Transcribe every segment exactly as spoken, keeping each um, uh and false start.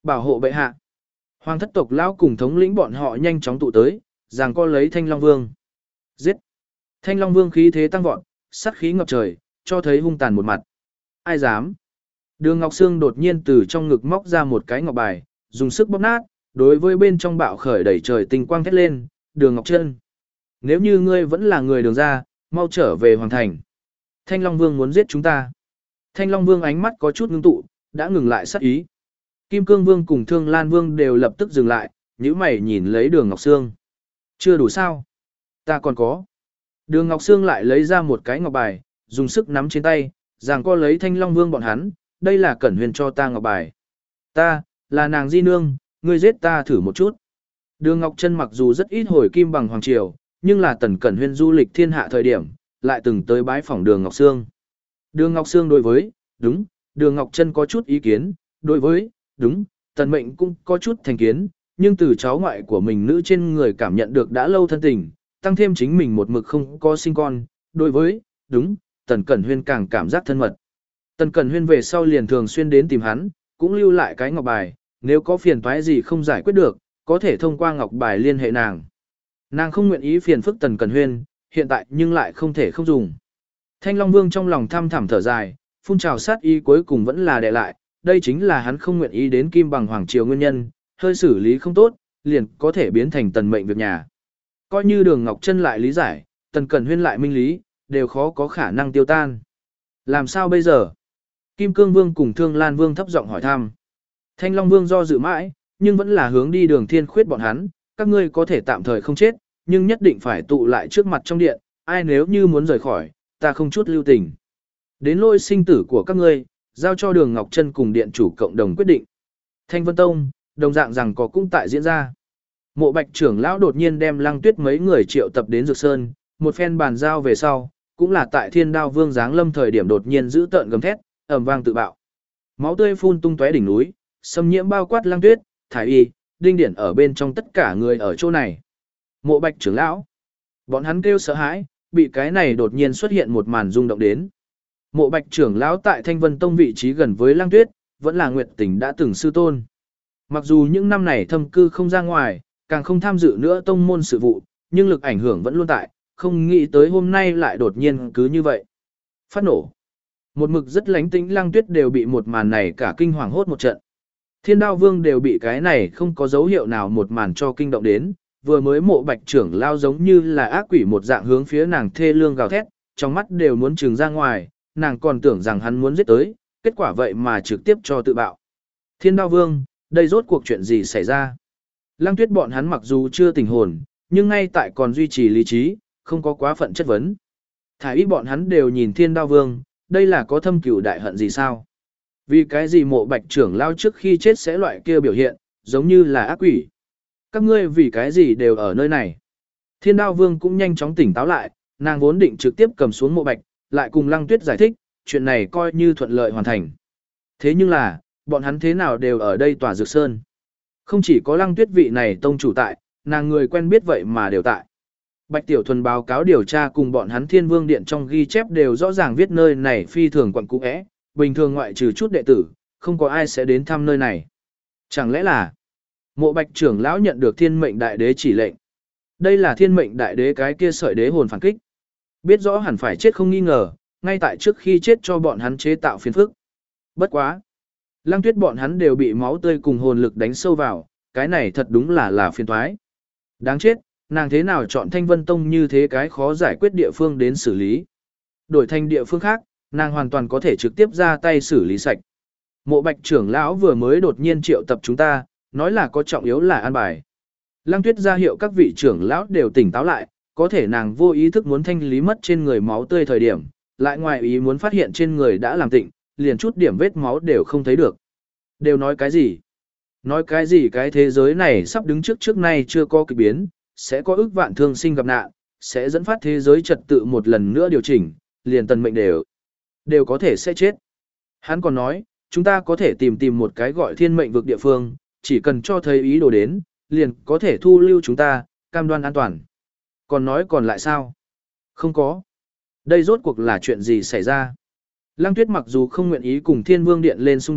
Bảo hộ bệ hạ. Hoàng thất tộc lão cùng thống lĩnh bọn họ nhanh chóng tụ tới, giằng co lấy Thanh Long Vương. Giết! Thanh Long Vương khí thế tăng vọt, sát khí ngập trời, cho thấy hung tàn một mặt. Ai dám? Đường Ngọc Sương đột nhiên từ trong ngực móc ra một cái ngọc bài, dùng sức bóp nát, đối với bên trong bạo khởi đẩy trời tinh quang thét lên, Đường Ngọc Trân. Nếu như ngươi vẫn là người đường ra, mau trở về hoàng thành. Thanh Long Vương muốn giết chúng ta. Thanh Long Vương ánh mắt có chút ngưng tụ, đã ngừng lại sát ý. Kim Cương Vương cùng Thương Lan Vương đều lập tức dừng lại, nhíu mày nhìn lấy Đường Ngọc Sương. Chưa đủ sao? Ta còn có. Đường Ngọc Sương lại lấy ra một cái ngọc bài, dùng sức nắm trên tay, giằng co lấy Thanh Long Vương bọn hắn, đây là Cẩn Huyền cho ta ngọc bài. Ta, là nàng di nương, ngươi giết ta thử một chút. Đường Ngọc Trân mặc dù rất ít hồi kim bằng hoàng triều, nhưng là Tần Cẩn Huyền du lịch thiên hạ thời điểm, lại từng tới bái phỏng Đường Ngọc Sương. Đường Ngọc Sương đối với, đúng, Đường Ngọc Trân có chút ý kiến, đối với, đúng, Tần Mệnh cũng có chút thành kiến, nhưng từ cháu ngoại của mình nữ trên người cảm nhận được đã lâu thân tình, tăng thêm chính mình một mực không có sinh con, đối với, đúng, Tần Cẩn Huyên càng cảm giác thân mật. Tần Cẩn Huyên về sau liền thường xuyên đến tìm hắn, cũng lưu lại cái ngọc bài, nếu có phiền toái gì không giải quyết được, có thể thông qua ngọc bài liên hệ nàng. Nàng không nguyện ý phiền phức Tần Cẩn Huyên, hiện tại nhưng lại không thể không dùng. Thanh Long Vương trong lòng thăm thẳm thở dài, phun trào sát ý cuối cùng vẫn là đè lại, đây chính là hắn không nguyện ý đến kim bằng hoàng triều nguyên nhân, hơi xử lý không tốt, liền có thể biến thành Tần Mệnh việc nhà. Coi như Đường Ngọc Trân lại lý giải, Tần Cẩn Huyên lại minh lý, đều khó có khả năng tiêu tan. Làm sao bây giờ? Kim Cương Vương cùng Thương Lan Vương thấp giọng hỏi thăm. Thanh Long Vương do dự mãi, nhưng vẫn là hướng đi Đường Thiên Khuyết bọn hắn, các ngươi có thể tạm thời không chết, nhưng nhất định phải tụ lại trước mặt trong điện, ai nếu như muốn rời khỏi, ta không chút lưu tình. Đến lôi sinh tử của các ngươi, giao cho Đường Ngọc Trân cùng điện chủ cộng đồng quyết định. Thanh Vân Tông, đồng dạng rằng có cũng tại diễn ra. Mộ Bạch trưởng lão đột nhiên đem Lăng Tuyết mấy người triệu tập đến Dược Sơn, một phen bàn giao về sau, cũng là tại Thiên Đao Vương giáng lâm thời điểm đột nhiên giữ tợn gầm thét, ầm vang tự bạo. Máu tươi phun tung tóe đỉnh núi, xâm nhiễm bao quát Lăng Tuyết, Thải Y, Đinh Điển ở bên trong tất cả người ở chỗ này. Mộ Bạch trưởng lão, bọn hắn kêu sợ hãi, bị cái này đột nhiên xuất hiện một màn rung động đến. Mộ Bạch trưởng lão tại Thanh Vân Tông vị trí gần với Lăng Tuyết, vẫn là Nguyệt Tình đã từng sư tôn. Mặc dù những năm này thâm cư không ra ngoài, càng không tham dự nữa tông môn sự vụ, nhưng lực ảnh hưởng vẫn luôn tại, không nghĩ tới hôm nay lại đột nhiên cứ như vậy. Phát nổ. Một mực rất lánh tĩnh Lăng Tuyết đều bị một màn này cả kinh hoàng hốt một trận. Thiên Đao Vương đều bị cái này không có dấu hiệu nào một màn cho kinh động đến, vừa mới Mộ Bạch trưởng lao giống như là ác quỷ một dạng hướng phía nàng thê lương gào thét, trong mắt đều muốn trừng ra ngoài, nàng còn tưởng rằng hắn muốn giết tới, kết quả vậy mà trực tiếp cho tự bạo. Thiên Đao Vương, đây rốt cuộc chuyện gì xảy ra? Lăng Tuyết bọn hắn mặc dù chưa tỉnh hồn, nhưng ngay tại còn duy trì lý trí, không có quá phận chất vấn. Thải Y bọn hắn đều nhìn Thiên Đao Vương, đây là có thâm cửu đại hận gì sao? Vì cái gì Mộ Bạch trưởng lao trước khi chết sẽ loại kia biểu hiện, giống như là ác quỷ. Các ngươi vì cái gì đều ở nơi này? Thiên Đao Vương cũng nhanh chóng tỉnh táo lại, nàng vốn định trực tiếp cầm xuống Mộ Bạch, lại cùng Lăng Tuyết giải thích, chuyện này coi như thuận lợi hoàn thành. Thế nhưng là, bọn hắn thế nào đều ở đây tòa Dược Sơn. Không chỉ có Lăng Tuyết vị này tông chủ tại, nàng người quen biết vậy mà đều tại. Bạch Tiểu Thuần báo cáo điều tra cùng bọn hắn Thiên Vương Điện trong ghi chép đều rõ ràng viết nơi này phi thường quận cũ é, bình thường ngoại trừ chút đệ tử, không có ai sẽ đến thăm nơi này. Chẳng lẽ là Mộ Bạch trưởng lão nhận được Thiên Mệnh Đại Đế chỉ lệnh. Đây là Thiên Mệnh Đại Đế cái kia sợi đế hồn phản kích. Biết rõ hẳn phải chết không nghi ngờ, ngay tại trước khi chết cho bọn hắn chế tạo phiền phức. Bất quá, Lăng Tuyết bọn hắn đều bị máu tươi cùng hồn lực đánh sâu vào, cái này thật đúng là là phiền toái. Đáng chết, nàng thế nào chọn Thanh Vân Tông như thế cái khó giải quyết địa phương đến xử lý. Đổi thành địa phương khác, nàng hoàn toàn có thể trực tiếp ra tay xử lý sạch. Mộ Bạch trưởng lão vừa mới đột nhiên triệu tập chúng ta, nói là có trọng yếu là an bài. Lăng Tuyết ra hiệu các vị trưởng lão đều tỉnh táo lại, có thể nàng vô ý thức muốn thanh lý mất trên người máu tươi thời điểm, lại ngoài ý muốn phát hiện trên người đã làm tịnh, liền chút điểm vết máu đều không thấy được. Đều nói cái gì? Nói cái gì cái thế giới này sắp đứng trước trước nay chưa có kỳ biến, sẽ có ức vạn thương sinh gặp nạn, sẽ dẫn phát thế giới trật tự một lần nữa điều chỉnh, liền tần mệnh đều, đều có thể sẽ chết. Hắn còn nói, chúng ta có thể tìm tìm một cái gọi thiên mệnh vực địa phương, chỉ cần cho thấy ý đồ đến, liền có thể thu lưu chúng ta, cam đoan an toàn. Còn nói còn lại sao? Không có. Đây rốt cuộc là chuyện gì xảy ra? Lăng Tuyết mặc dù không nguyện ý cùng Thiên Vương Điện lên xung đột,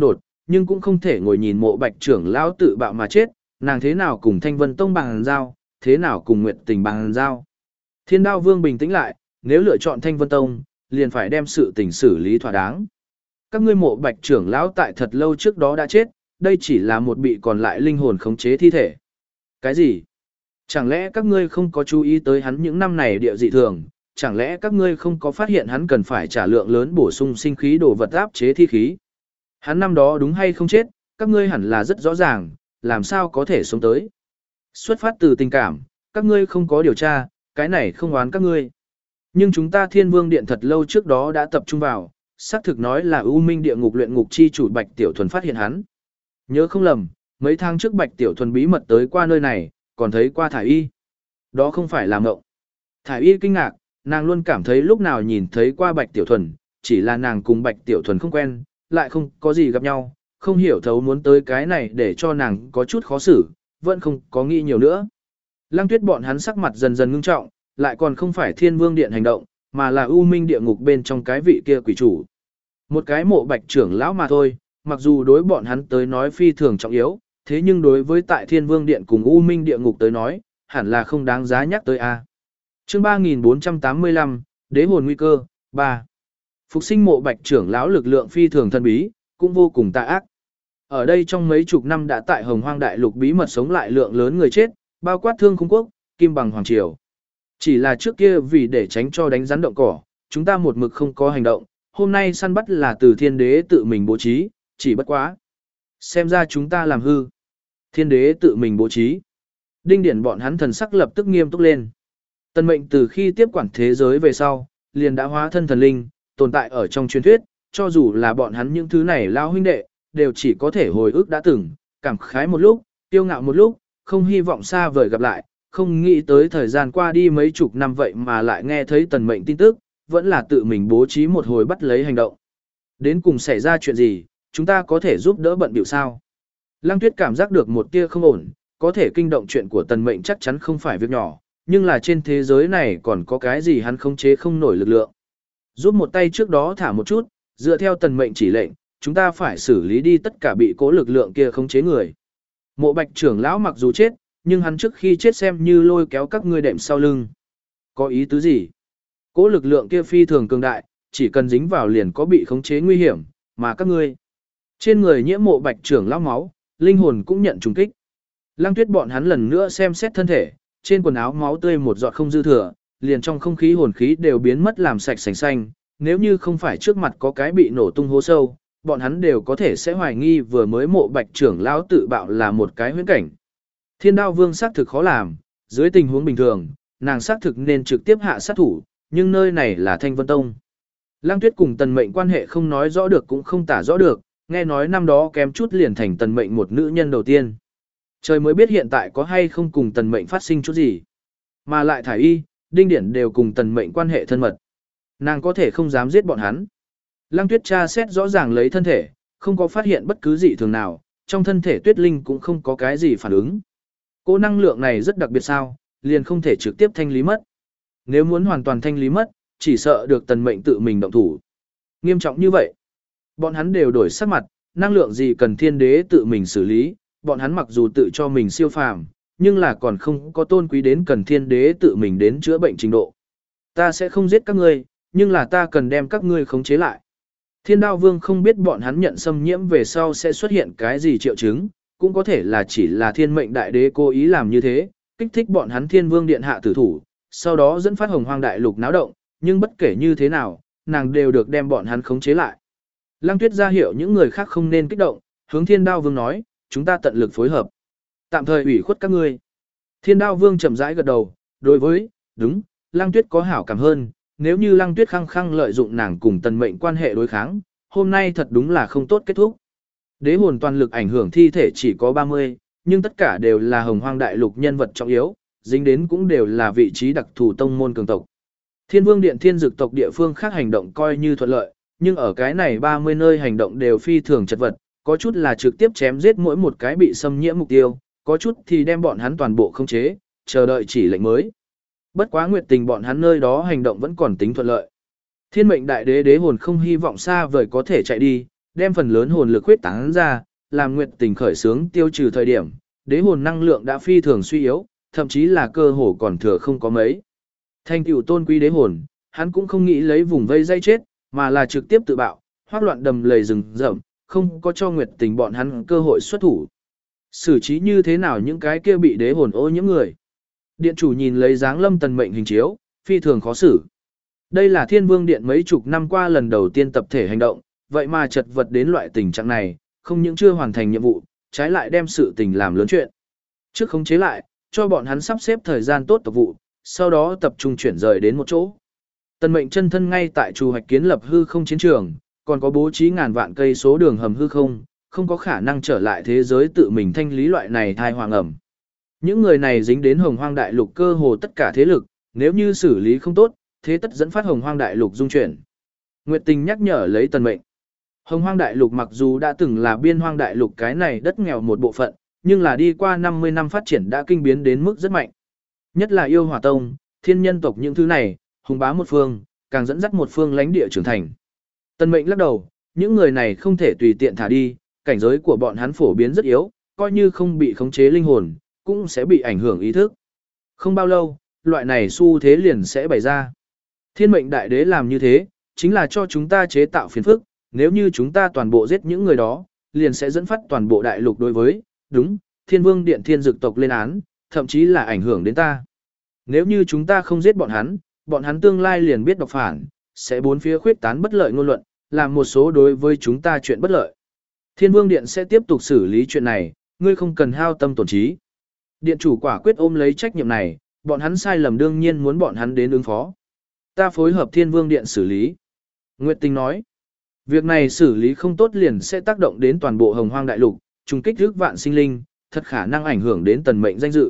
nhưng cũng không thể ngồi nhìn mộ bạch trưởng lão tự bạo mà chết, nàng thế nào cùng Thanh Vân Tông bằng giao, thế nào cùng Nguyệt Tình bằng giao. Thiên Đao Vương bình tĩnh lại, nếu lựa chọn Thanh Vân Tông, liền phải đem sự tình xử lý thỏa đáng. Các ngươi mộ bạch trưởng lão tại thật lâu trước đó đã chết, đây chỉ là một bị còn lại linh hồn khống chế thi thể. Cái gì? Chẳng lẽ các ngươi không có chú ý tới hắn những năm này địa dị thường, chẳng lẽ các ngươi không có phát hiện hắn cần phải trả lượng lớn bổ sung sinh khí đồ vật áp chế thi khí? Hắn năm đó đúng hay không chết, các ngươi hẳn là rất rõ ràng, làm sao có thể sống tới. Xuất phát từ tình cảm, các ngươi không có điều tra, cái này không oán các ngươi. Nhưng chúng ta Thiên Vương Điện thật lâu trước đó đã tập trung vào, xác thực nói là U Minh Địa Ngục luyện ngục chi chủ Bạch Tiểu Thuần phát hiện hắn. Nhớ không lầm, mấy tháng trước Bạch Tiểu Thuần bí mật tới qua nơi này, còn thấy qua thải y. Đó không phải là mộng. Thải y kinh ngạc, nàng luôn cảm thấy lúc nào nhìn thấy qua Bạch Tiểu Thuần, chỉ là nàng cùng Bạch Tiểu Thuần không quen, lại không có gì gặp nhau, không hiểu thấu muốn tới cái này để cho nàng có chút khó xử, vẫn không có nghĩ nhiều nữa. Lăng Tuyết bọn hắn sắc mặt dần dần ngưng trọng, lại còn không phải Thiên Vương Điện hành động, mà là U Minh Địa Ngục bên trong cái vị kia quỷ chủ. Một cái mộ Bạch trưởng lão mà thôi, mặc dù đối bọn hắn tới nói phi thường trọng yếu, thế nhưng đối với tại Thiên Vương Điện cùng U Minh Địa Ngục tới nói, hẳn là không đáng giá nhắc tới a. Chương ba nghìn bốn trăm tám mươi lăm, Đế hồn nguy cơ, ba. Phục sinh mộ Bạch trưởng lão lực lượng phi thường thần bí, cũng vô cùng tà ác. Ở đây trong mấy chục năm đã tại Hồng Hoang Đại Lục bí mật sống lại lượng lớn người chết, bao quát Thương Khung Quốc, Kim Bằng Hoàng Triều. Chỉ là trước kia vì để tránh cho đánh rắn động cỏ, chúng ta một mực không có hành động, hôm nay săn bắt là từ Thiên Đế tự mình bố trí, chỉ bất quá. Xem ra chúng ta làm hư. Thiên Đế tự mình bố trí. Đinh Điển bọn hắn thần sắc lập tức nghiêm túc lên. Tân Mệnh từ khi tiếp quản thế giới về sau, liền đã hóa thân thần linh, tồn tại ở trong truyền thuyết, cho dù là bọn hắn những thứ này lao huynh đệ, đều chỉ có thể hồi ức đã từng, cảm khái một lúc, tiêu ngạo một lúc, không hy vọng xa vời gặp lại, không nghĩ tới thời gian qua đi mấy chục năm vậy mà lại nghe thấy Tần Mệnh tin tức, vẫn là tự mình bố trí một hồi bắt lấy hành động. Đến cùng xảy ra chuyện gì, chúng ta có thể giúp đỡ bận bịu sao? Lăng Tuyết cảm giác được một tia không ổn, có thể kinh động chuyện của Tần Mệnh chắc chắn không phải việc nhỏ, nhưng là trên thế giới này còn có cái gì hắn không chế không nổi lực lượng. Giúp một tay trước đó thả một chút, dựa theo Tần Mệnh chỉ lệnh, chúng ta phải xử lý đi tất cả bị cố lực lượng kia khống chế người. Mộ Bạch trưởng lão mặc dù chết, nhưng hắn trước khi chết xem như lôi kéo các ngươi đệm sau lưng. Có ý tứ gì? Cố lực lượng kia phi thường cường đại, chỉ cần dính vào liền có bị khống chế nguy hiểm, mà các ngươi trên người nhiễm Mộ Bạch trưởng lão máu, linh hồn cũng nhận trùng kích. Lăng Tuyết bọn hắn lần nữa xem xét thân thể, trên quần áo máu tươi một giọt không dư thừa, liền trong không khí hồn khí đều biến mất làm sạch sành xanh, nếu như không phải trước mặt có cái bị nổ tung hố sâu, bọn hắn đều có thể sẽ hoài nghi vừa mới Mộ Bạch trưởng lão tự bạo là một cái huyễn cảnh. Thiên Đao Vương xác thực khó làm, dưới tình huống bình thường, nàng xác thực nên trực tiếp hạ sát thủ, nhưng nơi này là Thanh Vân Tông. Lăng Tuyết cùng Tần Mệnh quan hệ không nói rõ được cũng không tả rõ được, nghe nói năm đó kém chút liền thành Tần Mệnh một nữ nhân đầu tiên. Trời mới biết hiện tại có hay không cùng Tần Mệnh phát sinh chút gì. Mà lại thải y, Đinh Điển đều cùng Tần Mệnh quan hệ thân mật. Nàng có thể không dám giết bọn hắn. Lăng Tuyết tra xét rõ ràng lấy thân thể, không có phát hiện bất cứ gì thường nào, trong thân thể Tuyết Linh cũng không có cái gì phản ứng. Cô năng lượng này rất đặc biệt sao, liền không thể trực tiếp thanh lý mất. Nếu muốn hoàn toàn thanh lý mất, chỉ sợ được Tần Mệnh tự mình động thủ. Nghiêm trọng như vậy, bọn hắn đều đổi sắc mặt, năng lượng gì cần Thiên Đế tự mình xử lý, bọn hắn mặc dù tự cho mình siêu phàm, nhưng là còn không có tôn quý đến cần Thiên Đế tự mình đến chữa bệnh trình độ. Ta sẽ không giết các ngươi, nhưng là ta cần đem các ngươi khống chế lại. Thiên Đao Vương không biết bọn hắn nhận xâm nhiễm về sau sẽ xuất hiện cái gì triệu chứng, cũng có thể là chỉ là Thiên Mệnh Đại Đế cố ý làm như thế, kích thích bọn hắn Thiên Vương Điện hạ tử thủ, sau đó dẫn phát Hồng Hoang Đại Lục náo động, nhưng bất kể như thế nào, nàng đều được đem bọn hắn khống chế lại. Lăng Tuyết ra hiệu những người khác không nên kích động, hướng Thiên Đao Vương nói, chúng ta tận lực phối hợp. Tạm thời ủy khuất các ngươi. Thiên Đao Vương chậm rãi gật đầu, đối với, đúng, Lăng Tuyết có hảo cảm hơn, nếu như Lăng Tuyết khăng khăng lợi dụng nàng cùng Tần Mệnh quan hệ đối kháng, hôm nay thật đúng là không tốt kết thúc. Đế hồn toàn lực ảnh hưởng thi thể chỉ có ba mươi, nhưng tất cả đều là Hồng Hoang Đại Lục nhân vật trọng yếu, dính đến cũng đều là vị trí đặc thù tông môn cường tộc. Thiên Vương Điện Thiên Dực tộc địa phương khác hành động coi như thuận lợi, nhưng ở cái này ba mươi nơi hành động đều phi thường chật vật, có chút là trực tiếp chém giết mỗi một cái bị xâm nhiễm mục tiêu, có chút thì đem bọn hắn toàn bộ khống chế, chờ đợi chỉ lệnh mới. Bất quá Nguyệt Tình bọn hắn nơi đó hành động vẫn còn tính thuận lợi. Thiên Mệnh Đại Đế đế hồn không hy vọng xa vời có thể chạy đi, đem phần lớn hồn lực huyết tán ra, làm Nguyệt Tình khởi sướng tiêu trừ thời điểm, đế hồn năng lượng đã phi thường suy yếu, thậm chí là cơ hồ còn thừa không có mấy. Thành tựu tôn quý đế hồn, hắn cũng không nghĩ lấy vùng vây dây chết, mà là trực tiếp tự bạo, hoác loạn đầm lầy rừng rậm, không có cho Nguyệt Tình bọn hắn cơ hội xuất thủ. Xử trí như thế nào những cái kia bị đế hồn ô nhiễm người? Điện chủ nhìn lấy dáng Lâm Tần mệnh hình chiếu, phi thường khó xử. Đây là Thiên Vương Điện mấy chục năm qua lần đầu tiên tập thể hành động, vậy mà chật vật đến loại tình trạng này, không những chưa hoàn thành nhiệm vụ, trái lại đem sự tình làm lớn chuyện. Trước khống chế lại, cho bọn hắn sắp xếp thời gian tốt tập vụ, sau đó tập trung chuyển rời đến một chỗ. Tần mệnh chân thân ngay tại chủ hoạch kiến lập hư không chiến trường, còn có bố trí ngàn vạn cây số đường hầm hư không, không có khả năng trở lại thế giới tự mình thanh lý loại này thai hoàng ẩm. Những người này dính đến hồng hoang đại lục cơ hồ tất cả thế lực, nếu như xử lý không tốt, thế tất dẫn phát hồng hoang đại lục dung chuyển. Nguyệt Tình nhắc nhở lấy tần mệnh. Hồng hoang đại lục mặc dù đã từng là biên hoang đại lục cái này đất nghèo một bộ phận, nhưng là đi qua năm mươi năm phát triển đã kinh biến đến mức rất mạnh. Nhất là yêu hỏa tông, thiên nhân tộc những thứ này, hùng bá một phương, càng dẫn dắt một phương lãnh địa trưởng thành. Tần mệnh lắc đầu, những người này không thể tùy tiện thả đi, cảnh giới của bọn hắn phổ biến rất yếu, coi như không bị khống chế linh hồn, cũng sẽ bị ảnh hưởng ý thức. Không bao lâu, loại này xu thế liền sẽ bày ra. Thiên mệnh đại đế làm như thế, chính là cho chúng ta chế tạo phiền phức, nếu như chúng ta toàn bộ giết những người đó, liền sẽ dẫn phát toàn bộ đại lục đối với, đúng, Thiên Vương Điện Thiên Dực tộc lên án, thậm chí là ảnh hưởng đến ta. Nếu như chúng ta không giết bọn hắn, bọn hắn tương lai liền biết độc phản, sẽ bốn phía khuyết tán bất lợi ngôn luận, làm một số đối với chúng ta chuyện bất lợi. Thiên Vương Điện sẽ tiếp tục xử lý chuyện này, ngươi không cần hao tâm tổn trí. Điện chủ quả quyết ôm lấy trách nhiệm này, bọn hắn sai lầm đương nhiên muốn bọn hắn đến ứng phó. Ta phối hợp Thiên Vương Điện xử lý. Nguyệt Tình nói, việc này xử lý không tốt liền sẽ tác động đến toàn bộ hồng hoang đại lục, trùng kích rước vạn sinh linh, thật khả năng ảnh hưởng đến tần mệnh danh dự.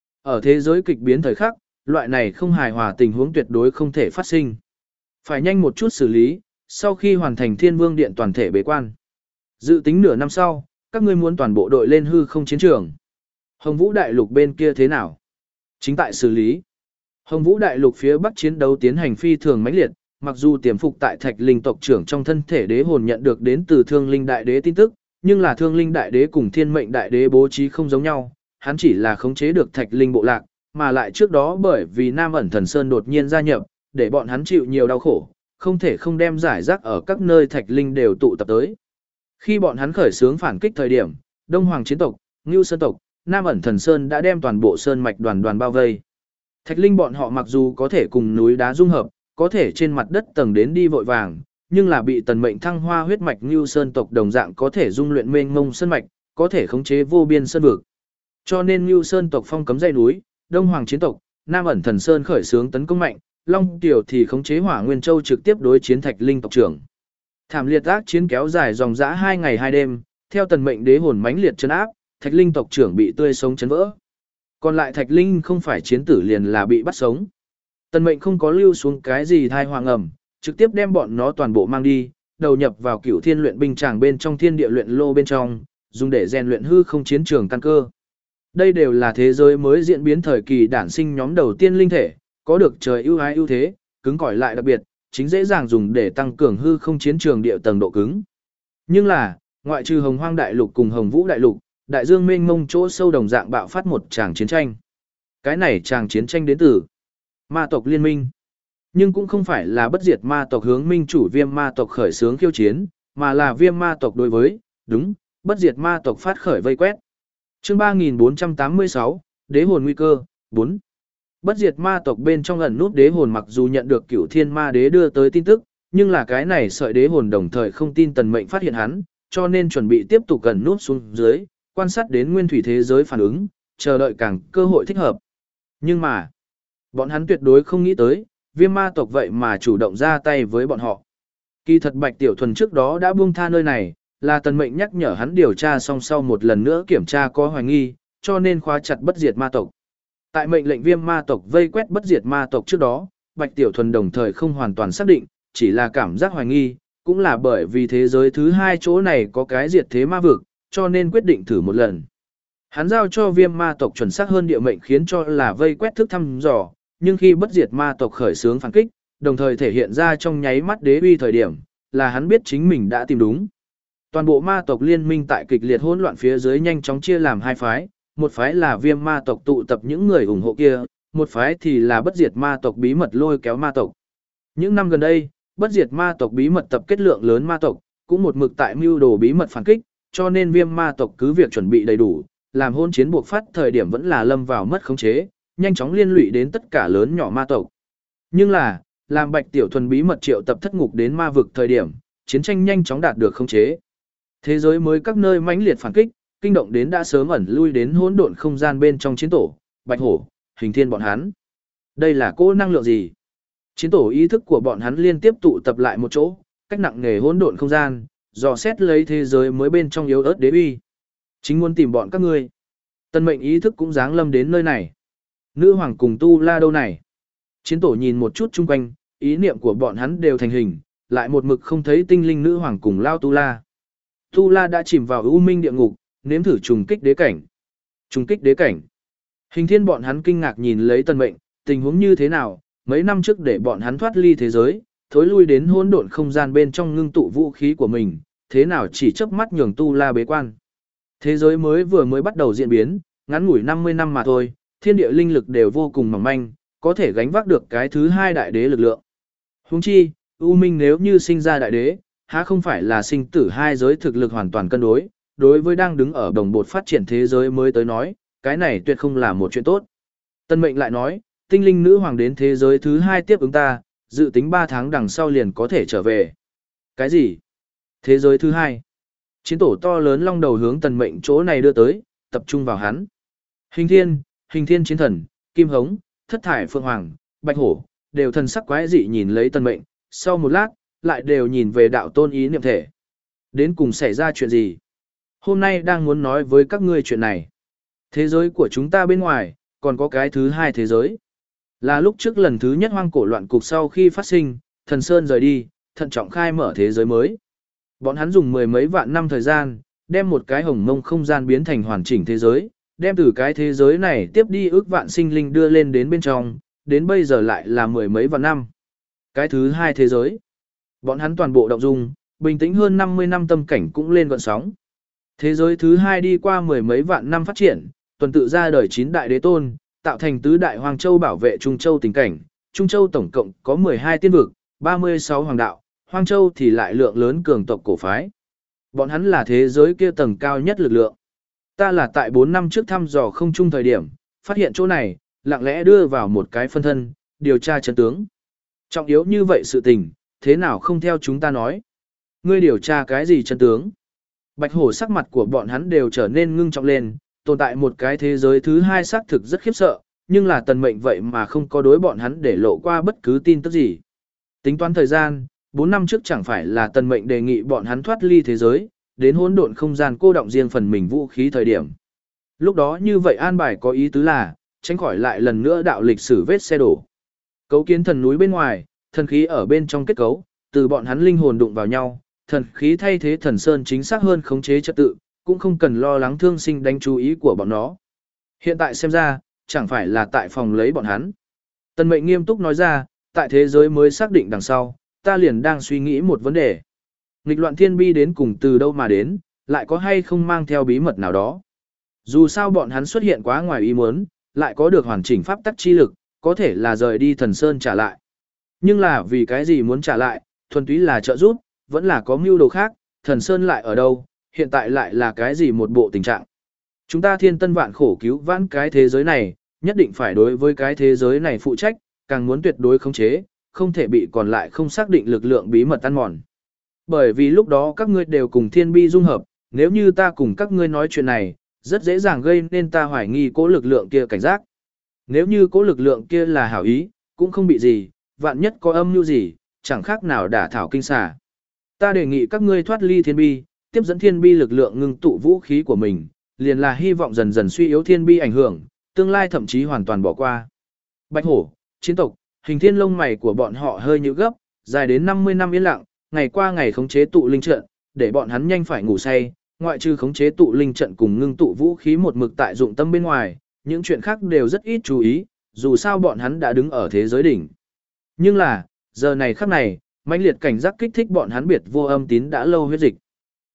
Ở thế giới kịch biến thời khắc, loại này không hài hòa tình huống tuyệt đối không thể phát sinh. Phải nhanh một chút xử lý, sau khi hoàn thành Thiên Vương Điện toàn thể bế quan. Dự tính nửa năm sau, các ngươi muốn toàn bộ đội lên hư không chiến trường. Hồng Vũ Đại Lục bên kia thế nào? Chính tại xử lý. Hồng Vũ Đại Lục phía Bắc chiến đấu tiến hành phi thường mãnh liệt, mặc dù tiềm phục tại Thạch Linh tộc trưởng trong thân thể đế hồn nhận được đến từ Thương Linh Đại Đế tin tức, nhưng là Thương Linh Đại Đế cùng Thiên Mệnh Đại Đế bố trí không giống nhau, hắn chỉ là khống chế được Thạch Linh bộ lạc, mà lại trước đó bởi vì Nam ẩn Thần Sơn đột nhiên gia nhập, để bọn hắn chịu nhiều đau khổ, không thể không đem giải rác ở các nơi Thạch Linh đều tụ tập tới. Khi bọn hắn khởi xướng phản kích thời điểm, Đông Hoàng chiến tộc, Ngưu Sơn tộc, Nam ẩn Thần Sơn đã đem toàn bộ sơn mạch đoàn đoàn bao vây. Thạch Linh bọn họ mặc dù có thể cùng núi đá dung hợp, có thể trên mặt đất tầng đến đi vội vàng, nhưng là bị tần mệnh thăng hoa huyết mạch Ngưu Sơn tộc đồng dạng có thể dung luyện mênh mông sơn mạch, có thể khống chế vô biên sơn vực. Cho nên Ngưu Sơn tộc phong cấm dãy núi, Đông Hoàng chiến tộc, Nam ẩn Thần Sơn khởi xướng tấn công mạnh, Long Tiểu thì khống chế Hỏa Nguyên Châu trực tiếp đối chiến Thạch Linh tộc trưởng. Thảm liệt ác chiến kéo dài dòng dã hai ngày hai đêm, theo tần mệnh đế hồn mãnh liệt trấn áp, Thạch Linh tộc trưởng bị tươi sống chấn vỡ. Còn lại Thạch Linh không phải chiến tử liền là bị bắt sống. Tần mệnh không có lưu xuống cái gì thai hoàng ẩm, trực tiếp đem bọn nó toàn bộ mang đi, đầu nhập vào Cửu Thiên luyện binh tràng bên trong thiên địa luyện lô bên trong, dùng để rèn luyện hư không chiến trường căn cơ. Đây đều là thế giới mới diễn biến thời kỳ đản sinh nhóm đầu tiên linh thể, có được trời ưu ái ưu thế, cứng cỏi lại đặc biệt, chính dễ dàng dùng để tăng cường hư không chiến trường địa tầng độ cứng. Nhưng là, ngoại trừ Hồng Hoang đại lục cùng Hồng Vũ đại lục, đại dương mênh mông chỗ sâu đồng dạng bạo phát một tràng chiến tranh. Cái này tràng chiến tranh đến từ ma tộc liên minh. Nhưng cũng không phải là bất diệt ma tộc hướng minh chủ viêm ma tộc khởi xướng khiêu chiến, mà là viêm ma tộc đối với, đúng, bất diệt ma tộc phát khởi vây quét. Chương ba nghìn bốn trăm tám mươi sáu, Đế hồn nguy cơ, bốn. Bất diệt ma tộc bên trong ẩn nút đế hồn mặc dù nhận được Cửu Thiên Ma Đế đưa tới tin tức, nhưng là cái này sợi đế hồn đồng thời không tin tần mệnh phát hiện hắn, cho nên chuẩn bị tiếp tục ẩn nút xuống dưới, quan sát đến nguyên thủy thế giới phản ứng, chờ đợi càng cơ hội thích hợp. Nhưng mà, bọn hắn tuyệt đối không nghĩ tới, viêm ma tộc vậy mà chủ động ra tay với bọn họ. Kỳ thật Bạch Tiểu Thuần trước đó đã buông tha nơi này, là tần mệnh nhắc nhở hắn điều tra xong sau một lần nữa kiểm tra có hoài nghi, cho nên khóa chặt bất diệt ma tộc. Tại mệnh lệnh viêm ma tộc vây quét bất diệt ma tộc trước đó, Bạch Tiểu Thuần đồng thời không hoàn toàn xác định, chỉ là cảm giác hoài nghi, cũng là bởi vì thế giới thứ hai chỗ này có cái diệt thế ma vực, cho nên quyết định thử một lần. Hắn giao cho viêm ma tộc chuẩn xác hơn địa mệnh khiến cho là vây quét thức thăm dò, nhưng khi bất diệt ma tộc khởi xướng phản kích, đồng thời thể hiện ra trong nháy mắt đế uy thời điểm, là hắn biết chính mình đã tìm đúng. Toàn bộ ma tộc liên minh tại kịch liệt hỗn loạn phía dưới nhanh chóng chia làm hai phái, một phái là viêm ma tộc tụ tập những người ủng hộ kia, một phái thì là bất diệt ma tộc bí mật lôi kéo ma tộc. Những năm gần đây, bất diệt ma tộc bí mật tập kết lượng lớn ma tộc, cũng một mực tại mưu đồ bí mật phản kích, cho nên viêm ma tộc cứ việc chuẩn bị đầy đủ, làm hôn chiến buộc phát thời điểm vẫn là lâm vào mất khống chế, nhanh chóng liên lụy đến tất cả lớn nhỏ ma tộc. Nhưng là, làm Bạch Tiểu Thuần bí mật triệu tập thất ngục đến ma vực thời điểm, chiến tranh nhanh chóng đạt được khống chế. Thế giới mới các nơi mãnh liệt phản kích, kinh động đến đã sớm ẩn lui đến hỗn độn không gian bên trong chiến tổ, Bạch Hổ, Hình Thiên bọn hắn. Đây là cỗ năng lượng gì? Chiến tổ ý thức của bọn hắn liên tiếp tụ tập lại một chỗ, cách nặng nề hỗn độn không gian, dò xét lấy thế giới mới bên trong yếu ớt đế uy. Chính muốn tìm bọn các ngươi. Tân mệnh ý thức cũng giáng lâm đến nơi này. Nữ hoàng cùng Tu La đâu này? Chiến tổ nhìn một chút chung quanh, ý niệm của bọn hắn đều thành hình, lại một mực không thấy tinh linh nữ hoàng cùng lao Tu La. Tu La đã chìm vào u minh địa ngục, nếm thử trùng kích đế cảnh. Trùng kích đế cảnh. Hình Thiên bọn hắn kinh ngạc nhìn lấy Tân mệnh, tình huống như thế nào, mấy năm trước để bọn hắn thoát ly thế giới, thối lui đến hỗn độn không gian bên trong ngưng tụ vũ khí của mình, thế nào chỉ chớp mắt nhường Tu La bế quan. Thế giới mới vừa mới bắt đầu diễn biến, ngắn ngủi năm mươi năm mà thôi, thiên địa linh lực đều vô cùng mỏng manh, có thể gánh vác được cái thứ hai đại đế lực lượng. Huống chi, U Minh nếu như sinh ra đại đế, há không phải là sinh tử hai giới thực lực hoàn toàn cân đối, đối với đang đứng ở đồng bột phát triển thế giới mới tới nói, cái này tuyệt không là một chuyện tốt. Tân mệnh lại nói, tinh linh nữ hoàng đến thế giới thứ hai tiếp ứng ta, dự tính ba tháng đằng sau liền có thể trở về. Cái gì? Thế giới thứ hai? Chiến tổ to lớn long đầu hướng tần mệnh chỗ này đưa tới, tập trung vào hắn. Hình Thiên, Hình Thiên chiến thần, Kim Hống, Thất Thải Phượng Hoàng, Bạch Hổ, đều thần sắc quái dị nhìn lấy tần mệnh, sau một lát, lại đều nhìn về đạo tôn ý niệm thể. Đến cùng xảy ra chuyện gì? Hôm nay đang muốn nói với các ngươi chuyện này. Thế giới của chúng ta bên ngoài, còn có cái thứ hai thế giới. Là lúc trước lần thứ nhất hoang cổ loạn cục sau khi phát sinh, thần Sơn rời đi, thận trọng khai mở thế giới mới. Bọn hắn dùng mười mấy vạn năm thời gian, đem một cái hồng mông không gian biến thành hoàn chỉnh thế giới, đem từ cái thế giới này tiếp đi ước vạn sinh linh đưa lên đến bên trong, đến bây giờ lại là mười mấy vạn năm. Cái thứ hai thế giới. Bọn hắn toàn bộ động dung, bình tĩnh hơn năm mươi năm tâm cảnh cũng lên gợn sóng. Thế giới thứ hai đi qua mười mấy vạn năm phát triển, tuần tự ra đời chín đại đế tôn, tạo thành tứ đại Hoàng Châu bảo vệ Trung Châu tình cảnh. Trung Châu tổng cộng có mười hai tiên vực, ba mươi sáu hoàng đạo, Hoang Châu thì lại lượng lớn cường tộc cổ phái. Bọn hắn là thế giới kia tầng cao nhất lực lượng. Ta là tại bốn năm trước thăm dò không chung thời điểm, phát hiện chỗ này, lặng lẽ đưa vào một cái phân thân, điều tra chân tướng. Trọng yếu như vậy sự tình, thế nào không theo chúng ta nói? Ngươi điều tra cái gì chân tướng? Bạch Hổ sắc mặt của bọn hắn đều trở nên ngưng trọng lên, tồn tại một cái thế giới thứ hai xác thực rất khiếp sợ, nhưng là tần mệnh vậy mà không có đối bọn hắn để lộ qua bất cứ tin tức gì. Tính toán thời gian, bốn năm trước chẳng phải là tần mệnh đề nghị bọn hắn thoát ly thế giới, đến hỗn độn không gian cô động riêng phần mình vũ khí thời điểm. Lúc đó như vậy an bài có ý tứ là, tránh khỏi lại lần nữa đạo lịch sử vết xe đổ. Cấu kiến thần núi bên ngoài, thần khí ở bên trong kết cấu, từ bọn hắn linh hồn đụng vào nhau, thần khí thay thế thần sơn chính xác hơn khống chế trật tự, cũng không cần lo lắng thương sinh đánh chú ý của bọn nó. Hiện tại xem ra, chẳng phải là tại phòng lấy bọn hắn. Tần mệnh nghiêm túc nói ra, tại thế giới mới xác định đằng sau, ta liền đang suy nghĩ một vấn đề. Nghịch loạn thiên bi đến cùng từ đâu mà đến, lại có hay không mang theo bí mật nào đó. Dù sao bọn hắn xuất hiện quá ngoài ý muốn, lại có được hoàn chỉnh pháp tắc chi lực, có thể là rời đi thần sơn trả lại. Nhưng là vì cái gì muốn trả lại, thuần túy là trợ giúp, vẫn là có mưu đồ khác, thần sơn lại ở đâu, hiện tại lại là cái gì một bộ tình trạng. Chúng ta thiên tân vạn khổ cứu vãn cái thế giới này, nhất định phải đối với cái thế giới này phụ trách, càng muốn tuyệt đối khống chế, không thể bị còn lại không xác định lực lượng bí mật ăn mòn. Bởi vì lúc đó các ngươi đều cùng thiên bi dung hợp, nếu như ta cùng các ngươi nói chuyện này, rất dễ dàng gây nên ta hoài nghi cố lực lượng kia cảnh giác. Nếu như cố lực lượng kia là hảo ý, cũng không bị gì, vạn nhất có âm mưu gì, chẳng khác nào đả thảo kinh xà. Ta đề nghị các ngươi thoát ly thiên bi, tiếp dẫn thiên bi lực lượng ngưng tụ vũ khí của mình, liền là hy vọng dần dần suy yếu thiên bi ảnh hưởng, tương lai thậm chí hoàn toàn bỏ qua. Bạch Hổ, chiến tộc, Hình Thiên lông mày của bọn họ hơi nhíu gấp, dài đến năm mươi năm yên lặng, ngày qua ngày khống chế tụ linh trận, để bọn hắn nhanh phải ngủ say, ngoại trừ khống chế tụ linh trận cùng ngưng tụ vũ khí một mực tại dụng tâm bên ngoài, những chuyện khác đều rất ít chú ý, dù sao bọn hắn đã đứng ở thế giới đỉnh. Nhưng là, giờ này khắc này, mãnh liệt cảnh giác kích thích bọn hắn biệt vô âm tín đã lâu huyết dịch.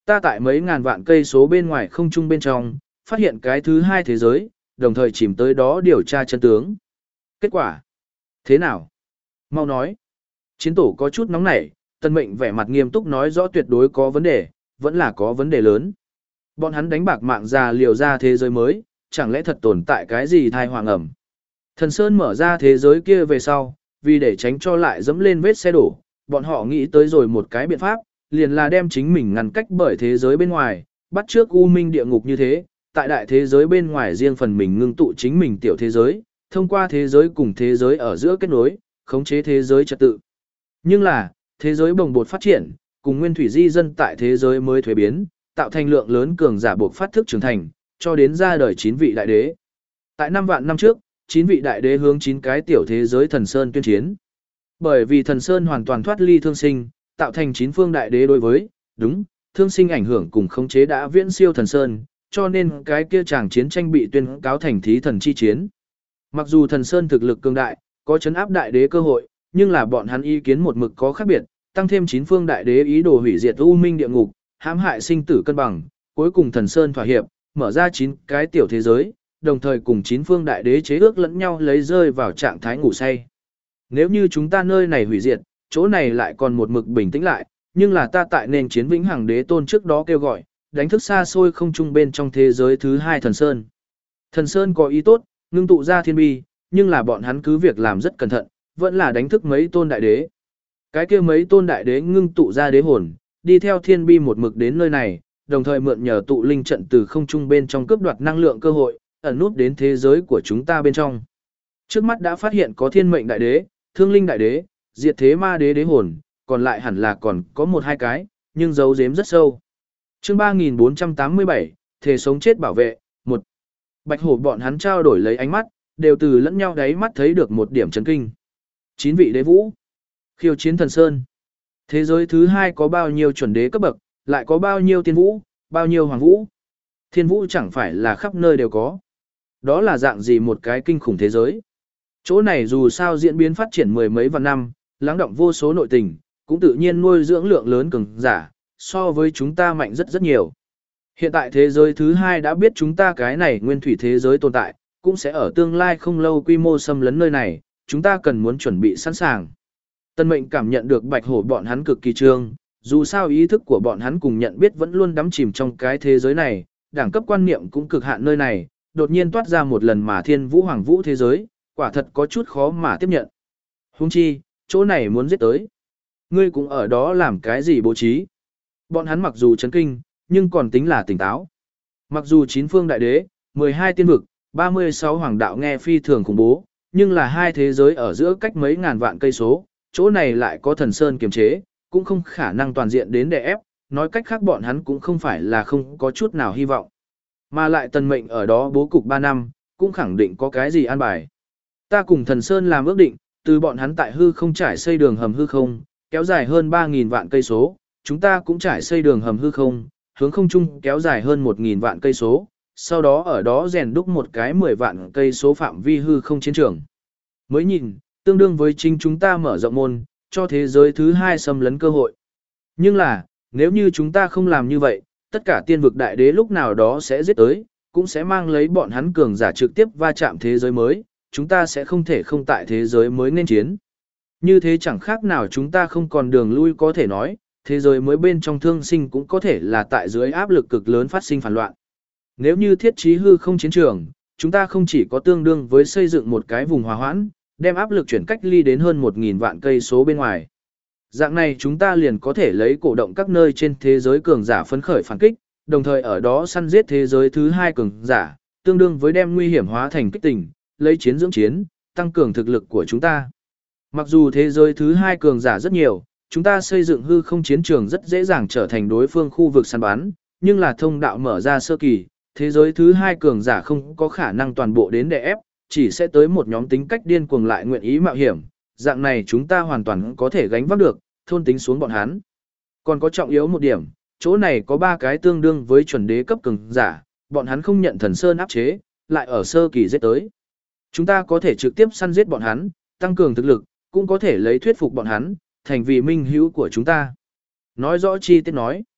Ta tại mấy ngàn vạn cây số bên ngoài không trung bên trong, phát hiện cái thứ hai thế giới, đồng thời chìm tới đó điều tra chân tướng. Kết quả? Thế nào? Mau nói. Chiến tổ có chút nóng nảy, Tân Mệnh vẻ mặt nghiêm túc nói rõ tuyệt đối có vấn đề, vẫn là có vấn đề lớn. Bọn hắn đánh bạc mạng già liều ra thế giới mới, chẳng lẽ thật tồn tại cái gì thai hoàng ẩm. Thần Sơn mở ra thế giới kia về sau, vì để tránh cho lại dẫm lên vết xe đổ, bọn họ nghĩ tới rồi một cái biện pháp, liền là đem chính mình ngăn cách bởi thế giới bên ngoài, bắt trước u minh địa ngục như thế, tại đại thế giới bên ngoài riêng phần mình ngưng tụ chính mình tiểu thế giới, thông qua thế giới cùng thế giới ở giữa kết nối, khống chế thế giới trật tự. Nhưng là, thế giới bồng bột phát triển, cùng nguyên thủy di dân tại thế giới mới thuế biến, tạo thành lượng lớn cường giả buộc phát thức trưởng thành, cho đến ra đời chín vị đại đế. Tại năm vạn năm trước, chín vị đại đế hướng chín cái tiểu thế giới thần sơn tuyên chiến. Bởi vì thần sơn hoàn toàn thoát ly thương sinh, tạo thành chín phương đại đế đối với, đúng, thương sinh ảnh hưởng cùng khống chế đã viễn siêu thần sơn, cho nên cái kia chàng chiến tranh bị tuyên cáo thành thí thần chi chiến. Mặc dù thần sơn thực lực cường đại, có chấn áp đại đế cơ hội, nhưng là bọn hắn ý kiến một mực có khác biệt, tăng thêm chín phương đại đế ý đồ hủy diệt u minh địa ngục, hãm hại sinh tử cân bằng, cuối cùng thần sơn thỏa hiệp, mở ra chín cái tiểu thế giới, đồng thời cùng chín phương đại đế chế ước lẫn nhau lấy rơi vào trạng thái ngủ say. Nếu như chúng ta nơi này hủy diệt, chỗ này lại còn một mực bình tĩnh lại, nhưng là ta tại nền chiến vĩnh hằng đế tôn trước đó kêu gọi, đánh thức xa xôi không trung bên trong thế giới thứ hai thần sơn. Thần sơn có ý tốt, ngưng tụ ra thiên bi, nhưng là bọn hắn cứ việc làm rất cẩn thận, vẫn là đánh thức mấy tôn đại đế. Cái kia mấy tôn đại đế ngưng tụ ra đế hồn, đi theo thiên bi một mực đến nơi này, đồng thời mượn nhờ tụ linh trận từ không trung bên trong cướp đoạt năng lượng cơ hội, ẩn nút đến thế giới của chúng ta bên trong. Trước mắt đã phát hiện có thiên mệnh đại đế, thương linh đại đế, diệt thế ma đế đế hồn, còn lại hẳn là còn có một hai cái, nhưng giấu giếm rất sâu. Chương ba nghìn bốn trăm tám mươi bảy, thể sống chết bảo vệ, một. Bạch hổ bọn hắn trao đổi lấy ánh mắt, đều từ lẫn nhau đáy mắt thấy được một điểm chấn kinh. Chín vị đế vũ, khiêu chiến thần sơn. Thế giới thứ hai có bao nhiêu chuẩn đế cấp bậc, lại có bao nhiêu tiên vũ, bao nhiêu hoàng vũ. Thiên vũ chẳng phải là khắp nơi đều có. Đó là dạng gì một cái kinh khủng thế giới. Chỗ này dù sao diễn biến phát triển mười mấy vạn năm, lắng động vô số nội tình, cũng tự nhiên nuôi dưỡng lượng lớn cường giả, so với chúng ta mạnh rất rất nhiều. Hiện tại thế giới thứ hai đã biết chúng ta cái này nguyên thủy thế giới tồn tại, cũng sẽ ở tương lai không lâu quy mô xâm lấn nơi này, chúng ta cần muốn chuẩn bị sẵn sàng. Tân Mệnh cảm nhận được Bạch Hổ bọn hắn cực kỳ trương, dù sao ý thức của bọn hắn cùng nhận biết vẫn luôn đắm chìm trong cái thế giới này, đẳng cấp quan niệm cũng cực hạn nơi này, đột nhiên toát ra một lần mà thiên vũ hoàng vũ thế giới, quả thật có chút khó mà tiếp nhận. Huống chi, chỗ này muốn giết tới. Ngươi cũng ở đó làm cái gì bố trí? Bọn hắn mặc dù chấn kinh, nhưng còn tính là tỉnh táo. Mặc dù chín phương đại đế, mười hai tiên vực, ba mươi sáu hoàng đạo nghe phi thường khủng bố, nhưng là hai thế giới ở giữa cách mấy ngàn vạn cây số, chỗ này lại có thần sơn kiềm chế, cũng không khả năng toàn diện đến đè ép, nói cách khác bọn hắn cũng không phải là không có chút nào hy vọng. Mà lại Tần Mệnh ở đó bố cục ba năm, cũng khẳng định có cái gì an bài. Ta cùng thần sơn làm ước định, từ bọn hắn tại hư không trải xây đường hầm hư không, kéo dài hơn ba nghìn vạn cây số, chúng ta cũng trải xây đường hầm hư không, hướng không trung kéo dài hơn một nghìn vạn cây số, sau đó ở đó rèn đúc một cái mười vạn cây số phạm vi hư không chiến trường. Mới nhìn, tương đương với chính chúng ta mở rộng môn, cho thế giới thứ hai xâm lấn cơ hội. Nhưng là, nếu như chúng ta không làm như vậy, tất cả tiên vực đại đế lúc nào đó sẽ giết tới, cũng sẽ mang lấy bọn hắn cường giả trực tiếp va chạm thế giới mới, chúng ta sẽ không thể không tại thế giới mới nên chiến. Như thế chẳng khác nào chúng ta không còn đường lui có thể nói, thế giới mới bên trong thương sinh cũng có thể là tại dưới áp lực cực lớn phát sinh phản loạn. Nếu như thiết trí hư không chiến trường, chúng ta không chỉ có tương đương với xây dựng một cái vùng hòa hoãn, đem áp lực chuyển cách ly đến hơn một nghìn vạn cây số bên ngoài. Dạng này chúng ta liền có thể lấy cổ động các nơi trên thế giới cường giả phấn khởi phản kích, đồng thời ở đó săn giết thế giới thứ hai cường giả, tương đương với đem nguy hiểm hóa thành kích tình, lấy chiến dưỡng chiến, tăng cường thực lực của chúng ta. Mặc dù thế giới thứ hai cường giả rất nhiều, chúng ta xây dựng hư không chiến trường rất dễ dàng trở thành đối phương khu vực săn bắn, nhưng là thông đạo mở ra sơ kỳ, thế giới thứ hai cường giả không có khả năng toàn bộ đến đè ép, chỉ sẽ tới một nhóm tính cách điên cuồng lại nguyện ý mạo hiểm, dạng này chúng ta hoàn toàn có thể gánh vác được, thôn tính xuống bọn hắn. Còn có trọng yếu một điểm, chỗ này có ba cái tương đương với chuẩn đế cấp cường giả, bọn hắn không nhận thần sơn áp chế, lại ở sơ kỳ giết tới. Chúng ta có thể trực tiếp săn giết bọn hắn, tăng cường thực lực, cũng có thể lấy thuyết phục bọn hắn, thành vì minh hữu của chúng ta. Nói rõ chi tiết nói.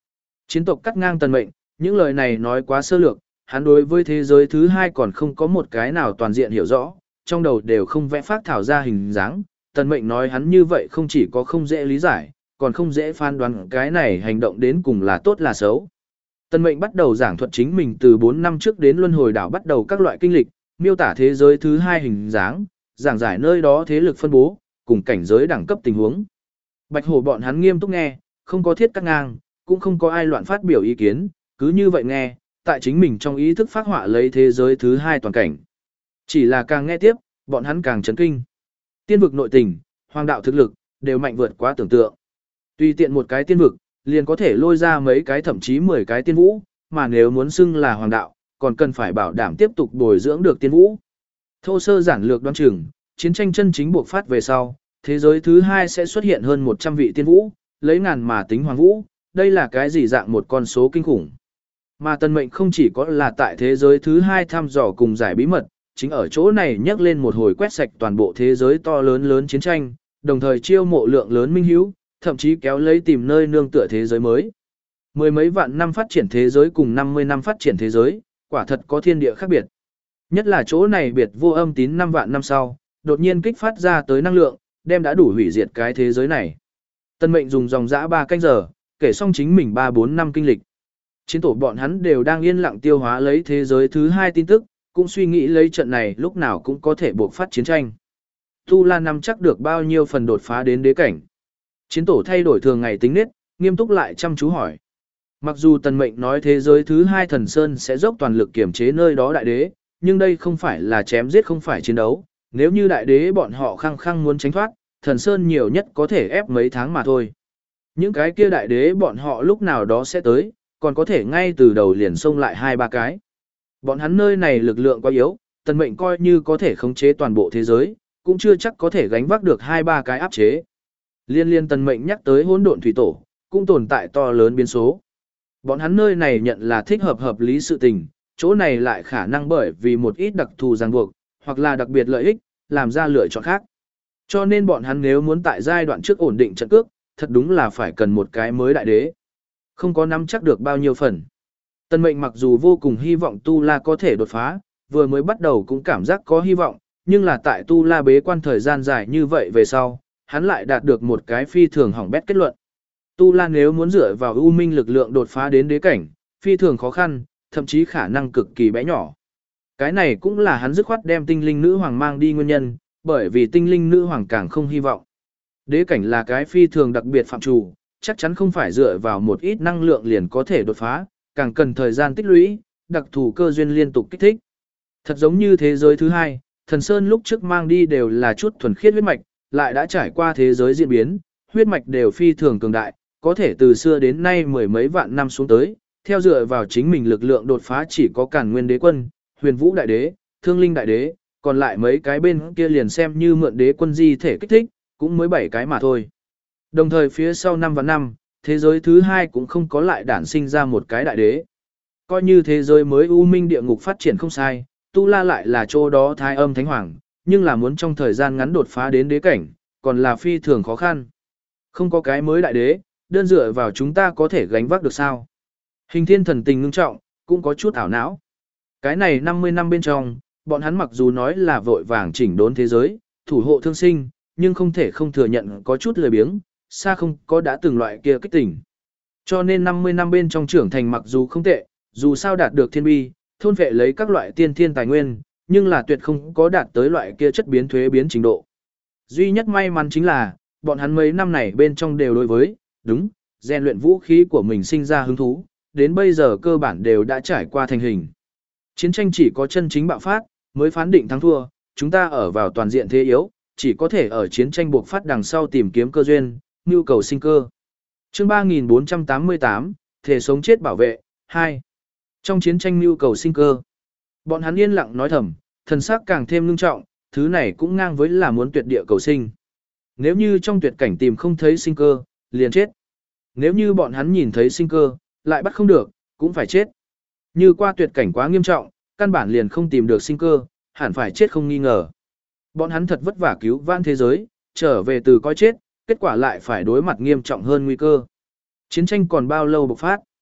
Chiến tộc cắt ngang tần mệnh, những lời này nói quá sơ lược, hắn đối với thế giới thứ hai còn không có một cái nào toàn diện hiểu rõ, trong đầu đều không vẽ phác thảo ra hình dáng. Tần mệnh nói hắn như vậy không chỉ có không dễ lý giải, còn không dễ phán đoán cái này hành động đến cùng là tốt là xấu. Tần mệnh bắt đầu giảng thuật chính mình từ bốn năm trước đến luân hồi đảo bắt đầu các loại kinh lịch, miêu tả thế giới thứ hai hình dáng, giảng giải nơi đó thế lực phân bố, cùng cảnh giới đẳng cấp tình huống. Bạch hổ bọn hắn nghiêm túc nghe, không có thiết cắt ngang, cũng không có ai loạn phát biểu ý kiến, cứ như vậy nghe, tại chính mình trong ý thức phát họa lấy thế giới thứ hai toàn cảnh. Chỉ là càng nghe tiếp, bọn hắn càng chấn kinh. Tiên vực nội tình, hoàng đạo thực lực, đều mạnh vượt quá tưởng tượng. Tùy tiện một cái tiên vực, liền có thể lôi ra mấy cái thậm chí mười cái tiên vũ, mà nếu muốn xưng là hoàng đạo, còn cần phải bảo đảm tiếp tục bồi dưỡng được tiên vũ. Thô sơ giản lược đoán chừng, chiến tranh chân chính buộc phát về sau, thế giới thứ hai sẽ xuất hiện hơn một trăm vị tiên vũ, lấy ngàn mà tính hoàng vũ, đây là cái gì dạng một con số kinh khủng. Mà Tần Mệnh không chỉ có là tại thế giới thứ hai thăm dò cùng giải bí mật, chính ở chỗ này nhắc lên một hồi quét sạch toàn bộ thế giới to lớn lớn chiến tranh, đồng thời chiêu mộ lượng lớn minh hữu, thậm chí kéo lấy tìm nơi nương tựa thế giới mới. Mười mấy vạn năm phát triển thế giới cùng năm mươi năm phát triển thế giới, quả thật có thiên địa khác biệt. Nhất là chỗ này biệt vô âm tín năm vạn năm sau, đột nhiên kích phát ra tới năng lượng, đem đã đủ hủy diệt cái thế giới này. Tần Mệnh dùng dòng dã ba canh giờ, kể xong chính mình ba bốn năm kinh lịch. Chiến tổ bọn hắn đều đang yên lặng tiêu hóa lấy thế giới thứ hai tin tức, cũng suy nghĩ lấy trận này lúc nào cũng có thể buộc phát chiến tranh. Tu La nắm chắc được bao nhiêu phần đột phá đến đế cảnh. Chiến tổ thay đổi thường ngày tính nết, nghiêm túc lại chăm chú hỏi. Mặc dù Tần Mệnh nói thế giới thứ hai Thần Sơn sẽ dốc toàn lực kiểm chế nơi đó đại đế, nhưng đây không phải là chém giết không phải chiến đấu. Nếu như đại đế bọn họ khăng khăng muốn tránh thoát, Thần Sơn nhiều nhất có thể ép mấy tháng mà thôi. Những cái kia đại đế bọn họ lúc nào đó sẽ tới, còn có thể ngay từ đầu liền xông lại hai ba cái. Bọn hắn nơi này lực lượng quá yếu, Tần Mệnh coi như có thể khống chế toàn bộ thế giới, cũng chưa chắc có thể gánh vác được hai ba cái áp chế. Liên liên Tần Mệnh nhắc tới hỗn độn thủy tổ, cũng tồn tại to lớn biến số. Bọn hắn nơi này nhận là thích hợp hợp lý sự tình, chỗ này lại khả năng bởi vì một ít đặc thù ràng buộc, hoặc là đặc biệt lợi ích, làm ra lựa chọn khác. Cho nên bọn hắn nếu muốn tại giai đoạn trước ổn định trận cước, thật đúng là phải cần một cái mới đại đế. Không có nắm chắc được bao nhiêu phần. Tần Mệnh mặc dù vô cùng hy vọng Tu La có thể đột phá, vừa mới bắt đầu cũng cảm giác có hy vọng, nhưng là tại Tu La bế quan thời gian dài như vậy về sau, hắn lại đạt được một cái phi thường hỏng bét kết luận. Tu La nếu muốn dựa vào U Minh lực lượng đột phá đến đế cảnh, phi thường khó khăn, thậm chí khả năng cực kỳ bé nhỏ. Cái này cũng là hắn dứt khoát đem tinh linh nữ hoàng mang đi nguyên nhân, bởi vì tinh linh nữ hoàng càng không hy vọng. Đế cảnh là cái phi thường đặc biệt phạm trù, chắc chắn không phải dựa vào một ít năng lượng liền có thể đột phá, càng cần thời gian tích lũy, đặc thù cơ duyên liên tục kích thích. Thật giống như thế giới thứ hai, Thần Sơn lúc trước mang đi đều là chút thuần khiết huyết mạch, lại đã trải qua thế giới diễn biến, huyết mạch đều phi thường cường đại, có thể từ xưa đến nay mười mấy vạn năm xuống tới, theo dựa vào chính mình lực lượng đột phá chỉ có Càn Nguyên Đế Quân, Huyền Vũ Đại Đế, Thương Linh Đại Đế, còn lại mấy cái bên kia liền xem như mượn đế quân di thể kích thích, cũng mới bảy cái mà thôi. Đồng thời phía sau năm và năm, thế giới thứ hai cũng không có lại đản sinh ra một cái đại đế. Coi như thế giới mới U Minh địa ngục phát triển không sai, Tu La lại là chỗ đó thái âm thánh hoàng, nhưng là muốn trong thời gian ngắn đột phá đến đế cảnh, còn là phi thường khó khăn. Không có cái mới đại đế, đơn dựa vào chúng ta có thể gánh vác được sao? Hình Thiên thần tình ngưng trọng, cũng có chút ảo não. Cái này năm mươi năm bên trong, bọn hắn mặc dù nói là vội vàng chỉnh đốn thế giới, thủ hộ thương sinh, nhưng không thể không thừa nhận có chút lười biếng, xa không có đã từng loại kia kích tỉnh. Cho nên năm mươi năm bên trong trưởng thành mặc dù không tệ, dù sao đạt được thiên bi, thôn vệ lấy các loại tiên thiên tài nguyên, nhưng là tuyệt không có đạt tới loại kia chất biến thuế biến trình độ. Duy nhất may mắn chính là, bọn hắn mấy năm này bên trong đều đối với, đúng, rèn luyện vũ khí của mình sinh ra hứng thú, đến bây giờ cơ bản đều đã trải qua thành hình. Chiến tranh chỉ có chân chính bạo phát, mới phán định thắng thua, chúng ta ở vào toàn diện thế yếu, chỉ có thể ở chiến tranh buộc phát đằng sau tìm kiếm cơ duyên, nhu cầu sinh cơ. Chương ba nghìn bốn trăm tám mươi tám, thể sống chết bảo vệ, hai. Trong chiến tranh nhu cầu sinh cơ, bọn hắn yên lặng nói thầm, thần sắc càng thêm ngưng trọng, thứ này cũng ngang với là muốn tuyệt địa cầu sinh. Nếu như trong tuyệt cảnh tìm không thấy sinh cơ, liền chết. Nếu như bọn hắn nhìn thấy sinh cơ, lại bắt không được, cũng phải chết. Như qua tuyệt cảnh quá nghiêm trọng, căn bản liền không tìm được sinh cơ, hẳn phải chết không nghi ngờ. Bọn hắn thật vất vả cứu vãn thế giới, trở về từ coi chết, kết quả lại phải đối mặt nghiêm trọng hơn nguy cơ. Chiến tranh còn bao lâu bộc phát?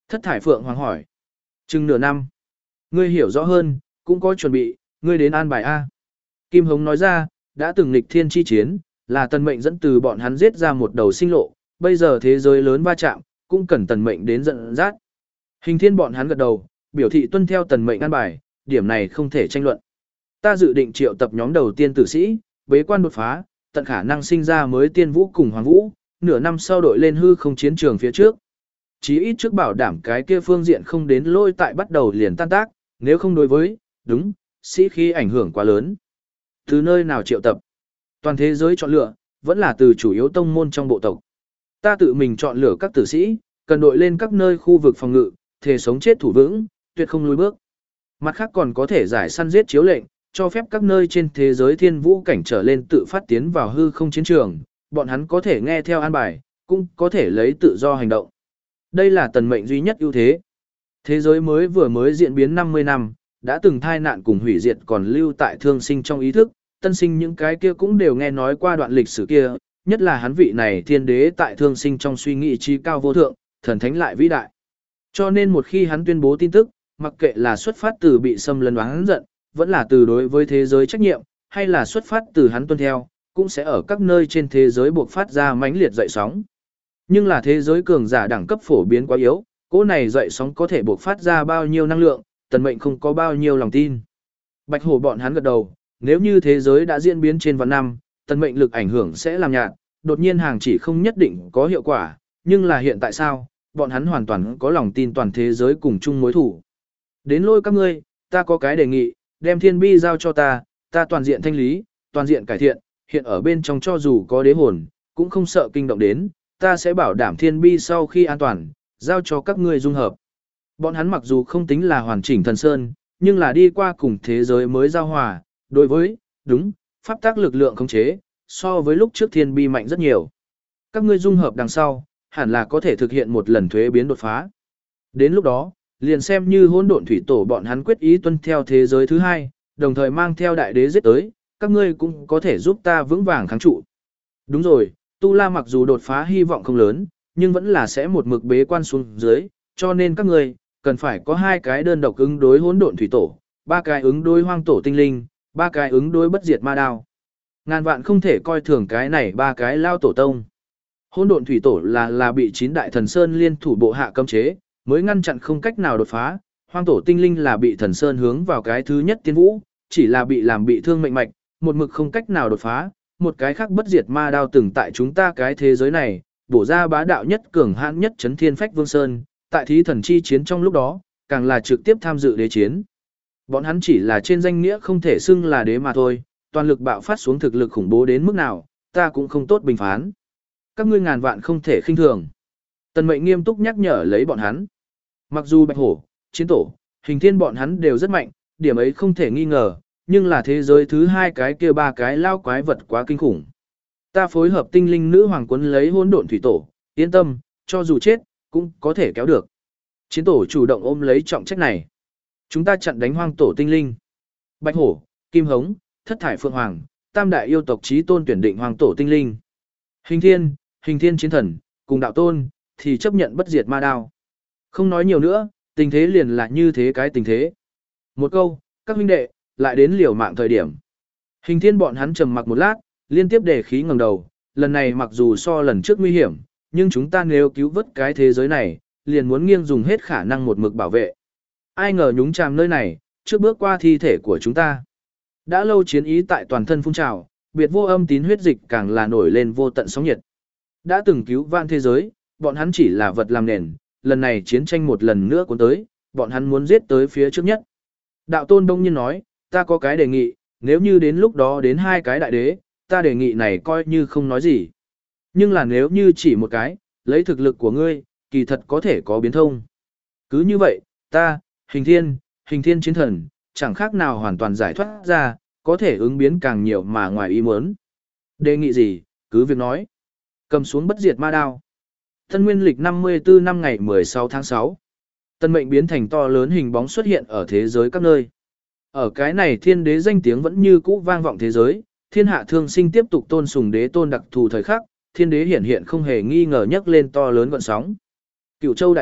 Thất thải phượng hoàng hỏi. Chừng nửa năm. Ngươi hiểu rõ hơn, cũng có chuẩn bị, ngươi đến an bài A. Kim Hống nói ra, đã từng nghịch thiên chi chiến, là tần mệnh dẫn từ bọn hắn giết ra một đầu sinh lộ, bây giờ thế giới lớn va chạm, cũng cần tần mệnh đến dẫn dắt. Hình thiên bọn hắn gật đầu, biểu thị tuân theo tần mệnh an bài, điểm này không thể tranh luận. Ta dự định triệu tập nhóm đầu tiên tử sĩ, bế quan đột phá, tận khả năng sinh ra mới tiên vũ cùng hoàng vũ, nửa năm sau đội lên hư không chiến trường phía trước. Chí ít trước bảo đảm cái kia phương diện không đến lôi tại bắt đầu liền tan tác, nếu không đối với, đúng, sĩ khí ảnh hưởng quá lớn. Từ nơi nào triệu tập? Toàn thế giới chọn lựa, vẫn là từ chủ yếu tông môn trong bộ tộc. Ta tự mình chọn lựa các tử sĩ, cần đội lên các nơi khu vực phòng ngự, thể sống chết thủ vững, tuyệt không lùi bước. Mặt khác còn có thể giải săn giết chiếu lệnh, cho phép các nơi trên thế giới thiên vũ cảnh trở lên tự phát tiến vào hư không chiến trường, bọn hắn có thể nghe theo an bài, cũng có thể lấy tự do hành động. Đây là tần mệnh duy nhất ưu thế. Thế giới mới vừa mới diễn biến năm mươi năm, đã từng thai nạn cùng hủy diệt còn lưu tại thương sinh trong ý thức, tân sinh những cái kia cũng đều nghe nói qua đoạn lịch sử kia, nhất là hắn vị này thiên đế tại thương sinh trong suy nghĩ trí cao vô thượng, thần thánh lại vĩ đại. Cho nên một khi hắn tuyên bố tin tức, mặc kệ là xuất phát từ bị xâm lấn oán giận, vẫn là từ đối với thế giới trách nhiệm, hay là xuất phát từ hắn tuân theo, cũng sẽ ở các nơi trên thế giới buộc phát ra mãnh liệt dậy sóng. Nhưng là thế giới cường giả đẳng cấp phổ biến quá yếu, cỗ này dậy sóng có thể buộc phát ra bao nhiêu năng lượng, tần mệnh không có bao nhiêu lòng tin. Bạch hổ bọn hắn gật đầu, nếu như thế giới đã diễn biến trên vạn năm, tần mệnh lực ảnh hưởng sẽ làm nhạt, đột nhiên hàng chỉ không nhất định có hiệu quả, nhưng là hiện tại sao, bọn hắn hoàn toàn có lòng tin toàn thế giới cùng chung mối thủ. Đến lôi các ngươi, ta có cái đề nghị, đem thiên bi giao cho ta, ta toàn diện thanh lý, toàn diện cải thiện, hiện ở bên trong cho dù có đế hồn, cũng không sợ kinh động đến, ta sẽ bảo đảm thiên bi sau khi an toàn, giao cho các ngươi dung hợp. Bọn hắn mặc dù không tính là hoàn chỉnh thần sơn, nhưng là đi qua cùng thế giới mới giao hòa, đối với, đúng, pháp tác lực lượng khống chế, so với lúc trước thiên bi mạnh rất nhiều. Các ngươi dung hợp đằng sau, hẳn là có thể thực hiện một lần thuế biến đột phá. Đến lúc đó, liền xem như hỗn độn thủy tổ bọn hắn quyết ý tuân theo thế giới thứ hai, đồng thời mang theo đại đế giết tới, các ngươi cũng có thể giúp ta vững vàng kháng trụ. Đúng rồi, Tu La mặc dù đột phá hy vọng không lớn, nhưng vẫn là sẽ một mực bế quan xuống dưới, cho nên các ngươi cần phải có hai cái đơn độc ứng đối hỗn độn thủy tổ, ba cái ứng đối hoang tổ tinh linh, ba cái ứng đối bất diệt ma đao. Ngàn vạn không thể coi thường cái này ba cái lao tổ tông. Hỗn độn thủy tổ là là bị chín đại thần sơn liên thủ bộ hạ cấm chế, mới ngăn chặn không cách nào đột phá. Hoang tổ tinh linh là bị thần sơn hướng vào cái thứ nhất tiên vũ, chỉ là bị làm bị thương mệnh mạch, một mực không cách nào đột phá. Một cái khác bất diệt ma đao từng tại chúng ta cái thế giới này, bổ ra bá đạo nhất cường hãn nhất chấn thiên phách vương sơn, tại thí thần chi chiến trong lúc đó, càng là trực tiếp tham dự đế chiến. Bọn hắn chỉ là trên danh nghĩa không thể xưng là đế mà thôi, toàn lực bạo phát xuống thực lực khủng bố đến mức nào, ta cũng không tốt bình phán. Các ngươi ngàn vạn không thể khinh thường. Tần Mệnh nghiêm túc nhắc nhở lấy bọn hắn. Mặc dù Bạch Hổ, Chiến Tổ, Hình Thiên bọn hắn đều rất mạnh, điểm ấy không thể nghi ngờ, nhưng là thế giới thứ hai cái kia ba cái lao quái vật quá kinh khủng. Ta phối hợp tinh linh nữ hoàng quấn lấy hỗn độn thủy tổ, yên tâm, cho dù chết, cũng có thể kéo được. Chiến Tổ chủ động ôm lấy trọng trách này. Chúng ta chặn đánh hoang tổ tinh linh. Bạch Hổ, Kim Hống, Thất Thải Phượng Hoàng, tam đại yêu tộc chí tôn tuyển định hoang tổ tinh linh. Hình Thiên, Hình Thiên chiến thần, cùng đạo tôn, thì chấp nhận bất diệt ma đao. Không nói nhiều nữa, tình thế liền là như thế cái tình thế. Một câu, các huynh đệ, lại đến liều mạng thời điểm. Hình Thiên bọn hắn trầm mặc một lát, liên tiếp đề khí ngẩng đầu, lần này mặc dù so lần trước nguy hiểm, nhưng chúng ta nếu cứu vớt cái thế giới này, liền muốn nghiêng dùng hết khả năng một mực bảo vệ. Ai ngờ nhúng chàm nơi này, trước bước qua thi thể của chúng ta. Đã lâu chiến ý tại toàn thân phun trào, biệt vô âm tín huyết dịch càng là nổi lên vô tận sóng nhiệt. Đã từng cứu vãn thế giới, bọn hắn chỉ là vật làm nền, lần này chiến tranh một lần nữa cuốn tới, bọn hắn muốn giết tới phía trước nhất. Đạo tôn đông nhiên nói, ta có cái đề nghị, nếu như đến lúc đó đến hai cái đại đế, ta đề nghị này coi như không nói gì. Nhưng là nếu như chỉ một cái, lấy thực lực của ngươi, kỳ thật có thể có biến thông. Cứ như vậy, ta, Hình Thiên, Hình Thiên chiến thần, chẳng khác nào hoàn toàn giải thoát ra, có thể ứng biến càng nhiều mà ngoài ý muốn. Đề nghị gì, cứ việc nói. Cầm xuống bất diệt ma đao. Tân nguyên lịch năm mươi tư năm ngày mười sáu tháng sáu. Tân mệnh biến thành to lớn hình bóng xuất hiện ở thế giới các nơi. Ở cái này thiên đế danh tiếng vẫn như cũ vang vọng thế giới, thiên hạ thương sinh tiếp tục tôn sùng đế tôn đặc thù thời khắc, thiên đế hiển hiện không hề nghi ngờ nhấc lên to lớn gọn sóng. Cửu châu đại lục,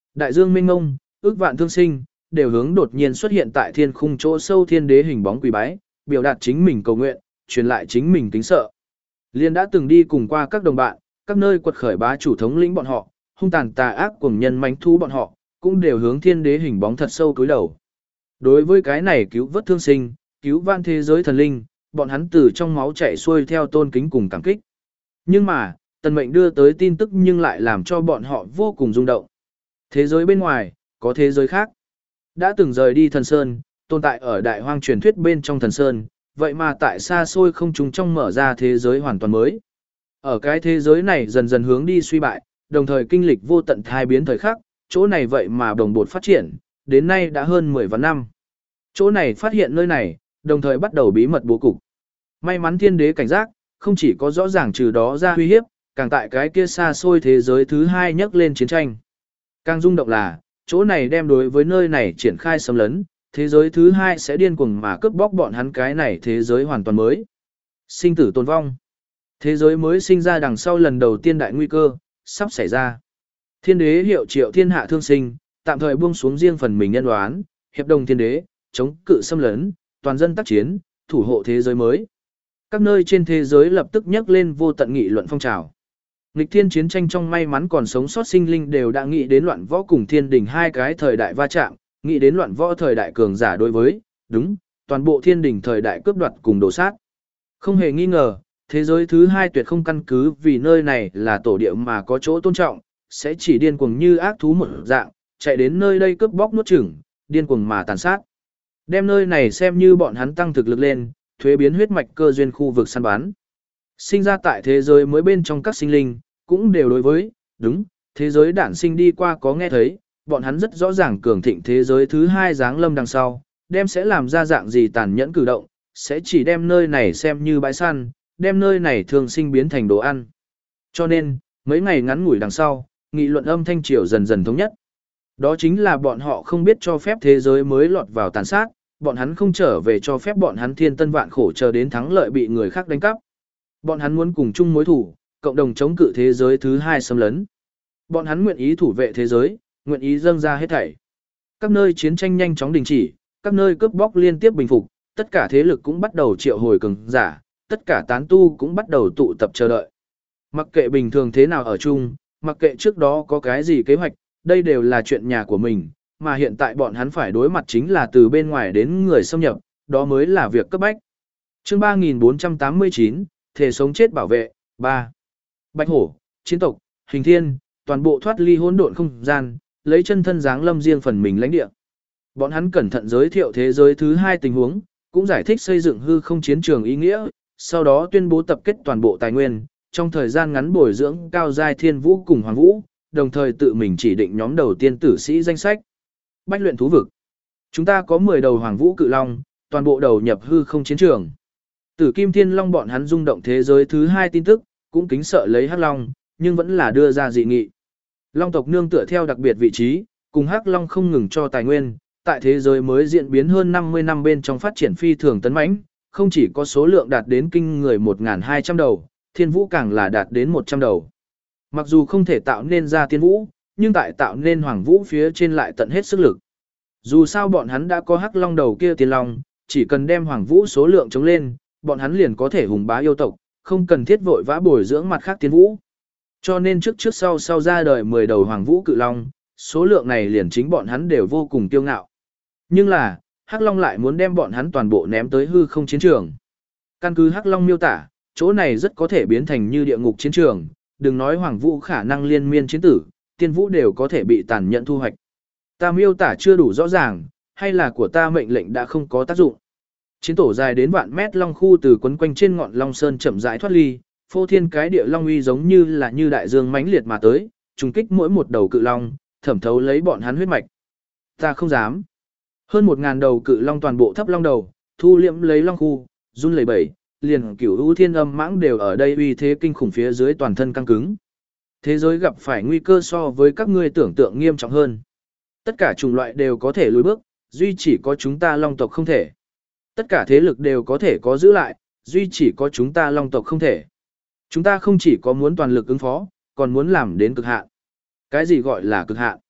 đại dương mênh mông, ước vạn thương sinh, đều hướng đột nhiên xuất hiện tại thiên khung chỗ sâu thiên đế hình bóng quỳ bái, biểu đạt chính mình cầu nguyện, truyền lại chính mình kính sợ. Liên đã từng đi cùng qua các đồng bạn, các nơi quật khởi bá chủ thống lĩnh bọn họ, hung tàn tà ác cuồng nhân mãnh thú bọn họ, cũng đều hướng thiên đế hình bóng thật sâu cúi đầu. Đối với cái này cứu vớt thương sinh, cứu vãn thế giới thần linh, bọn hắn từ trong máu chảy xuôi theo tôn kính cùng cảm kích. Nhưng mà, tần mệnh đưa tới tin tức nhưng lại làm cho bọn họ vô cùng rung động. Thế giới bên ngoài, có thế giới khác. Đã từng rời đi thần sơn, tồn tại ở đại hoang truyền thuyết bên trong thần sơn, vậy mà tại xa xôi không trung trong mở ra thế giới hoàn toàn mới. Ở cái thế giới này dần dần hướng đi suy bại, đồng thời kinh lịch vô tận thai biến thời khắc, chỗ này vậy mà đồng bột phát triển, đến nay đã hơn mười vạn năm. Chỗ này phát hiện nơi này, đồng thời bắt đầu bí mật bố cục. May mắn thiên đế cảnh giác, không chỉ có rõ ràng trừ đó ra uy hiếp, càng tại cái kia xa xôi thế giới thứ hai nhấc lên chiến tranh. Càng rung động là, chỗ này đem đối với nơi này triển khai xâm lấn, thế giới thứ hai sẽ điên cuồng mà cướp bóc bọn hắn cái này thế giới hoàn toàn mới. Sinh tử tồn vong. Thế giới mới sinh ra đằng sau lần đầu tiên đại nguy cơ, sắp xảy ra. Thiên đế hiệu triệu thiên hạ thương sinh, tạm thời buông xuống riêng phần mình nhân đoán, hiệp đồng thiên đế, chống cự xâm lấn, toàn dân tác chiến, thủ hộ thế giới mới. Các nơi trên thế giới lập tức nhấc lên vô tận nghị luận phong trào. Nghịch thiên chiến tranh trong may mắn còn sống sót sinh linh đều đã nghĩ đến loạn võ cùng thiên đình hai cái thời đại va chạm, nghĩ đến loạn võ thời đại cường giả đối với, đúng, toàn bộ thiên đình thời đại cướp đoạt cùng đổ sát. Không hề nghi ngờ, thế giới thứ hai tuyệt không căn cứ vì nơi này là tổ địa mà có chỗ tôn trọng, sẽ chỉ điên cuồng như ác thú một dạng, chạy đến nơi đây cướp bóc nuốt chửng, điên cuồng mà tàn sát. Đem nơi này xem như bọn hắn tăng thực lực lên, thuế biến huyết mạch cơ duyên khu vực săn bắn. Sinh ra tại thế giới mới bên trong các sinh linh, cũng đều đối với, đúng, thế giới đản sinh đi qua có nghe thấy, bọn hắn rất rõ ràng cường thịnh thế giới thứ hai giáng lâm đằng sau, đem sẽ làm ra dạng gì tàn nhẫn cử động, sẽ chỉ đem nơi này xem như bãi săn, đem nơi này thường sinh biến thành đồ ăn. Cho nên, mấy ngày ngắn ngủi đằng sau, nghị luận âm thanh triều dần dần thống nhất. Đó chính là bọn họ không biết cho phép thế giới mới lọt vào tàn sát, bọn hắn không trở về cho phép bọn hắn thiên tân vạn khổ chờ đến thắng lợi bị người khác đánh cắp. Bọn hắn muốn cùng chung mối thủ, cộng đồng chống cự thế giới thứ hai xâm lấn. Bọn hắn nguyện ý thủ vệ thế giới, nguyện ý dâng ra hết thảy. Các nơi chiến tranh nhanh chóng đình chỉ, các nơi cướp bóc liên tiếp bình phục, tất cả thế lực cũng bắt đầu triệu hồi cường giả, tất cả tán tu cũng bắt đầu tụ tập chờ đợi. Mặc kệ bình thường thế nào ở chung, mặc kệ trước đó có cái gì kế hoạch, đây đều là chuyện nhà của mình, mà hiện tại bọn hắn phải đối mặt chính là từ bên ngoài đến người xâm nhập, đó mới là việc cấp bách. Chương ba nghìn bốn trăm tám mươi chín, thể sống chết bảo vệ, ba. Bạch hổ, chiến tộc, hình thiên, toàn bộ thoát ly hỗn độn không gian, lấy chân thân dáng lâm riêng phần mình lãnh địa. Bọn hắn cẩn thận giới thiệu thế giới thứ hai tình huống, cũng giải thích xây dựng hư không chiến trường ý nghĩa, sau đó tuyên bố tập kết toàn bộ tài nguyên, trong thời gian ngắn bồi dưỡng cao giai thiên vũ cùng hoàng vũ, đồng thời tự mình chỉ định nhóm đầu tiên tử sĩ danh sách. Bách luyện thú vực. Chúng ta có mười đầu hoàng vũ cự long, toàn bộ đầu nhập hư không chiến trường. Tử Kim Thiên Long bọn hắn rung động thế giới thứ hai tin tức, cũng kính sợ lấy Hắc Long, nhưng vẫn là đưa ra dị nghị. Long tộc nương tựa theo đặc biệt vị trí, cùng Hắc Long không ngừng cho tài nguyên, tại thế giới mới diễn biến hơn năm mươi năm bên trong phát triển phi thường tấn mãnh, không chỉ có số lượng đạt đến kinh người một nghìn hai trăm đầu, thiên vũ càng là đạt đến một trăm đầu. Mặc dù không thể tạo nên ra thiên vũ, nhưng tại tạo nên hoàng vũ phía trên lại tận hết sức lực. Dù sao bọn hắn đã có Hắc Long đầu kia tiên long, chỉ cần đem hoàng vũ số lượng chống lên, bọn hắn liền có thể hùng bá yêu tộc, không cần thiết vội vã bồi dưỡng mặt khác tiên vũ. Cho nên trước trước sau sau ra đời mười đầu hoàng vũ cự long, số lượng này liền chính bọn hắn đều vô cùng kiêu ngạo. Nhưng là, Hắc Long lại muốn đem bọn hắn toàn bộ ném tới hư không chiến trường. Căn cứ Hắc Long miêu tả, chỗ này rất có thể biến thành như địa ngục chiến trường, đừng nói hoàng vũ khả năng liên miên chiến tử, tiên vũ đều có thể bị tàn nhẫn thu hoạch. Ta miêu tả chưa đủ rõ ràng, hay là của ta mệnh lệnh đã không có tác dụng. Chiến tổ dài đến vạn mét long khu từ quấn quanh trên ngọn long sơn chậm rãi thoát ly, phô thiên cái địa long uy giống như là như đại dương mãnh liệt mà tới, trùng kích mỗi một đầu cự long, thẩm thấu lấy bọn hắn huyết mạch. Ta không dám. Hơn một ngàn đầu cự long toàn bộ thấp long đầu, thu liễm lấy long khu, run lẩy bẩy, liền cửu u thiên âm mãng đều ở đây uy thế kinh khủng phía dưới toàn thân căng cứng. Thế giới gặp phải nguy cơ so với các ngươi tưởng tượng nghiêm trọng hơn. Tất cả chủng loại đều có thể lùi bước, duy chỉ có chúng ta long tộc không thể. Tất cả thế lực đều có thể có giữ lại, duy chỉ có chúng ta long tộc không thể. Chúng ta không chỉ có muốn toàn lực ứng phó, còn muốn làm đến cực hạn. Cái gì gọi là cực hạn?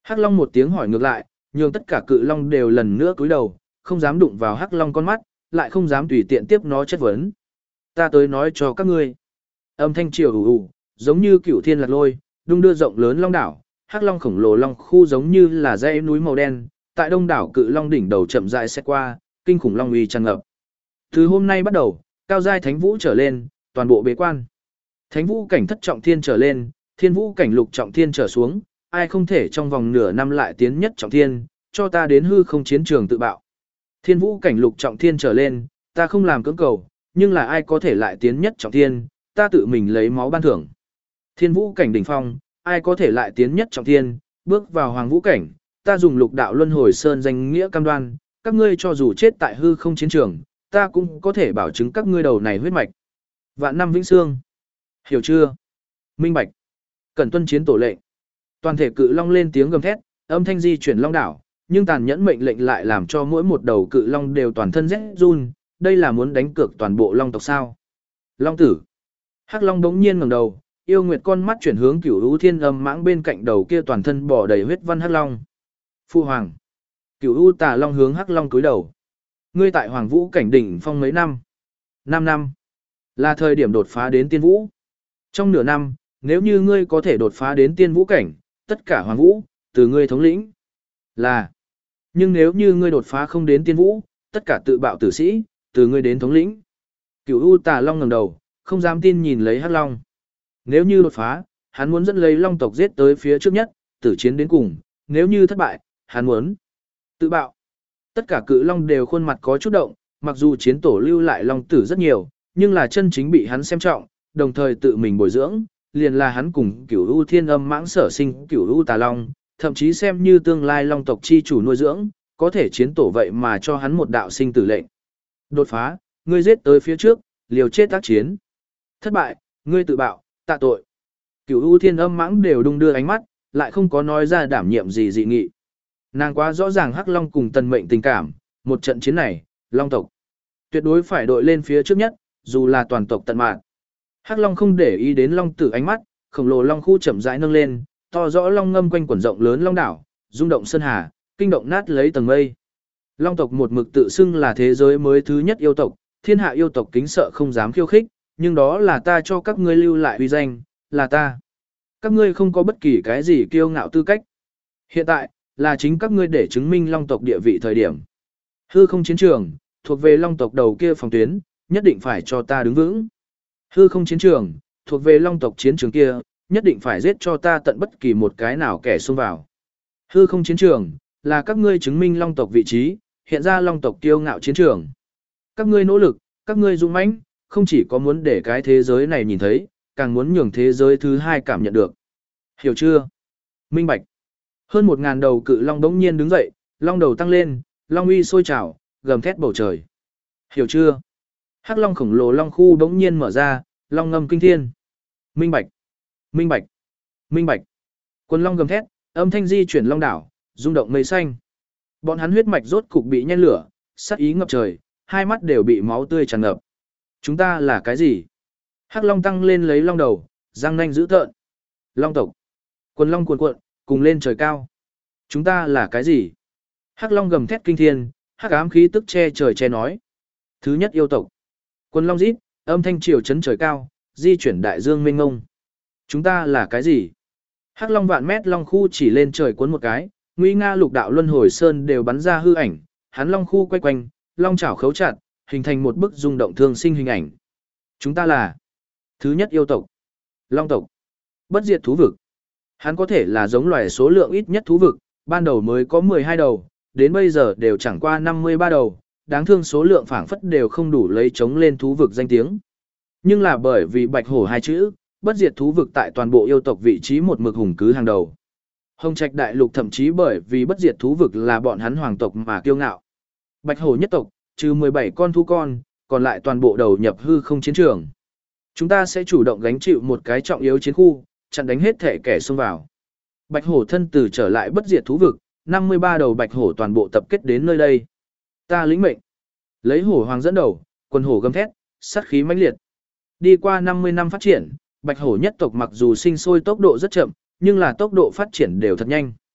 Hắc Long một tiếng hỏi ngược lại, nhường tất cả cự long đều lần nữa cúi đầu, không dám đụng vào Hắc Long con mắt, lại không dám tùy tiện tiếp nó chất vấn. Ta tới nói cho các ngươi. Âm thanh triều ù ù, giống như cửu thiên lạc lôi, đung đưa rộng lớn long đảo, Hắc Long khổng lồ long khu giống như là dãy núi màu đen, tại đông đảo cự long đỉnh đầu chậm rãi xét qua, kinh khủng long uy tràn ngập. Từ hôm nay bắt đầu, cao giai thánh vũ trở lên, toàn bộ bế quan. Thánh vũ cảnh thất trọng thiên trở lên, thiên vũ cảnh lục trọng thiên trở xuống, ai không thể trong vòng nửa năm lại tiến nhất trọng thiên, cho ta đến hư không chiến trường tự bạo. Thiên vũ cảnh lục trọng thiên trở lên, ta không làm cưỡng cầu, nhưng là ai có thể lại tiến nhất trọng thiên, ta tự mình lấy máu ban thưởng. Thiên vũ cảnh đỉnh phong, ai có thể lại tiến nhất trọng thiên, bước vào hoàng vũ cảnh, ta dùng lục đạo luân hồi sơn danh nghĩa cam đoan, các ngươi cho dù chết tại hư không chiến trường, ta cũng có thể bảo chứng các ngươi đầu này huyết mạch. Vạn năm vĩnh xương. Hiểu chưa? Minh bạch. Cần tuân chiến tổ lệnh. Toàn thể cự long lên tiếng gầm thét, âm thanh di chuyển long đảo, nhưng tàn nhẫn mệnh lệnh lại làm cho mỗi một đầu cự long đều toàn thân rét run, đây là muốn đánh cược toàn bộ long tộc sao? Long tử. Hắc Long bỗng nhiên ngẩng đầu, yêu nguyệt con mắt chuyển hướng Cửu U Thiên Âm Mãng bên cạnh đầu kia toàn thân bò đầy huyết văn Hắc Long. Phu hoàng. Cửu U Tà Long hướng Hắc Long cúi đầu. Ngươi tại Hoàng Vũ cảnh đỉnh phong mấy năm? Năm năm. Là thời điểm đột phá đến tiên vũ. Trong nửa năm, nếu như ngươi có thể đột phá đến tiên vũ cảnh, tất cả Hoàng Vũ, từ ngươi thống lĩnh. Là. Nhưng nếu như ngươi đột phá không đến tiên vũ, tất cả tự bạo tử sĩ, từ ngươi đến thống lĩnh. Cửu U Tà Long ngẩng đầu, không dám tin nhìn lấy Hắc Long. Nếu như đột phá, hắn muốn dẫn lấy Long tộc giết tới phía trước nhất, tử chiến đến cùng, nếu như thất bại, hắn muốn tự bạo. Tất cả cự long đều khuôn mặt có chút động, mặc dù chiến tổ lưu lại long tử rất nhiều, nhưng là chân chính bị hắn xem trọng, đồng thời tự mình bồi dưỡng, liền là hắn cùng Cửu U Thiên Âm Mãng sở sinh Cửu U Tà Long, thậm chí xem như tương lai long tộc chi chủ nuôi dưỡng, có thể chiến tổ vậy mà cho hắn một đạo sinh tử lệnh. Đột phá, ngươi giết tới phía trước, liều chết tác chiến. Thất bại, ngươi tự bạo, tạ tội. Cửu U Thiên Âm Mãng đều đung đưa ánh mắt, lại không có nói ra đảm nhiệm gì dị nghị. Nàng quá rõ ràng Hắc Long cùng Tần Mệnh tình cảm, một trận chiến này, Long tộc tuyệt đối phải đội lên phía trước nhất, dù là toàn tộc tận mạng. Hắc Long không để ý đến Long tử ánh mắt, khổng lồ Long khu chậm rãi nâng lên, to rõ long ngâm quanh quần rộng lớn long đảo, rung động sơn hà, kinh động nát lấy tầng mây. Long tộc một mực tự xưng là thế giới mới thứ nhất yêu tộc, thiên hạ yêu tộc kính sợ không dám khiêu khích, nhưng đó là ta cho các ngươi lưu lại uy danh, là ta. Các ngươi không có bất kỳ cái gì kiêu ngạo tư cách. Hiện tại, là chính các ngươi để chứng minh long tộc địa vị thời điểm. Hư không chiến trường, thuộc về long tộc đầu kia phòng tuyến, nhất định phải cho ta đứng vững. Hư không chiến trường, thuộc về long tộc chiến trường kia, nhất định phải giết cho ta tận bất kỳ một cái nào kẻ xông vào. Hư không chiến trường, là các ngươi chứng minh long tộc vị trí, hiện ra long tộc kiêu ngạo chiến trường. Các ngươi nỗ lực, các ngươi dũng mãnh, không chỉ có muốn để cái thế giới này nhìn thấy, càng muốn nhường thế giới thứ hai cảm nhận được. Hiểu chưa? Minh bạch. Hơn một ngàn đầu cự long đống nhiên đứng dậy, long đầu tăng lên, long uy sôi trào, gầm thét bầu trời. Hiểu chưa? Hắc long khổng lồ long khu đống nhiên mở ra, long ngâm kinh thiên. Minh bạch. Minh bạch. Minh bạch. Quân long gầm thét, âm thanh di chuyển long đảo, rung động mây xanh. Bọn hắn huyết mạch rốt cục bị nhen lửa, sát ý ngập trời, hai mắt đều bị máu tươi tràn ngập. Chúng ta là cái gì? Hắc long tăng lên lấy long đầu, răng nanh dữ tợn. Long tộc. Quần long cuồn cuộn, cùng lên trời cao. Chúng ta là cái gì? Hắc long gầm thét kinh thiên, hắc ám khí tức che trời che nói. Thứ nhất yêu tộc. Quần long rít, âm thanh triều chấn trời cao, di chuyển đại dương mênh ngông. Chúng ta là cái gì? Hắc long vạn mét long khu chỉ lên trời cuốn một cái, nguy nga lục đạo luân hồi sơn đều bắn ra hư ảnh, hắn long khu quay quanh, long chảo khấu chặt, hình thành một bức rung động thương sinh hình ảnh. Chúng ta là thứ nhất yêu tộc, long tộc, bất diệt thú vực. Hắn có thể là giống loài số lượng ít nhất thú vực, ban đầu mới có mười hai đầu, đến bây giờ đều chẳng qua năm mươi ba đầu, đáng thương số lượng phảng phất đều không đủ lấy chống lên thú vực danh tiếng. Nhưng là bởi vì bạch hổ hai chữ, bất diệt thú vực tại toàn bộ yêu tộc vị trí một mực hùng cứ hàng đầu. Hồng Trạch đại lục thậm chí bởi vì bất diệt thú vực là bọn hắn hoàng tộc mà kiêu ngạo. Bạch hổ nhất tộc, trừ mười bảy con thú con, còn lại toàn bộ đầu nhập hư không chiến trường. Chúng ta sẽ chủ động gánh chịu một cái trọng yếu chiến khu, chặn đánh hết thể kẻ xông vào. Bạch hổ thân tử trở lại bất diệt thú vực, năm mươi ba đầu bạch hổ toàn bộ tập kết đến nơi đây. Ta lĩnh mệnh. Lấy hổ hoàng dẫn đầu, quân hổ gầm thét, sát khí mãnh liệt. Đi qua năm mươi năm phát triển, bạch hổ nhất tộc mặc dù sinh sôi tốc độ rất chậm, nhưng là tốc độ phát triển đều thật nhanh.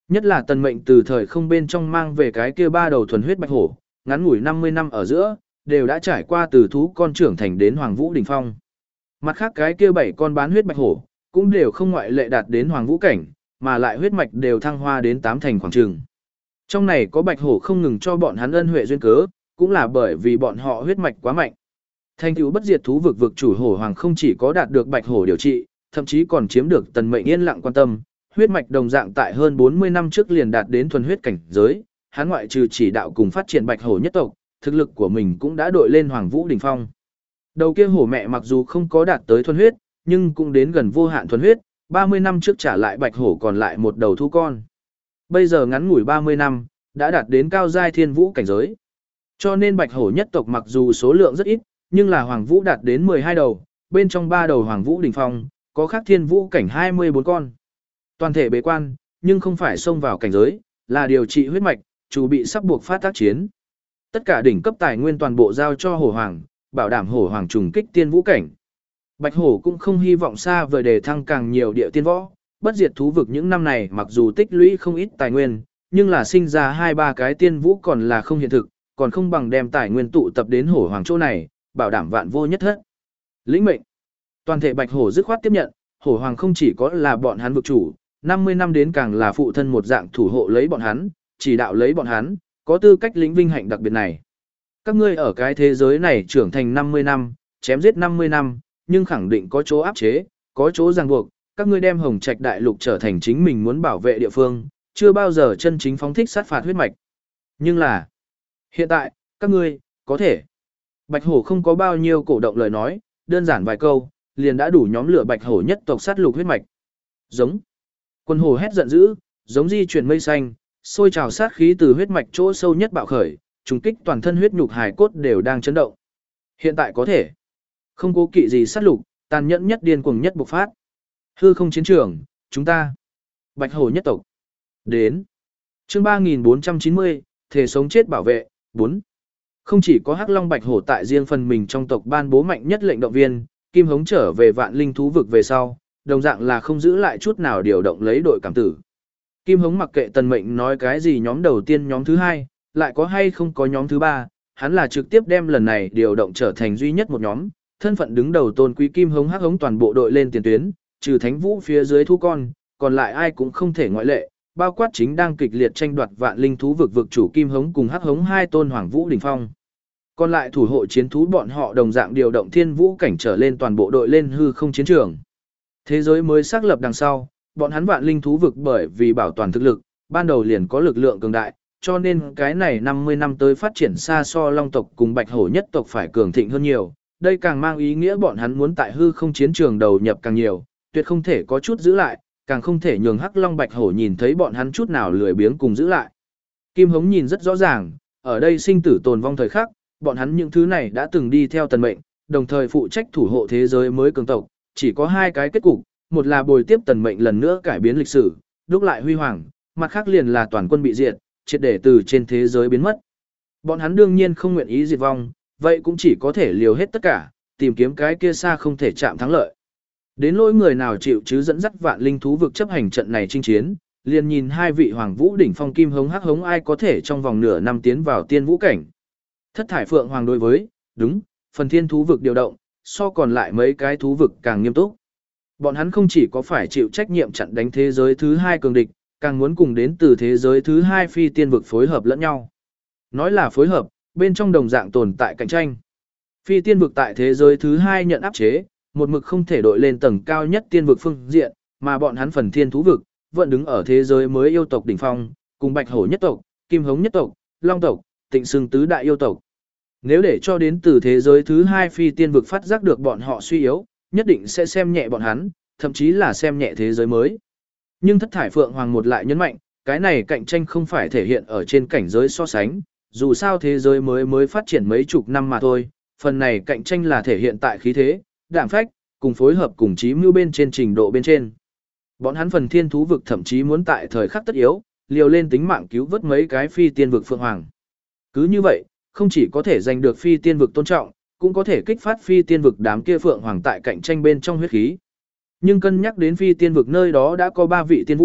Nhất là tần mệnh từ thời không bên trong mang về cái kia ba đầu thuần huyết bạch hổ, ngắn ngủi năm mươi năm ở giữa, đều đã trải qua từ thú con trưởng thành đến Hoàng Vũ đỉnh phong. Mặt khác cái kia bảy con bán huyết bạch hổ, cũng đều không ngoại lệ đạt đến Hoàng Vũ cảnh, mà lại huyết mạch đều thăng hoa đến tám thành khoảng trường. Trong này có bạch hổ không ngừng cho bọn hắn ân huệ duyên cớ, cũng là bởi vì bọn họ huyết mạch quá mạnh. Thành tựu bất diệt thú vực vực chủ hổ hoàng không chỉ có đạt được bạch hổ điều trị, thậm chí còn chiếm được tần mệnh yên lặng quan tâm, huyết mạch đồng dạng tại hơn bốn mươi năm trước liền đạt đến thuần huyết cảnh giới, hắn ngoại trừ chỉ đạo cùng phát triển bạch hổ nhất tộc, thực lực của mình cũng đã đội lên Hoàng Vũ đỉnh phong. Đầu kia hổ mẹ mặc dù không có đạt tới thuần huyết, nhưng cũng đến gần vô hạn thuần huyết, ba mươi năm trước trả lại bạch hổ còn lại một đầu thú con. Bây giờ ngắn ngủi ba mươi năm, đã đạt đến cao giai thiên vũ cảnh giới. Cho nên bạch hổ nhất tộc mặc dù số lượng rất ít, nhưng là Hoàng Vũ đạt đến mười hai đầu, bên trong ba đầu Hoàng Vũ đỉnh phong, có khác thiên vũ cảnh hai mươi bốn con. Toàn thể bế quan, nhưng không phải xông vào cảnh giới, là điều trị huyết mạch, chủ bị sắp buộc phát tác chiến. Tất cả đỉnh cấp tài nguyên toàn bộ giao cho hổ hoàng, bảo đảm hổ hoàng trùng kích tiên vũ cảnh. Bạch hổ cũng không hy vọng xa vời đề thăng càng nhiều địa tiên võ, bất diệt thú vực những năm này mặc dù tích lũy không ít tài nguyên, nhưng là sinh ra hai ba cái tiên vũ còn là không hiện thực, còn không bằng đem tài nguyên tụ tập đến hổ hoàng chỗ này, bảo đảm vạn vô nhất thất. Lĩnh mệnh. Toàn thể bạch hổ dứt khoát tiếp nhận, hổ hoàng không chỉ có là bọn hắn vực chủ, năm mươi năm đến càng là phụ thân một dạng thủ hộ lấy bọn hắn, chỉ đạo lấy bọn hắn, có tư cách lĩnh vinh hạnh đặc biệt này. Các ngươi ở cái thế giới này trưởng thành năm mươi năm, chém giết năm mươi năm, nhưng khẳng định có chỗ áp chế, có chỗ ràng buộc, các ngươi đem Hồng Trạch Đại Lục trở thành chính mình muốn bảo vệ địa phương, chưa bao giờ chân chính phóng thích sát phạt huyết mạch. Nhưng là, hiện tại, các ngươi, có thể. Bạch hổ không có bao nhiêu cổ động lời nói, đơn giản vài câu, liền đã đủ nhóm lửa bạch hổ nhất tộc sát lục huyết mạch. Giống. Quân hổ hét giận dữ, giống di chuyển mây xanh, sôi trào sát khí từ huyết mạch chỗ sâu nhất bạo khởi, trùng kích toàn thân huyết nhục hài cốt đều đang chấn động. Hiện tại có thể. Không cố kỵ gì sát lục, tàn nhẫn nhất điên cuồng nhất bộc phát. Hư không chiến trường, chúng ta. Bạch hổ nhất tộc. Đến. Chương ba nghìn bốn trăm chín mươi, thể sống chết bảo vệ, bốn. Không chỉ có Hắc Long Bạch Hổ tại riêng phần mình trong tộc ban bố mạnh nhất lệnh động viên, Kim Hống trở về Vạn Linh thú vực về sau, đồng dạng là không giữ lại chút nào điều động lấy đội cảm tử. Kim Hống mặc kệ Tần Mệnh nói cái gì nhóm đầu tiên nhóm thứ hai, lại có hay không có nhóm thứ ba, hắn là trực tiếp đem lần này điều động trở thành duy nhất một nhóm, thân phận đứng đầu tôn quý Kim Hống Hắc Hống toàn bộ đội lên tiền tuyến, trừ Thánh Vũ phía dưới thu con, còn lại ai cũng không thể ngoại lệ, bao quát chính đang kịch liệt tranh đoạt Vạn Linh thú vực vực chủ Kim Hống cùng Hắc Hống hai tôn Hoàng Vũ đỉnh phong. Còn lại thủ hộ chiến thú bọn họ đồng dạng điều động thiên vũ cảnh trở lên toàn bộ đội lên hư không chiến trường. Thế giới mới xác lập đằng sau, bọn hắn Vạn Linh thú vực bởi vì bảo toàn thực lực, ban đầu liền có lực lượng cường đại, cho nên cái này năm mươi năm tới phát triển xa so Long tộc cùng Bạch Hổ nhất tộc phải cường thịnh hơn nhiều. Đây càng mang ý nghĩa bọn hắn muốn tại hư không chiến trường đầu nhập càng nhiều, tuyệt không thể có chút giữ lại, càng không thể nhường Hắc Long Bạch Hổ nhìn thấy bọn hắn chút nào lười biếng cùng giữ lại. Kim Hống nhìn rất rõ ràng, ở đây sinh tử tồn vong thời khắc, bọn hắn những thứ này đã từng đi theo Tần Mệnh, đồng thời phụ trách thủ hộ thế giới mới cường tộc, chỉ có hai cái kết cục, một là bồi tiếp Tần Mệnh lần nữa cải biến lịch sử, đúc lại huy hoàng, mặt khác liền là toàn quân bị diệt, triệt để từ trên thế giới biến mất. Bọn hắn đương nhiên không nguyện ý diệt vong, vậy cũng chỉ có thể liều hết tất cả, tìm kiếm cái kia xa không thể chạm thắng lợi. Đến lỗi người nào chịu chứ dẫn dắt Vạn Linh thú vực chấp hành trận này chinh chiến, liền nhìn hai vị Hoàng Vũ đỉnh phong Kim Hống Hắc Hống ai có thể trong vòng nửa năm tiến vào tiên vũ cảnh. Thất thải phượng hoàng đối với, đúng, phần thiên thú vực điều động, so còn lại mấy cái thú vực càng nghiêm túc. Bọn hắn không chỉ có phải chịu trách nhiệm chặn đánh thế giới thứ hai cường địch, càng muốn cùng đến từ thế giới thứ hai phi tiên vực phối hợp lẫn nhau. Nói là phối hợp, bên trong đồng dạng tồn tại cạnh tranh. Phi tiên vực tại thế giới thứ hai nhận áp chế, một mực không thể đội lên tầng cao nhất tiên vực phương diện, mà bọn hắn phần thiên thú vực, vẫn đứng ở thế giới mới yêu tộc đỉnh phong, cùng Bạch Hổ nhất tộc, Kim Hống nhất tộc, Long tộc, Tịnh Xưng tứ đại yêu tộc. Nếu để cho đến từ thế giới thứ hai phi tiên vực phát giác được bọn họ suy yếu, nhất định sẽ xem nhẹ bọn hắn, thậm chí là xem nhẹ thế giới mới. Nhưng thất thải phượng hoàng một lại nhấn mạnh, cái này cạnh tranh không phải thể hiện ở trên cảnh giới so sánh, dù sao thế giới mới mới phát triển mấy chục năm mà thôi, phần này cạnh tranh là thể hiện tại khí thế, đạm phách, cùng phối hợp cùng chí mưu bên trên trình độ bên trên. Bọn hắn phần thiên thú vực thậm chí muốn tại thời khắc tất yếu, liều lên tính mạng cứu vớt mấy cái phi tiên vực phượng hoàng. Cứ như vậy, không chỉ có thể giành được phi tiên vực tôn trọng, cũng có thể kích phát phi tiên vực đám kia phượng hoàng tại cạnh tranh bên trong huyết khí. Nhưng cân nhắc đến phi tiên vực nơi đó đã có ba vị tiên vũ,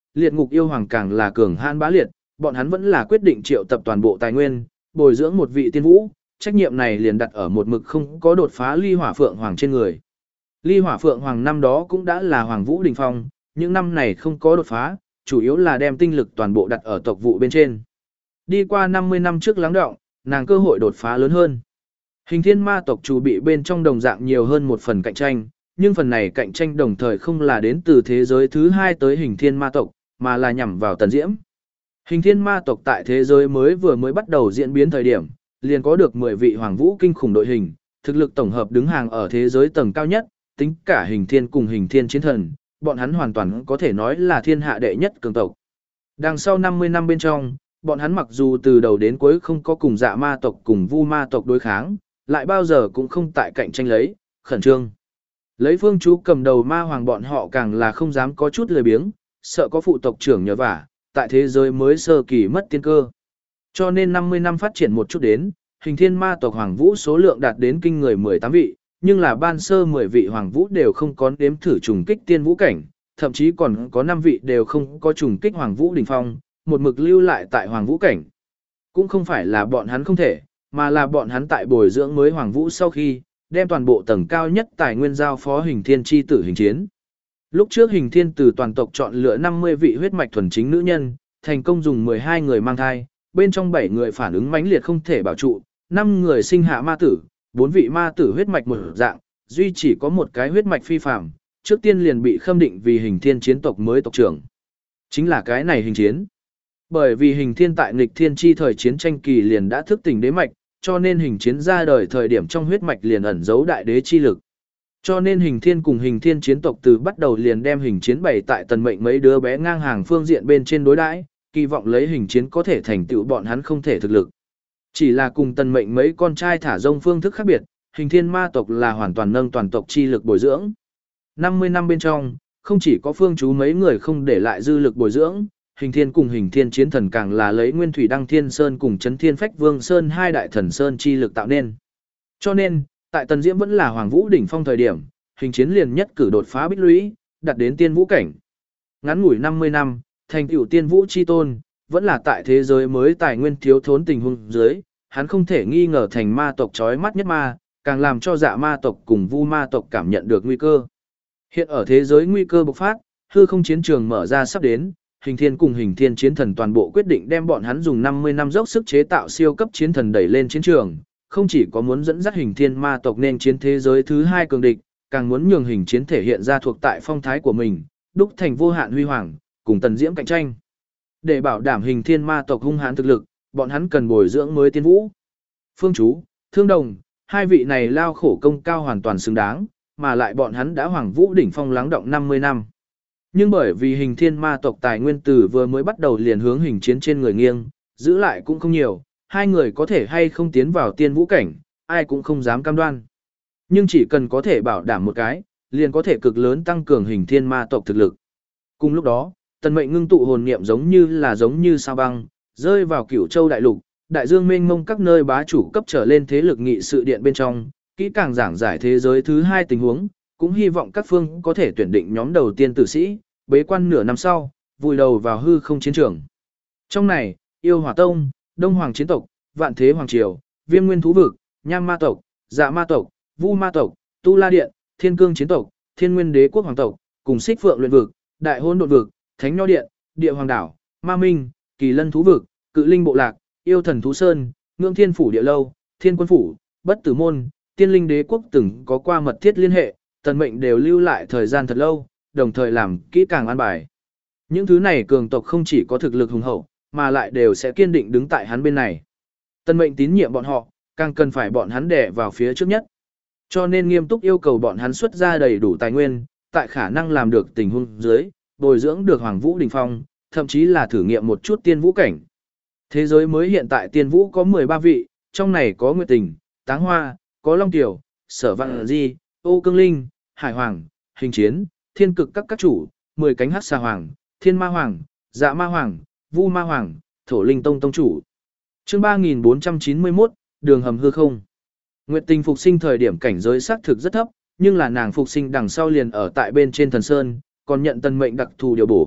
liệt ngục yêu hoàng càng là cường hãn bá liệt, bọn hắn vẫn là quyết định triệu tập toàn bộ tài nguyên, bồi dưỡng một vị tiên vũ, trách nhiệm này liền đặt ở một mực không có đột phá Ly Hỏa Phượng Hoàng trên người. Ly Hỏa Phượng Hoàng năm đó cũng đã là Hoàng Vũ đỉnh phong, những năm này không có đột phá, chủ yếu là đem tinh lực toàn bộ đặt ở tộc vụ bên trên. Đi qua năm mươi năm trước lắng đọng, nàng cơ hội đột phá lớn hơn. Hình thiên ma tộc chủ bị bên trong đồng dạng nhiều hơn một phần cạnh tranh, nhưng phần này cạnh tranh đồng thời không là đến từ thế giới thứ hai tới hình thiên ma tộc, mà là nhằm vào Tần Diễm. Hình thiên ma tộc tại thế giới mới vừa mới bắt đầu diễn biến thời điểm, liền có được mười vị hoàng vũ kinh khủng đội hình, thực lực tổng hợp đứng hàng ở thế giới tầng cao nhất, tính cả hình thiên cùng hình thiên chiến thần, bọn hắn hoàn toàn có thể nói là thiên hạ đệ nhất cường tộc. Đằng sau năm mươi năm bên trong, bọn hắn mặc dù từ đầu đến cuối không có cùng dạ ma tộc cùng vu ma tộc đối kháng, lại bao giờ cũng không tại cạnh tranh lấy, khẩn trương. Lấy phương chú cầm đầu ma hoàng bọn họ càng là không dám có chút lười biếng, sợ có phụ tộc trưởng nhờ vả, tại thế giới mới sơ kỳ mất tiên cơ. Cho nên năm mươi năm phát triển một chút đến, hình thiên ma tộc hoàng vũ số lượng đạt đến kinh người mười tám vị, nhưng là ban sơ mười vị hoàng vũ đều không có đếm thử trùng kích tiên vũ cảnh, thậm chí còn có năm vị đều không có trùng kích hoàng vũ đỉnh phong, một mực lưu lại tại hoàng vũ cảnh. Cũng không phải là bọn hắn không thể, mà là bọn hắn tại bồi dưỡng mới hoàng vũ sau khi, đem toàn bộ tầng cao nhất tài nguyên giao phó hình thiên chi tử hình chiến. Lúc trước hình thiên từ toàn tộc chọn lựa năm mươi vị huyết mạch thuần chính nữ nhân, thành công dùng mười hai người mang thai, bên trong bảy người phản ứng mãnh liệt không thể bảo trụ, năm người sinh hạ ma tử, bốn vị ma tử huyết mạch một dạng, duy chỉ có một cái huyết mạch phi phàm, trước tiên liền bị khâm định vì hình thiên chiến tộc mới tộc trưởng. Chính là cái này hình chiến. Bởi vì hình thiên tại nghịch thiên chi thời chiến tranh kỳ liền đã thức tỉnh đế mạch, cho nên hình chiến ra đời thời điểm trong huyết mạch liền ẩn giấu đại đế chi lực. Cho nên hình thiên cùng hình thiên chiến tộc từ bắt đầu liền đem hình chiến bày tại tần mệnh mấy đứa bé ngang hàng phương diện bên trên đối đãi, kỳ vọng lấy hình chiến có thể thành tựu bọn hắn không thể thực lực. Chỉ là cùng tần mệnh mấy con trai thả rông phương thức khác biệt, hình thiên ma tộc là hoàn toàn nâng toàn tộc chi lực bồi dưỡng. năm mươi năm bên trong, không chỉ có phương chú mấy người không để lại dư lực bồi dưỡng, hình thiên cùng hình thiên chiến thần càng là lấy nguyên thủy đăng thiên sơn cùng chấn thiên phách vương sơn hai đại thần sơn chi lực tạo nên. Cho nên, tại tần diễm vẫn là hoàng vũ đỉnh phong thời điểm, hình chiến liền nhất cử đột phá bích lũy, đạt đến tiên vũ cảnh. Ngắn ngủi năm mươi năm, thành tựu tiên vũ chi tôn, vẫn là tại thế giới mới tài nguyên thiếu thốn tình huống dưới, hắn không thể nghi ngờ thành ma tộc chói mắt nhất ma, càng làm cho dạ ma tộc cùng vu ma tộc cảm nhận được nguy cơ. Hiện ở thế giới nguy cơ bộc phát, hư không chiến trường mở ra sắp đến, hình thiên cùng hình thiên chiến thần toàn bộ quyết định đem bọn hắn dùng năm mươi năm dốc sức chế tạo siêu cấp chiến thần đẩy lên chiến trường, không chỉ có muốn dẫn dắt hình thiên ma tộc nên chiến thế giới thứ hai cường địch, càng muốn nhường hình chiến thể hiện ra thuộc tại phong thái của mình, đúc thành vô hạn huy hoàng, cùng tần diễm cạnh tranh. Để bảo đảm hình thiên ma tộc hung hãn thực lực, bọn hắn cần bồi dưỡng mới tiên vũ. Phương chú, Thương Đồng, hai vị này lao khổ công cao hoàn toàn xứng đáng, mà lại bọn hắn đã hoàng vũ đỉnh phong lắng động năm mươi năm. Nhưng bởi vì hình thiên ma tộc tài nguyên tử vừa mới bắt đầu liền hướng hình chiến trên người nghiêng, giữ lại cũng không nhiều, hai người có thể hay không tiến vào tiên vũ cảnh, ai cũng không dám cam đoan. Nhưng chỉ cần có thể bảo đảm một cái, liền có thể cực lớn tăng cường hình thiên ma tộc thực lực. Cùng lúc đó, tần mệnh ngưng tụ hồn niệm giống như là giống như sao băng, rơi vào Cửu Châu đại lục, đại dương mênh mông các nơi bá chủ cấp trở lên thế lực nghị sự điện bên trong, kỹ càng giảng giải thế giới thứ hai tình huống, cũng hy vọng các phương có thể tuyển định nhóm đầu tiên tử sĩ, bế quan nửa năm sau, vùi đầu vào hư không chiến trường. Trong này, Yêu Hỏa Tông, Đông Hoàng chiến tộc, Vạn Thế Hoàng triều, Viêm Nguyên thú vực, Nham ma tộc, Dạ ma tộc, Vu ma tộc, Tu La điện, Thiên Cương chiến tộc, Thiên Nguyên đế quốc hoàng tộc, cùng Xích Phượng luyện vực, Đại Hôn độn vực, Thánh Nho điện, Địa Hoàng đảo, Ma Minh, Kỳ Lân thú vực, Cự Linh bộ lạc, Yêu Thần thú sơn, Ngưỡng Thiên phủ địa lâu, Thiên Quân phủ, Bất Tử môn, Tiên Linh đế quốc từng có qua mật thiết liên hệ, tần mệnh đều lưu lại thời gian thật lâu, đồng thời làm kỹ càng an bài. Những thứ này cường tộc không chỉ có thực lực hùng hậu, mà lại đều sẽ kiên định đứng tại hắn bên này. Tần mệnh tín nhiệm bọn họ, càng cần phải bọn hắn đè vào phía trước nhất. Cho nên nghiêm túc yêu cầu bọn hắn xuất ra đầy đủ tài nguyên, tại khả năng làm được tình huống dưới, bồi dưỡng được Hoàng Vũ đỉnh phong, thậm chí là thử nghiệm một chút tiên vũ cảnh. Thế giới mới hiện tại tiên vũ có mười ba vị, trong này có Nguyệt Tình, Táng Hoa, có Long Tiểu, Sở Vạn Di, Ô Cương Linh, Hải Hoàng, Hình Chiến, Thiên Cực các các chủ, mười cánh hắc xà hoàng, Thiên Ma Hoàng, Dạ Ma Hoàng, Vu Ma Hoàng, Thổ Linh Tông tông chủ. Chương ba nghìn bốn trăm chín mươi mốt, đường hầm hư không. Nguyệt Tình phục sinh thời điểm cảnh giới xác thực rất thấp, nhưng là nàng phục sinh đằng sau liền ở tại bên trên thần sơn, còn nhận tần mệnh đặc thù điều bổ,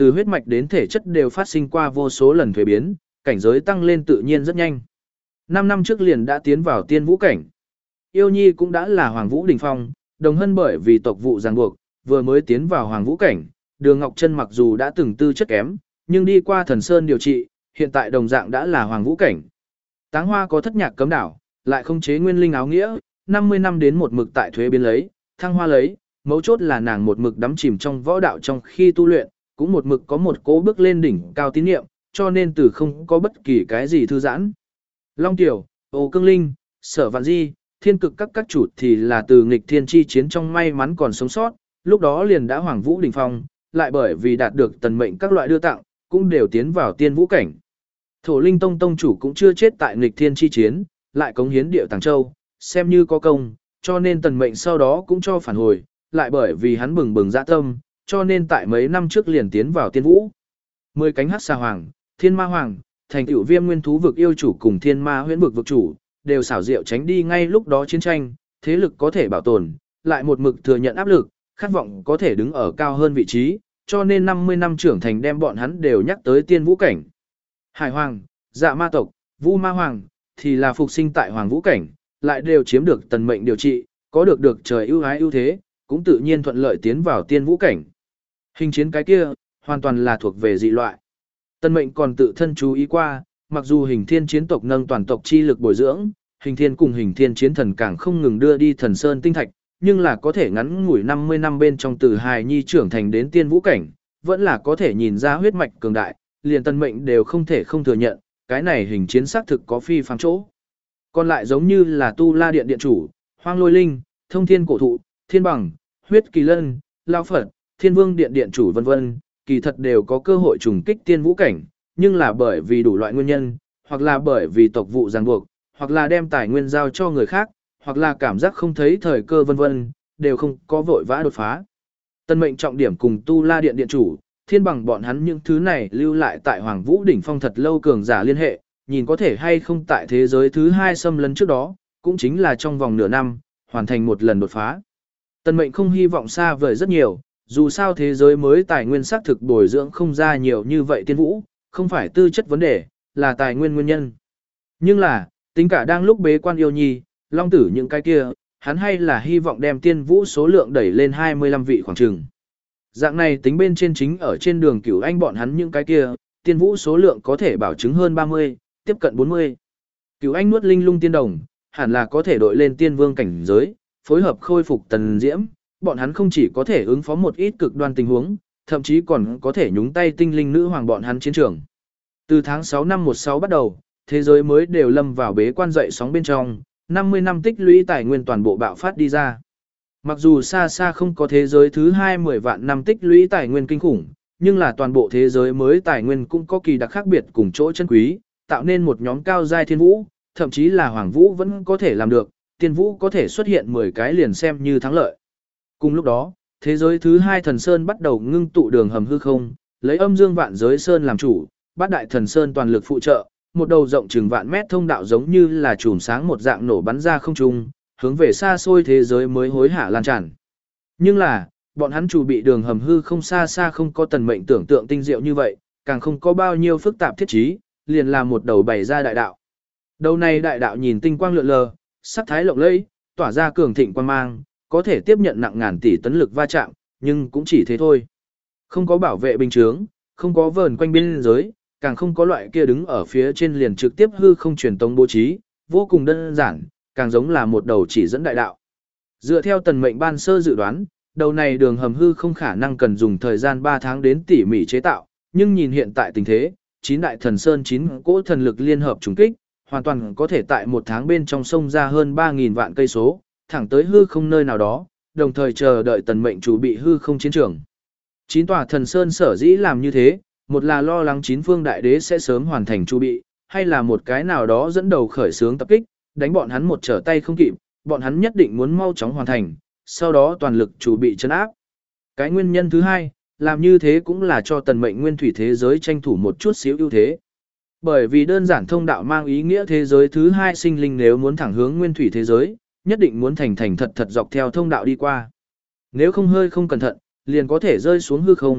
từ huyết mạch đến thể chất đều phát sinh qua vô số lần thuế biến, cảnh giới tăng lên tự nhiên rất nhanh. Năm năm trước liền đã tiến vào tiên vũ cảnh. Yêu Nhi cũng đã là Hoàng Vũ đỉnh phong, Đồng Hân bởi vì tộc vụ ràng buộc, vừa mới tiến vào Hoàng Vũ cảnh, Đường Ngọc Trân mặc dù đã từng tư chất kém, nhưng đi qua Thần Sơn điều trị, hiện tại đồng dạng đã là Hoàng Vũ cảnh. Táng Hoa có thất nhạc cấm đảo, lại không chế nguyên linh áo nghĩa, năm mươi năm đến một mực tại thuế biến lấy, thăng hoa lấy, mấu chốt là nàng một mực đắm chìm trong võ đạo trong khi tu luyện, cũng một mực có một cố bước lên đỉnh cao tín niệm, cho nên từ không có bất kỳ cái gì thư giãn. Long Tiểu, Ô Cương Linh, Sở Vạn Di, Thiên Cực các các chủ thì là từ nghịch thiên chi chiến trong may mắn còn sống sót, lúc đó liền đã Hoàng Vũ đỉnh phong, lại bởi vì đạt được tần mệnh các loại đưa tặng, cũng đều tiến vào tiên vũ cảnh. Thổ Linh Tông tông chủ cũng chưa chết tại nghịch thiên chi chiến, lại cống hiến địa Tàng Châu, xem như có công, cho nên tần mệnh sau đó cũng cho phản hồi, lại bởi vì hắn bừng bừng dạ tâm, cho nên tại mấy năm trước liền tiến vào tiên vũ. Mười cánh hắc xà hoàng, thiên ma hoàng, thành tựu viêm nguyên thú vực yêu chủ cùng thiên ma huyễn vực vực chủ, đều xảo diệu tránh đi ngay lúc đó chiến tranh, thế lực có thể bảo tồn, lại một mực thừa nhận áp lực, khát vọng có thể đứng ở cao hơn vị trí, cho nên năm mươi năm trưởng thành đem bọn hắn đều nhắc tới tiên vũ cảnh. Hải hoàng, dạ ma tộc, vu ma hoàng, thì là phục sinh tại hoàng vũ cảnh, lại đều chiếm được tần mệnh điều trị, có được được trời ưu ái ưu thế, cũng tự nhiên thuận lợi tiến vào tiên vũ cảnh. Hình chiến cái kia, hoàn toàn là thuộc về dị loại. Tần mệnh còn tự thân chú ý qua, mặc dù hình thiên chiến tộc nâng toàn tộc chi lực bồi dưỡng, hình thiên cùng hình thiên chiến thần càng không ngừng đưa đi thần sơn tinh thạch, nhưng là có thể ngắn ngủi năm mươi năm bên trong từ hài nhi trưởng thành đến tiên vũ cảnh, vẫn là có thể nhìn ra huyết mạch cường đại, liền tần mệnh đều không thể không thừa nhận, cái này hình chiến xác thực có phi phàm chỗ. Còn lại giống như là Tu La Điện điện chủ, Hoang Lôi Linh, Thông Thiên Cổ Thụ, Thiên Bằng, Huyết Kỳ Lân, Lao Phật, Thiên Vương Điện điện chủ vân vân, kỳ thật đều có cơ hội trùng kích tiên vũ cảnh, nhưng là bởi vì đủ loại nguyên nhân, hoặc là bởi vì tộc vụ ràng buộc, hoặc là đem tài nguyên giao cho người khác, hoặc là cảm giác không thấy thời cơ vân vân, đều không có vội vã đột phá. Tân mệnh trọng điểm cùng Tu La Điện điện chủ, Thiên Bằng bọn hắn những thứ này lưu lại tại Hoàng Vũ đỉnh phong thật lâu cường giả liên hệ, nhìn có thể hay không tại thế giới thứ hai xâm lấn trước đó, cũng chính là trong vòng nửa năm, hoàn thành một lần đột phá. Tân mệnh không hy vọng xa vời rất nhiều, dù sao thế giới mới tài nguyên xác thực bồi dưỡng không ra nhiều như vậy tiên vũ, không phải tư chất vấn đề, là tài nguyên nguyên nhân. Nhưng là, tính cả đang lúc bế quan yêu nhi, long tử những cái kia, hắn hay là hy vọng đem tiên vũ số lượng đẩy lên hai mươi lăm vị khoảng chừng. Dạng này tính bên trên chính ở trên đường cửu anh bọn hắn những cái kia, tiên vũ số lượng có thể bảo chứng hơn ba mươi, tiếp cận bốn mươi. Cửu anh nuốt linh lung tiên đồng, hẳn là có thể đội lên tiên vương cảnh giới, phối hợp khôi phục tần diễm, bọn hắn không chỉ có thể ứng phó một ít cực đoan tình huống, thậm chí còn có thể nhúng tay tinh linh nữ hoàng bọn hắn chiến trường. Từ tháng sáu năm một sáu bắt đầu, thế giới mới đều lâm vào bế quan dậy sóng bên trong, năm mươi năm tích lũy tài nguyên toàn bộ bạo phát đi ra. Mặc dù xa xa không có thế giới thứ hai mươi vạn năm tích lũy tài nguyên kinh khủng, nhưng là toàn bộ thế giới mới tài nguyên cũng có kỳ đặc khác biệt cùng chỗ chân quý, tạo nên một nhóm cao giai thiên vũ, thậm chí là hoàng vũ vẫn có thể làm được, tiên vũ có thể xuất hiện mười cái liền xem như thắng lợi. Cùng lúc đó, thế giới thứ hai thần sơn bắt đầu ngưng tụ đường hầm hư không, lấy âm dương vạn giới sơn làm chủ, bát đại thần sơn toàn lực phụ trợ, một đầu rộng chừng vạn mét thông đạo giống như là chùm sáng một dạng nổ bắn ra không trung, hướng về xa xôi thế giới mới hối hả lan tràn. Nhưng là, bọn hắn chủ bị đường hầm hư không xa xa không có tần mệnh tưởng tượng tinh diệu như vậy, càng không có bao nhiêu phức tạp thiết trí, liền là một đầu bày ra đại đạo. Đầu này đại đạo nhìn tinh quang lượn lờ, sắc thái lộng lẫy, tỏa ra cường thịnh quang mang, có thể tiếp nhận nặng ngàn tỷ tấn lực va chạm, nhưng cũng chỉ thế thôi. Không có bảo vệ bình chướng, không có vờn quanh biên giới, càng không có loại kia đứng ở phía trên liền trực tiếp hư không truyền tống bố trí, vô cùng đơn giản, càng giống là một đầu chỉ dẫn đại đạo. Dựa theo tần mệnh ban sơ dự đoán, đầu này đường hầm hư không khả năng cần dùng thời gian ba tháng đến tỉ mỉ chế tạo, nhưng nhìn hiện tại tình thế, chín đại thần sơn chín cỗ thần lực liên hợp trùng kích, hoàn toàn có thể tại một tháng bên trong sông ra hơn ba nghìn vạn cây số, thẳng tới hư không nơi nào đó, đồng thời chờ đợi tần mệnh chủ bị hư không chiến trường. Chín tòa thần sơn sở dĩ làm như thế, một là lo lắng chín phương đại đế sẽ sớm hoàn thành chu bị, hay là một cái nào đó dẫn đầu khởi xướng tập kích, đánh bọn hắn một trở tay không kịp, bọn hắn nhất định muốn mau chóng hoàn thành, sau đó toàn lực chủ bị trấn áp. Cái nguyên nhân thứ hai, làm như thế cũng là cho tần mệnh nguyên thủy thế giới tranh thủ một chút xíu ưu thế. Bởi vì đơn giản thông đạo mang ý nghĩa thế giới thứ hai sinh linh nếu muốn thẳng hướng nguyên thủy thế giới, nhất định muốn thành thành thật thật dọc theo thông đạo đi qua. Nếu không hơi không cẩn thận, liền có thể rơi xuống hư không,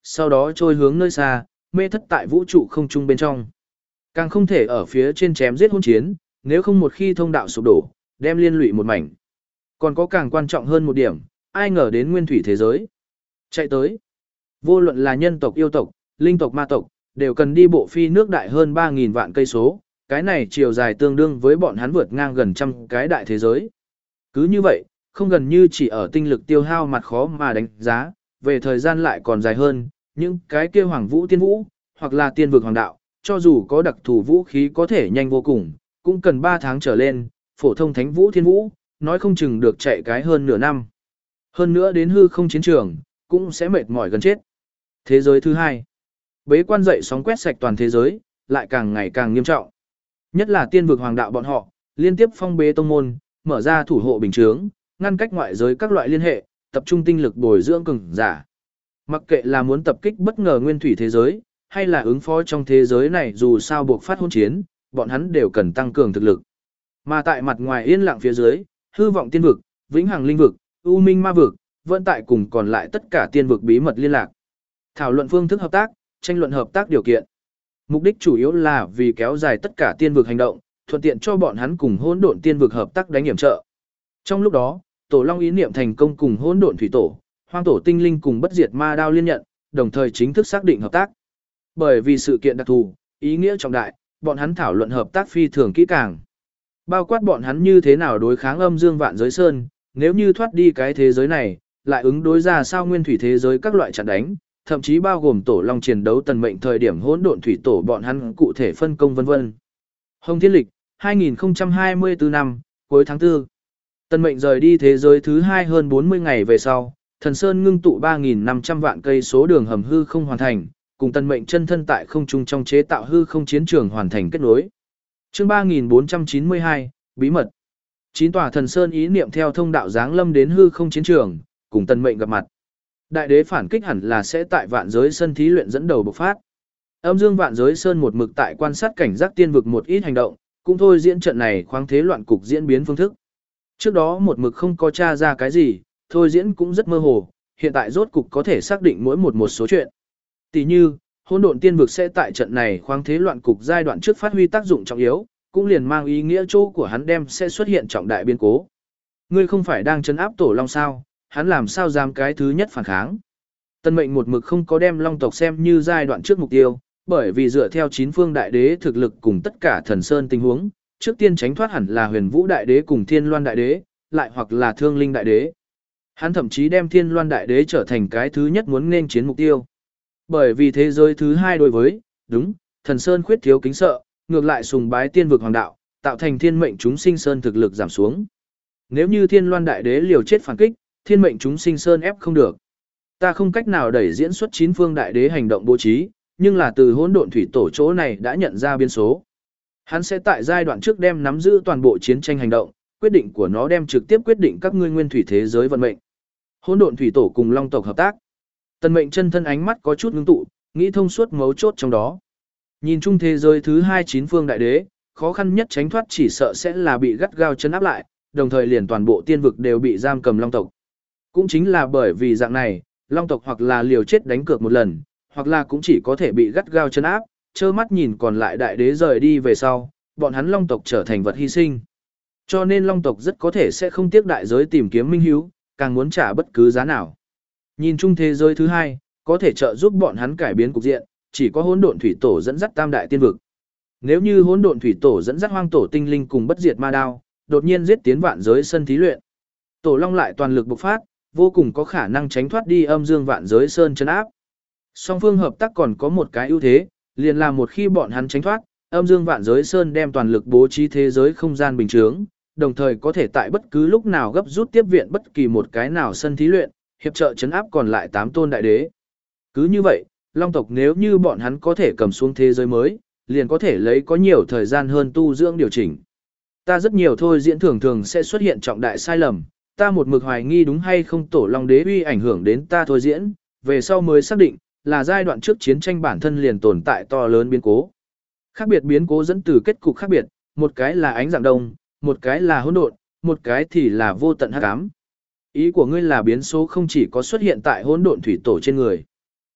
sau đó trôi hướng nơi xa, mê thất tại vũ trụ không trung bên trong. Càng không thể ở phía trên chém giết hôn chiến, nếu không một khi thông đạo sụp đổ, đem liên lụy một mảnh. Còn có càng quan trọng hơn một điểm, ai ngờ đến nguyên thủy thế giới. Chạy tới. Vô luận là nhân tộc yêu tộc, linh tộc ma tộc, đều cần đi bộ phi nước đại hơn ba nghìn vạn cây số, cái này chiều dài tương đương với bọn hắn vượt ngang gần trăm cái đại thế giới. Cứ như vậy, không gần như chỉ ở tinh lực tiêu hao mặt khó mà đánh giá, về thời gian lại còn dài hơn, những cái kia hoàng vũ tiên vũ, hoặc là tiên vực hoàng đạo, cho dù có đặc thù vũ khí có thể nhanh vô cùng, cũng cần ba tháng trở lên, phổ thông thánh vũ thiên vũ, nói không chừng được chạy cái hơn nửa năm. Hơn nữa đến hư không chiến trường, cũng sẽ mệt mỏi gần chết. Thế giới thứ hai, bế quan dậy sóng quét sạch toàn thế giới, lại càng ngày càng nghiêm trọng. Nhất là tiên vực hoàng đạo bọn họ, liên tiếp phong bế tông môn, mở ra thủ hộ bình chướng, ngăn cách ngoại giới các loại liên hệ, tập trung tinh lực bồi dưỡng cường giả. Mặc kệ là muốn tập kích bất ngờ nguyên thủy thế giới, hay là ứng phó trong thế giới này dù sao buộc phát hôn chiến, bọn hắn đều cần tăng cường thực lực. Mà tại mặt ngoài yên lặng phía dưới, hư vọng tiên vực, vĩnh hằng linh vực, u minh ma vực, vẫn tại cùng còn lại tất cả tiên vực bí mật liên lạc. Thảo luận phương thức hợp tác, tranh luận hợp tác điều kiện. Mục đích chủ yếu là vì kéo dài tất cả tiên vực hành động, thuận tiện cho bọn hắn cùng hỗn độn tiên vực hợp tác đánh hiểm trợ. Trong lúc đó, Tổ Long ý niệm thành công cùng hỗn độn thủy tổ, hoang tổ tinh linh cùng bất diệt ma đao liên nhận, đồng thời chính thức xác định hợp tác. Bởi vì sự kiện đặc thù, ý nghĩa trọng đại, bọn hắn thảo luận hợp tác phi thường kỹ càng. Bao quát bọn hắn như thế nào đối kháng âm dương vạn giới sơn, nếu như thoát đi cái thế giới này, lại ứng đối ra sao nguyên thủy thế giới các loại trận đánh, thậm chí bao gồm tổ long chiến đấu tần mệnh thời điểm hỗn độn thủy tổ bọn hắn cụ thể phân công vân vân. Hồng Thiên Lịch, hai nghìn không trăm hai mươi tư năm, cuối tháng tư. Tần mệnh rời đi thế giới thứ hai hơn bốn mươi ngày về sau, Thần Sơn ngưng tụ ba nghìn năm trăm vạn cây số đường hầm hư không hoàn thành, cùng tần mệnh chân thân tại không trung trong chế tạo hư không chiến trường hoàn thành kết nối. Chương ba nghìn bốn trăm chín mươi hai, bí mật. Chín tòa Thần Sơn ý niệm theo thông đạo giáng lâm đến hư không chiến trường, cùng tần mệnh gặp mặt. Đại đế phản kích hẳn là sẽ tại vạn giới sân thí luyện dẫn đầu bộc phát. Âm dương vạn giới sơn một mực tại quan sát cảnh giác tiên vực một ít hành động, cũng thôi diễn trận này khoáng thế loạn cục diễn biến phương thức. Trước đó một mực không có tra ra cái gì, thôi diễn cũng rất mơ hồ, hiện tại rốt cục có thể xác định mỗi một một số chuyện. Tỷ như, hỗn độn tiên vực sẽ tại trận này khoáng thế loạn cục giai đoạn trước phát huy tác dụng trọng yếu, cũng liền mang ý nghĩa chỗ của hắn đem sẽ xuất hiện trọng đại biến cố. Ngươi không phải đang trấn áp tổ long sao, hắn làm sao dám cái thứ nhất phản kháng. Tân mệnh một mực không có đem long tộc xem như giai đoạn trước mục tiêu, bởi vì dựa theo chín phương đại đế thực lực cùng tất cả thần sơn tình huống, trước tiên tránh thoát hẳn là huyền vũ đại đế cùng thiên loan đại đế, lại hoặc là thương linh đại đế. Hắn thậm chí đem thiên loan đại đế trở thành cái thứ nhất muốn nên chiến mục tiêu. Bởi vì thế giới thứ hai đối với, đúng, thần sơn khuyết thiếu kính sợ, ngược lại sùng bái tiên vực hoàng đạo, tạo thành thiên mệnh chúng sinh sơn thực lực giảm xuống. Nếu như thiên loan đại đế liều chết phản kích, thiên mệnh chúng sinh sơn ép không được. Ta không cách nào đẩy diễn xuất chín phương đại đế hành động bố trí, nhưng là từ hỗn độn thủy tổ chỗ này đã nhận ra biến số. Hắn sẽ tại giai đoạn trước đem nắm giữ toàn bộ chiến tranh hành động, quyết định của nó đem trực tiếp quyết định các ngươi nguyên thủy thế giới vận mệnh. Hỗn độn thủy tổ cùng long tộc hợp tác. Tần mệnh chân thân ánh mắt có chút ngưng tụ, nghĩ thông suốt mấu chốt trong đó. Nhìn chung thế giới thứ hai chín phương đại đế, khó khăn nhất tránh thoát chỉ sợ sẽ là bị gắt gao chân áp lại, đồng thời liền toàn bộ tiên vực đều bị giam cầm long tộc. Cũng chính là bởi vì dạng này, long tộc hoặc là liều chết đánh cược một lần, hoặc là cũng chỉ có thể bị gắt gao chân áp, trơ mắt nhìn còn lại đại đế rời đi về sau, bọn hắn long tộc trở thành vật hy sinh. Cho nên long tộc rất có thể sẽ không tiếc đại giới tìm kiếm minh hiếu, càng muốn trả bất cứ giá nào. Nhìn chung thế giới thứ hai, có thể trợ giúp bọn hắn cải biến cục diện, chỉ có hỗn độn thủy tổ dẫn dắt tam đại tiên vực. Nếu như hỗn độn thủy tổ dẫn dắt hoang tổ tinh linh cùng bất diệt ma đao, đột nhiên giết tiến vạn giới sân thí luyện. Tổ long lại toàn lực bộc phát, vô cùng có khả năng tránh thoát đi âm dương vạn giới sơn trấn áp. Song phương hợp tác còn có một cái ưu thế, liền là một khi bọn hắn tránh thoát, âm dương vạn giới sơn đem toàn lực bố trí thế giới không gian bình chướng, đồng thời có thể tại bất cứ lúc nào gấp rút tiếp viện bất kỳ một cái nào sân thí luyện, hiệp trợ trấn áp còn lại tám tôn đại đế. Cứ như vậy, long tộc nếu như bọn hắn có thể cầm xuống thế giới mới, liền có thể lấy có nhiều thời gian hơn tu dưỡng điều chỉnh. Ta rất nhiều thôi diễn thường thường sẽ xuất hiện trọng đại sai lầm, ta một mực hoài nghi đúng hay không tổ long đế uy ảnh hưởng đến ta thôi diễn, về sau mới xác định, là giai đoạn trước chiến tranh bản thân liền tồn tại to lớn biến cố. Khác biệt biến cố dẫn từ kết cục khác biệt, một cái là ánh dạng đông, một cái là hỗn độn, một cái thì là vô tận hắc ám. Ý của ngươi là biến số không chỉ có xuất hiện tại hỗn độn thủy tổ trên người.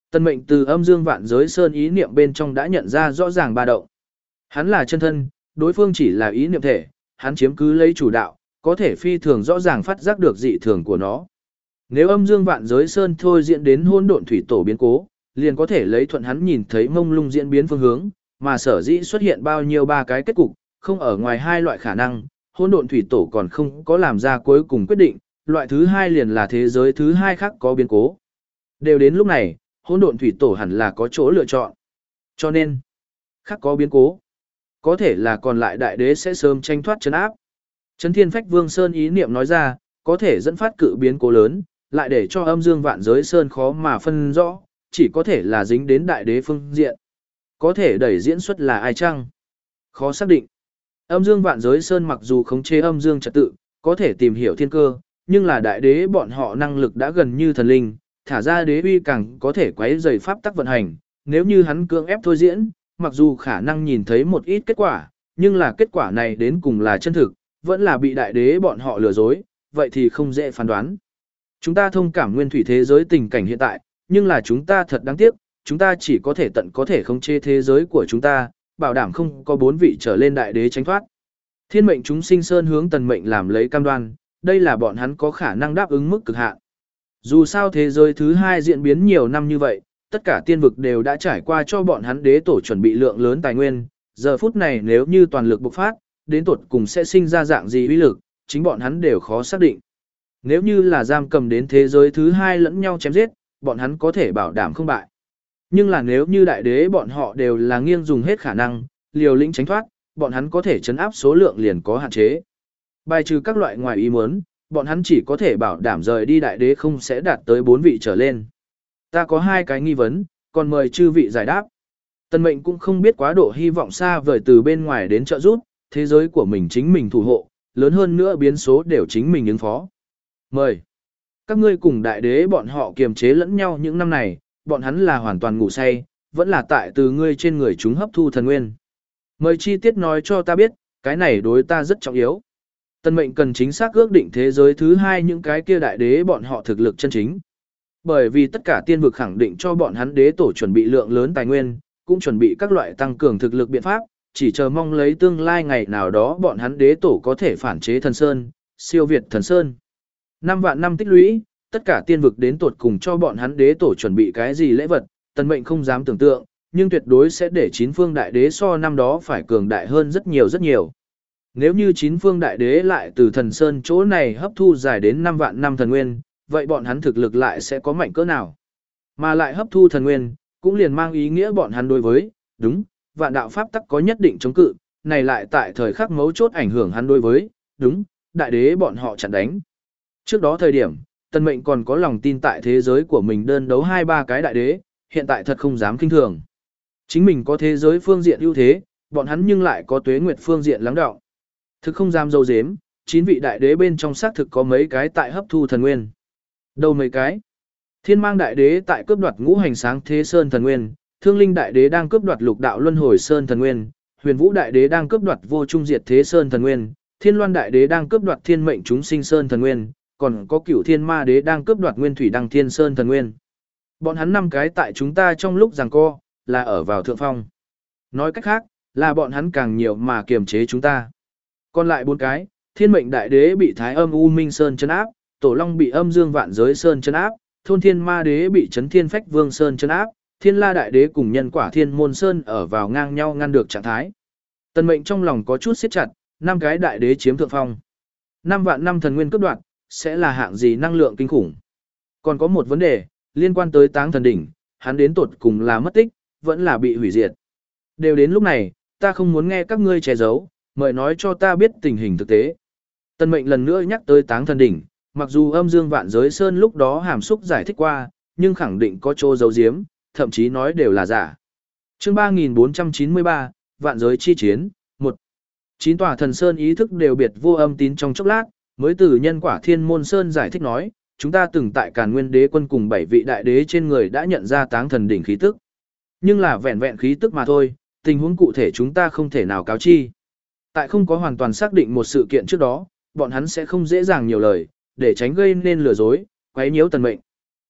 Tần Mệnh từ âm dương vạn giới sơn ý niệm bên trong đã nhận ra rõ ràng ba động. Hắn là chân thân, đối phương chỉ là ý niệm thể, hắn chiếm cứ lấy chủ đạo, có thể phi thường rõ ràng phát giác được dị thường của nó. Nếu âm dương vạn giới sơn thôi diễn đến hỗn độn thủy tổ biến cố, liền có thể lấy thuận hắn nhìn thấy mông lung diễn biến phương hướng, mà sở dĩ xuất hiện bao nhiêu ba cái kết cục, không ở ngoài hai loại khả năng, hỗn độn thủy tổ còn không có làm ra cuối cùng quyết định, loại thứ hai liền là thế giới thứ hai khác có biến cố. Đều đến lúc này, hỗn độn thủy tổ hẳn là có chỗ lựa chọn. Cho nên, khác có biến cố. Có thể là còn lại đại đế sẽ sớm tranh thoát trấn áp. Trấn Thiên Phách Vương Sơn ý niệm nói ra, có thể dẫn phát cự biến cố lớn, lại để cho âm dương vạn giới sơn khó mà phân rõ, chỉ có thể là dính đến đại đế phương diện. Có thể đẩy diễn xuất là ai chăng? Khó xác định. Âm dương vạn giới sơn mặc dù khống chế âm dương trật tự, có thể tìm hiểu thiên cơ, nhưng là đại đế bọn họ năng lực đã gần như thần linh, thả ra đế uy càng có thể quấy rầy pháp tắc vận hành, nếu như hắn cưỡng ép thôi diễn, mặc dù khả năng nhìn thấy một ít kết quả, nhưng là kết quả này đến cùng là chân thực, vẫn là bị đại đế bọn họ lừa dối, vậy thì không dễ phán đoán. Chúng ta thông cảm nguyên thủy thế giới tình cảnh hiện tại, nhưng là chúng ta thật đáng tiếc, chúng ta chỉ có thể tận có thể khống chế thế giới của chúng ta, bảo đảm không có bốn vị trở lên đại đế tránh thoát. Thiên mệnh chúng sinh sơn hướng tần mệnh làm lấy cam đoan, đây là bọn hắn có khả năng đáp ứng mức cực hạn. Dù sao thế giới thứ hai diễn biến nhiều năm như vậy, tất cả tiên vực đều đã trải qua cho bọn hắn đế tổ chuẩn bị lượng lớn tài nguyên, giờ phút này nếu như toàn lực bộc phát, đến tột cùng sẽ sinh ra dạng gì uy lực, chính bọn hắn đều khó xác định. Nếu như là giam cầm đến thế giới thứ hai lẫn nhau chém giết, bọn hắn có thể bảo đảm không bại. Nhưng là nếu như đại đế bọn họ đều là nghiêng dùng hết khả năng, liều lĩnh tránh thoát, bọn hắn có thể chấn áp số lượng liền có hạn chế. Bài trừ các loại ngoài ý muốn, bọn hắn chỉ có thể bảo đảm rời đi đại đế không sẽ đạt tới bốn vị trở lên. Ta có hai cái nghi vấn, còn mời chư vị giải đáp. Tần mệnh cũng không biết quá độ hy vọng xa vời từ bên ngoài đến trợ giúp, thế giới của mình chính mình thủ hộ, lớn hơn nữa biến số đều chính mình ứng phó. Mời. Các ngươi cùng đại đế bọn họ kiềm chế lẫn nhau những năm này, bọn hắn là hoàn toàn ngủ say, vẫn là tại từ ngươi trên người chúng hấp thu thần nguyên. Mời chi tiết nói cho ta biết, cái này đối ta rất trọng yếu. Tần mệnh cần chính xác ước định thế giới thứ hai những cái kia đại đế bọn họ thực lực chân chính. Bởi vì tất cả tiên vực khẳng định cho bọn hắn đế tổ chuẩn bị lượng lớn tài nguyên, cũng chuẩn bị các loại tăng cường thực lực biện pháp, chỉ chờ mong lấy tương lai ngày nào đó bọn hắn đế tổ có thể phản chế thần sơn, siêu việt thần sơn. Năm vạn năm tích lũy, tất cả tiên vực đến tột cùng cho bọn hắn đế tổ chuẩn bị cái gì lễ vật, tần mệnh không dám tưởng tượng, nhưng tuyệt đối sẽ để chín phương đại đế so năm đó phải cường đại hơn rất nhiều rất nhiều. Nếu như chín phương đại đế lại từ thần sơn chỗ này hấp thu dài đến năm vạn năm thần nguyên, vậy bọn hắn thực lực lại sẽ có mạnh cỡ nào? Mà lại hấp thu thần nguyên, cũng liền mang ý nghĩa bọn hắn đối với, đúng, vạn đạo pháp tắc có nhất định chống cự, này lại tại thời khắc mấu chốt ảnh hưởng hắn đối với, đúng, đại đế bọn họ chặn đánh. Trước đó thời điểm, tần mệnh còn có lòng tin tại thế giới của mình đơn đấu hai ba cái đại đế, hiện tại thật không dám kinh thường. Chính mình có thế giới phương diện ưu thế, bọn hắn nhưng lại có tuế nguyệt phương diện lắng đọng. Thực không dám dâu dếm, chín vị đại đế bên trong xác thực có mấy cái tại hấp thu thần nguyên. Đâu mấy cái? Thiên mang đại đế tại cướp đoạt ngũ hành sáng thế sơn thần nguyên, thương linh đại đế đang cướp đoạt lục đạo luân hồi sơn thần nguyên, huyền vũ đại đế đang cướp đoạt vô trung diệt thế sơn thần nguyên, thiên loan đại đế đang cướp đoạt thiên mệnh chúng sinh sơn thần nguyên, còn có cửu thiên ma đế đang cướp đoạt nguyên thủy đăng thiên sơn thần nguyên. Bọn hắn năm cái tại chúng ta trong lúc giằng co, là ở vào thượng phong. Nói cách khác, là bọn hắn càng nhiều mà kiềm chế chúng ta. Còn lại bốn cái, thiên mệnh đại đế bị thái âm u minh sơn trấn áp, tổ long bị âm dương vạn giới sơn trấn áp, thôn thiên ma đế bị chấn thiên phách vương sơn trấn áp, thiên la đại đế cùng nhân quả thiên môn sơn ở vào ngang nhau ngăn được trạng thái. Tần mệnh trong lòng có chút siết chặt, năm cái đại đế chiếm thượng phong. Năm vạn năm thần nguyên cấp đoạn, sẽ là hạng gì năng lượng kinh khủng. Còn có một vấn đề, liên quan tới táng thần đỉnh, hắn đến tột cùng là mất tích, vẫn là bị hủy diệt. Đều đến lúc này, ta không muốn nghe các ngươi che giấu, mời nói cho ta biết tình hình thực tế. Tần mệnh lần nữa nhắc tới táng thần đỉnh, mặc dù âm dương vạn giới sơn lúc đó hàm xúc giải thích qua, nhưng khẳng định có chỗ giấu giếm, thậm chí nói đều là giả. Chương ba nghìn bốn trăm chín mươi ba, Vạn giới chi chiến, một. Chín tòa thần sơn ý thức đều biệt vô âm tín trong chốc lát, mới từ nhân quả thiên môn sơn giải thích nói, chúng ta từng tại Càn Nguyên đế quân cùng bảy vị đại đế trên người đã nhận ra táng thần đỉnh khí tức. Nhưng là vẹn vẹn khí tức mà thôi, tình huống cụ thể chúng ta không thể nào cáo chi. Tại không có hoàn toàn xác định một sự kiện trước đó, bọn hắn sẽ không dễ dàng nhiều lời, để tránh gây nên lừa dối, quấy nhiễu tần mệnh.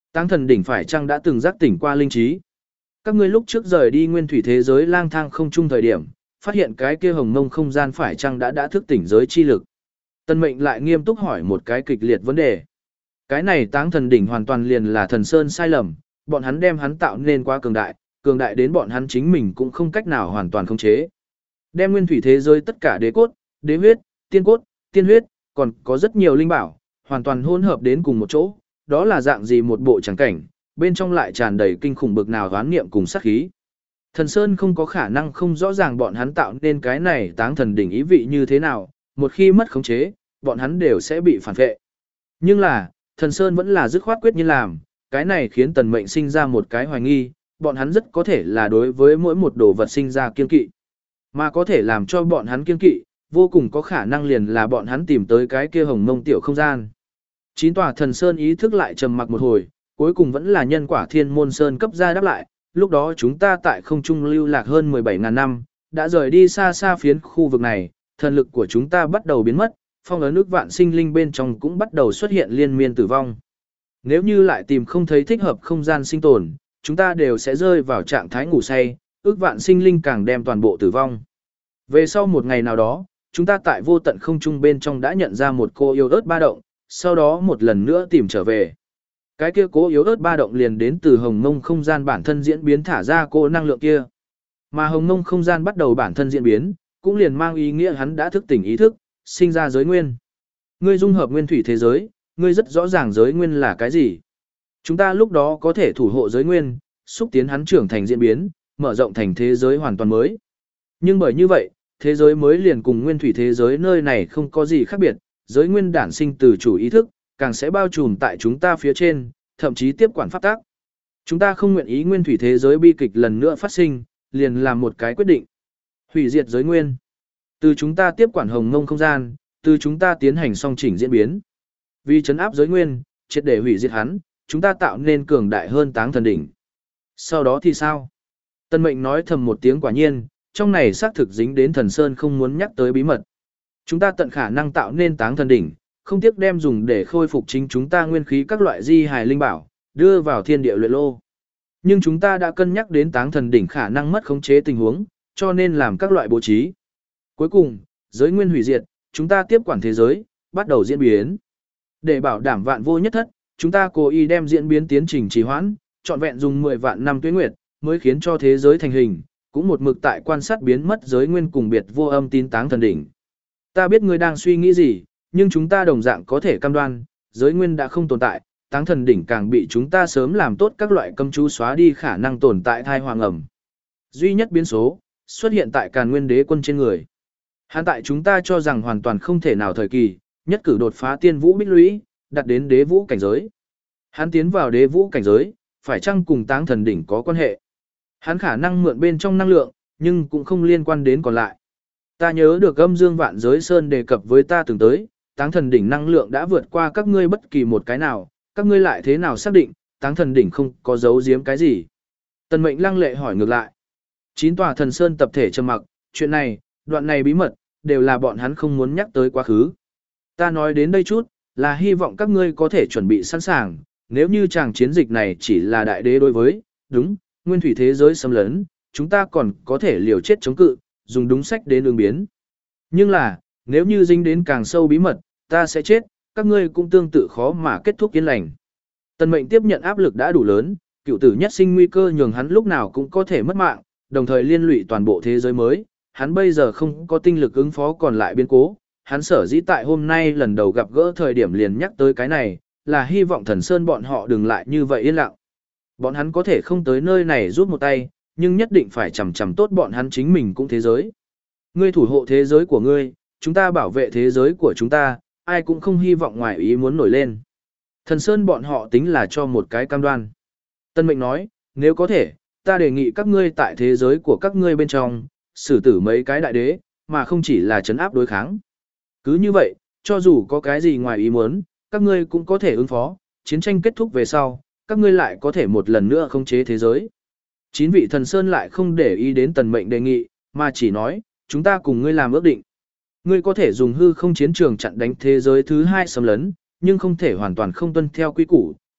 Táng thần đỉnh phải chăng đã từng giác tỉnh qua linh trí? Các ngươi lúc trước rời đi nguyên thủy thế giới lang thang không chung thời điểm, phát hiện cái kia hồng mông không gian phải chăng đã đã thức tỉnh giới chi lực? Tân Mệnh lại nghiêm túc hỏi một cái kịch liệt vấn đề. Cái này táng thần đỉnh hoàn toàn liền là thần sơn sai lầm, bọn hắn đem hắn tạo nên quá cường đại, cường đại đến bọn hắn chính mình cũng không cách nào hoàn toàn khống chế. Đem nguyên thủy thế giới tất cả đế cốt, đế huyết, tiên cốt, tiên huyết, còn có rất nhiều linh bảo, hoàn toàn hỗn hợp đến cùng một chỗ, đó là dạng gì một bộ tràng cảnh, bên trong lại tràn đầy kinh khủng bực nào oán niệm cùng sát khí. Thần Sơn không có khả năng không rõ ràng bọn hắn tạo nên cái này táng thần đỉnh ý vị như thế nào, một khi mất khống chế, bọn hắn đều sẽ bị phản vệ. Nhưng là, Thần Sơn vẫn là dứt khoát quyết nhiên làm, cái này khiến Tần Mệnh sinh ra một cái hoài nghi, bọn hắn rất có thể là đối với mỗi một đồ vật sinh ra kiên kỵ. Mà có thể làm cho bọn hắn kiên kỵ, vô cùng có khả năng liền là bọn hắn tìm tới cái kia hồng mông tiểu không gian. Chín tòa Thần Sơn ý thức lại trầm mặc một hồi, cuối cùng vẫn là nhân quả thiên môn sơn cấp ra đáp lại, lúc đó chúng ta tại không trung lưu lạc hơn mười bảy ngàn năm, đã rời đi xa xa phiến khu vực này, thần lực của chúng ta bắt đầu biến mất, phong ấn ước vạn sinh linh bên trong cũng bắt đầu xuất hiện liên miên tử vong. Nếu như lại tìm không thấy thích hợp không gian sinh tồn, chúng ta đều sẽ rơi vào trạng thái ngủ say, ước vạn sinh linh càng đem toàn bộ tử vong. Về sau một ngày nào đó, chúng ta tại vô tận không trung bên trong đã nhận ra một cô yếu ớt ba động, sau đó một lần nữa tìm trở về. Cái kia cố yếu ớt ba động liền đến từ hồng mông không gian bản thân diễn biến thả ra cô năng lượng kia. Mà hồng mông không gian bắt đầu bản thân diễn biến, cũng liền mang ý nghĩa hắn đã thức tỉnh ý thức, sinh ra giới nguyên. Ngươi dung hợp nguyên thủy thế giới, ngươi rất rõ ràng giới nguyên là cái gì. Chúng ta lúc đó có thể thủ hộ giới nguyên, xúc tiến hắn trưởng thành diễn biến, mở rộng thành thế giới hoàn toàn mới. Nhưng bởi như vậy, thế giới mới liền cùng nguyên thủy thế giới nơi này không có gì khác biệt, giới nguyên đản sinh từ chủ ý thức, càng sẽ bao trùm tại chúng ta phía trên, thậm chí tiếp quản pháp tác. Chúng ta không nguyện ý nguyên thủy thế giới bi kịch lần nữa phát sinh, liền làm một cái quyết định. Hủy diệt giới nguyên. Từ chúng ta tiếp quản hồng mông không gian, từ chúng ta tiến hành song chỉnh diễn biến. Vì chấn áp giới nguyên, triệt để hủy diệt hắn, chúng ta tạo nên cường đại hơn táng thần đỉnh. Sau đó thì sao? Tân Mệnh nói thầm một tiếng quả nhiên, trong này xác thực dính đến Thần Sơn không muốn nhắc tới bí mật. Chúng ta tận khả năng tạo nên táng thần đỉnh, không tiếc đem dùng để khôi phục chính chúng ta nguyên khí các loại di hài linh bảo, đưa vào thiên địa luyện lô. Nhưng chúng ta đã cân nhắc đến táng thần đỉnh khả năng mất khống chế tình huống, cho nên làm các loại bố trí. Cuối cùng, giới nguyên hủy diệt, chúng ta tiếp quản thế giới, bắt đầu diễn biến. Để bảo đảm vạn vô nhất thất, chúng ta cố ý đem diễn biến tiến trình trì hoãn, trọn vẹn dùng mười vạn năm tuế nguyệt, mới khiến cho thế giới thành hình, cũng một mực tại quan sát biến mất giới nguyên cùng biệt vô âm tín táng thần đỉnh. Ta biết ngươi đang suy nghĩ gì, nhưng chúng ta đồng dạng có thể cam đoan, giới nguyên đã không tồn tại, táng thần đỉnh càng bị chúng ta sớm làm tốt các loại cấm chú xóa đi khả năng tồn tại thai hoàng ẩm. Duy nhất biến số, xuất hiện tại Càn Nguyên Đế quân trên người. Hiện tại chúng ta cho rằng hoàn toàn không thể nào thời kỳ, nhất cử đột phá tiên vũ bích lũy, đặt đến đế vũ cảnh giới. Hắn tiến vào đế vũ cảnh giới, phải chăng cùng táng thần đỉnh có quan hệ? Hắn khả năng mượn bên trong năng lượng, nhưng cũng không liên quan đến còn lại. Ta nhớ được âm dương vạn giới sơn đề cập với ta từng tới, táng thần đỉnh năng lượng đã vượt qua các ngươi bất kỳ một cái nào, các ngươi lại thế nào xác định, táng thần đỉnh không có giấu giếm cái gì? Tần Mệnh lăng lệ hỏi ngược lại. Chín tòa thần sơn tập thể trầm mặc, chuyện này, đoạn này bí mật, đều là bọn hắn không muốn nhắc tới quá khứ. Ta nói đến đây chút, là hy vọng các ngươi có thể chuẩn bị sẵn sàng, nếu như chàng chiến dịch này chỉ là đại đế đối với, đúng, nguyên thủy thế giới xâm lấn, chúng ta còn có thể liều chết chống cự, dùng đúng sách đến ứng biến. Nhưng là, nếu như dính đến càng sâu bí mật, ta sẽ chết, các ngươi cũng tương tự khó mà kết thúc yên lành. Tần Mệnh tiếp nhận áp lực đã đủ lớn, cựu tử nhất sinh nguy cơ nhường hắn lúc nào cũng có thể mất mạng, đồng thời liên lụy toàn bộ thế giới mới, hắn bây giờ không có tinh lực ứng phó còn lại biến cố, hắn sở dĩ tại hôm nay lần đầu gặp gỡ thời điểm liền nhắc tới cái này, là hy vọng Thần Sơn bọn họ đừng lại như vậy yên lặng. Bọn hắn có thể không tới nơi này giúp một tay, nhưng nhất định phải chằm chằm tốt bọn hắn chính mình cũng thế giới. Ngươi thủ hộ thế giới của ngươi, chúng ta bảo vệ thế giới của chúng ta, ai cũng không hy vọng ngoài ý muốn nổi lên. Thần Sơn bọn họ tính là cho một cái cam đoan. Tân Mệnh nói, nếu có thể, ta đề nghị các ngươi tại thế giới của các ngươi bên trong, xử tử mấy cái đại đế, mà không chỉ là trấn áp đối kháng. Cứ như vậy, cho dù có cái gì ngoài ý muốn, các ngươi cũng có thể ứng phó, chiến tranh kết thúc về sau, các ngươi lại có thể một lần nữa khống chế thế giới. Chín vị thần sơn lại không để ý đến Tần Mệnh đề nghị, mà chỉ nói, chúng ta cùng ngươi làm ước định. Ngươi có thể dùng hư không chiến trường chặn đánh thế giới thứ hai xâm lấn, nhưng không thể hoàn toàn không tuân theo quy củ,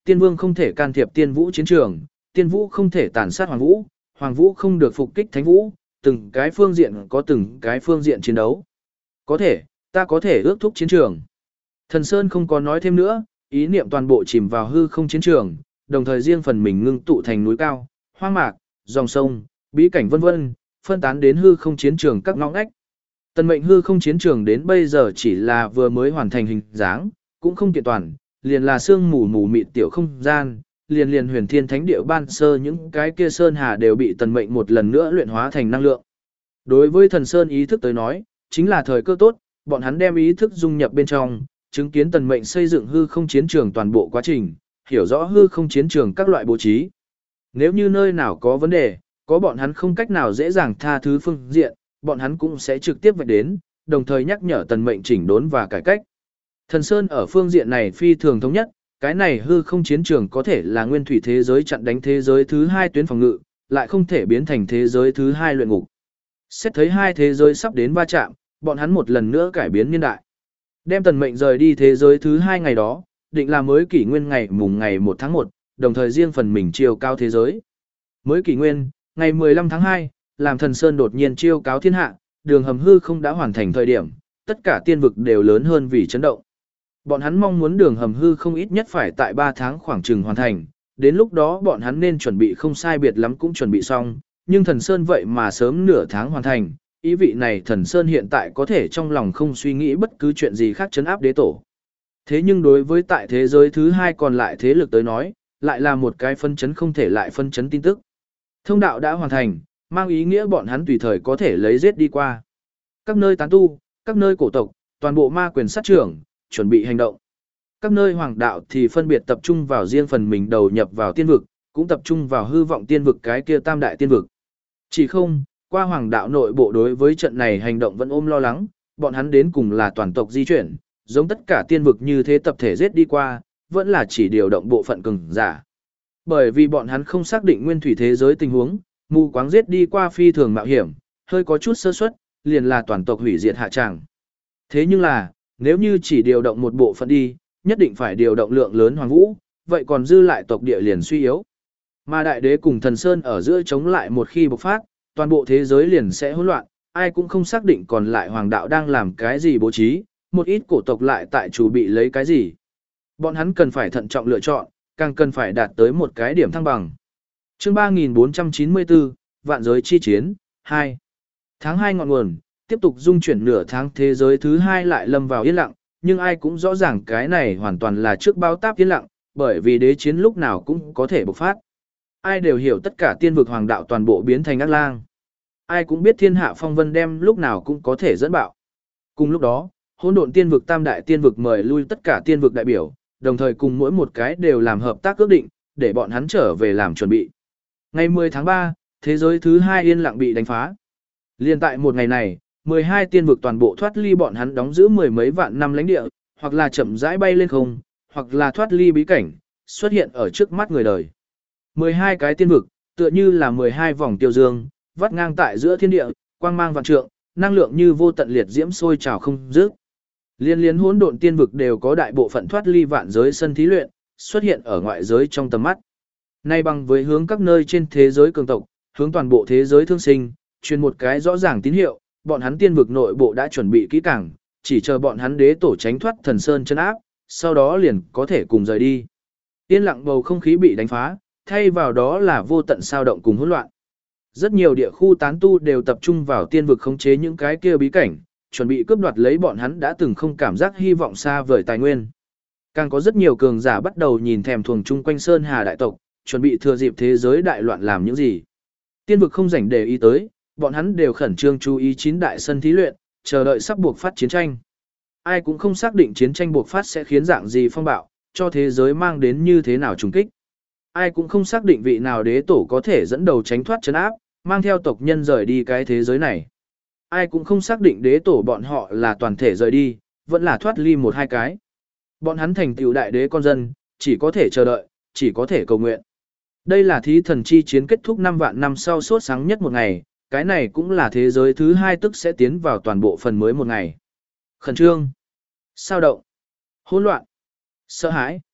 tiên vương không thể can thiệp tiên vũ chiến trường, tiên vũ không thể tàn sát hoàng vũ, hoàng vũ không được phục kích thánh vũ, từng cái phương diện có từng cái phương diện chiến đấu. Có thể, ta có thể ước thúc chiến trường. Thần Sơn không có nói thêm nữa, ý niệm toàn bộ chìm vào hư không chiến trường, đồng thời riêng phần mình ngưng tụ thành núi cao, hoang mạc, dòng sông, bí cảnh vân vân, phân tán đến hư không chiến trường các ngõ ngách. Tần mệnh hư không chiến trường đến bây giờ chỉ là vừa mới hoàn thành hình dáng, cũng không kiện toàn, liền là sương mù mù mịt tiểu không gian, liền liền huyền thiên thánh địa ban sơ những cái kia sơn hà đều bị tần mệnh một lần nữa luyện hóa thành năng lượng. Đối với thần sơn ý thức tới nói, chính là thời cơ tốt, bọn hắn đem ý thức dung nhập bên trong, chứng kiến tần mệnh xây dựng hư không chiến trường toàn bộ quá trình, hiểu rõ hư không chiến trường các loại bố trí. Nếu như nơi nào có vấn đề, có bọn hắn không cách nào dễ dàng tha thứ phương diện, bọn hắn cũng sẽ trực tiếp vạch đến, đồng thời nhắc nhở tần mệnh chỉnh đốn và cải cách. Thần Sơn ở phương diện này phi thường thống nhất, cái này hư không chiến trường có thể là nguyên thủy thế giới chặn đánh thế giới thứ hai tuyến phòng ngự, lại không thể biến thành thế giới thứ hai luyện ngục. Xét thấy hai thế giới sắp đến va chạm, bọn hắn một lần nữa cải biến niên đại. Đem tần mệnh rời đi thế giới thứ hai ngày đó, định là mới kỷ nguyên ngày mùng ngày một tháng một, đồng thời riêng phần mình chiêu cao thế giới. Mới kỷ nguyên, ngày mười lăm tháng hai, làm thần Sơn đột nhiên chiêu cáo thiên hạ, đường hầm hư không đã hoàn thành thời điểm, tất cả tiên vực đều lớn hơn vì chấn động. Bọn hắn mong muốn đường hầm hư không ít nhất phải tại ba tháng khoảng chừng hoàn thành, đến lúc đó bọn hắn nên chuẩn bị không sai biệt lắm cũng chuẩn bị xong, nhưng thần Sơn vậy mà sớm nửa tháng hoàn thành, ý vị này thần Sơn hiện tại có thể trong lòng không suy nghĩ bất cứ chuyện gì khác chấn áp đế tổ. Thế nhưng đối với tại thế giới thứ hai còn lại thế lực tới nói, lại là một cái phân chấn không thể lại phân chấn tin tức. Thông đạo đã hoàn thành, mang ý nghĩa bọn hắn tùy thời có thể lấy giết đi qua. Các nơi tán tu, các nơi cổ tộc, toàn bộ ma quyền sát trưởng, chuẩn bị hành động. Các nơi hoàng đạo thì phân biệt tập trung vào riêng phần mình đầu nhập vào tiên vực, cũng tập trung vào hư vọng tiên vực cái kia tam đại tiên vực. Chỉ không, qua hoàng đạo nội bộ đối với trận này hành động vẫn ôm lo lắng, bọn hắn đến cùng là toàn tộc di chuyển, giống tất cả tiên vực như thế tập thể giết đi qua, vẫn là chỉ điều động bộ phận cường giả. Bởi vì bọn hắn không xác định nguyên thủy thế giới tình huống, mù quáng giết đi qua phi thường mạo hiểm, hơi có chút sơ suất, liền là toàn tộc hủy diệt hạ tràng. Thế nhưng là, nếu như chỉ điều động một bộ phận đi, nhất định phải điều động lượng lớn hoàng vũ, vậy còn dư lại tộc địa liền suy yếu. Mà đại đế cùng thần sơn ở giữa chống lại một khi bộc phát, toàn bộ thế giới liền sẽ hỗn loạn, ai cũng không xác định còn lại hoàng đạo đang làm cái gì bố trí, một ít cổ tộc lại tại chủ bị lấy cái gì. Bọn hắn cần phải thận trọng lựa chọn, càng cần phải đạt tới một cái điểm thăng bằng. Chương ba nghìn bốn trăm chín mươi tư, Vạn giới chi chiến, hai. Tháng hai ngọn nguồn, tiếp tục dung chuyển nửa tháng thế giới thứ hai lại lâm vào yên lặng, nhưng ai cũng rõ ràng cái này hoàn toàn là trước báo táp yên lặng, bởi vì đế chiến lúc nào cũng có thể bộc phát. Ai đều hiểu tất cả tiên vực hoàng đạo toàn bộ biến thành ác lang. Ai cũng biết thiên hạ phong vân đem lúc nào cũng có thể dẫn bạo. Cùng lúc đó, hỗn độn tiên vực tam đại tiên vực mời lui tất cả tiên vực đại biểu, đồng thời cùng mỗi một cái đều làm hợp tác ước định, để bọn hắn trở về làm chuẩn bị. Ngày mười tháng ba, thế giới thứ hai yên lặng bị đánh phá. Liên tại một ngày này, mười hai tiên vực toàn bộ thoát ly bọn hắn đóng giữ mười mấy vạn năm lãnh địa, hoặc là chậm rãi bay lên không, hoặc là thoát ly bí cảnh, xuất hiện ở trước mắt người đời. mười hai cái tiên vực, tựa như là mười hai vòng tiêu dương, vắt ngang tại giữa thiên địa, quang mang vạn trượng, năng lượng như vô tận liệt diễm sôi trào không dứt. Liên liên hỗn độn tiên vực đều có đại bộ phận thoát ly vạn giới sân thí luyện, xuất hiện ở ngoại giới trong tầm mắt. Nay bằng với hướng các nơi trên thế giới cường tộc, hướng toàn bộ thế giới thương sinh, truyền một cái rõ ràng tín hiệu, bọn hắn tiên vực nội bộ đã chuẩn bị kỹ càng, chỉ chờ bọn hắn đế tổ tránh thoát thần sơn chân áp, sau đó liền có thể cùng rời đi. Yên lặng bầu không khí bị đánh phá, thay vào đó là vô tận sao động cùng hỗn loạn. Rất nhiều địa khu tán tu đều tập trung vào tiên vực khống chế những cái kia bí cảnh, chuẩn bị cướp đoạt lấy bọn hắn đã từng không cảm giác hy vọng xa vời tài nguyên. Càng có rất nhiều cường giả bắt đầu nhìn thèm thuồng chung quanh Sơn Hà đại tộc, chuẩn bị thừa dịp thế giới đại loạn làm những gì. Tiên vực không rảnh để ý tới, bọn hắn đều khẩn trương chú ý chín đại sân thí luyện, chờ đợi sắp buộc phát chiến tranh. Ai cũng không xác định chiến tranh buộc phát sẽ khiến dạng gì phong bạo, cho thế giới mang đến như thế nào trùng kích. Ai cũng không xác định vị nào đế tổ có thể dẫn đầu tránh thoát trấn áp, mang theo tộc nhân rời đi cái thế giới này. Ai cũng không xác định đế tổ bọn họ là toàn thể rời đi, vẫn là thoát ly một hai cái. Bọn hắn thành tựu đại đế con dân, chỉ có thể chờ đợi, chỉ có thể cầu nguyện. Đây là thí thần chi chiến kết thúc năm vạn năm sau sốt sáng nhất một ngày, cái này cũng là thế giới thứ hai tức sẽ tiến vào toàn bộ phần mới một ngày. Khẩn trương, sao động, hỗn loạn, sợ hãi.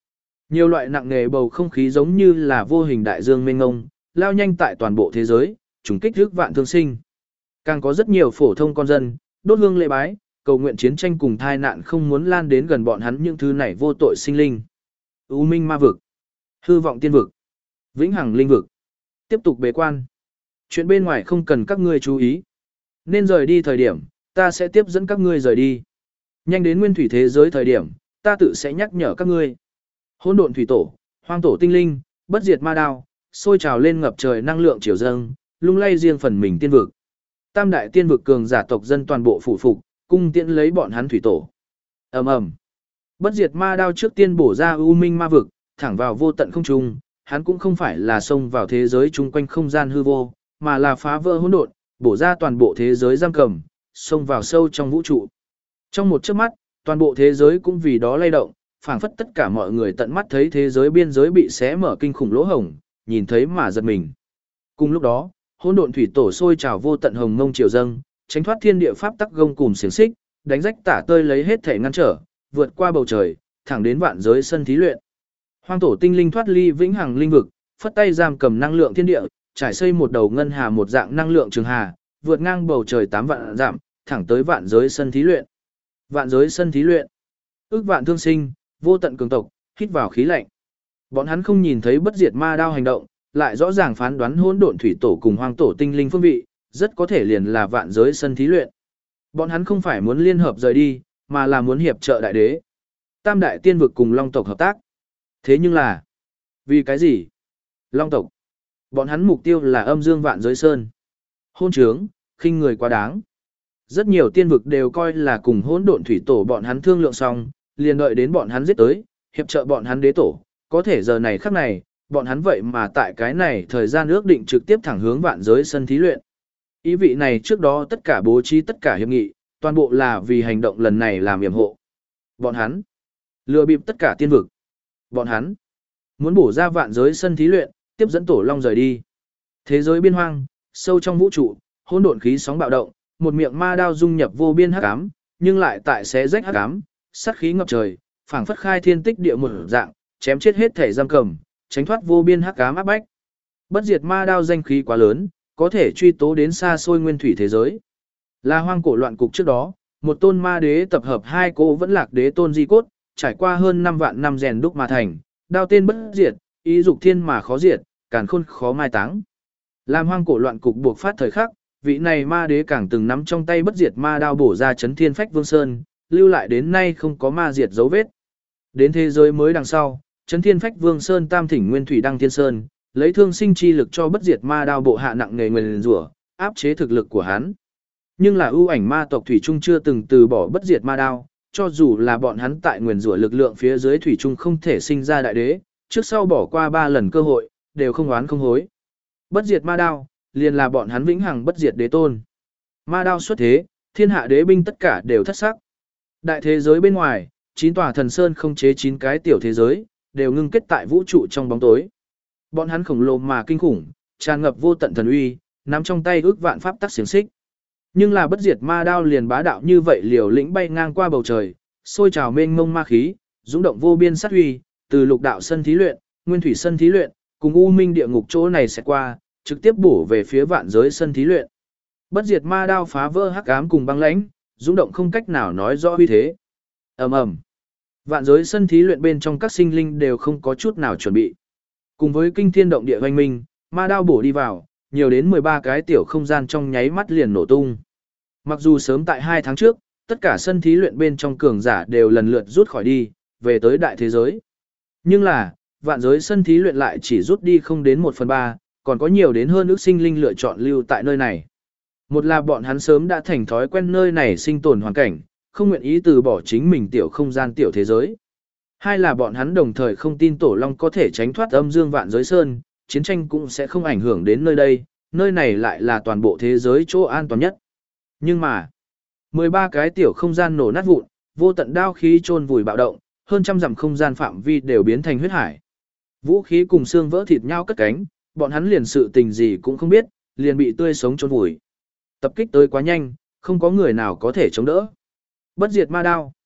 Nhiều loại nặng nề bầu không khí giống như là vô hình đại dương mênh mông, lao nhanh tại toàn bộ thế giới, trùng kích ức vạn thương sinh. Càng có rất nhiều phổ thông con dân, đốt hương lễ bái, cầu nguyện chiến tranh cùng tai nạn không muốn lan đến gần bọn hắn những thứ này vô tội sinh linh. U minh ma vực, hư vọng tiên vực, vĩnh hằng linh vực. Tiếp tục bế quan. Chuyện bên ngoài không cần các ngươi chú ý. Nên rời đi thời điểm, ta sẽ tiếp dẫn các ngươi rời đi. Nhanh đến nguyên thủy thế giới thời điểm, ta tự sẽ nhắc nhở các ngươi. Hỗn độn thủy tổ, hoang tổ tinh linh, bất diệt ma đao, sôi trào lên ngập trời năng lượng chiều dâng, lung lay riêng phần mình tiên vực. Tam đại tiên vực cường giả tộc dân toàn bộ phủ phục, cung tiễn lấy bọn hắn thủy tổ. Ầm ầm. Bất diệt ma đao trước tiên bổ ra u minh ma vực, thẳng vào vô tận không trung, hắn cũng không phải là xông vào thế giới chung quanh không gian hư vô, mà là phá vỡ hỗn độn, bổ ra toàn bộ thế giới giam cầm, xông vào sâu trong vũ trụ. Trong một chớp mắt, toàn bộ thế giới cũng vì đó lay động, phảng phất tất cả mọi người tận mắt thấy thế giới biên giới bị xé mở kinh khủng lỗ hổng, nhìn thấy mà giật mình. Cùng lúc đó, hỗn độn thủy tổ sôi trào vô tận hồng mông triều dâng, tránh thoát thiên địa pháp tắc gông cùm xiềng xích, đánh rách tả tơi lấy hết thể ngăn trở, vượt qua bầu trời, thẳng đến vạn giới sân thí luyện. Hoang tổ tinh linh thoát ly vĩnh hằng linh vực, phất tay giam cầm năng lượng thiên địa, trải xây một đầu ngân hà một dạng năng lượng trường hà, vượt ngang bầu trời tám vạn dặm, thẳng tới vạn giới sân thí luyện. Vạn giới sân thí luyện. Ước vạn thương sinh, vô tận cường tộc, hít vào khí lạnh. Bọn hắn không nhìn thấy bất diệt ma đao hành động, lại rõ ràng phán đoán hỗn độn thủy tổ cùng hoang tổ tinh linh phương vị, rất có thể liền là vạn giới sân thí luyện. Bọn hắn không phải muốn liên hợp rời đi, mà là muốn hiệp trợ đại đế. Tam đại tiên vực cùng Long tộc hợp tác. Thế nhưng là, vì cái gì? Long tộc. Bọn hắn mục tiêu là âm dương vạn giới sơn. Hôn trướng, khinh người quá đáng. Rất nhiều tiên vực đều coi là cùng hỗn độn thủy tổ bọn hắn thương lượng xong, liền đợi đến bọn hắn giết tới, hiệp trợ bọn hắn đế tổ. Có thể giờ này khắc này, bọn hắn vậy mà tại cái này thời gian ước định trực tiếp thẳng hướng vạn giới sân thí luyện. Ý vị này trước đó tất cả bố trí tất cả hiệp nghị, toàn bộ là vì hành động lần này làm yểm hộ. Bọn hắn lừa bịp tất cả tiên vực. Bọn hắn muốn bổ ra vạn giới sân thí luyện, tiếp dẫn tổ long rời đi. Thế giới biên hoang, sâu trong vũ trụ, hỗn độn khí sóng bạo động, một miệng ma đao dung nhập vô biên hắc ám, nhưng lại tại xé rách hắc ám, sát khí ngập trời, phảng phất khai thiên tích địa một dạng, chém chết hết thể giam cầm, tránh thoát vô biên hắc ám áp bách. Bất diệt ma đao danh khí quá lớn, có thể truy tố đến xa xôi nguyên thủy thế giới. Là hoang cổ loạn cục trước đó, một tôn ma đế tập hợp hai cỗ vẫn lạc đế tôn di cốt, trải qua hơn năm vạn năm rèn đúc mà thành, đao tên bất diệt, ý dục thiên mà khó diệt, càn khôn khó mai táng. Làm hoang cổ loạn cục buộc phát thời khắc, vị này ma đế càng từng nắm trong tay bất diệt ma đao bổ ra chấn thiên phách vương sơn, lưu lại đến nay không có ma diệt dấu vết. Đến thế giới mới đằng sau, chấn thiên phách vương sơn tam thỉnh nguyên thủy đăng thiên sơn, lấy thương sinh chi lực cho bất diệt ma đao bộ hạ nặng nghề nguyền rủa, áp chế thực lực của hắn. Nhưng là ưu ảnh ma tộc thủy trung chưa từng từ bỏ bất diệt ma đao, cho dù là bọn hắn tại nguyền rủa lực lượng phía dưới thủy trung không thể sinh ra đại đế, trước sau bỏ qua ba lần cơ hội, đều không oán không hối. Bất diệt ma đao, liền là bọn hắn vĩnh hằng bất diệt đế tôn. Ma đao xuất thế, thiên hạ đế binh tất cả đều thất sắc. Đại thế giới bên ngoài, chín tòa thần sơn không chế chín cái tiểu thế giới, đều ngưng kết tại vũ trụ trong bóng tối. Bọn hắn khổng lồ mà kinh khủng, tràn ngập vô tận thần uy, nắm trong tay ước vạn pháp tắc xiềng xích. Nhưng là bất diệt ma đao liền bá đạo như vậy liều lĩnh bay ngang qua bầu trời, sôi trào mênh mông ma khí, dũng động vô biên sát uy, từ lục đạo sân thí luyện, nguyên thủy sân thí luyện, cùng u minh địa ngục chỗ này sẽ qua, trực tiếp bổ về phía vạn giới sân thí luyện. Bất diệt ma đao phá vỡ hắc ám cùng băng lãnh, dũng động không cách nào nói rõ uy thế. Ầm ầm. Vạn giới sân thí luyện bên trong các sinh linh đều không có chút nào chuẩn bị. Cùng với kinh thiên động địa hoành minh, ma đao bổ đi vào, nhiều đến mười ba cái tiểu không gian trong nháy mắt liền nổ tung. Mặc dù sớm tại hai tháng trước, tất cả sân thí luyện bên trong cường giả đều lần lượt rút khỏi đi, về tới đại thế giới. Nhưng là, vạn giới sân thí luyện lại chỉ rút đi không đến một phần ba, còn có nhiều đến hơn ước sinh linh lựa chọn lưu tại nơi này. Một là bọn hắn sớm đã thành thói quen nơi này sinh tồn hoàn cảnh, không nguyện ý từ bỏ chính mình tiểu không gian tiểu thế giới. Hai là bọn hắn đồng thời không tin Tổ Long có thể tránh thoát âm dương vạn giới sơn, chiến tranh cũng sẽ không ảnh hưởng đến nơi đây, nơi này lại là toàn bộ thế giới chỗ an toàn nhất. Nhưng mà, mười ba cái tiểu không gian nổ nát vụn, vô tận đao khí chôn vùi bạo động, hơn trăm dặm không gian phạm vi đều biến thành huyết hải. Vũ khí cùng xương vỡ thịt nhau cất cánh, bọn hắn liền sự tình gì cũng không biết, liền bị tươi sống chôn vùi. Tập kích tới quá nhanh, không có người nào có thể chống đỡ. Bất diệt ma đao.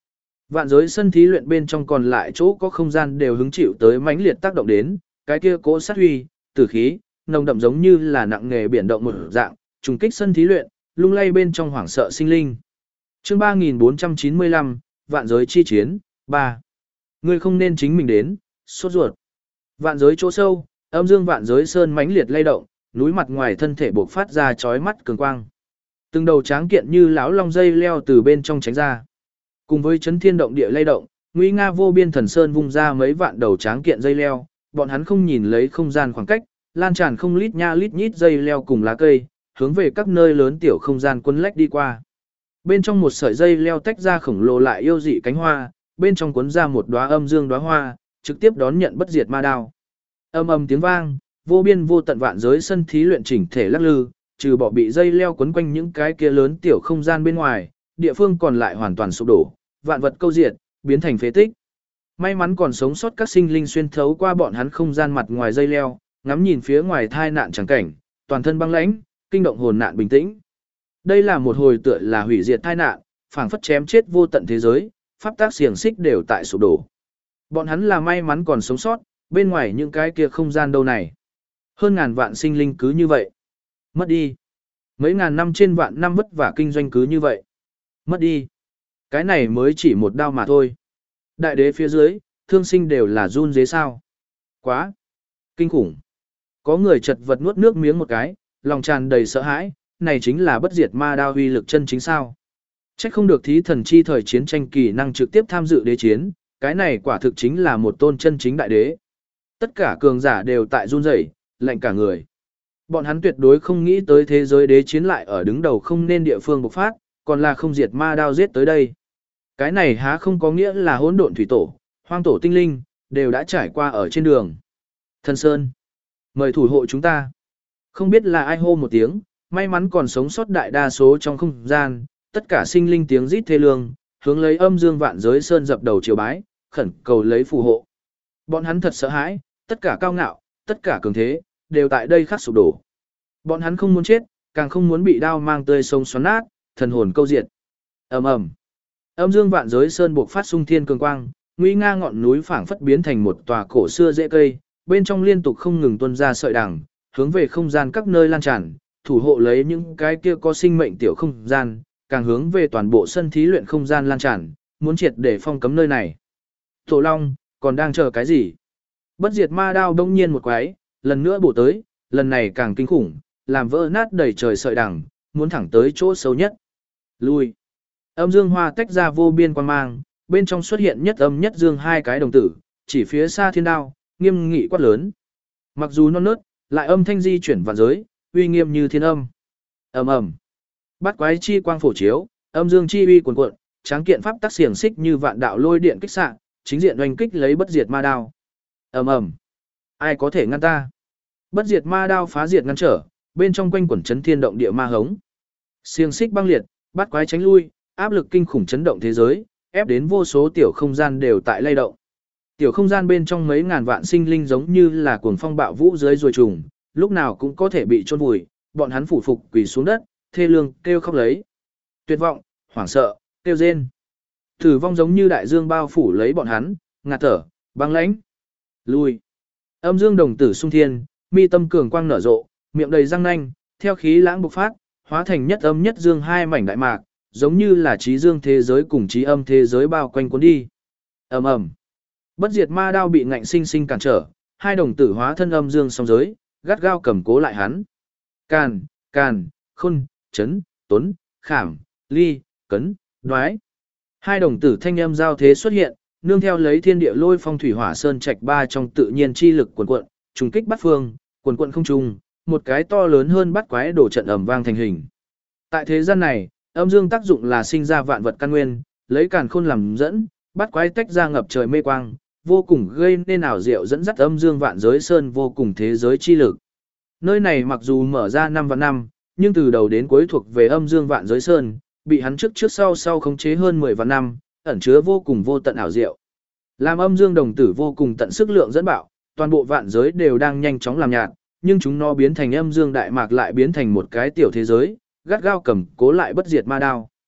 Vạn giới sân thí luyện bên trong còn lại chỗ có không gian đều hứng chịu tới mãnh liệt tác động đến, cái kia cỗ sát huy, tử khí, nồng đậm giống như là nặng nghề biển động một dạng, trùng kích sân thí luyện, lung lay bên trong hoảng sợ sinh linh. Chương ba nghìn bốn trăm chín mươi lăm, Vạn giới chi chiến, ba. Ngươi không nên chính mình đến, sốt ruột. Vạn giới chỗ sâu, âm dương vạn giới sơn mãnh liệt lay động, núi mặt ngoài thân thể bộc phát ra chói mắt cường quang. Từng đầu tráng kiện như lão long dây leo từ bên trong tránh ra. Cùng với chấn thiên động địa lay động, nguy nga vô biên thần sơn vung ra mấy vạn đầu tráng kiện dây leo, bọn hắn không nhìn lấy không gian khoảng cách, lan tràn không lít nha lít nhít dây leo cùng lá cây, hướng về các nơi lớn tiểu không gian quân lách đi qua. Bên trong một sợi dây leo tách ra khổng lồ lại yêu dị cánh hoa, bên trong cuốn ra một đóa âm dương đóa hoa, trực tiếp đón nhận bất diệt ma đao. Âm ầm tiếng vang, vô biên vô tận vạn giới sân thí luyện chỉnh thể lắc lư, trừ bỏ bị dây leo quấn quanh những cái kia lớn tiểu không gian bên ngoài, địa phương còn lại hoàn toàn sụp đổ, vạn vật câu diệt, biến thành phế tích. May mắn còn sống sót các sinh linh xuyên thấu qua bọn hắn không gian mặt ngoài dây leo, ngắm nhìn phía ngoài thai nạn chẳng cảnh, toàn thân băng lãnh, kinh động hồn nạn bình tĩnh. Đây là một hồi tựa là hủy diệt thai nạn, phảng phất chém chết vô tận thế giới, pháp tác xiềng xích đều tại sụp đổ. Bọn hắn là may mắn còn sống sót, bên ngoài những cái kia không gian đâu này. Hơn ngàn vạn sinh linh cứ như vậy. Mất đi. Mấy ngàn năm trên vạn năm vất vả kinh doanh cứ như vậy. Mất đi. Cái này mới chỉ một đao mà thôi. Đại đế phía dưới, thương sinh đều là run dế sao. Quá. Kinh khủng. Có người chật vật nuốt nước miếng một cái, lòng tràn đầy sợ hãi, này chính là bất diệt ma đao uy lực chân chính sao. Trách không được thí thần chi thời chiến tranh kỳ năng trực tiếp tham dự đế chiến, cái này quả thực chính là một tôn chân chính đại đế. Tất cả cường giả đều tại run rẩy, lạnh cả người. Bọn hắn tuyệt đối không nghĩ tới thế giới đế chiến lại ở đứng đầu không nên địa phương bộc phát, còn là không diệt ma đao giết tới đây. Cái này há không có nghĩa là hỗn độn thủy tổ, hoang tổ tinh linh, đều đã trải qua ở trên đường. Thần Sơn, mời thủ hộ chúng ta. Không biết là ai hô một tiếng, may mắn còn sống sót đại đa số trong không gian, tất cả sinh linh tiếng rít thê lương, hướng lấy âm dương vạn giới sơn dập đầu triều bái, khẩn cầu lấy phù hộ. Bọn hắn thật sợ hãi, tất cả cao ngạo, tất cả cường thế, đều tại đây khắc sụp đổ. Bọn hắn không muốn chết, càng không muốn bị đao mang tươi sông xoắn nát, thần hồn câu diệt. Ầm ầm. Âm dương vạn giới sơn buộc phát xung thiên cường quang, nguy nga ngọn núi phảng phất biến thành một tòa cổ xưa rễ cây, bên trong liên tục không ngừng tuôn ra sợi đằng, hướng về không gian các nơi lan tràn, thủ hộ lấy những cái kia có sinh mệnh tiểu không gian, càng hướng về toàn bộ sân thí luyện không gian lan tràn, muốn triệt để phong cấm nơi này. Tổ Long, còn đang chờ cái gì? Bất diệt ma đao đông nhiên một quái, lần nữa bổ tới, lần này càng kinh khủng, làm vỡ nát đầy trời sợi đằng, muốn thẳng tới chỗ sâu nhất. Lui. Âm dương hoa tách ra vô biên quang mang, bên trong xuất hiện nhất âm nhất dương hai cái đồng tử, chỉ phía xa thiên đao, nghiêm nghị quát lớn. Mặc dù non nớt, lại âm thanh di chuyển vạn giới, uy nghiêm như thiên âm. Ầm ầm. Bát quái chi quang phổ chiếu, âm dương chi uy cuồn cuộn, tráng kiện pháp tắc xiềng xích như vạn đạo lôi điện kích xạ, chính diện oanh kích lấy bất diệt ma đao. Ầm ầm. Ai có thể ngăn ta? Bất diệt ma đao phá diệt ngăn trở, bên trong quanh quẩn chấn thiên động địa ma hống. Xiềng xích băng liệt, bát quái tránh lui, áp lực kinh khủng chấn động thế giới, ép đến vô số tiểu không gian đều tại lay động. Tiểu không gian bên trong mấy ngàn vạn sinh linh giống như là cuồng phong bạo vũ dưới ruồi trùng, lúc nào cũng có thể bị chôn vùi, bọn hắn phủ phục quỳ xuống đất, thê lương kêu khóc lấy. Tuyệt vọng, hoảng sợ, kêu rên. Tử vong giống như đại dương bao phủ lấy bọn hắn, ngạt thở, băng lãnh. Lui. Âm dương đồng tử xung thiên, mi tâm cường quang nở rộ, miệng đầy răng nanh, theo khí lãng bộc phát, hóa thành nhất âm nhất dương hai mảnh đại mạc, giống như là trí dương thế giới cùng trí âm thế giới bao quanh cuốn đi. Ầm ầm. Bất diệt ma đao bị ngạnh sinh sinh cản trở, hai đồng tử hóa thân âm dương song giới, gắt gao cầm cố lại hắn. Càn, càn, khôn, chấn, tuấn, khảm, ly, cấn, đoái. Hai đồng tử thanh âm giao thế xuất hiện, nương theo lấy thiên địa lôi phong thủy hỏa sơn trạch ba trong tự nhiên chi lực cuồn cuộn, trùng kích bắt phương, cuồn cuộn không trung, một cái to lớn hơn bắt quái đổ trận ầm vang thành hình. Tại thế gian này, âm dương tác dụng là sinh ra vạn vật căn nguyên, lấy càn khôn làm dẫn, bắt quái tách ra ngập trời mê quang, vô cùng gây nên ảo diệu dẫn dắt âm dương vạn giới sơn vô cùng thế giới chi lực. Nơi này mặc dù mở ra năm vạn năm, nhưng từ đầu đến cuối thuộc về âm dương vạn giới sơn, bị hắn trước trước sau sau khống chế hơn mười vạn năm, ẩn chứa vô cùng vô tận ảo diệu. Làm âm dương đồng tử vô cùng tận sức lượng dẫn bạo, toàn bộ vạn giới đều đang nhanh chóng làm nhạt, nhưng chúng nó biến thành âm dương đại mạc lại biến thành một cái tiểu thế giới, gắt gao cầm cố lại bất diệt ma đao.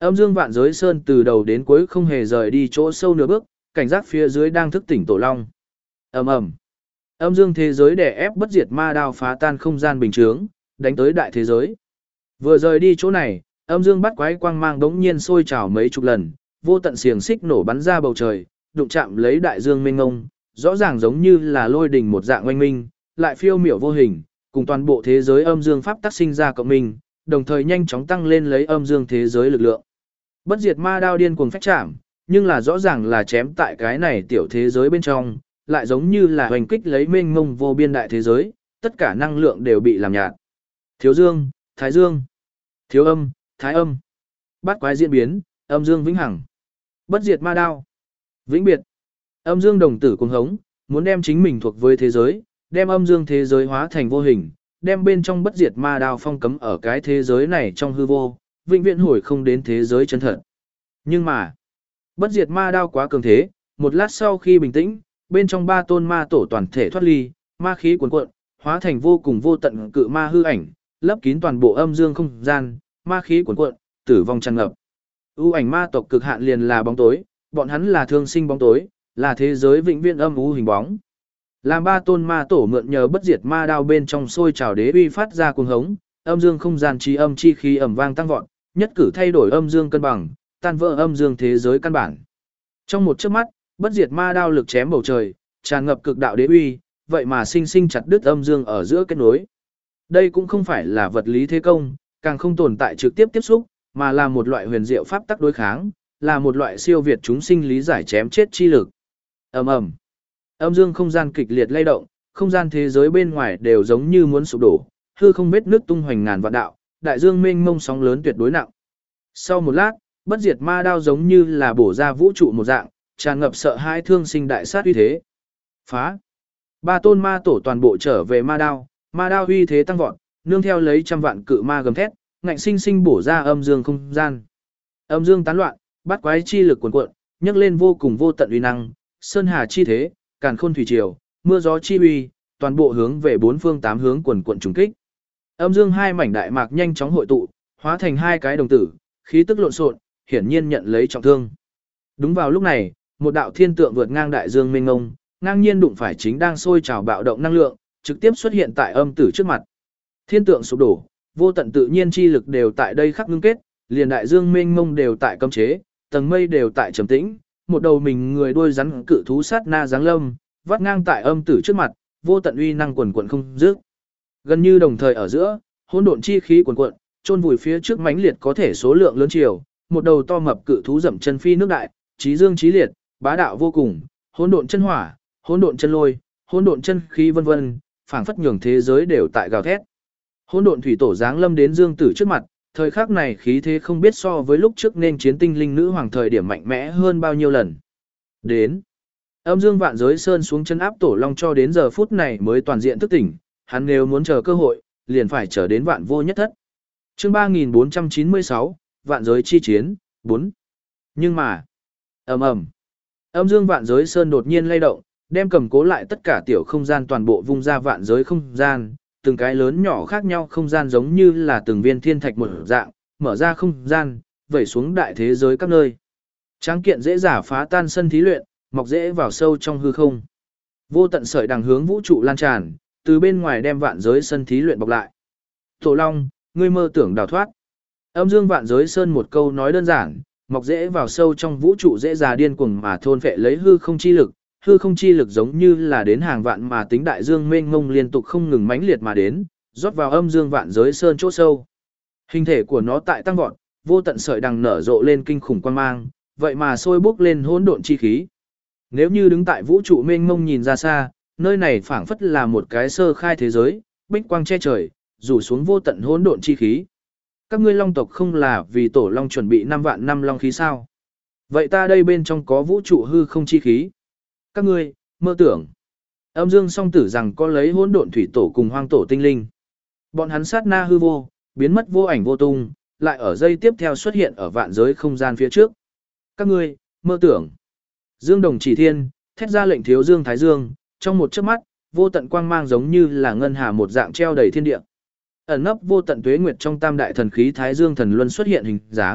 Âm Dương Vạn Giới Sơn từ đầu đến cuối không hề rời đi chỗ sâu nửa bước, cảnh giác phía dưới đang thức tỉnh Tổ Long. Ầm ầm. Âm Dương thế giới đè ép bất diệt ma đao phá tan không gian bình chướng, đánh tới đại thế giới. Vừa rời đi chỗ này, Âm Dương bắt quái quang mang đống nhiên sôi trào mấy chục lần, vô tận xiềng xích nổ bắn ra bầu trời, đụng chạm lấy đại dương mênh mông, rõ ràng giống như là lôi đình một dạng oanh minh, lại phiêu miểu vô hình, cùng toàn bộ thế giới âm dương pháp tác sinh ra cộng minh, đồng thời nhanh chóng tăng lên lấy âm dương thế giới lực lượng. Bất diệt ma đao điên cuồng phách chạm, nhưng là rõ ràng là chém tại cái này tiểu thế giới bên trong, lại giống như là hoành kích lấy mênh mông vô biên đại thế giới, tất cả năng lượng đều bị làm nhạt. Thiếu dương, thái dương, thiếu âm, thái âm, bát quái diễn biến, âm dương vĩnh hằng. Bất diệt ma đao, vĩnh biệt. Âm dương đồng tử cuồng hống, muốn đem chính mình thuộc với thế giới, đem âm dương thế giới hóa thành vô hình, đem bên trong bất diệt ma đao phong cấm ở cái thế giới này trong hư vô, vĩnh viễn hồi không đến thế giới chân thật. Nhưng mà, bất diệt ma đao quá cường thế, một lát sau khi bình tĩnh, bên trong ba tôn ma tổ toàn thể thoát ly, ma khí cuồn cuộn, hóa thành vô cùng vô tận cự ma hư ảnh, lấp kín toàn bộ âm dương không gian, ma khí cuồn cuộn, tử vong tràn ngập. U ảnh ma tộc cực hạn liền là bóng tối, bọn hắn là thương sinh bóng tối, là thế giới vĩnh viễn âm u hình bóng. Làm ba tôn ma tổ mượn nhờ bất diệt ma đao bên trong sôi trào đế uy phát ra cuồng hống, âm dương không gian chi âm chi khí ầm vang tăng vọt, nhất cử thay đổi âm dương cân bằng, tan vỡ âm dương thế giới căn bản. Trong một chớp mắt, bất diệt ma đao lực chém bầu trời, tràn ngập cực đạo đế uy, vậy mà sinh sinh chặt đứt âm dương ở giữa kết nối. Đây cũng không phải là vật lý thế công, càng không tồn tại trực tiếp tiếp xúc, mà là một loại huyền diệu pháp tắc đối kháng, là một loại siêu việt chúng sinh lý giải chém chết chi lực. Ầm ầm. Âm dương không gian kịch liệt lay động, không gian thế giới bên ngoài đều giống như muốn sụp đổ, hư không vết nước tung hoành ngàn vạn đạo, đại dương mênh mông sóng lớn tuyệt đối nặng. Sau một lát, bất diệt ma đao giống như là bổ ra vũ trụ một dạng, tràn ngập sợ hãi thương sinh đại sát uy thế. Phá. Ba tôn ma tổ toàn bộ trở về ma đao, ma đao uy thế tăng vọt, nương theo lấy trăm vạn cự ma gầm thét, ngạnh sinh sinh bổ ra âm dương không gian. Âm dương tán loạn, bát quái chi lực cuồn cuộn, nhấc lên vô cùng vô tận uy năng, sơn hà chi thế, càn khôn thủy triều, mưa gió chi uy, toàn bộ hướng về bốn phương tám hướng quần quần trùng kích. Âm dương hai mảnh đại mạc nhanh chóng hội tụ, hóa thành hai cái đồng tử, khí tức lộn xộn, hiển nhiên nhận lấy trọng thương. Đúng vào lúc này, một đạo thiên tượng vượt ngang đại dương mênh mông, ngang nhiên đụng phải chính đang sôi trào bạo động năng lượng, trực tiếp xuất hiện tại âm tử trước mặt. Thiên tượng sụp đổ, vô tận tự nhiên chi lực đều tại đây khắc ngưng kết, liền đại dương mênh mông đều tại cấm chế, tầng mây đều tại trầm tĩnh, một đầu mình người đuôi rắn cự thú sát na giáng lâm, vắt ngang tại âm tử trước mặt, vô tận uy năng quần quần không dứt. Gần như đồng thời ở giữa, hỗn độn chi khí quần quần, chôn vùi phía trước mãnh liệt có thể số lượng lớn chiều, một đầu to mập cự thú dậm chân phi nước đại, chí dương chí liệt, bá đạo vô cùng, hỗn độn chân hỏa, hỗn độn chân lôi, hỗn độn chân khí vân vân, phảng phất nhường thế giới đều tại gào thét. Hỗn độn thủy tổ giáng lâm đến Dương Tử trước mặt, thời khắc này khí thế không biết so với lúc trước nên chiến tinh linh nữ hoàng thời điểm mạnh mẽ hơn bao nhiêu lần. Đến, âm dương vạn giới sơn xuống chân áp tổ long cho đến giờ phút này mới toàn diện thức tỉnh, hắn nếu muốn chờ cơ hội, liền phải chờ đến vạn vô nhất thất. Chương ba nghìn bốn trăm chín mươi sáu, vạn giới chi chiến, bốn. Nhưng mà, ầm ầm, âm dương vạn giới sơn đột nhiên lay động, đem cầm cố lại tất cả tiểu không gian toàn bộ vung ra vạn giới không gian, từng cái lớn nhỏ khác nhau không gian giống như là từng viên thiên thạch một dạng, mở ra không gian, vẩy xuống đại thế giới các nơi. Tráng kiện dễ giả phá tan sân thí luyện, mọc dễ vào sâu trong hư không. Vô tận sợi đằng hướng vũ trụ lan tràn, từ bên ngoài đem vạn giới sân thí luyện bọc lại. Tổ Long, ngươi mơ tưởng đào thoát. Âm dương vạn giới sơn một câu nói đơn giản, mọc dễ vào sâu trong vũ trụ dễ già điên cuồng mà thôn phệ lấy hư không chi lực, hư không chi lực giống như là đến hàng vạn mà tính đại dương mênh mông liên tục không ngừng mãnh liệt mà đến, rót vào âm dương vạn giới sơn chỗ sâu. Hình thể của nó tại tăng vọt, vô tận sợi đằng nở rộ lên kinh khủng quan mang, vậy mà sôi bốc lên hỗn độn chi khí. Nếu như đứng tại vũ trụ mênh mông nhìn ra xa, nơi này phảng phất là một cái sơ khai thế giới, bích quang che trời, rủ xuống vô tận hỗn độn chi khí. Các ngươi long tộc không là vì tổ long chuẩn bị năm vạn năm long khí sao? Vậy ta đây bên trong có vũ trụ hư không chi khí. Các ngươi, mơ tưởng. Âm dương song tử rằng có lấy hỗn độn thủy tổ cùng hoang tổ tinh linh. Bọn hắn sát na hư vô, biến mất vô ảnh vô tung, lại ở giây tiếp theo xuất hiện ở vạn giới không gian phía trước. Các ngươi, mơ tưởng. Dương đồng chỉ thiên, thét ra lệnh thiếu dương thái dương, trong một chớp mắt, vô tận quang mang giống như là ngân hà một dạng treo đầy thiên địa. Ẩn nấp vô tận tuế nguyệt trong tam đại thần khí thái dương thần luân xuất hiện hình dáng,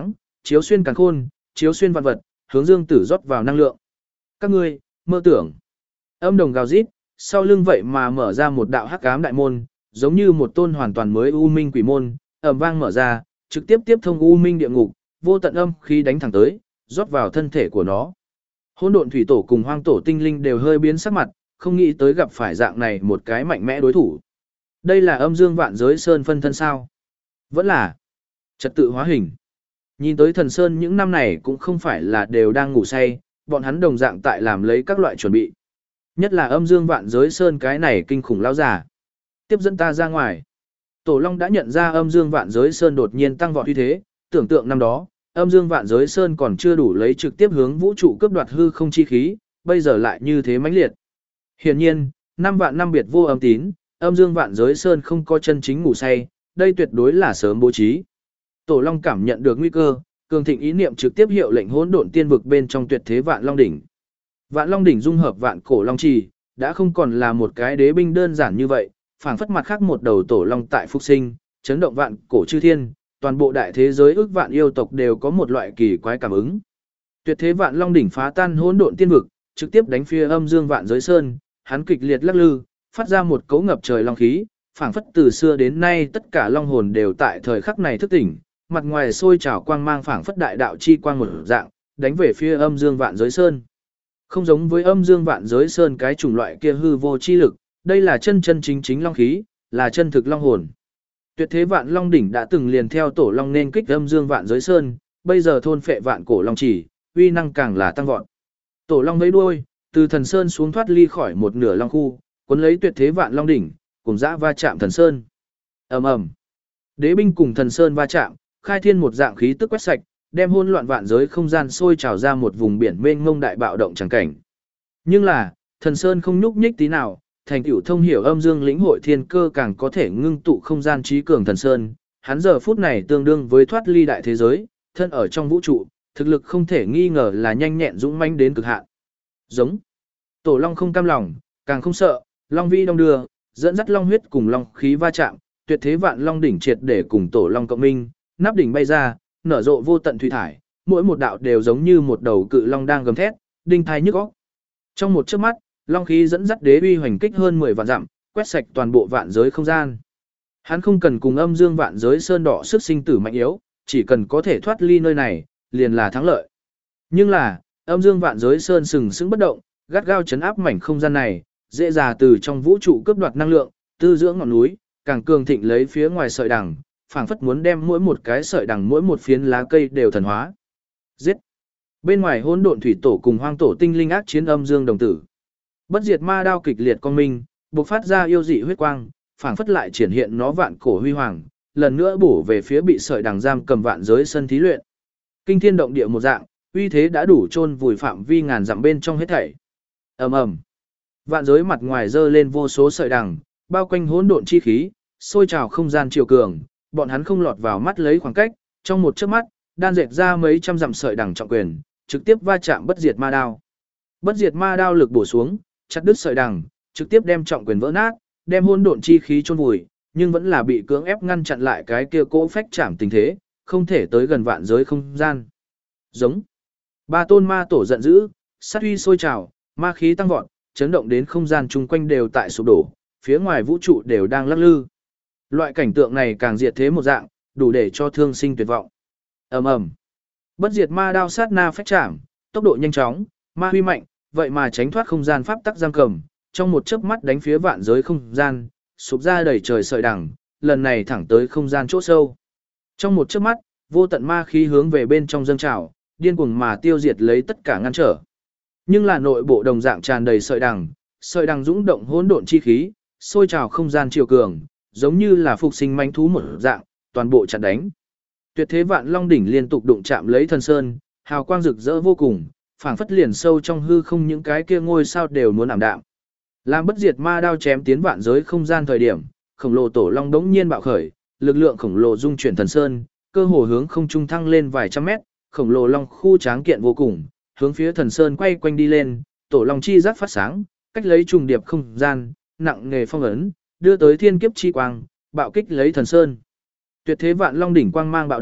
chiếu xuyên càn khôn, chiếu xuyên vạn vật, hướng Dương Tử rót vào năng lượng. Các ngươi, mơ tưởng. Âm đồng gào rít, sau lưng vậy mà mở ra một đạo hắc ám đại môn, giống như một tôn hoàn toàn mới u minh quỷ môn, ầm vang mở ra, trực tiếp tiếp thông u minh địa ngục, vô tận âm khí đánh thẳng tới, rót vào thân thể của nó. Hỗn độn thủy tổ cùng hoang tổ tinh linh đều hơi biến sắc mặt, không nghĩ tới gặp phải dạng này một cái mạnh mẽ đối thủ. Đây là âm dương vạn giới sơn phân thân sao? Vẫn là trật tự hóa hình. Nhìn tới thần sơn những năm này cũng không phải là đều đang ngủ say, bọn hắn đồng dạng tại làm lấy các loại chuẩn bị. Nhất là âm dương vạn giới sơn cái này kinh khủng lao giả. Tiếp dẫn ta ra ngoài. Tổ Long đã nhận ra âm dương vạn giới sơn đột nhiên tăng vọt uy thế, tưởng tượng năm đó, âm dương vạn giới sơn còn chưa đủ lấy trực tiếp hướng vũ trụ cướp đoạt hư không chi khí, bây giờ lại như thế mãnh liệt. Hiển nhiên, năm vạn năm biệt vô âm tín, âm dương vạn giới sơn không có chân chính ngủ say, đây tuyệt đối là sớm bố trí. Tổ Long cảm nhận được nguy cơ, cường thịnh ý niệm trực tiếp hiệu lệnh hỗn độn tiên vực bên trong tuyệt thế vạn long đỉnh. Vạn long đỉnh dung hợp vạn cổ long trì, đã không còn là một cái đế binh đơn giản như vậy, phảng phất mặt khác một đầu tổ long tại phục sinh, chấn động vạn cổ chư thiên, toàn bộ đại thế giới ước vạn yêu tộc đều có một loại kỳ quái cảm ứng. Tuyệt thế vạn long đỉnh phá tan hỗn độn tiên vực, trực tiếp đánh phía âm dương vạn giới sơn, hắn kịch liệt lắc lư, phát ra một cấu ngập trời long khí, phảng phất từ xưa đến nay tất cả long hồn đều tại thời khắc này thức tỉnh, mặt ngoài sôi trào quang mang phảng phất đại đạo chi quang một dạng, đánh về phía âm dương vạn giới sơn. Không giống với âm dương vạn giới sơn cái chủng loại kia hư vô chi lực, đây là chân chân chính chính long khí, là chân thực long hồn. Tuyệt thế vạn long đỉnh đã từng liền theo tổ long nên kích âm dương vạn giới sơn, bây giờ thôn phệ vạn cổ long chỉ, uy năng càng là tăng vọt. Tổ long vẫy đuôi, từ thần sơn xuống thoát ly khỏi một nửa long khu, cuốn lấy tuyệt thế vạn long đỉnh, cùng dã va chạm thần sơn. Ầm ầm. Đế binh cùng thần sơn va chạm, khai thiên một dạng khí tức quét sạch, đem hỗn loạn vạn giới không gian sôi trào ra một vùng biển mênh mông đại bạo động chẳng cảnh. Nhưng là, thần sơn không nhúc nhích tí nào, thành tựu thông hiểu âm dương lĩnh hội thiên cơ càng có thể ngưng tụ không gian trí cường thần sơn, hắn giờ phút này tương đương với thoát ly đại thế giới, thân ở trong vũ trụ, thực lực không thể nghi ngờ là nhanh nhẹn dũng mãnh đến cực hạn. Giống. Tổ Long không cam lòng, càng không sợ, Long vi đông đưa, dẫn dắt long huyết cùng long khí va chạm, tuyệt thế vạn long đỉnh triệt để cùng Tổ Long cộng minh, nắp đỉnh bay ra, nở rộ vô tận thủy thải, mỗi một đạo đều giống như một đầu cự long đang gầm thét, đinh thai nhức óc. Trong một chớp mắt, long khí dẫn dắt đế uy hoành kích hơn mười vạn dặm, quét sạch toàn bộ vạn giới không gian. Hắn không cần cùng âm dương vạn giới sơn đỏ sức sinh tử mạnh yếu, chỉ cần có thể thoát ly nơi này, liền là thắng lợi. Nhưng là, âm dương vạn giới sơn sừng sững bất động, gắt gao chấn áp mảnh không gian này, dễ dà từ trong vũ trụ cướp đoạt năng lượng, tư dưỡng ngọn núi, càng cường thịnh lấy phía ngoài sợi đằng, phảng phất muốn đem mỗi một cái sợi đằng mỗi một phiến lá cây đều thần hóa. Giết! Bên ngoài hỗn độn thủy tổ cùng hoang tổ tinh linh ác chiến âm dương đồng tử. Bất diệt ma đao kịch liệt quang minh, bộc phát ra yêu dị huyết quang, phảng phất lại triển hiện nó vạn cổ huy hoàng, lần nữa bổ về phía bị sợi đằng giam cầm vạn giới sân thí luyện. Kinh thiên động địa một dạng, uy thế đã đủ chôn vùi phạm vi ngàn dặm bên trong hết thảy. Ầm ầm. Vạn giới mặt ngoài dơ lên vô số sợi đằng, bao quanh hỗn độn chi khí, sôi trào không gian chiều cường, bọn hắn không lọt vào mắt lấy khoảng cách, trong một chớp mắt, đan dệt ra mấy trăm dặm sợi đằng trọng quyền, trực tiếp va chạm bất diệt ma đao. Bất diệt ma đao lực bổ xuống, chặt đứt sợi đằng, trực tiếp đem trọng quyền vỡ nát, đem hỗn độn chi khí chôn vùi, nhưng vẫn là bị cưỡng ép ngăn chặn lại cái kia cỗ phách chạm tình thế, không thể tới gần vạn giới không gian. Giống. Ba tôn ma tổ giận dữ, sát uy sôi trào, ma khí tăng vọt, chấn động đến không gian chung quanh đều tại sụp đổ, phía ngoài vũ trụ đều đang lắc lư. Loại cảnh tượng này càng diệt thế một dạng, đủ để cho thương sinh tuyệt vọng. Ầm ầm. Bất diệt ma đao sát na phách chạm, tốc độ nhanh chóng, ma huy mạnh, vậy mà tránh thoát không gian pháp tắc giam cầm, trong một chớp mắt đánh phía vạn giới không gian, sụp ra đầy trời sợi đằng, lần này thẳng tới không gian chỗ sâu. Trong một chớp mắt, vô tận ma khí hướng về bên trong dâng trào, điên cuồng mà tiêu diệt lấy tất cả ngăn trở. Nhưng là nội bộ đồng dạng tràn đầy sợi đằng, sợi đằng dũng động hỗn độn chi khí, sôi trào không gian chiều cường, giống như là phục sinh manh thú một dạng, toàn bộ chặn đánh. Tuyệt thế vạn long đỉnh liên tục đụng chạm lấy thần sơn, hào quang rực rỡ vô cùng, phảng phất liền sâu trong hư không những cái kia ngôi sao đều muốn ảm đạm. Làm bất diệt ma đao chém tiến vạn giới không gian thời điểm, khổng lồ tổ long đống nhiên bạo khởi, lực lượng khổng lồ dung chuyển thần sơn, cơ hồ hướng không trung thăng lên vài trăm mét, khổng lồ long khu tráng kiện vô cùng, hướng phía thần sơn quay quanh đi lên, tổ long chi giác phát sáng, cách lấy trùng điệp không gian, nặng nghề phong ấn, đưa tới thiên kiếp chi quang, bạo kích lấy thần sơn. Tuyệt thế vạn long đỉnh quang mang bạo động,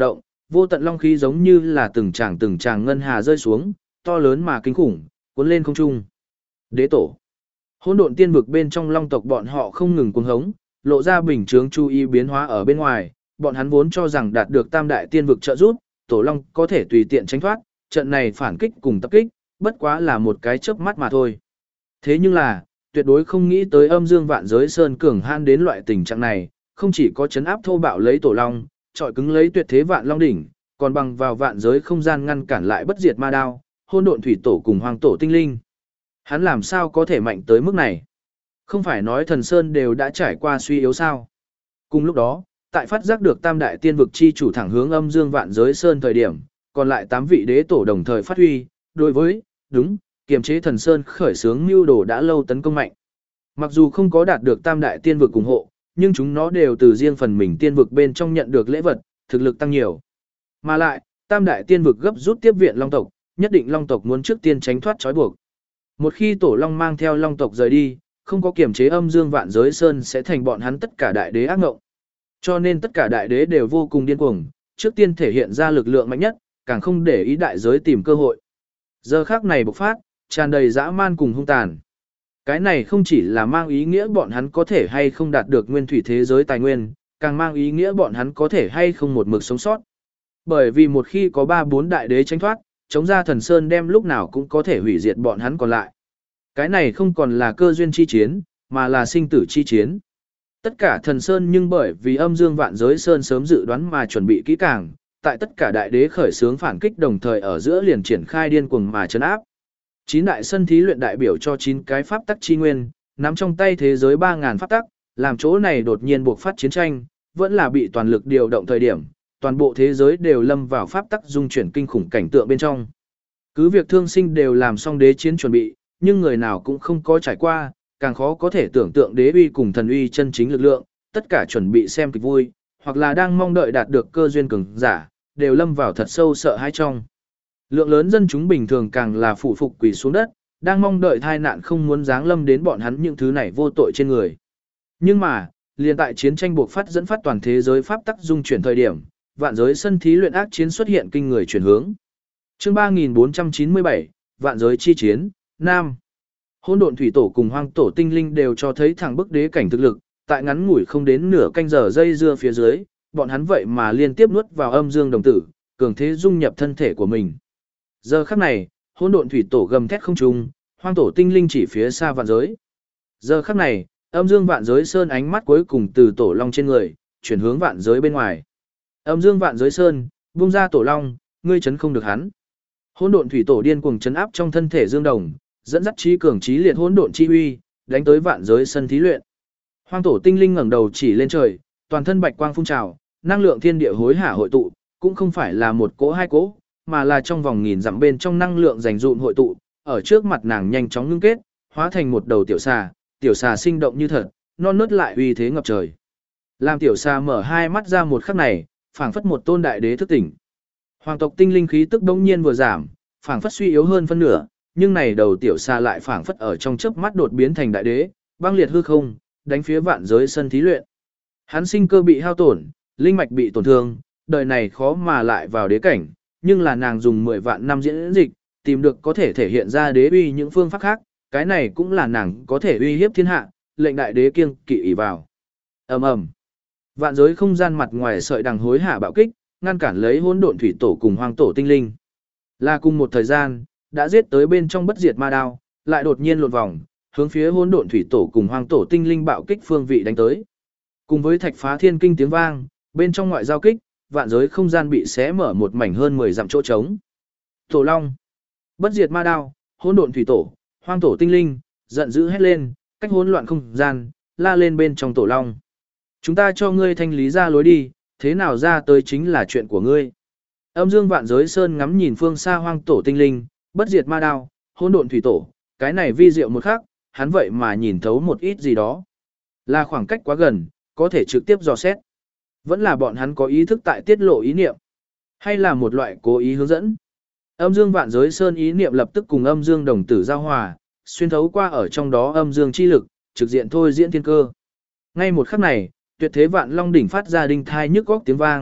vô tận long khí giống như là từng tràng từng tràng ngân hà rơi xuống, to lớn mà kinh khủng, cuốn lên không trung. Đế tổ. Hỗn độn tiên vực bên trong long tộc bọn họ không ngừng cuồng hống, lộ ra bình chướng chú ý biến hóa ở bên ngoài, bọn hắn vốn cho rằng đạt được tam đại tiên vực trợ giúp, tổ long có thể tùy tiện tránh thoát, trận này phản kích cùng tập kích, bất quá là một cái chớp mắt mà thôi. Thế nhưng là, tuyệt đối không nghĩ tới âm dương vạn giới sơn cường han đến loại tình trạng này, không chỉ có chấn áp thô bạo lấy tổ long, trọi cứng lấy tuyệt thế vạn long đỉnh, còn bằng vào vạn giới không gian ngăn cản lại bất diệt ma đao, hôn độn thủy tổ cùng hoàng tổ tinh linh. Hắn làm sao có thể mạnh tới mức này? Không phải nói thần sơn đều đã trải qua suy yếu sao? Cùng lúc đó, tại phát giác được tam đại tiên vực chi chủ thẳng hướng âm dương vạn giới sơn thời điểm, còn lại tám vị đế tổ đồng thời phát huy, đối với, đúng, kiềm chế thần sơn khởi xướng mưu đồ đã lâu tấn công mạnh. Mặc dù không có đạt được tam đại tiên vực ủng hộ, nhưng chúng nó đều từ riêng phần mình tiên vực bên trong nhận được lễ vật, thực lực tăng nhiều. Mà lại, tam đại tiên vực gấp rút tiếp viện long tộc, nhất định long tộc muốn trước tiên tránh thoát trói buộc. Một khi tổ long mang theo long tộc rời đi, không có kiềm chế âm dương vạn giới sơn sẽ thành bọn hắn tất cả đại đế ác ngộng. Cho nên tất cả đại đế đều vô cùng điên cuồng, trước tiên thể hiện ra lực lượng mạnh nhất, càng không để ý đại giới tìm cơ hội. Giờ khắc này bộc phát, tràn đầy dã man cùng hung tàn. Cái này không chỉ là mang ý nghĩa bọn hắn có thể hay không đạt được nguyên thủy thế giới tài nguyên, càng mang ý nghĩa bọn hắn có thể hay không một mực sống sót. Bởi vì một khi có ba bốn đại đế tránh thoát, chống ra thần sơn đem lúc nào cũng có thể hủy diệt bọn hắn còn lại. Cái này không còn là cơ duyên chi chiến, mà là sinh tử chi chiến. Tất cả thần sơn nhưng bởi vì âm dương vạn giới sơn sớm dự đoán mà chuẩn bị kỹ càng, tại tất cả đại đế khởi xướng phản kích đồng thời ở giữa liền triển khai điên cuồng mà trấn áp. Chín đại sân thí luyện đại biểu cho chín cái pháp tắc chi nguyên, nắm trong tay thế giới ba ngàn pháp tắc, làm chỗ này đột nhiên buộc phát chiến tranh, vẫn là bị toàn lực điều động thời điểm, toàn bộ thế giới đều lâm vào pháp tắc dung chuyển kinh khủng cảnh tượng bên trong. Cứ việc thương sinh đều làm xong đế chiến chuẩn bị, nhưng người nào cũng không có trải qua, càng khó có thể tưởng tượng đế uy cùng thần uy chân chính lực lượng, tất cả chuẩn bị xem kịch vui, hoặc là đang mong đợi đạt được cơ duyên cường giả, đều lâm vào thật sâu sợ hãi trong. Lượng lớn dân chúng bình thường càng là phụ phục quỳ xuống đất, đang mong đợi tai nạn không muốn giáng lâm đến bọn hắn những thứ này vô tội trên người. Nhưng mà, liền tại chiến tranh buộc phát dẫn phát toàn thế giới pháp tắc dung chuyển thời điểm, vạn giới sân thí luyện ác chiến xuất hiện kinh người chuyển hướng. Chương ba nghìn bốn trăm chín mươi bảy, vạn giới chi chiến, Nam. Hỗn độn thủy tổ cùng hoang tổ tinh linh đều cho thấy thẳng bức đế cảnh thực lực, tại ngắn ngủi không đến nửa canh giờ dây dưa phía dưới, bọn hắn vậy mà liên tiếp nuốt vào âm dương đồng tử, cường thế dung nhập thân thể của mình. Giờ khắc này, hỗn độn thủy tổ gầm thét không trung, hoang tổ tinh linh chỉ phía xa vạn giới. Giờ khắc này, âm dương vạn giới sơn ánh mắt cuối cùng từ tổ long trên người, chuyển hướng vạn giới bên ngoài. Âm dương vạn giới sơn, vung ra tổ long, ngươi chấn không được hắn. Hỗn độn thủy tổ điên cuồng chấn áp trong thân thể dương đồng, dẫn dắt trí cường trí liệt hỗn độn chi uy, đánh tới vạn giới sân thí luyện. Hoang tổ tinh linh ngẩng đầu chỉ lên trời, toàn thân bạch quang phun trào, năng lượng thiên địa hối hả hội tụ, cũng không phải là một cỗ hai cỗ, mà là trong vòng nghìn dặm bên trong năng lượng dành dụm hội tụ, ở trước mặt nàng nhanh chóng ngưng kết, hóa thành một đầu tiểu xà, tiểu xà sinh động như thật, non nớt lại uy thế ngập trời. Làm tiểu xà mở hai mắt ra một khắc này, phảng phất một tôn đại đế thức tỉnh. Hoàng tộc tinh linh khí tức bỗng nhiên vừa giảm, phảng phất suy yếu hơn phân nửa, nhưng này đầu tiểu xà lại phảng phất ở trong chớp mắt đột biến thành đại đế, băng liệt hư không, đánh phía vạn giới sân thí luyện. Hắn sinh cơ bị hao tổn, linh mạch bị tổn thương, đời này khó mà lại vào đế cảnh, nhưng là nàng dùng mười vạn năm diễn dịch, tìm được có thể thể hiện ra đế uy những phương pháp khác, cái này cũng là nàng có thể uy hiếp thiên hạ, lệnh đại đế kiêng kỵ ỷ vào. Ầm ầm. Vạn giới không gian mặt ngoài sợi đằng hối hả bạo kích, ngăn cản lấy hỗn độn thủy tổ cùng hoang tổ tinh linh. Là cùng một thời gian, đã giết tới bên trong bất diệt ma đao, lại đột nhiên lột vòng, hướng phía hỗn độn thủy tổ cùng hoang tổ tinh linh bạo kích phương vị đánh tới. Cùng với thạch phá thiên kinh tiếng vang, bên trong ngoại giao kích, vạn giới không gian bị xé mở một mảnh hơn mười dặm chỗ trống. Tổ long, bất diệt ma đao, hỗn độn thủy tổ, hoang tổ tinh linh, giận dữ hét lên, cách hỗn loạn không gian, la lên bên trong tổ long. Chúng ta cho ngươi thanh lý ra lối đi, thế nào ra tới chính là chuyện của ngươi. Âm dương vạn giới sơn ngắm nhìn phương xa hoang tổ tinh linh, bất diệt ma đao, hỗn độn thủy tổ, cái này vi diệu một khắc, hắn vậy mà nhìn thấu một ít gì đó. Là khoảng cách quá gần, có thể trực tiếp dò xét. Vẫn là bọn hắn có ý thức tại tiết lộ ý niệm, hay là một loại cố ý hướng dẫn. Âm dương vạn giới sơn ý niệm lập tức cùng âm dương đồng tử giao hòa, xuyên thấu qua ở trong đó âm dương chi lực, trực diện thôi diễn thiên cơ. Ngay một khắc này, tuyệt thế vạn long đỉnh phát ra đinh thai nhức góc tiếng vang,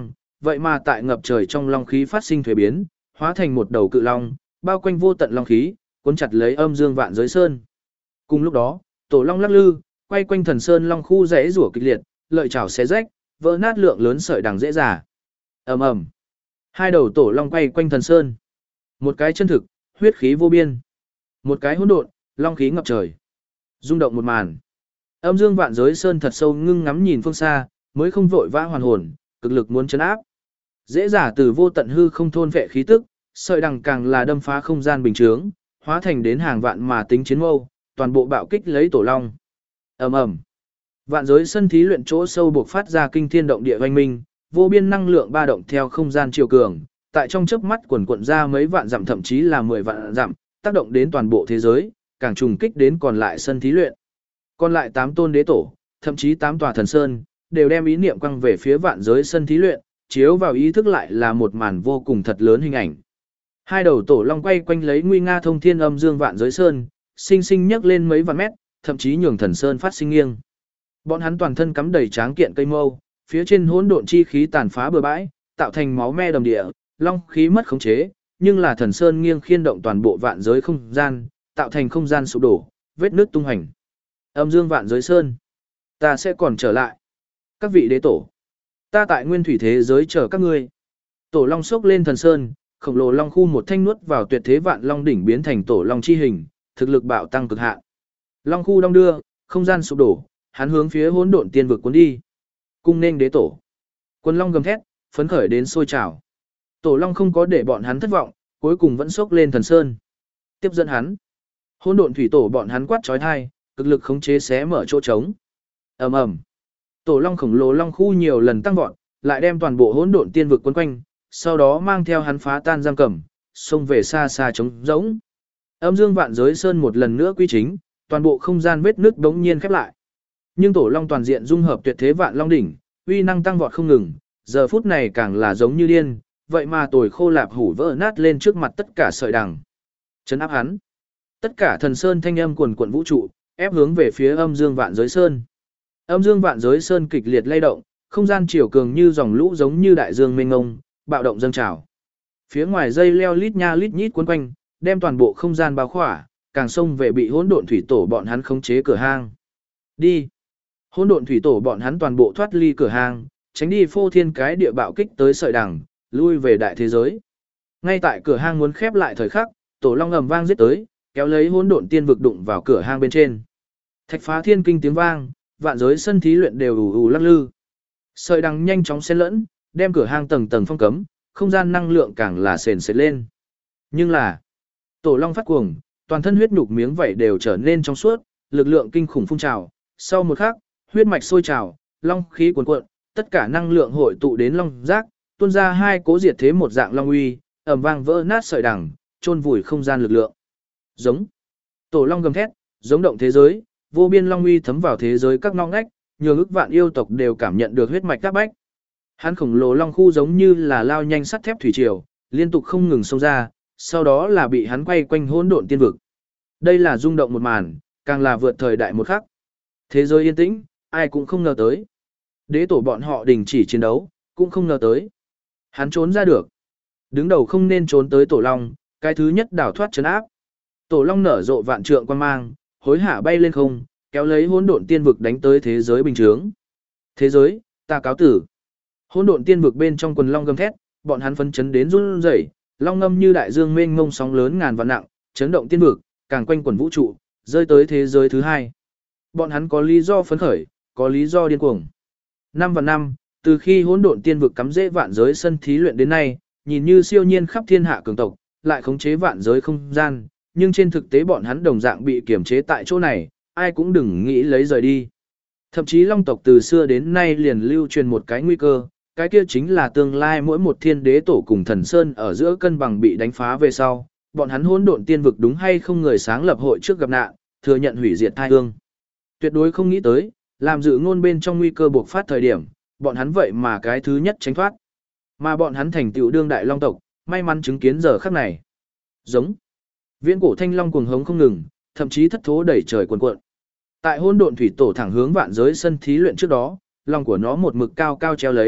vậy mà tại ngập trời trong long khí phát sinh thuế biến, hóa thành một đầu cự long, bao quanh vô tận long khí, cuốn chặt lấy âm dương vạn giới sơn. Cùng lúc đó, tổ long lắc lư, quay quanh thần sơn long khu rẽ rủa kịch liệt, lợi chảo xé rách, vỡ nát lượng lớn sợi đằng dễ dả. Ầm ầm. Hai đầu tổ long quay quanh thần sơn. Một cái chân thực, huyết khí vô biên. Một cái hỗn độn, long khí ngập trời. Rung động một màn. Âm dương vạn giới sơn thật sâu ngưng ngắm nhìn phương xa, mới không vội vã hoàn hồn, cực lực muốn chấn áp. Dễ dả từ vô tận hư không thôn vệ khí tức, sợi đằng càng là đâm phá không gian bình chướng, hóa thành đến hàng vạn mà tính chiến mâu, toàn bộ bạo kích lấy tổ long. Ầm ầm. Vạn giới sân thí luyện chỗ sâu buộc phát ra kinh thiên động địa oanh minh, vô biên năng lượng ba động theo không gian chiều cường, tại trong chớp mắt quần quần ra mấy vạn dặm thậm chí là mười vạn dặm, tác động đến toàn bộ thế giới, càng trùng kích đến còn lại sân thí luyện. Còn lại tám tôn đế tổ, thậm chí tám tòa thần sơn, đều đem ý niệm quăng về phía vạn giới sân thí luyện, chiếu vào ý thức lại là một màn vô cùng thật lớn hình ảnh. Hai đầu tổ long quay quanh lấy nguy nga thông thiên âm dương vạn giới sơn, sinh sinh nhấc lên mấy vạn mét, thậm chí nhường thần sơn phát sinh nghiêng. Bọn hắn toàn thân cắm đầy tráng kiện cây mâu, phía trên hỗn độn chi khí tàn phá bừa bãi, tạo thành máu me đầm địa, long khí mất khống chế, nhưng là thần sơn nghiêng khiên động toàn bộ vạn giới không gian, tạo thành không gian sụp đổ, vết nứt tung hành. Âm dương vạn giới sơn, ta sẽ còn trở lại. Các vị đế tổ, ta tại nguyên thủy thế giới chờ các ngươi. Tổ long sốc lên thần sơn, khổng lồ long khu một thanh nuốt vào tuyệt thế vạn long đỉnh biến thành tổ long chi hình, thực lực bạo tăng cực hạn. Long khu đong đưa, không gian sụp đổ, hắn hướng phía hỗn độn tiên vực cuốn đi. Cung nên đế tổ. Quân long gầm thét, phấn khởi đến sôi trào. Tổ long không có để bọn hắn thất vọng, cuối cùng vẫn sốc lên thần sơn. Tiếp dẫn hắn. Hỗn độn thủy tổ bọn hắn quát chói tai, cực lực khống chế xé mở chỗ trống. Ầm ầm. Tổ long khổng lồ long khu nhiều lần tăng vọt, lại đem toàn bộ hỗn độn tiên vực quấn quanh, sau đó mang theo hắn phá tan giam cầm, xông về xa xa trống rỗng. Âm dương vạn giới sơn một lần nữa quy chính, toàn bộ không gian vết nứt đống nhiên khép lại. Nhưng tổ long toàn diện dung hợp tuyệt thế vạn long đỉnh, uy năng tăng vọt không ngừng, giờ phút này càng là giống như điên, vậy mà tồi khô lạp hủ vỡ nát lên trước mặt tất cả sợi đằng. Chấn áp hắn. Tất cả thần sơn thanh âm quần quần vũ trụ, ép hướng về phía âm dương vạn giới sơn. Âm dương vạn giới sơn kịch liệt lay động, không gian chiều cường như dòng lũ giống như đại dương mênh mông, bạo động dâng trào. Phía ngoài dây leo lít nha lít nhít quấn quanh, đem toàn bộ không gian bao khỏa, càng xông về bị hỗn độn thủy tổ bọn hắn khống chế cửa hang. Đi. Hỗn độn thủy tổ bọn hắn toàn bộ thoát ly cửa hang, tránh đi phô thiên cái địa bạo kích tới sợi đằng, lui về đại thế giới. Ngay tại cửa hang muốn khép lại thời khắc, tổ long ầm vang giết tới, kéo lấy hỗn độn tiên vực đụng vào cửa hang bên trên. Thạch phá thiên kinh tiếng vang, vạn giới sân thí luyện đều ù ù lắc lư. Sợi đằng nhanh chóng xen lẫn, đem cửa hang tầng tầng phong cấm, không gian năng lượng càng là sền sệt lên. Nhưng là, tổ long phát cuồng, toàn thân huyết nhục miếng vảy đều trở nên trong suốt, lực lượng kinh khủng phun trào, sau một khắc, huyết mạch sôi trào, long khí cuồn cuộn, tất cả năng lượng hội tụ đến long giác, tuôn ra hai cố diệt thế một dạng long uy, ầm vang vỡ nát sợi đằng, chôn vùi không gian lực lượng. Giống. Tổ long gầm thét, giống động thế giới, vô biên long uy thấm vào thế giới các ngóc ngách, nhường ức vạn yêu tộc đều cảm nhận được huyết mạch các bách. Hắn khổng lồ long khu giống như là lao nhanh sắt thép thủy triều, liên tục không ngừng xông ra, sau đó là bị hắn quay quanh hỗn độn tiên vực. Đây là rung động một màn, càng là vượt thời đại một khắc. Thế giới yên tĩnh, ai cũng không ngờ tới. Đế tổ bọn họ đình chỉ chiến đấu, cũng không ngờ tới. Hắn trốn ra được. Đứng đầu không nên trốn tới tổ long, cái thứ nhất đảo thoát trấn áp. Tổ long nở rộ vạn trượng quan mang, hối hả bay lên không, kéo lấy hỗn độn tiên vực đánh tới thế giới bình chướng. Thế giới, ta cáo tử. Hỗn độn tiên vực bên trong quần long gầm thét, bọn hắn phấn chấn đến run rẩy, long ngâm như đại dương mênh mông sóng lớn ngàn vạn nặng, chấn động tiên vực, càng quanh quần vũ trụ, rơi tới thế giới thứ hai. Bọn hắn có lý do phấn khởi, có lý do điên cuồng. Năm và năm, từ khi hỗn độn tiên vực cắm rễ vạn giới sân thí luyện đến nay, nhìn như siêu nhiên khắp thiên hạ cường tộc, lại khống chế vạn giới không gian, nhưng trên thực tế bọn hắn đồng dạng bị kiềm chế tại chỗ này, ai cũng đừng nghĩ lấy rời đi. Thậm chí long tộc từ xưa đến nay liền lưu truyền một cái nguy cơ, cái kia chính là tương lai mỗi một thiên đế tổ cùng thần sơn ở giữa cân bằng bị đánh phá về sau, bọn hắn hỗn độn tiên vực đúng hay không người sáng lập hội trước gặp nạn, thừa nhận hủy diệt thai hương. Tuyệt đối không nghĩ tới, làm dự ngôn bên trong nguy cơ buộc phát thời điểm, bọn hắn vậy mà cái thứ nhất tránh thoát. Mà bọn hắn thành tựu đương đại long tộc, may mắn chứng kiến giờ khắc này. Giống. Viễn cổ thanh long cuồng hống không ngừng, thậm chí thất thố đẩy trời cuồn cuộn. Tại hỗn độn thủy tổ thẳng hướng vạn giới sân thí luyện trước đó, lòng của nó một mực cao cao treo lấy,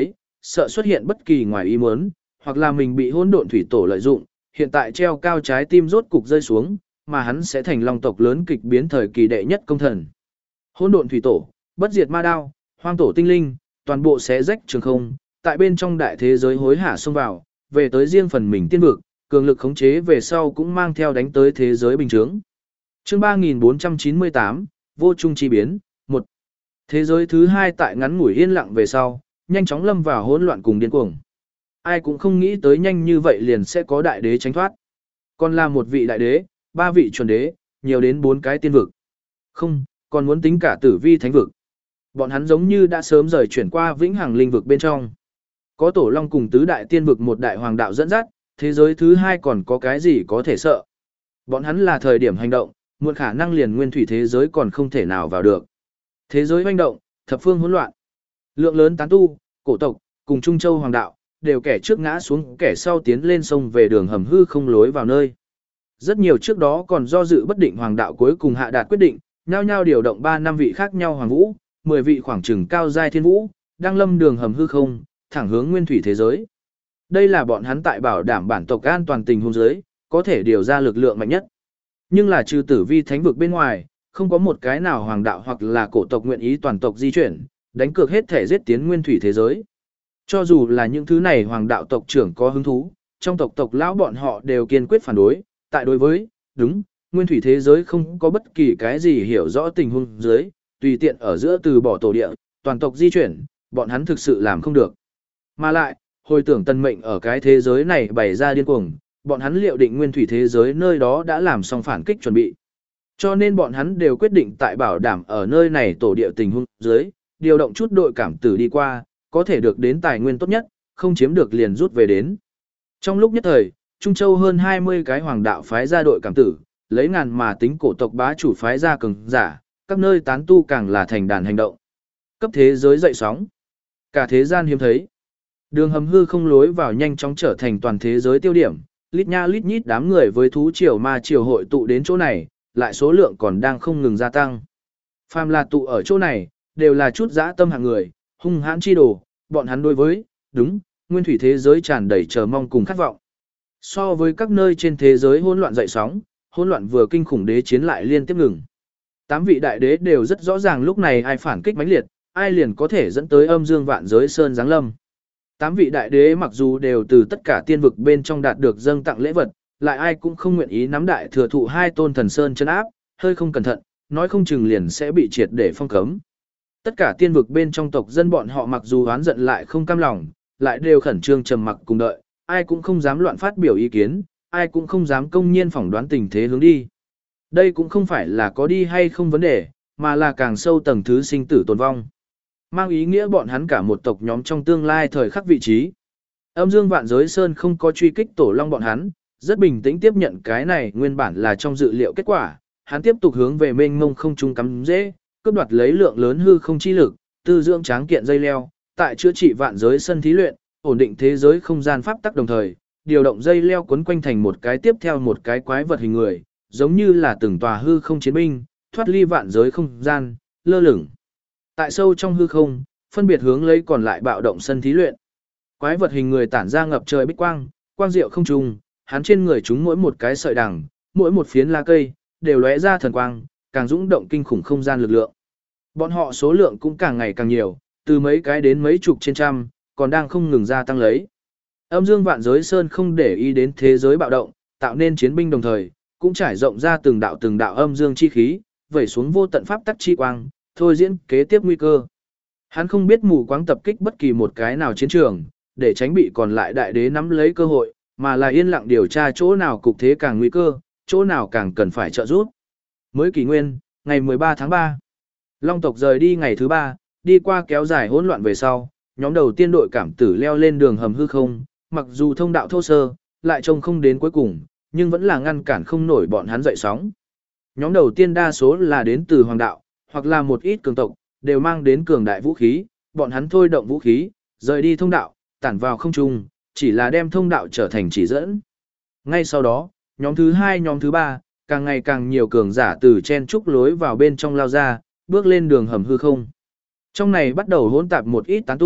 sợ xuất hiện bất kỳ ngoài ý muốn, hoặc là mình bị hỗn độn thủy tổ lợi dụng, hiện tại treo cao trái tim rốt cục rơi xuống, mà hắn sẽ thành long tộc lớn kịch biến thời kỳ đệ nhất công thần. Hỗn độn thủy tổ, bất diệt ma đao, hoang tổ tinh linh, toàn bộ xé rách trường không, tại bên trong đại thế giới hối hả xông vào, về tới riêng phần mình tiên vực, cường lực khống chế về sau cũng mang theo đánh tới thế giới bình thường. Chương ba nghìn bốn trăm chín mươi tám, vô trung chi biến, một. Thế giới thứ hai tại ngắn ngủi yên lặng về sau, nhanh chóng lâm vào hỗn loạn cùng điên cuồng. Ai cũng không nghĩ tới nhanh như vậy liền sẽ có đại đế tránh thoát. Còn là một vị đại đế, ba vị chuẩn đế, nhiều đến bốn cái tiên vực. Không, còn muốn tính cả tử vi thánh vực. Bọn hắn giống như đã sớm rời chuyển qua vĩnh hằng linh vực bên trong. Có tổ long cùng tứ đại tiên vực một đại hoàng đạo dẫn dắt, thế giới thứ hai còn có cái gì có thể sợ. Bọn hắn là thời điểm hành động, muộn khả năng liền nguyên thủy thế giới còn không thể nào vào được. Thế giới hoành động, thập phương hỗn loạn. Lượng lớn tán tu, cổ tộc, cùng Trung Châu hoàng đạo, đều kẻ trước ngã xuống kẻ sau tiến lên sông về đường hầm hư không lối vào nơi. Rất nhiều trước đó còn do dự bất định hoàng đạo cuối cùng hạ đạt quyết định, nhao nhao điều động ba năm vị khác nhau hoàng vũ, mười vị khoảng chừng cao giai thiên vũ, đang lâm đường hầm hư không, thẳng hướng nguyên thủy thế giới. Đây là bọn hắn tại bảo đảm bản tộc an toàn tình huống giới, có thể điều ra lực lượng mạnh nhất. Nhưng là trừ tử vi thánh vực bên ngoài, không có một cái nào hoàng đạo hoặc là cổ tộc nguyện ý toàn tộc di chuyển, đánh cược hết thể giết tiến nguyên thủy thế giới. Cho dù là những thứ này hoàng đạo tộc trưởng có hứng thú, trong tộc tộc lão bọn họ đều kiên quyết phản đối, tại đối với, đúng, nguyên thủy thế giới không có bất kỳ cái gì hiểu rõ tình huống dưới, tùy tiện ở giữa từ bỏ tổ địa, toàn tộc di chuyển, bọn hắn thực sự làm không được. Mà lại, hồi tưởng tân mệnh ở cái thế giới này bày ra điên cuồng, bọn hắn liệu định nguyên thủy thế giới nơi đó đã làm xong phản kích chuẩn bị. Cho nên bọn hắn đều quyết định tại bảo đảm ở nơi này tổ địa tình huống dưới, điều động chút đội cảm tử đi qua, có thể được đến tài nguyên tốt nhất, không chiếm được liền rút về đến. Trong lúc nhất thời, Trung Châu hơn hai mươi cái hoàng đạo phái ra đội cảm tử, lấy ngàn mà tính cổ tộc bá chủ phái ra cường giả, các nơi tán tu càng là thành đàn hành động. Cấp thế giới dậy sóng. Cả thế gian hiếm thấy. Đường hầm hư không lối vào nhanh chóng trở thành toàn thế giới tiêu điểm, lít nha lít nhít đám người với thú triều ma triều hội tụ đến chỗ này, lại số lượng còn đang không ngừng gia tăng. Phàm là tụ ở chỗ này, đều là chút dã tâm hạng người, hung hãn chi đồ, bọn hắn đối với, đúng, nguyên thủy thế giới tràn đầy chờ mong cùng khát vọng. So với các nơi trên thế giới hỗn loạn dậy sóng, hỗn loạn vừa kinh khủng đế chiến lại liên tiếp ngừng. Tám vị đại đế đều rất rõ ràng lúc này ai phản kích mãnh liệt, ai liền có thể dẫn tới âm dương vạn giới sơn giáng lâm. Tám vị đại đế mặc dù đều từ tất cả tiên vực bên trong đạt được dâng tặng lễ vật, lại ai cũng không nguyện ý nắm đại thừa thụ hai tôn thần sơn chân áp, hơi không cẩn thận, nói không chừng liền sẽ bị triệt để phong cấm. Tất cả tiên vực bên trong tộc dân bọn họ mặc dù oán giận lại không cam lòng, lại đều khẩn trương trầm mặc cùng đợi, ai cũng không dám loạn phát biểu ý kiến, ai cũng không dám công nhiên phỏng đoán tình thế hướng đi. Đây cũng không phải là có đi hay không vấn đề, mà là càng sâu tầng thứ sinh tử tồn vong. Mang ý nghĩa bọn hắn cả một tộc nhóm trong tương lai thời khắc vị trí. Âm Dương Vạn Giới Sơn không có truy kích tổ long bọn hắn, rất bình tĩnh tiếp nhận cái này nguyên bản là trong dự liệu kết quả, hắn tiếp tục hướng về mênh mông không trung cắm dễ, cướp đoạt lấy lượng lớn hư không chi lực, tư dưỡng tráng kiện dây leo, tại chữa trị vạn giới sân thí luyện, ổn định thế giới không gian pháp tắc đồng thời, điều động dây leo quấn quanh thành một cái tiếp theo một cái quái vật hình người, giống như là từng tòa hư không chiến binh, thoát ly vạn giới không gian, lơ lửng. Tại sâu trong hư không, phân biệt hướng lấy còn lại bạo động sân thí luyện. Quái vật hình người tản ra ngập trời bích quang, quang diệu không trùng, hắn trên người chúng mỗi một cái sợi đằng, mỗi một phiến lá cây, đều lóe ra thần quang, càng dũng động kinh khủng không gian lực lượng. Bọn họ số lượng cũng càng ngày càng nhiều, từ mấy cái đến mấy chục trên trăm, còn đang không ngừng gia tăng lấy. Âm Dương Vạn Giới Sơn không để ý đến thế giới bạo động, tạo nên chiến binh đồng thời, cũng trải rộng ra từng đạo từng đạo âm dương chi khí, vẩy xuống vô tận pháp tắc chi quang, thôi diễn kế tiếp nguy cơ. Hắn không biết mù quáng tập kích bất kỳ một cái nào chiến trường, để tránh bị còn lại đại đế nắm lấy cơ hội, mà là yên lặng điều tra chỗ nào cục thế càng nguy cơ, chỗ nào càng cần phải trợ giúp. Mới kỷ nguyên, ngày mười ba tháng ba. Long tộc rời đi ngày thứ ba, đi qua kéo dài hỗn loạn về sau, nhóm đầu tiên đội cảm tử leo lên đường hầm hư không, mặc dù thông đạo thô sơ, lại trông không đến cuối cùng, nhưng vẫn là ngăn cản không nổi bọn hắn dậy sóng. Nhóm đầu tiên đa số là đến từ hoàng đạo, hoặc là một ít cường tộc, đều mang đến cường đại vũ khí, bọn hắn thôi động vũ khí, rời đi thông đạo, tản vào không trung, chỉ là đem thông đạo trở thành chỉ dẫn. Ngay sau đó, nhóm thứ hai nhóm thứ ba, càng ngày càng nhiều cường giả từ chen trúc lối vào bên trong lao ra, bước lên đường hầm hư không. Trong này bắt đầu hỗn tạp một ít tán tu,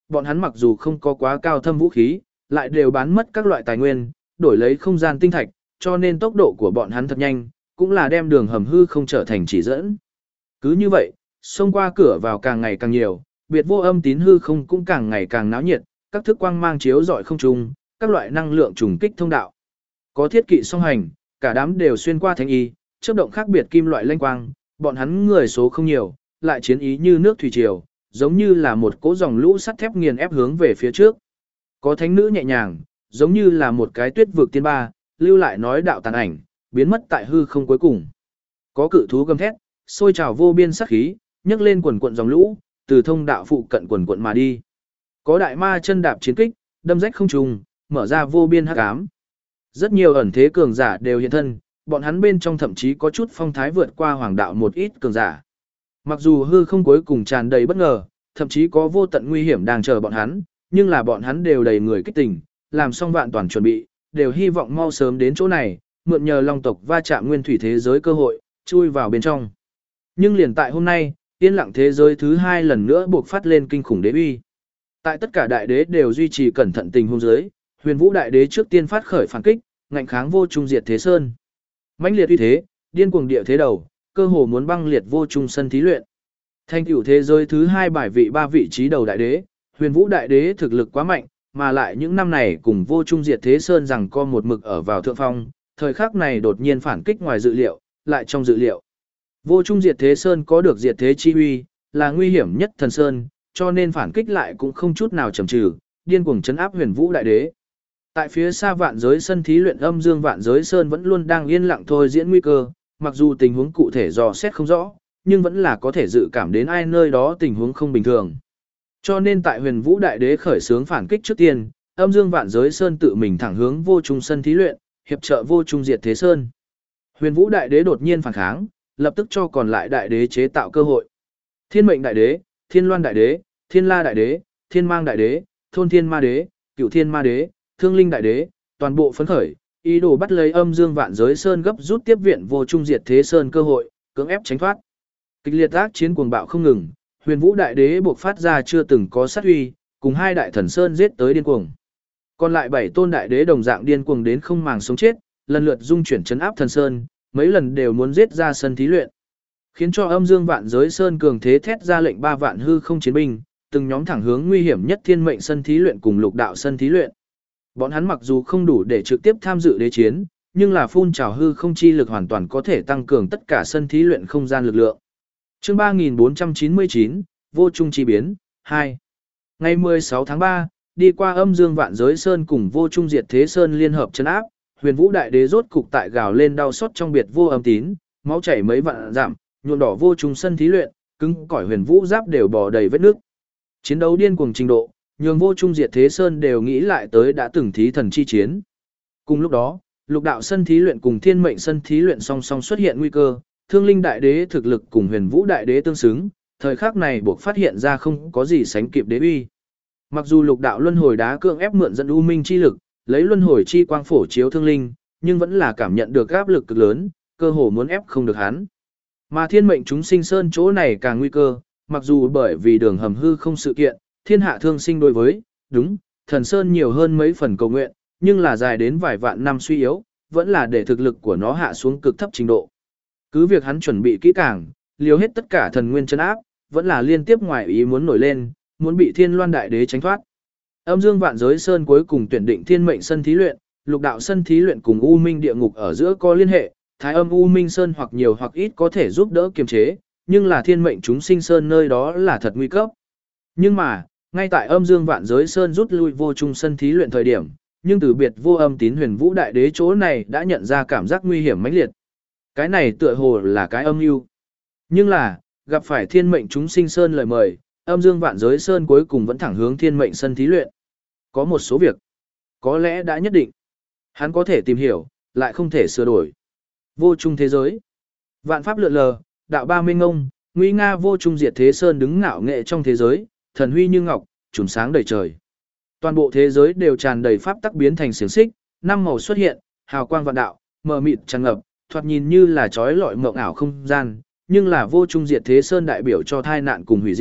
Bọn hắn mặc dù không có quá cao thâm vũ khí, lại đều bán mất các loại tài nguyên, đổi lấy không gian tinh thạch, cho nên tốc độ của bọn hắn thật nhanh, cũng là đem đường hầm hư không trở thành chỉ dẫn. Cứ như vậy, xông qua cửa vào càng ngày càng nhiều, biệt vô âm tín hư không cũng càng ngày càng náo nhiệt, các thức quang mang chiếu rọi không trung, các loại năng lượng trùng kích thông đạo. Có thiết kỵ song hành, cả đám đều xuyên qua thánh y, chớp động khác biệt kim loại lanh quang, bọn hắn người số không nhiều, lại chiến ý như nước thủy triều, giống như là một cỗ dòng lũ sắt thép nghiền ép hướng về phía trước. Có thánh nữ nhẹ nhàng, giống như là một cái tuyết vực tiên ba, lưu lại nói đạo tàn ảnh, biến mất tại hư không cuối cùng. Có cự thú gầm thét, sôi trào vô biên sát khí, nhấc lên quần quận dòng lũ, từ thông đạo phụ cận quần quận mà đi. Có đại ma chân đạp chiến kích, đâm rách không trùng, mở ra vô biên hắc ám. Rất nhiều ẩn thế cường giả đều hiện thân, bọn hắn bên trong thậm chí có chút phong thái vượt qua hoàng đạo một ít cường giả. Mặc dù hư không cuối cùng tràn đầy bất ngờ, thậm chí có vô tận nguy hiểm đang chờ bọn hắn, nhưng là bọn hắn đều đầy người kích tình, làm xong vạn toàn chuẩn bị, đều hy vọng mau sớm đến chỗ này, mượn nhờ long tộc va chạm nguyên thủy thế giới cơ hội, chui vào bên trong. Nhưng liền tại hôm nay, yên lặng thế giới thứ hai lần nữa buộc phát lên kinh khủng đế uy. Tại tất cả đại đế đều duy trì cẩn thận tình huống dưới, Huyền Vũ đại đế trước tiên phát khởi phản kích, ngạnh kháng vô trung diệt thế sơn. Mãnh liệt uy thế, điên cuồng địa thế đầu, cơ hồ muốn băng liệt vô trung sân thí luyện. Thành tựu thế giới thứ hai bài vị ba vị trí đầu đại đế, Huyền Vũ đại đế thực lực quá mạnh, mà lại những năm này cùng vô trung diệt thế sơn rằng co một mực ở vào thượng phong, thời khắc này đột nhiên phản kích ngoài dự liệu, lại trong dự liệu. Vô trung diệt thế sơn có được diệt thế chi uy, là nguy hiểm nhất thần sơn, cho nên phản kích lại cũng không chút nào chần chừ, điên cuồng trấn áp Huyền Vũ đại đế. Tại phía xa vạn giới sân thí luyện âm dương vạn giới sơn vẫn luôn đang yên lặng thôi diễn nguy cơ, mặc dù tình huống cụ thể dò xét không rõ, nhưng vẫn là có thể dự cảm đến ai nơi đó tình huống không bình thường. Cho nên tại Huyền Vũ đại đế khởi xướng phản kích trước tiên, âm dương vạn giới sơn tự mình thẳng hướng vô trung sân thí luyện, hiệp trợ vô trung diệt thế sơn. Huyền Vũ đại đế đột nhiên phản kháng, lập tức cho còn lại đại đế chế tạo cơ hội. Thiên mệnh đại đế, Thiên Loan đại đế, Thiên La đại đế, Thiên Mang đại đế, Thôn Thiên ma đế, Cửu Thiên ma đế, Thương Linh đại đế, toàn bộ phấn khởi, ý đồ bắt lấy âm dương vạn giới sơn gấp rút tiếp viện vô trung diệt thế sơn cơ hội, cưỡng ép tránh thoát. Kịch liệt ác chiến cuồng bạo không ngừng, Huyền Vũ đại đế buộc phát ra chưa từng có sát uy, cùng hai đại thần sơn giết tới điên cuồng. Còn lại bảy tôn đại đế đồng dạng điên cuồng đến không màng sống chết, lần lượt dung chuyển trấn áp thần sơn, mấy lần đều muốn giết ra sân thí luyện. Khiến cho âm dương vạn giới sơn cường thế thét ra lệnh ba vạn hư không chiến binh, từng nhóm thẳng hướng nguy hiểm nhất thiên mệnh sân thí luyện cùng lục đạo sân thí luyện. Bọn hắn mặc dù không đủ để trực tiếp tham dự đế chiến, nhưng là phun trào hư không chi lực hoàn toàn có thể tăng cường tất cả sân thí luyện không gian lực lượng. Chương ba nghìn bốn trăm chín mươi chín, Vô Trung chi biến, hai. Ngày mười sáu tháng ba, đi qua âm dương vạn giới sơn cùng Vô Trung diệt thế sơn liên hợp trấn áp, Huyền Vũ đại đế rốt cục tại gào lên đau xót trong biệt vô âm tín, máu chảy mấy vạn giảm, nhuộm đỏ vô trung sân thí luyện, cứng cỏi Huyền Vũ giáp đều bò đầy vết nước. Chiến đấu điên cuồng trình độ, nhường vô trung diệt thế sơn đều nghĩ lại tới đã từng thí thần chi chiến. Cùng lúc đó, lục đạo sân thí luyện cùng thiên mệnh sân thí luyện song song xuất hiện nguy cơ, Thương Linh đại đế thực lực cùng Huyền Vũ đại đế tương xứng, thời khắc này buộc phát hiện ra không có gì sánh kịp đế uy. Mặc dù lục đạo luân hồi đá cưỡng ép mượn dẫn u minh chi lực, lấy luân hồi chi quang phổ chiếu Thương Linh, nhưng vẫn là cảm nhận được áp lực cực lớn, cơ hồ muốn ép không được hắn. Mà thiên mệnh chúng sinh sơn chỗ này càng nguy cơ, mặc dù bởi vì đường hầm hư không sự kiện, thiên hạ thương sinh đối với, đúng, thần sơn nhiều hơn mấy phần cầu nguyện, nhưng là dài đến vài vạn năm suy yếu, vẫn là để thực lực của nó hạ xuống cực thấp trình độ. Cứ việc hắn chuẩn bị kỹ càng, liều hết tất cả thần nguyên chân áp, vẫn là liên tiếp ngoài ý muốn nổi lên, muốn bị Thiên Loan đại đế tránh thoát. Âm Dương vạn giới sơn cuối cùng tuyển định thiên mệnh sân thí luyện, lục đạo sân thí luyện cùng U Minh địa ngục ở giữa có liên hệ, Thái Âm U Minh sơn hoặc nhiều hoặc ít có thể giúp đỡ kiềm chế, nhưng là thiên mệnh chúng sinh sơn nơi đó là thật nguy cấp. Nhưng mà, ngay tại Âm Dương vạn giới sơn rút lui vô trung sân thí luyện thời điểm, nhưng từ biệt vô âm tín Huyền Vũ đại đế chỗ này đã nhận ra cảm giác nguy hiểm mãnh liệt. Cái này tựa hồ là cái âm mưu. Nhưng là, gặp phải thiên mệnh chúng sinh sơn lời mời, Âm Dương vạn giới sơn cuối cùng vẫn thẳng hướng thiên mệnh sân thí luyện. Có một số việc, có lẽ đã nhất định. Hắn có thể tìm hiểu, lại không thể sửa đổi. Vô trung thế giới. Vạn pháp lượn lờ, đạo ba minh ngông, nguy nga vô trung diệt thế sơn đứng ngạo nghệ trong thế giới, thần huy như ngọc, trùm sáng đầy trời. Toàn bộ thế giới đều tràn đầy pháp tắc biến thành xiềng xích, năm màu xuất hiện, hào quang vạn đạo, mờ mịt tràn ngập, thoạt nhìn như là trói lọi mộng ảo không gian, nhưng là vô trung diệt thế sơn đại biểu cho tai nạn cùng hủy diệt,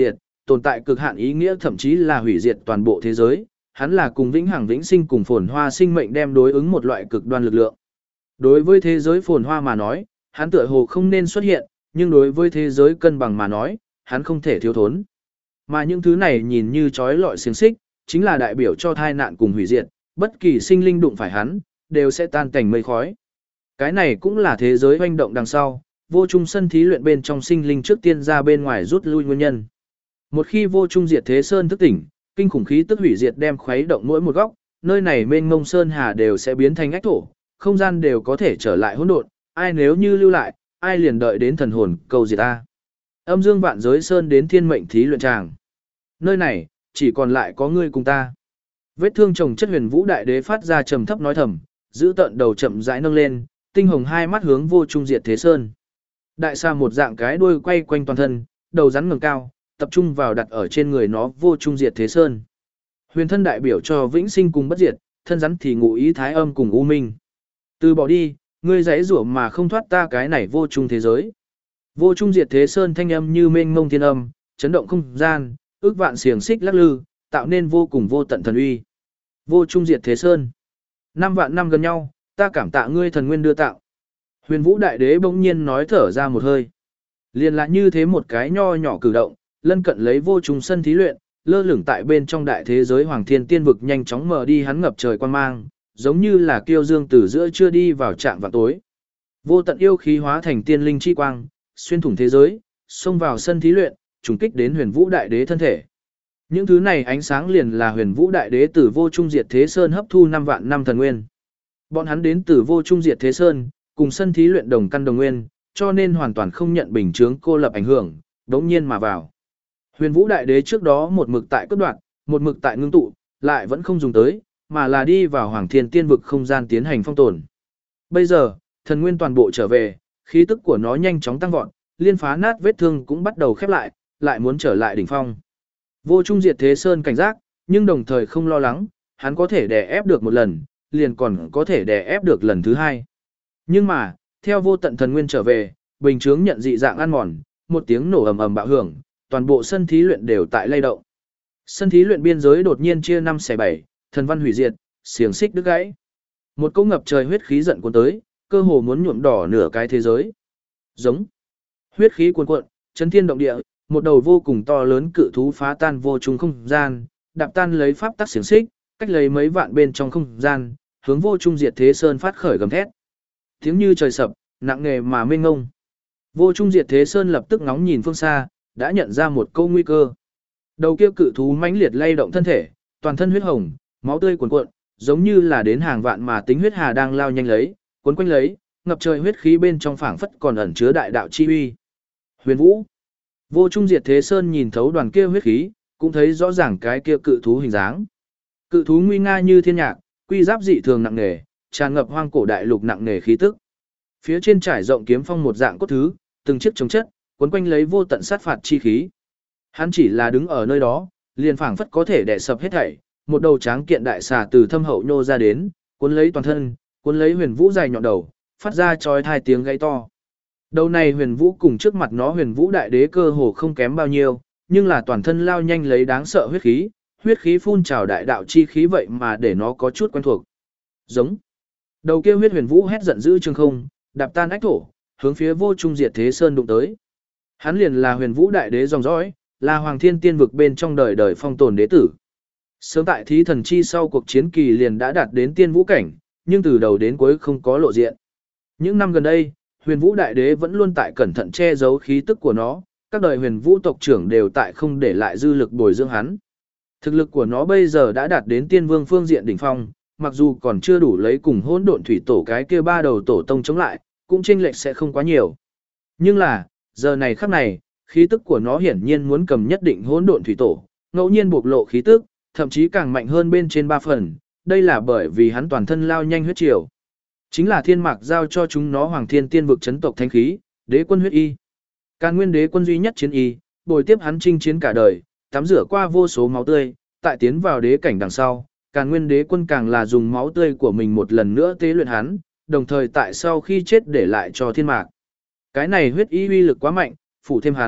tồn tại cực hạn ý nghĩa thậm chí là hủy diệt toàn bộ thế giới, hắn là cùng vĩnh hằng vĩnh sinh cùng phồn hoa sinh mệnh đem đối ứng một loại cực đoan lực lượng. Đối với thế giới phồn hoa mà nói, hắn tựa hồ không nên xuất hiện, nhưng đối với thế giới cân bằng mà nói, hắn không thể thiếu thốn. Mà những thứ này nhìn như trói lọi xiềng xích, chính là đại biểu cho tai nạn cùng hủy diệt, bất kỳ sinh linh đụng phải hắn, đều sẽ tan cảnh mây khói. Cái này cũng là thế giới hoành động đằng sau, vô trung sân thí luyện bên trong sinh linh trước tiên ra bên ngoài rút lui nguyên nhân. Một khi vô trung diệt thế sơn thức tỉnh, kinh khủng khí tức hủy diệt đem khuấy động mỗi một góc, nơi này mênh mông sơn hà đều sẽ biến thành ách thổ, không gian đều có thể trở lại hỗn độn, ai nếu như lưu lại, ai liền đợi đến thần hồn cầu diệt ta. Âm dương vạn giới sơn đến thiên mệnh thí luyện tràng. Nơi này, chỉ còn lại có ngươi cùng ta. Vết thương chồng chất huyền vũ đại đế phát ra trầm thấp nói thầm, giữ tận đầu chậm rãi nâng lên, tinh hồng hai mắt hướng vô trung diệt thế sơn. Đại sa một dạng cái đuôi quay quanh toàn thân, đầu rắn ngẩng cao, tập trung vào đặt ở trên người nó vô trung diệt thế sơn. Huyền thân đại biểu cho vĩnh sinh cùng bất diệt, thân rắn thì ngụ ý thái âm cùng u minh. Từ bỏ đi, ngươi giãy giụa mà không thoát ta cái này vô trung thế giới. Vô trung diệt thế sơn thanh âm như mênh mông thiên âm, chấn động không gian, ước vạn xiềng xích lắc lư, tạo nên vô cùng vô tận thần uy. Vô trung diệt thế sơn. Năm vạn năm gần nhau, ta cảm tạ ngươi thần nguyên đưa tạo. Huyền Vũ Đại Đế bỗng nhiên nói thở ra một hơi. Liền là như thế một cái nho nhỏ cử động, lân cận lấy vô trung sân thí luyện, lơ lửng tại bên trong đại thế giới Hoàng Thiên Tiên vực nhanh chóng mở đi hắn ngập trời quan mang, giống như là kiêu dương từ giữa chưa đi vào trạm vào tối. Vô tận yêu khí hóa thành tiên linh chi quang, xuyên thủng thế giới, xông vào sân thí luyện, trùng kích đến Huyền Vũ Đại Đế thân thể. Những thứ này ánh sáng liền là Huyền Vũ Đại Đế từ vô trung diệt thế sơn hấp thu năm vạn năm thần nguyên. Bọn hắn đến từ vô trung diệt thế sơn, cùng sân thí luyện đồng căn đồng nguyên, cho nên hoàn toàn không nhận bình chướng cô lập ảnh hưởng, đống nhiên mà vào. Huyền Vũ Đại Đế trước đó một mực tại cất đoạn, một mực tại ngưng tụ, lại vẫn không dùng tới, mà là đi vào Hoàng Thiên Tiên vực không gian tiến hành phong tồn. Bây giờ, thần nguyên toàn bộ trở về, khí tức của nó nhanh chóng tăng vọt, liên phá nát vết thương cũng bắt đầu khép lại, lại muốn trở lại đỉnh phong. Vô Trung Diệt Thế Sơn cảnh giác, nhưng đồng thời không lo lắng, hắn có thể đè ép được một lần, liền còn có thể đè ép được lần thứ hai. Nhưng mà, theo vô tận thần nguyên trở về, bình chướng nhận dị dạng ăn mòn, một tiếng nổ ầm ầm bạo hưởng, toàn bộ sân thí luyện đều tại lay động. Sân thí luyện biên giới đột nhiên chia năm xẻ bảy, thần văn hủy diệt, xiềng xích đứt gãy. Một cỗ ngập trời huyết khí giận cuốn tới, cơ hồ muốn nhuộm đỏ nửa cái thế giới. Giống. Huyết khí cuồn cuộn, chấn thiên động địa, một đầu vô cùng to lớn cự thú phá tan vô trung không gian, đạp tan lấy pháp tắc xiềng xích, cách lấy mấy vạn bên trong không gian, hướng vô trung diệt thế sơn phát khởi gầm thét. Tiếng như trời sập, nặng nề mà mênh ngông. Vô trung diệt thế sơn lập tức ngóng nhìn phương xa, đã nhận ra một câu nguy cơ. Đầu kia cự thú mãnh liệt lay động thân thể, toàn thân huyết hồng, máu tươi cuồn cuộn, giống như là đến hàng vạn mà tính huyết hà đang lao nhanh lấy, cuốn quanh lấy, ngập trời huyết khí bên trong phảng phất còn ẩn chứa đại đạo chi uy. Huyền Vũ. Vô trung diệt thế sơn nhìn thấu đoàn kia huyết khí, cũng thấy rõ ràng cái kia cự thú hình dáng. Cự thú nguy nga như thiên nhạc, quy giáp dị thường nặng nề, tràn ngập hoang cổ đại lục nặng nề khí tức. Phía trên trải rộng kiếm phong một dạng cốt thứ, từng chiếc chống chất, cuốn quanh lấy vô tận sát phạt chi khí. Hắn chỉ là đứng ở nơi đó, liền phảng phất có thể đè sập hết thảy, một đầu tráng kiện đại xà từ thâm hậu nhô ra đến, cuốn lấy toàn thân, cuốn lấy Huyền Vũ dài nhọn đầu, phát ra chói tai tiếng gáy to. Đầu này Huyền Vũ cùng trước mặt nó Huyền Vũ Đại Đế cơ hồ không kém bao nhiêu, nhưng là toàn thân lao nhanh lấy đáng sợ huyết khí, huyết khí phun trào đại đạo chi khí vậy mà để nó có chút quen thuộc. Giống. Đầu kia huyết Huyền Vũ hét giận dữ trường không, đạp tan ách thổ, hướng phía vô trung diệt thế sơn đụng tới. Hắn liền là Huyền Vũ Đại Đế dòng dõi, là Hoàng Thiên Tiên vực bên trong đời đời phong tồn đế tử. Sớm tại thí thần chi sau cuộc chiến kỳ liền đã đạt đến tiên vũ cảnh, nhưng từ đầu đến cuối không có lộ diện. Những năm gần đây, Huyền Vũ Đại Đế vẫn luôn tại cẩn thận che giấu khí tức của nó, các đời Huyền Vũ tộc trưởng đều tại không để lại dư lực bồi dưỡng hắn. Thực lực của nó bây giờ đã đạt đến tiên vương phương diện đỉnh phong, mặc dù còn chưa đủ lấy cùng hỗn độn thủy tổ cái kia ba đầu tổ tông chống lại, cũng chênh lệch sẽ không quá nhiều. Nhưng là, giờ này khắc này, khí tức của nó hiển nhiên muốn cầm nhất định hỗn độn thủy tổ, ngẫu nhiên bộc lộ khí tức, thậm chí càng mạnh hơn bên trên ba phần, đây là bởi vì hắn toàn thân lao nhanh huyết triều. Chính là thiên mạc giao cho chúng nó Hoàng Thiên Tiên vực chấn tộc thánh khí, đế quân huyết y. Càn Nguyên đế quân duy nhất chiến y, bồi tiếp hắn chinh chiến cả đời, tắm rửa qua vô số máu tươi, tại tiến vào đế cảnh đằng sau, Càn Nguyên đế quân càng là dùng máu tươi của mình một lần nữa tế luyện hắn, đồng thời tại sau khi chết để lại cho thiên mạc. Cái này huyết y uy lực quá mạnh, phủ thêm hắn,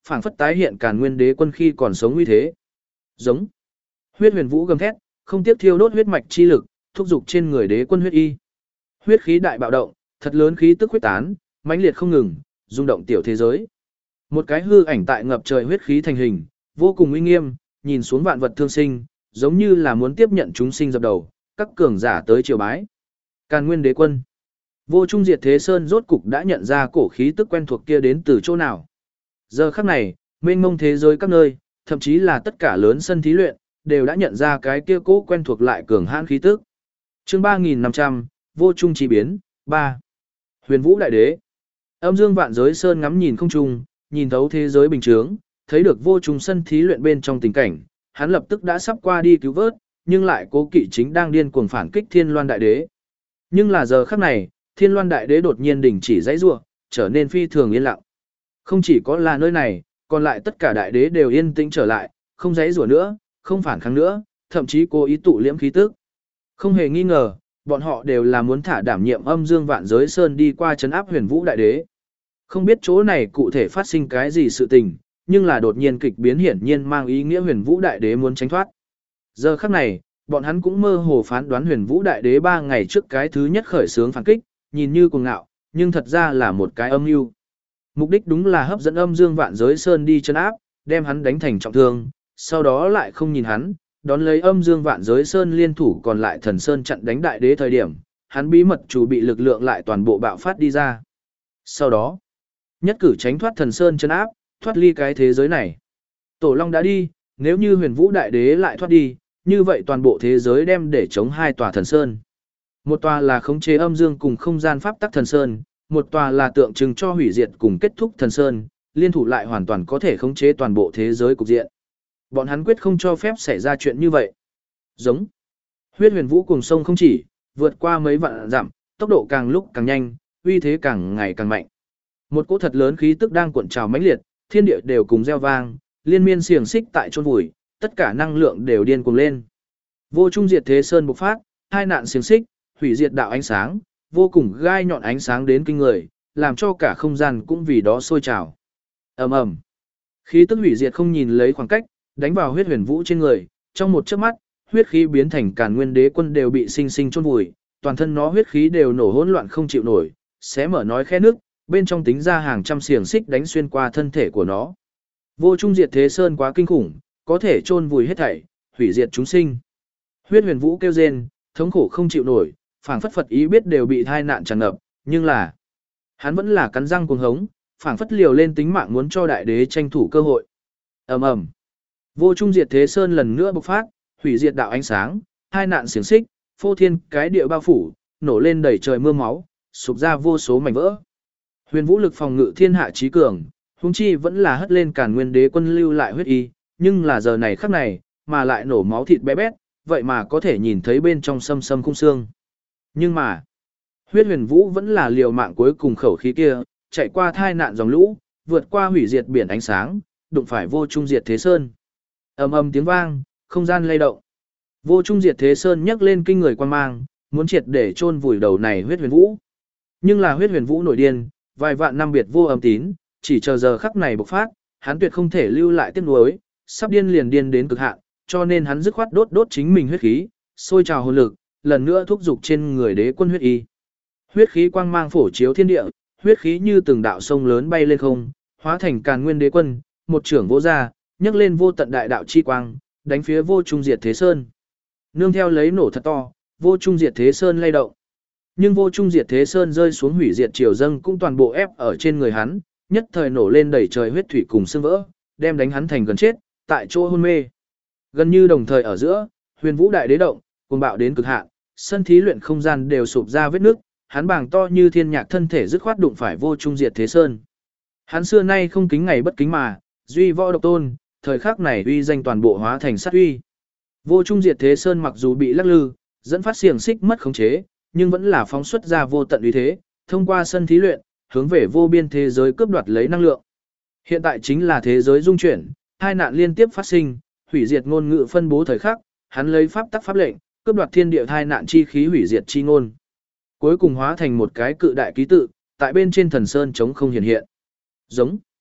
phảng phất tái hiện Càn Nguyên Đế Quân khi còn sống uy thế. Giống. Huyết Huyền Vũ gầm thét, không tiếc thiêu đốt huyết mạch chi lực, thúc dục trên người Đế Quân huyết y. Huyết khí đại bạo động, thật lớn khí tức huyết tán, mãnh liệt không ngừng, rung động tiểu thế giới. Một cái hư ảnh tại ngập trời huyết khí thành hình, vô cùng uy nghiêm, nhìn xuống vạn vật thương sinh, giống như là muốn tiếp nhận chúng sinh dập đầu, các cường giả tới triều bái. Càn Nguyên Đế Quân. Vô Trung Diệt Thế Sơn rốt cục đã nhận ra cổ khí tức quen thuộc kia đến từ chỗ nào. Giờ khắc này, mênh mông thế giới các nơi, thậm chí là tất cả lớn sân thí luyện, đều đã nhận ra cái kia cố quen thuộc lại cường hãn khí tức. Chương ba nghìn năm trăm, Vô Trung chi biến, ba. Huyền Vũ Đại Đế. Âm Dương Vạn Giới Sơn ngắm nhìn không trung, nhìn thấu thế giới bình thường, thấy được Vô Trung sân thí luyện bên trong tình cảnh, hắn lập tức đã sắp qua đi cứu vớt, nhưng lại cố kỵ chính đang điên cuồng phản kích Thiên Loan Đại Đế. Nhưng là giờ khắc này, Thiên Loan Đại Đế đột nhiên đình chỉ dãy rủa, trở nên phi thường yên lặng. Không chỉ có là nơi này, còn lại tất cả đại đế đều yên tĩnh trở lại, không dãy rủa nữa, không phản kháng nữa, thậm chí cố ý tụ liễm khí tức. Không hề nghi ngờ, bọn họ đều là muốn thả đảm nhiệm Âm Dương Vạn Giới Sơn đi qua trấn áp Huyền Vũ Đại Đế. Không biết chỗ này cụ thể phát sinh cái gì sự tình, nhưng là đột nhiên kịch biến hiển nhiên mang ý nghĩa Huyền Vũ Đại Đế muốn tránh thoát. Giờ khắc này, bọn hắn cũng mơ hồ phán đoán Huyền Vũ Đại Đế ba ngày trước cái thứ nhất khởi xướng phản kích, nhìn như cuồng ngạo, nhưng thật ra là một cái âm mưu. Mục đích đúng là hấp dẫn Âm Dương Vạn Giới Sơn đi trấn áp, đem hắn đánh thành trọng thương, sau đó lại không nhìn hắn, đón lấy Âm Dương Vạn Giới Sơn liên thủ còn lại Thần Sơn chặn đánh đại đế thời điểm, hắn bí mật chủ bị lực lượng lại toàn bộ bạo phát đi ra. Sau đó, nhất cử tránh thoát Thần Sơn trấn áp, thoát ly cái thế giới này. Tổ Long đã đi, nếu như Huyền Vũ Đại Đế lại thoát đi, như vậy toàn bộ thế giới đem để chống hai tòa Thần Sơn. Một tòa là khống chế âm dương cùng không gian pháp tắc Thần Sơn, một tòa là tượng trưng cho hủy diệt cùng kết thúc Thần Sơn, liên thủ lại hoàn toàn có thể khống chế toàn bộ thế giới cục diện. Bọn hắn quyết không cho phép xảy ra chuyện như vậy. Giống. Huyết Huyền Vũ cùng sông không chỉ, vượt qua mấy vạn dặm, tốc độ càng lúc càng nhanh, uy thế càng ngày càng mạnh. Một cỗ thật lớn khí tức đang cuộn trào mãnh liệt, thiên địa đều cùng reo vang, liên miên xiềng xích tại chôn vùi, tất cả năng lượng đều điên cuồng lên. Vô Trung Diệt Thế Sơn bộc phát, hai nạn xiềng xích, hủy diệt đạo ánh sáng, vô cùng gai nhọn ánh sáng đến kinh người, làm cho cả không gian cũng vì đó sôi trào. Ầm ầm. Khí tức hủy diệt không nhìn lấy khoảng cách, đánh vào Huyết Huyền Vũ trên người, trong một chớp mắt, huyết khí biến thành Càn Nguyên Đế Quân đều bị sinh sinh chôn vùi, toàn thân nó huyết khí đều nổ hỗn loạn không chịu nổi, xé mở nói khe nước, bên trong tính ra hàng trăm xiềng xích đánh xuyên qua thân thể của nó. Vô Trung Diệt Thế Sơn quá kinh khủng, có thể chôn vùi hết thảy, hủy diệt chúng sinh. Huyết Huyền Vũ kêu rên, thống khổ không chịu nổi, phảng phất Phật ý biết đều bị tai nạn tràn ngập, nhưng là hắn vẫn là cắn răng cuồng hống, phảng phất liều lên tính mạng muốn cho đại đế tranh thủ cơ hội. Ầm ầm. Vô Trung Diệt Thế Sơn lần nữa bộc phát, hủy diệt đạo ánh sáng, hai nạn xiềng xích, phô thiên cái địa bao phủ, nổ lên đầy trời mưa máu, sụp ra vô số mảnh vỡ. Huyền Vũ lực phòng ngự thiên hạ chí cường, huống chi vẫn là hất lên Càn Nguyên Đế Quân lưu lại huyết y, nhưng là giờ này khắc này, mà lại nổ máu thịt bé bét, vậy mà có thể nhìn thấy bên trong sâm sâm khung xương. Nhưng mà, Huyết Huyền Vũ vẫn là liều mạng cuối cùng khẩu khí kia, chạy qua thai nạn dòng lũ, vượt qua hủy diệt biển ánh sáng, đụng phải Vô Trung Diệt Thế Sơn. Ầm ầm tiếng vang, không gian lay động. Vô Trung Diệt Thế Sơn nhấc lên kinh người quan mang, muốn triệt để chôn vùi đầu này Huyết Huyền Vũ. Nhưng là Huyết Huyền Vũ nổi điên, vài vạn năm biệt vô âm tín, chỉ chờ giờ khắc này bộc phát, hắn tuyệt không thể lưu lại tiếc nuối, sắp điên liền điên đến cực hạn, cho nên hắn dứt khoát đốt đốt chính mình huyết khí, sôi trào hồn lực, lần nữa thúc dục trên người Đế Quân huyết y. Huyết khí quang mang phổ chiếu thiên địa, huyết khí như từng đạo sông lớn bay lên không, hóa thành Càn Nguyên Đế Quân, một trưởng vỗ ra, nhấc lên vô tận đại đạo chi quang, đánh phía Vô Trung Diệt Thế Sơn. Nương theo lấy nổ thật to, Vô Trung Diệt Thế Sơn lay động. Nhưng Vô Trung Diệt Thế Sơn rơi xuống hủy diệt triều dâng cũng toàn bộ ép ở trên người hắn, nhất thời nổ lên đầy trời huyết thủy cùng xương vỡ, đem đánh hắn thành gần chết, tại chỗ hôn mê. Gần như đồng thời ở giữa, Huyền Vũ đại đế động, cuồng bạo đến cực hạn, sân thí luyện không gian đều sụp ra vết nước, hắn bàng to như thiên nhạc thân thể dứt khoát đụng phải Vô Trung Diệt Thế Sơn. Hắn xưa nay không kính ngày bất kính mà, duy võ độc tôn, thời khắc này uy danh toàn bộ hóa thành sát uy. Vô Trung Diệt Thế Sơn mặc dù bị lắc lư, dẫn phát xiềng xích mất khống chế, nhưng vẫn là phóng xuất ra vô tận uy thế, thông qua sân thí luyện, hướng về vô biên thế giới cướp đoạt lấy năng lượng. Hiện tại chính là thế giới dung chuyển, hai nạn liên tiếp phát sinh, hủy diệt ngôn ngữ phân bố thời khắc, hắn lấy pháp tắc pháp lệnh, cướp đoạt thiên địa hai nạn chi khí hủy diệt chi ngôn. Cuối cùng hóa thành một cái cự đại ký tự, tại bên trên thần sơn chống không hiện hiện. Giống.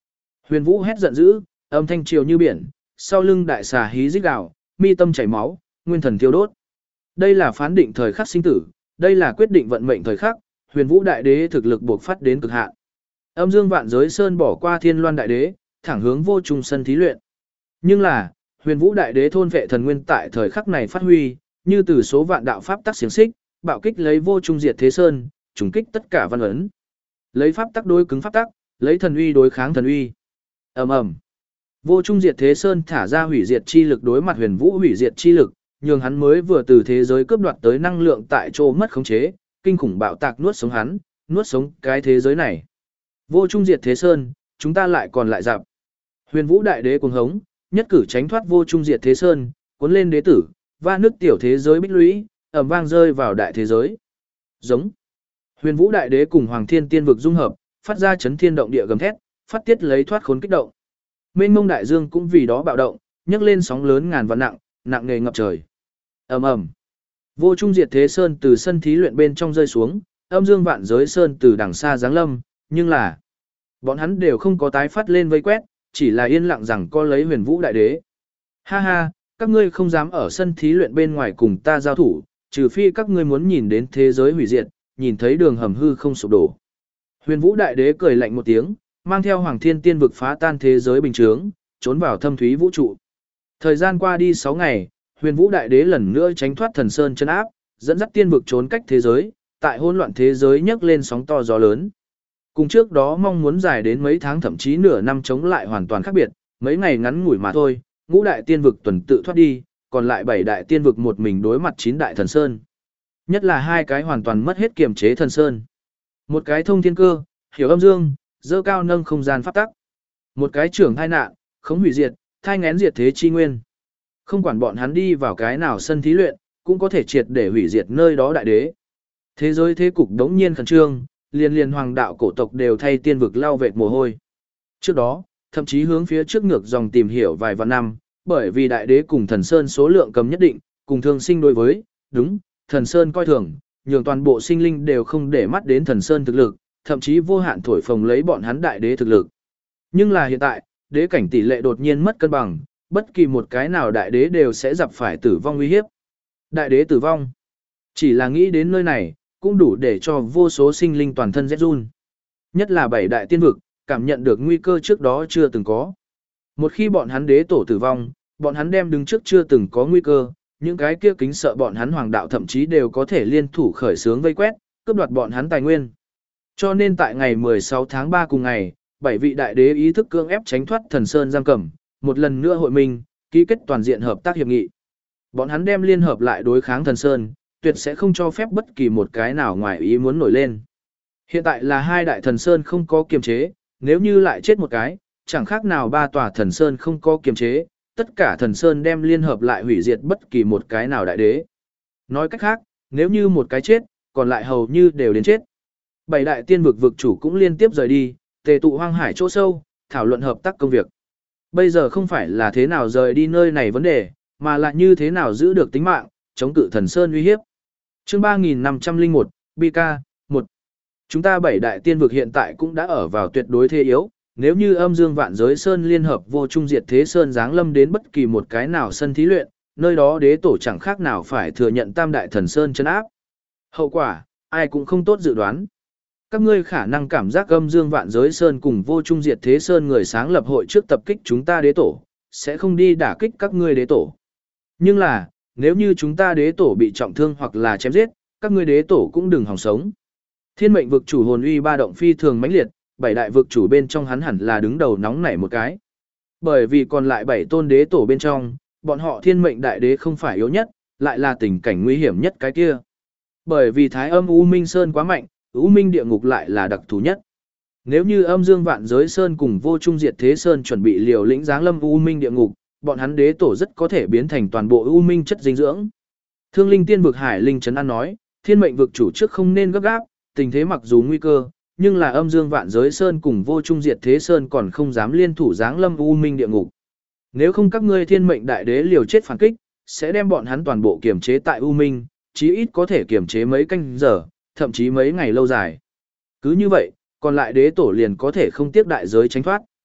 Huyền Vũ hét giận dữ, âm thanh triều như biển, sau lưng đại xà hí rít gào, mi tâm chảy máu, nguyên thần thiêu đốt. Đây là phán định thời khắc sinh tử, đây là quyết định vận mệnh thời khắc, Huyền Vũ đại đế thực lực buộc phát đến cực hạn. Âm Dương Vạn Giới Sơn bỏ qua Thiên Loan đại đế, thẳng hướng vô trung sân thí luyện. Nhưng là, Huyền Vũ đại đế thôn vệ thần nguyên tại thời khắc này phát huy, như từ số vạn đạo pháp tắc xiển xích, bạo kích lấy vô trung diệt thế sơn, trùng kích tất cả văn ấn. Lấy pháp tắc đối cứng pháp tắc, lấy thần uy đối kháng thần uy. Ầm ầm. Vô trung diệt thế sơn thả ra hủy diệt chi lực đối mặt Huyền Vũ hủy diệt chi lực, nhường hắn mới vừa từ thế giới cướp đoạt tới năng lượng tại chỗ mất khống chế, kinh khủng bạo tạc nuốt sống hắn, nuốt sống cái thế giới này. Vô trung diệt thế sơn, chúng ta lại còn lại dạp. Huyền Vũ đại đế cuồng hống, nhất cử tránh thoát vô trung diệt thế sơn, cuốn lên đế tử, va nước tiểu thế giới bích lũy, ầm vang rơi vào đại thế giới. Giống. Huyền Vũ đại đế cùng Hoàng Thiên Tiên vực dung hợp, phát ra chấn thiên động địa gầm thét, phát tiết lấy thoát khốn kích động. Mênh mông đại dương cũng vì đó bạo động, nhấc lên sóng lớn ngàn vạn nặng, nặng nề ngập trời. Ầm ầm. Vô trung diệt thế sơn từ sân thí luyện bên trong rơi xuống, âm dương vạn giới sơn từ đằng xa giáng lâm, nhưng là bọn hắn đều không có tái phát lên vây quét, chỉ là yên lặng rằng co lấy Huyền Vũ đại đế. Ha ha, các ngươi không dám ở sân thí luyện bên ngoài cùng ta giao thủ, trừ phi các ngươi muốn nhìn đến thế giới hủy diệt, nhìn thấy đường hầm hư không sụp đổ. Huyền Vũ đại đế cười lạnh một tiếng, mang theo Hoàng Thiên Tiên vực phá tan thế giới bình chướng, trốn vào thâm thúy vũ trụ. Thời gian qua đi sáu ngày, Huyền Vũ đại đế lần nữa tránh thoát thần sơn chân áp, dẫn dắt tiên vực trốn cách thế giới, tại hỗn loạn thế giới nhấc lên sóng to gió lớn. Cùng trước đó mong muốn dài đến mấy tháng thậm chí nửa năm chống lại hoàn toàn khác biệt, mấy ngày ngắn ngủi mà thôi, ngũ đại tiên vực tuần tự thoát đi, còn lại bảy đại tiên vực một mình đối mặt chín đại thần sơn. Nhất là hai cái hoàn toàn mất hết kiềm chế thần sơn. Một cái thông thiên cơ, hiểu âm dương, dơ cao nâng không gian pháp tắc. Một cái trưởng thai nạn, khống hủy diệt, thai ngén diệt thế chi nguyên. Không quản bọn hắn đi vào cái nào sân thí luyện, cũng có thể triệt để hủy diệt nơi đó đại đế. Thế giới thế cục đống nhiên khẩn trương, liên liên hoàng đạo cổ tộc đều thay tiên vực lao vệt mồ hôi. Trước đó, thậm chí hướng phía trước ngược dòng tìm hiểu vài vạn năm, bởi vì đại đế cùng thần sơn số lượng cầm nhất định, cùng thương sinh đối với, đúng, thần sơn coi thường, nhường toàn bộ sinh linh đều không để mắt đến thần sơn thực lực, thậm chí vô hạn thổi phồng lấy bọn hắn đại đế thực lực. Nhưng là hiện tại, đế cảnh tỷ lệ đột nhiên mất cân bằng, bất kỳ một cái nào đại đế đều sẽ gặp phải tử vong nguy hiếp. Đại đế tử vong. Chỉ là nghĩ đến nơi này, cũng đủ để cho vô số sinh linh toàn thân rét run. Nhất là bảy đại tiên vực, cảm nhận được nguy cơ trước đó chưa từng có. Một khi bọn hắn đế tổ tử vong, bọn hắn đem đứng trước chưa từng có nguy cơ, những cái kia kính sợ bọn hắn hoàng đạo thậm chí đều có thể liên thủ khởi xướng vây quét, cướp đoạt bọn hắn tài nguyên. Cho nên tại ngày mười sáu tháng ba cùng ngày, bảy vị đại đế ý thức cưỡng ép tránh thoát thần sơn giam cầm, một lần nữa hội minh, ký kết toàn diện hợp tác hiệp nghị. Bọn hắn đem liên hợp lại đối kháng thần sơn, tuyệt sẽ không cho phép bất kỳ một cái nào ngoài ý muốn nổi lên. Hiện tại là hai đại thần sơn không có kiềm chế, nếu như lại chết một cái, chẳng khác nào ba tòa thần sơn không có kiềm chế, tất cả thần sơn đem liên hợp lại hủy diệt bất kỳ một cái nào đại đế. Nói cách khác, nếu như một cái chết, còn lại hầu như đều đến chết. Bảy đại tiên vực vực chủ cũng liên tiếp rời đi, tề tụ hoang hải chỗ sâu, thảo luận hợp tác công việc. Bây giờ không phải là thế nào rời đi nơi này vấn đề, mà là như thế nào giữ được tính mạng, chống cự thần sơn uy hiếp. Chương ba nghìn năm trăm lẻ một, bê ca, một. Chúng ta bảy đại tiên vực hiện tại cũng đã ở vào tuyệt đối thế yếu, nếu như âm dương vạn giới sơn liên hợp vô trung diệt thế sơn giáng lâm đến bất kỳ một cái nào sân thí luyện, nơi đó đế tổ chẳng khác nào phải thừa nhận tam đại thần sơn chân áp. Hậu quả, ai cũng không tốt dự đoán. Các ngươi khả năng cảm giác âm dương vạn giới sơn cùng vô trung diệt thế sơn người sáng lập hội trước tập kích chúng ta đế tổ, sẽ không đi đả kích các ngươi đế tổ. Nhưng là, nếu như chúng ta đế tổ bị trọng thương hoặc là chém giết, các ngươi đế tổ cũng đừng hòng sống. Thiên mệnh vực chủ hồn uy ba động phi thường mãnh liệt, bảy đại vực chủ bên trong hắn hẳn là đứng đầu nóng nảy một cái. Bởi vì còn lại bảy tôn đế tổ bên trong, bọn họ thiên mệnh đại đế không phải yếu nhất, lại là tình cảnh nguy hiểm nhất cái kia. Bởi vì thái âm U Minh Sơn quá mạnh, U Minh địa ngục lại là đặc thù nhất. Nếu như âm dương vạn giới Sơn cùng vô trung diệt thế Sơn chuẩn bị liều lĩnh giáng lâm U Minh địa ngục, bọn hắn đế tổ rất có thể biến thành toàn bộ U Minh chất dinh dưỡng. Thương linh tiên vực Hải Linh Trấn An nói, thiên mệnh vực chủ trước không nên gấp gáp, tình thế mặc dù nguy cơ, nhưng là âm dương vạn giới Sơn cùng vô trung diệt thế Sơn còn không dám liên thủ giáng lâm U Minh địa ngục. Nếu không các ngươi thiên mệnh đại đế liều chết phản kích, sẽ đem bọn hắn toàn bộ kiềm chế tại U Minh, chí ít có thể kiềm chế mấy canh giờ, thậm chí mấy ngày lâu dài. Cứ như vậy, còn lại đế tổ liền có thể không tiếc đại giới tránh thoát.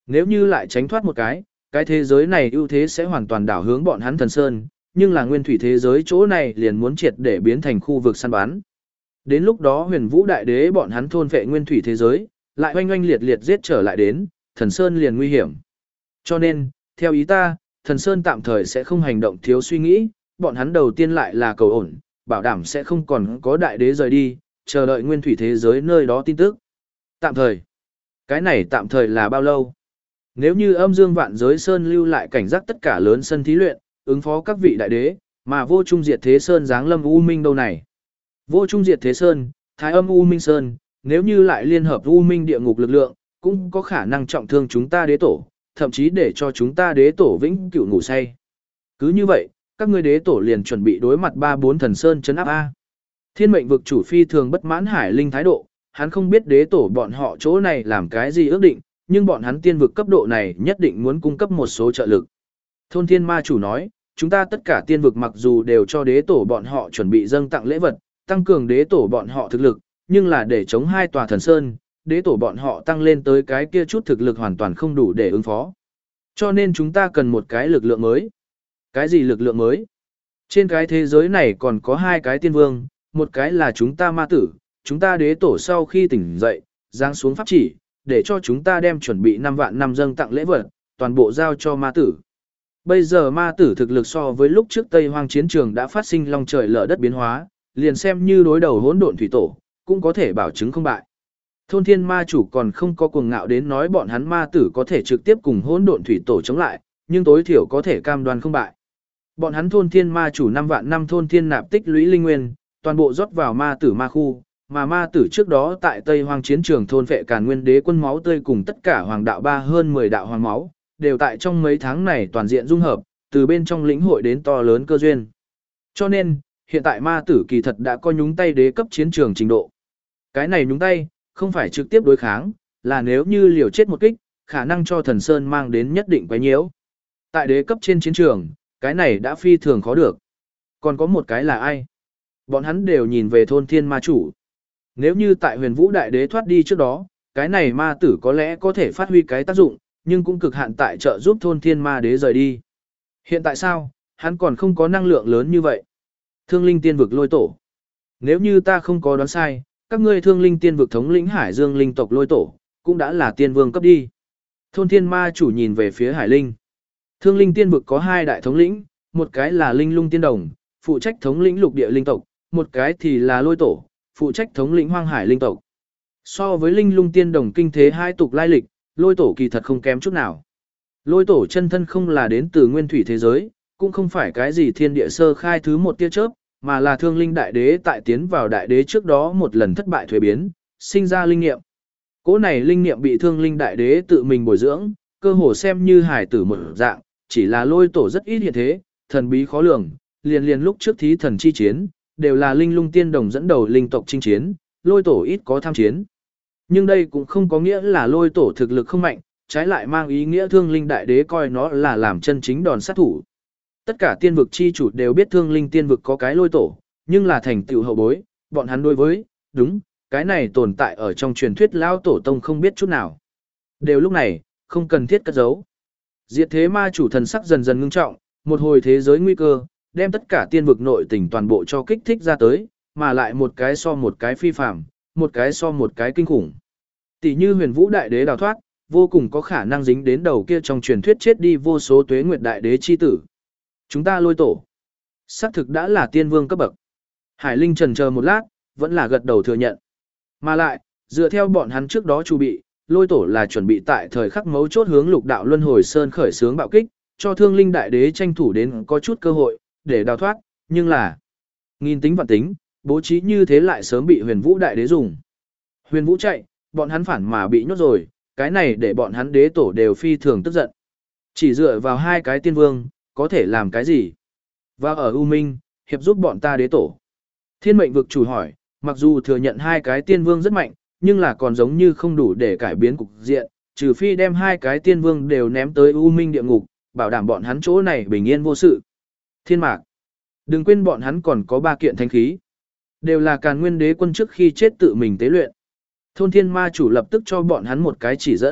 Nếu như lại tránh thoát một cái, cái thế giới này ưu thế sẽ hoàn toàn đảo hướng bọn hắn thần sơn, nhưng là nguyên thủy thế giới chỗ này liền muốn triệt để biến thành khu vực săn bắn. Đến lúc đó huyền vũ đại đế bọn hắn thôn vệ nguyên thủy thế giới, lại oanh oanh liệt liệt giết trở lại đến, thần sơn liền nguy hiểm. Cho nên, theo ý ta, thần sơn tạm thời sẽ không hành động thiếu suy nghĩ, bọn hắn đầu tiên lại là cầu ổn, bảo đảm sẽ không còn có đại đế rời đi, chờ đợi nguyên thủy thế giới nơi đó tin tức. Tạm thời. Cái này tạm thời là bao lâu? Nếu như âm dương vạn giới sơn lưu lại cảnh giác tất cả lớn sân thí luyện, ứng phó các vị đại đế, mà vô trung diệt thế sơn giáng lâm u minh đâu này? Vô trung diệt thế sơn, thái âm u minh sơn, nếu như lại liên hợp u minh địa ngục lực lượng, cũng có khả năng trọng thương chúng ta đế tổ, thậm chí để cho chúng ta đế tổ vĩnh cửu ngủ say. Cứ như vậy, các ngươi đế tổ liền chuẩn bị đối mặt ba bốn thần sơn chấn áp a. Thiên mệnh vực chủ phi thường bất mãn Hải Linh thái độ, hắn không biết đế tổ bọn họ chỗ này làm cái gì ước định, nhưng bọn hắn tiên vực cấp độ này nhất định muốn cung cấp một số trợ lực. Thôn thiên ma chủ nói, chúng ta tất cả tiên vực mặc dù đều cho đế tổ bọn họ chuẩn bị dâng tặng lễ vật, tăng cường đế tổ bọn họ thực lực, nhưng là để chống hai tòa thần sơn, đế tổ bọn họ tăng lên tới cái kia chút thực lực hoàn toàn không đủ để ứng phó. Cho nên chúng ta cần một cái lực lượng mới. Cái gì lực lượng mới? Trên cái thế giới này còn có hai cái tiên vương, một cái là chúng ta ma tử, chúng ta đế tổ sau khi tỉnh dậy, giáng xuống pháp chỉ, để cho chúng ta đem chuẩn bị năm vạn năm dâng tặng lễ vật, toàn bộ giao cho ma tử. Bây giờ ma tử thực lực so với lúc trước Tây Hoang chiến trường đã phát sinh long trời lở đất biến hóa, liền xem như đối đầu hỗn độn thủy tổ, cũng có thể bảo chứng không bại. Thôn thiên ma chủ còn không có cuồng ngạo đến nói bọn hắn ma tử có thể trực tiếp cùng hỗn độn thủy tổ chống lại, nhưng tối thiểu có thể cam đoan không bại. Bọn hắn thôn thiên ma chủ năm vạn năm thôn thiên nạp tích lũy linh nguyên, toàn bộ rót vào ma tử ma khu, mà ma tử trước đó tại Tây Hoang chiến trường thôn vệ Càn Nguyên Đế quân máu tươi cùng tất cả hoàng đạo ba hơn mười đạo hoàng máu, đều tại trong mấy tháng này toàn diện dung hợp, từ bên trong lĩnh hội đến to lớn cơ duyên. Cho nên, hiện tại ma tử kỳ thật đã có nhúng tay đế cấp chiến trường trình độ. Cái này nhúng tay, không phải trực tiếp đối kháng, là nếu như liều chết một kích, khả năng cho thần sơn mang đến nhất định quấy nhiễu. Tại đế cấp trên chiến trường, cái này đã phi thường khó được. Còn có một cái là ai? Bọn hắn đều nhìn về thôn thiên ma chủ. Nếu như tại huyền vũ đại đế thoát đi trước đó, cái này ma tử có lẽ có thể phát huy cái tác dụng, nhưng cũng cực hạn tại trợ giúp thôn thiên ma đế rời đi. Hiện tại sao, hắn còn không có năng lượng lớn như vậy. Thương linh tiên vực lôi tổ. Nếu như ta không có đoán sai, các ngươi thương linh tiên vực thống lĩnh Hải Dương linh tộc lôi tổ, cũng đã là tiên vương cấp đi. Thôn thiên ma chủ nhìn về phía Hải Linh. Thương linh tiên vực có hai đại thống lĩnh, một cái là linh lung tiên đồng, phụ trách thống lĩnh lục địa linh tộc, một cái thì là lôi tổ, phụ trách thống lĩnh hoang hải linh tộc. So với linh lung tiên đồng kinh thế hai tục lai lịch, lôi tổ kỳ thật không kém chút nào. Lôi tổ chân thân không là đến từ nguyên thủy thế giới, cũng không phải cái gì thiên địa sơ khai thứ một tia chớp, mà là thương linh đại đế tại tiến vào đại đế trước đó một lần thất bại thuế biến, sinh ra linh nghiệm. Cỗ này linh nghiệm bị thương linh đại đế tự mình bồi dưỡng, cơ hồ xem như hải tử một dạng, chỉ là lôi tổ rất ít hiện thế, thần bí khó lường, liền liền lúc trước thí thần chi chiến, đều là linh lung tiên đồng dẫn đầu linh tộc chinh chiến, lôi tổ ít có tham chiến. Nhưng đây cũng không có nghĩa là lôi tổ thực lực không mạnh, trái lại mang ý nghĩa thương linh đại đế coi nó là làm chân chính đòn sát thủ. Tất cả tiên vực chi chủ đều biết thương linh tiên vực có cái lôi tổ, nhưng là thành tựu hậu bối, bọn hắn đối với, đúng, cái này tồn tại ở trong truyền thuyết lão tổ tông không biết chút nào. Đều lúc này, không cần thiết cất giấu. Diệt thế ma chủ thần sắc dần dần ngưng trọng, một hồi thế giới nguy cơ, đem tất cả tiên vực nội tình toàn bộ cho kích thích ra tới, mà lại một cái so một cái phi phàm, một cái so một cái kinh khủng. Tỷ như huyền vũ đại đế đào thoát, vô cùng có khả năng dính đến đầu kia trong truyền thuyết chết đi vô số tuế nguyệt đại đế chi tử. Chúng ta lôi tổ. Xác thực đã là tiên vương cấp bậc. Hải Linh trần chờ một lát, vẫn là gật đầu thừa nhận. Mà lại, dựa theo bọn hắn trước đó chu bị, lôi tổ là chuẩn bị tại thời khắc mấu chốt hướng lục đạo luân hồi sơn khởi xướng bạo kích, cho thương linh đại đế tranh thủ đến có chút cơ hội, để đào thoát, nhưng là nghìn tính vạn tính, bố trí như thế lại sớm bị huyền vũ đại đế dùng. Huyền vũ chạy, bọn hắn phản mà bị nhốt rồi, cái này để bọn hắn đế tổ đều phi thường tức giận. Chỉ dựa vào hai cái tiên vương, có thể làm cái gì? Và ở U Minh, hiệp giúp bọn ta đế tổ. Thiên mệnh vực chủ hỏi, mặc dù thừa nhận hai cái tiên vương rất mạnh, nhưng là còn giống như không đủ để cải biến cục diện, trừ phi đem hai cái tiên vương đều ném tới U Minh địa ngục, bảo đảm bọn hắn chỗ này bình yên vô sự. Thiên mạc, đừng quên bọn hắn còn có ba kiện thánh khí. Đều là Càn Nguyên Đế quân trước khi chết tự mình tế luyện. Thôn thiên ma chủ lập tức cho bọn hắn một cái chỉ dẫn,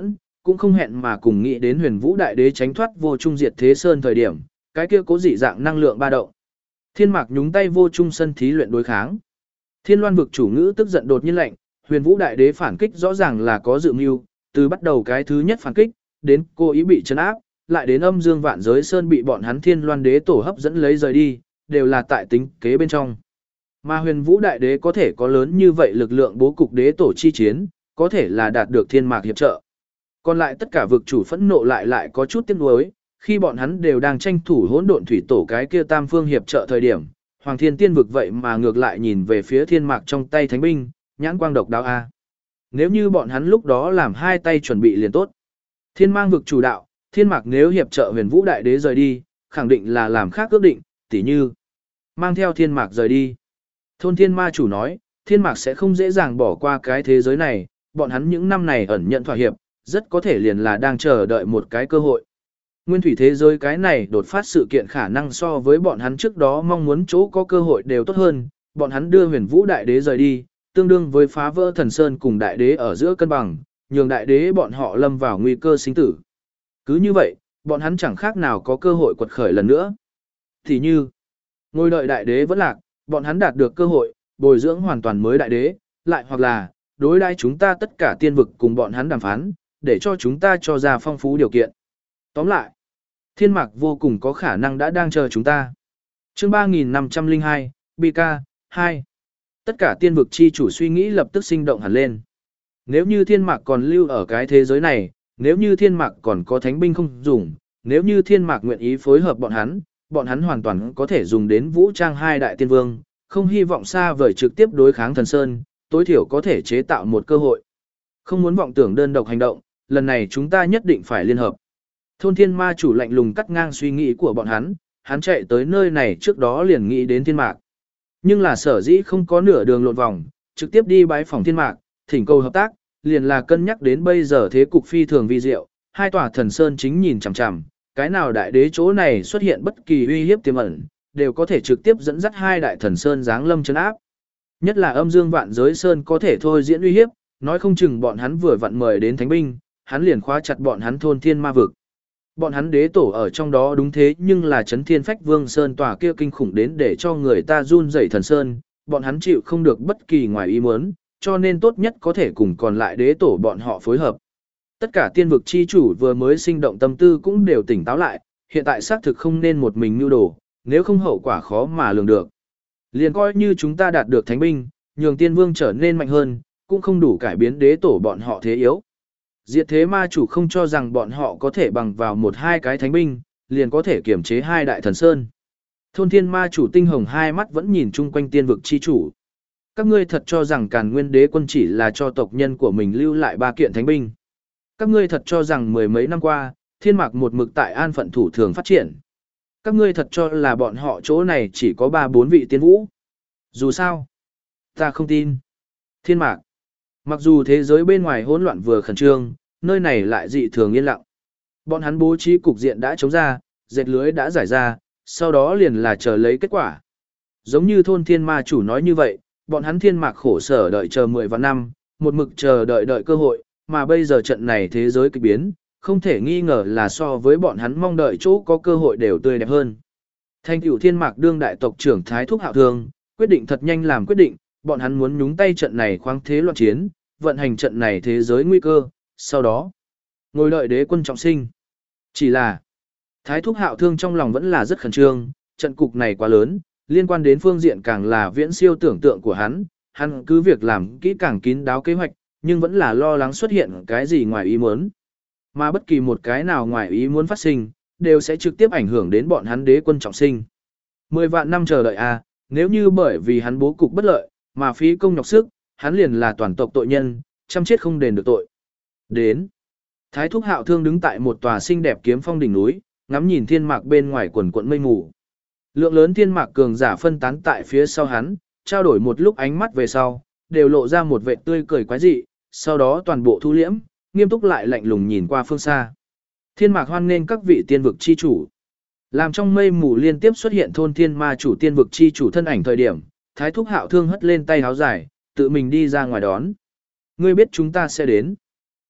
cũng không hẹn mà cùng nghĩ đến huyền vũ đại đế tránh thoát vô trung diệt thế sơn thời điểm, cái kia cố dị dạng năng lượng ba động. Thiên mạc nhúng tay vô trung sân thí luyện đối kháng. Thiên loan vực chủ ngữ tức giận đột nhiên lạnh, huyền vũ đại đế phản kích rõ ràng là có dự mưu, từ bắt đầu cái thứ nhất phản kích, đến cô ý bị chấn áp, lại đến âm dương vạn giới sơn bị bọn hắn thiên loan đế tổ hấp dẫn lấy rời đi, đều là tại tính kế bên trong. Mà huyền vũ đại đế có thể có lớn như vậy lực lượng bố cục đế tổ chi chiến, có thể là đạt được thiên mạc hiệp trợ. Còn lại tất cả vực chủ phẫn nộ lại lại có chút tiếc nuối, khi bọn hắn đều đang tranh thủ hỗn độn thủy tổ cái kia tam phương hiệp trợ thời điểm, Hoàng Thiên Tiên vực vậy mà ngược lại nhìn về phía thiên mạc trong tay thánh binh, nhãn quang độc đáo a. Nếu như bọn hắn lúc đó làm hai tay chuẩn bị liền tốt. Thiên mang vực chủ đạo, thiên mạc nếu hiệp trợ huyền vũ đại đế rời đi, khẳng định là làm khác ước định, tỉ như mang theo thiên mạc rời đi. Thôn thiên ma chủ nói, thiên mạc sẽ không dễ dàng bỏ qua cái thế giới này, bọn hắn những năm này ẩn nhận thỏa hiệp, rất có thể liền là đang chờ đợi một cái cơ hội. Nguyên thủy thế giới cái này đột phát sự kiện khả năng so với bọn hắn trước đó mong muốn chỗ có cơ hội đều tốt hơn, bọn hắn đưa huyền vũ đại đế rời đi, tương đương với phá vỡ thần sơn cùng đại đế ở giữa cân bằng, nhường đại đế bọn họ lâm vào nguy cơ sinh tử. Cứ như vậy, bọn hắn chẳng khác nào có cơ hội quật khởi lần nữa. Thì như, ngôi đợi đại đế vẫn lạc, bọn hắn đạt được cơ hội, bồi dưỡng hoàn toàn mới đại đế, lại hoặc là, đối đãi chúng ta tất cả tiên vực cùng bọn hắn đàm phán, để cho chúng ta cho ra phong phú điều kiện. Tóm lại, thiên mạc vô cùng có khả năng đã đang chờ chúng ta. Chương ba nghìn năm trăm lẻ hai, bê ca, hai. Tất cả tiên vực chi chủ suy nghĩ lập tức sinh động hẳn lên. Nếu như thiên mạc còn lưu ở cái thế giới này, nếu như thiên mạc còn có thánh binh không dùng, nếu như thiên mạc nguyện ý phối hợp bọn hắn, bọn hắn hoàn toàn có thể dùng đến vũ trang hai đại tiên vương, không hy vọng xa vời trực tiếp đối kháng thần sơn, tối thiểu có thể chế tạo một cơ hội. Không muốn vọng tưởng đơn độc hành động, lần này chúng ta nhất định phải liên hợp. Thôn thiên ma chủ lạnh lùng cắt ngang suy nghĩ của bọn hắn, hắn chạy tới nơi này trước đó liền nghĩ đến thiên mạc. Nhưng là sở dĩ không có nửa đường lộn vòng, trực tiếp đi bái phòng thiên mạc, thỉnh cầu hợp tác, liền là cân nhắc đến bây giờ thế cục phi thường vi diệu, hai tòa thần sơn chính nhìn chằm chằm, cái nào đại đế chỗ này xuất hiện bất kỳ uy hiếp tiềm ẩn, đều có thể trực tiếp dẫn dắt hai đại thần sơn giáng lâm trấn áp. Nhất là âm dương vạn giới sơn có thể thôi diễn uy hiếp, nói không chừng bọn hắn vừa vặn mời đến thánh binh, hắn liền khóa chặt bọn hắn thôn thiên ma vực. Bọn hắn đế tổ ở trong đó đúng thế, nhưng là chấn thiên phách vương sơn tòa kia kinh khủng đến để cho người ta run rẩy thần sơn, bọn hắn chịu không được bất kỳ ngoài ý muốn, cho nên tốt nhất có thể cùng còn lại đế tổ bọn họ phối hợp. Tất cả tiên vực chi chủ vừa mới sinh động tâm tư cũng đều tỉnh táo lại, hiện tại xác thực không nên một mình nưu đồ, nếu không hậu quả khó mà lường được. Liền coi như chúng ta đạt được thánh binh, nhường tiên vương trở nên mạnh hơn, cũng không đủ cải biến đế tổ bọn họ thế yếu. Diệt thế ma chủ không cho rằng bọn họ có thể bằng vào một hai cái thánh binh, liền có thể kiểm chế hai đại thần sơn. Thôn thiên ma chủ tinh hồng hai mắt vẫn nhìn chung quanh tiên vực chi chủ. Các ngươi thật cho rằng Càn Nguyên đế quân chỉ là cho tộc nhân của mình lưu lại ba kiện thánh binh. Các ngươi thật cho rằng mười mấy năm qua, thiên mạc một mực tại an phận thủ thường phát triển. Các ngươi thật cho là bọn họ chỗ này chỉ có ba bốn vị tiên vũ. Dù sao, ta không tin. Thiên mạc. Mặc dù thế giới bên ngoài hỗn loạn vừa khẩn trương, nơi này lại dị thường yên lặng. Bọn hắn bố trí cục diện đã chống ra, dệt lưới đã giải ra, sau đó liền là chờ lấy kết quả. Giống như thôn thiên ma chủ nói như vậy, bọn hắn thiên mạc khổ sở đợi chờ mười vạn năm, một mực chờ đợi đợi cơ hội, mà bây giờ trận này thế giới kịch biến, không thể nghi ngờ là so với bọn hắn mong đợi chỗ có cơ hội đều tươi đẹp hơn. Thanh cửu thiên mạc đương đại tộc trưởng Thái Thúc Hạo Thương, quyết định thật nhanh làm quyết định, bọn hắn muốn nhúng tay trận này khoáng thế loạn chiến, vận hành trận này thế giới nguy cơ, sau đó ngồi đợi đế quân trọng sinh. Chỉ là Thái Thúc Hạo Thương trong lòng vẫn là rất khẩn trương, trận cục này quá lớn, liên quan đến phương diện càng là viễn siêu tưởng tượng của hắn, hắn cứ việc làm kỹ càng kín đáo kế hoạch, nhưng vẫn là lo lắng xuất hiện cái gì ngoài ý muốn. Mà bất kỳ một cái nào ngoài ý muốn phát sinh, đều sẽ trực tiếp ảnh hưởng đến bọn hắn đế quân trọng sinh. Mười vạn năm chờ đợi à, nếu như bởi vì hắn bố cục bất lợi, mà phí công nhọc sức, hắn liền là toàn tộc tội nhân, chăm chết không đền được tội. Đến. Thái Thúc Hạo Thương đứng tại một tòa xinh đẹp kiếm phong đỉnh núi, ngắm nhìn thiên mạc bên ngoài quần quận mây mù. Lượng lớn thiên mạc cường giả phân tán tại phía sau hắn, trao đổi một lúc ánh mắt về sau, đều lộ ra một vẻ tươi cười quái dị, sau đó toàn bộ thu liễm, nghiêm túc lại lạnh lùng nhìn qua phương xa. Thiên mạc hoan nghênh các vị tiên vực chi chủ. Làm trong mây mù liên tiếp xuất hiện thôn thiên ma chủ tiên vực chi chủ thân ảnh thời điểm, Thái Thúc Hạo Thương hất lên tay háo dài, tự mình đi ra ngoài đón. Ngươi biết chúng ta sẽ đến.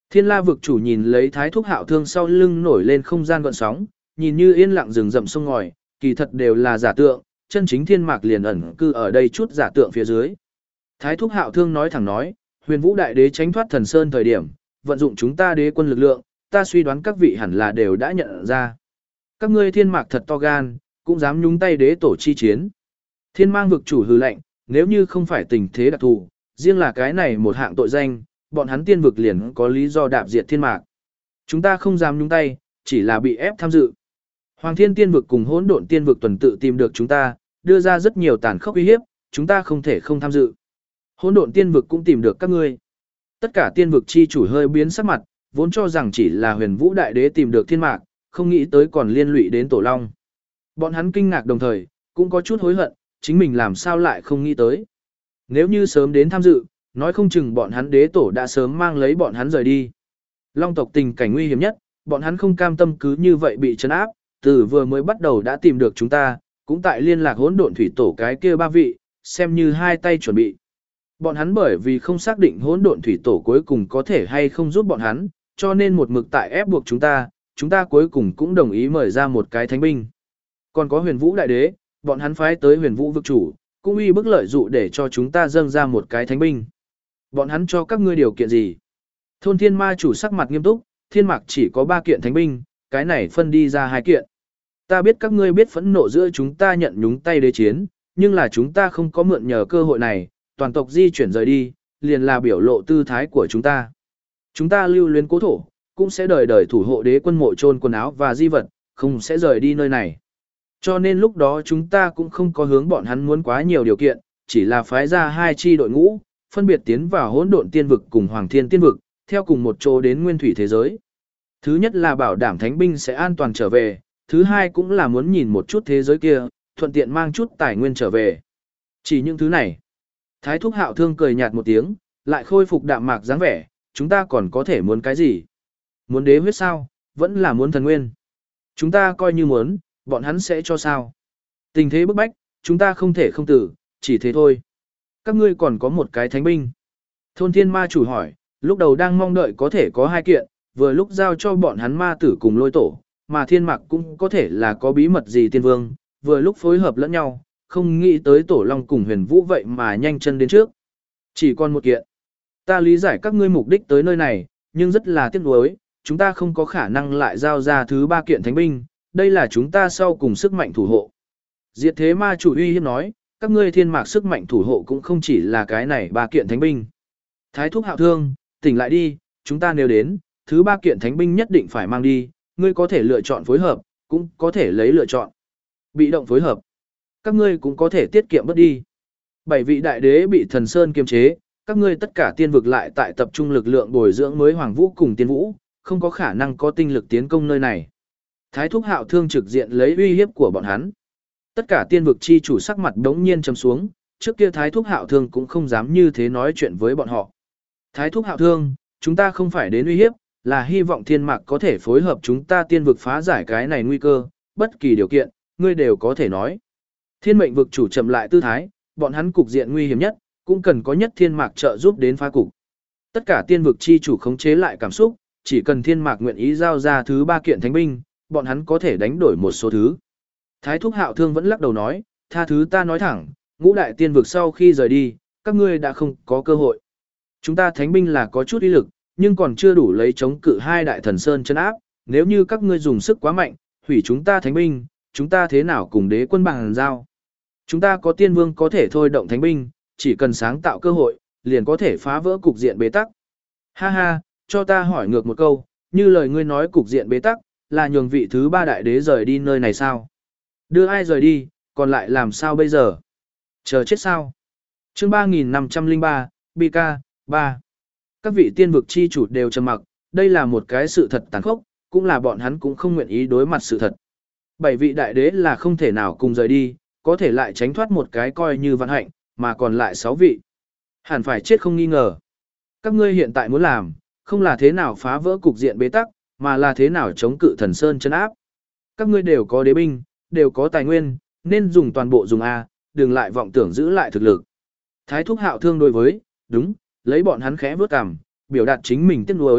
Thiên La vực chủ nhìn lấy Thái Thúc Hạo Thương sau lưng nổi lên không gian gợn sóng, nhìn như yên lặng rừng rậm sông ngòi, kỳ thật đều là giả tượng, chân chính thiên mạc liền ẩn cư ở đây chút giả tượng phía dưới. Thái Thúc Hạo Thương nói thẳng nói, Huyền Vũ Đại Đế tránh thoát Thần Sơn thời điểm, vận dụng chúng ta đế quân lực lượng, ta suy đoán các vị hẳn là đều đã nhận ra. Các ngươi thiên mạc thật to gan, cũng dám nhúng tay đế tổ chi chiến. Thiên Mang vực chủ hừ lạnh, nếu như không phải tình thế đặc thù, riêng là cái này một hạng tội danh, bọn hắn tiên vực liền có lý do đạp diệt thiên mạc. Chúng ta không dám nhúng tay, chỉ là bị ép tham dự. Hoàng Thiên Tiên vực cùng Hỗn Độn Tiên vực tuần tự tìm được chúng ta, đưa ra rất nhiều tàn khốc uy hiếp, chúng ta không thể không tham dự. Hỗn Độn Tiên vực cũng tìm được các ngươi. Tất cả tiên vực chi chủ hơi biến sắc mặt, vốn cho rằng chỉ là Huyền Vũ Đại Đế tìm được thiên mạc, không nghĩ tới còn liên lụy đến Tổ Long. Bọn hắn kinh ngạc đồng thời, cũng có chút hối hận, chính mình làm sao lại không nghĩ tới. Nếu như sớm đến tham dự, nói không chừng bọn hắn đế tổ đã sớm mang lấy bọn hắn rời đi. Long tộc tình cảnh nguy hiểm nhất, bọn hắn không cam tâm cứ như vậy bị trấn áp, từ vừa mới bắt đầu đã tìm được chúng ta, cũng tại liên lạc hỗn độn thủy tổ cái kia ba vị, xem như hai tay chuẩn bị. Bọn hắn bởi vì không xác định hỗn độn thủy tổ cuối cùng có thể hay không giúp bọn hắn, cho nên một mực tại ép buộc chúng ta, chúng ta cuối cùng cũng đồng ý mời ra một cái thánh binh. Còn có Huyền Vũ Đại Đế, bọn hắn phái tới Huyền Vũ vực chủ, cũng uy bức lợi dụ để cho chúng ta dâng ra một cái thánh binh. Bọn hắn cho các ngươi điều kiện gì? Thôn Thiên Ma chủ sắc mặt nghiêm túc, thiên mạc chỉ có ba kiện thánh binh, cái này phân đi ra hai kiện. Ta biết các ngươi biết phẫn nộ giữa chúng ta nhận nhúng tay đế chiến, nhưng là chúng ta không có mượn nhờ cơ hội này, toàn tộc di chuyển rời đi, liền là biểu lộ tư thái của chúng ta. Chúng ta lưu luyến cố thổ, cũng sẽ đời đời thủ hộ đế quân mộ chôn quần áo và di vật, không sẽ rời đi nơi này. Cho nên lúc đó chúng ta cũng không có hướng bọn hắn muốn quá nhiều điều kiện, chỉ là phái ra hai chi đội ngũ, phân biệt tiến vào hỗn độn tiên vực cùng hoàng thiên tiên vực, theo cùng một chỗ đến nguyên thủy thế giới. Thứ nhất là bảo đảm thánh binh sẽ an toàn trở về, thứ hai cũng là muốn nhìn một chút thế giới kia, thuận tiện mang chút tài nguyên trở về. Chỉ những thứ này. Thái Thúc Hạo Thương cười nhạt một tiếng, lại khôi phục đạm mạc dáng vẻ, chúng ta còn có thể muốn cái gì? Muốn đế huyết sao? Vẫn là muốn thần nguyên. Chúng ta coi như muốn, bọn hắn sẽ cho sao? Tình thế bức bách, chúng ta không thể không tử, chỉ thế thôi. Các ngươi còn có một cái thánh binh. Thôn Thiên Ma chủ hỏi, lúc đầu đang mong đợi có thể có hai kiện, vừa lúc giao cho bọn hắn ma tử cùng lôi tổ, mà thiên mạc cũng có thể là có bí mật gì tiên vương, vừa lúc phối hợp lẫn nhau, không nghĩ tới tổ long cùng huyền vũ vậy mà nhanh chân đến trước. Chỉ còn một kiện. Ta lý giải các ngươi mục đích tới nơi này, nhưng rất là tiếc nuối, chúng ta không có khả năng lại giao ra thứ ba kiện thánh binh, đây là chúng ta sau cùng sức mạnh thủ hộ. Diệt thế ma chủ uy hiếp nói, các ngươi thiên mạc sức mạnh thủ hộ cũng không chỉ là cái này ba kiện thánh binh. Thái Thúc Hạo Thương, tỉnh lại đi, chúng ta nếu đến, thứ ba kiện thánh binh nhất định phải mang đi, ngươi có thể lựa chọn phối hợp, cũng có thể lấy lựa chọn. Bị động phối hợp. Các ngươi cũng có thể tiết kiệm bớt đi. Bảy vị đại đế bị thần sơn kiềm chế, các ngươi tất cả tiên vực lại tại tập trung lực lượng bồi dưỡng mới hoàng vũ cùng tiên vũ, không có khả năng có tinh lực tiến công nơi này. Thái Thúc Hạo Thương trực diện lấy uy hiếp của bọn hắn. Tất cả tiên vực chi chủ sắc mặt đống nhiên trầm xuống, trước kia Thái Thúc Hạo Thương cũng không dám như thế nói chuyện với bọn họ. Thái Thúc Hạo Thương, chúng ta không phải đến uy hiếp, là hy vọng thiên mạc có thể phối hợp chúng ta tiên vực phá giải cái này nguy cơ, bất kỳ điều kiện, ngươi đều có thể nói. Thiên mệnh vực chủ chậm lại tư thái, bọn hắn cục diện nguy hiểm nhất, cũng cần có nhất thiên mạc trợ giúp đến phá cục. Tất cả tiên vực chi chủ khống chế lại cảm xúc, chỉ cần thiên mạc nguyện ý giao ra thứ ba kiện thánh binh, bọn hắn có thể đánh đổi một số thứ. Thái Thúc Hạo Thương vẫn lắc đầu nói, tha thứ ta nói thẳng, ngũ đại tiên vực sau khi rời đi, các ngươi đã không có cơ hội. Chúng ta thánh binh là có chút uy lực, nhưng còn chưa đủ lấy chống cự hai đại thần sơn chân áp, nếu như các ngươi dùng sức quá mạnh, hủy chúng ta thánh binh, chúng ta thế nào cùng đế quân bằng giao. Chúng ta có tiên vương có thể thôi động thánh binh, chỉ cần sáng tạo cơ hội, liền có thể phá vỡ cục diện bế tắc. Ha ha, cho ta hỏi ngược một câu, như lời ngươi nói cục diện bế tắc, là nhường vị thứ ba đại đế rời đi nơi này sao? Đưa ai rời đi, còn lại làm sao bây giờ? Chờ chết sao? Chương ba nghìn năm trăm lẻ ba, bê ca, ba. Các vị tiên vực chi chủ đều trầm mặc, đây là một cái sự thật tàn khốc, cũng là bọn hắn cũng không nguyện ý đối mặt sự thật. Bảy vị đại đế là không thể nào cùng rời đi, có thể lại tránh thoát một cái coi như vạn hạnh, mà còn lại sáu vị. Hẳn phải chết không nghi ngờ. Các ngươi hiện tại muốn làm, không là thế nào phá vỡ cục diện bế tắc, mà là thế nào chống cự thần sơn chân áp. Các ngươi đều có đế binh, đều có tài nguyên, nên dùng toàn bộ dùng A, đừng lại vọng tưởng giữ lại thực lực. Thái Thúc Hạo Thương đối với, đúng, lấy bọn hắn khẽ vớt cằm, biểu đạt chính mình tiếc nuối, các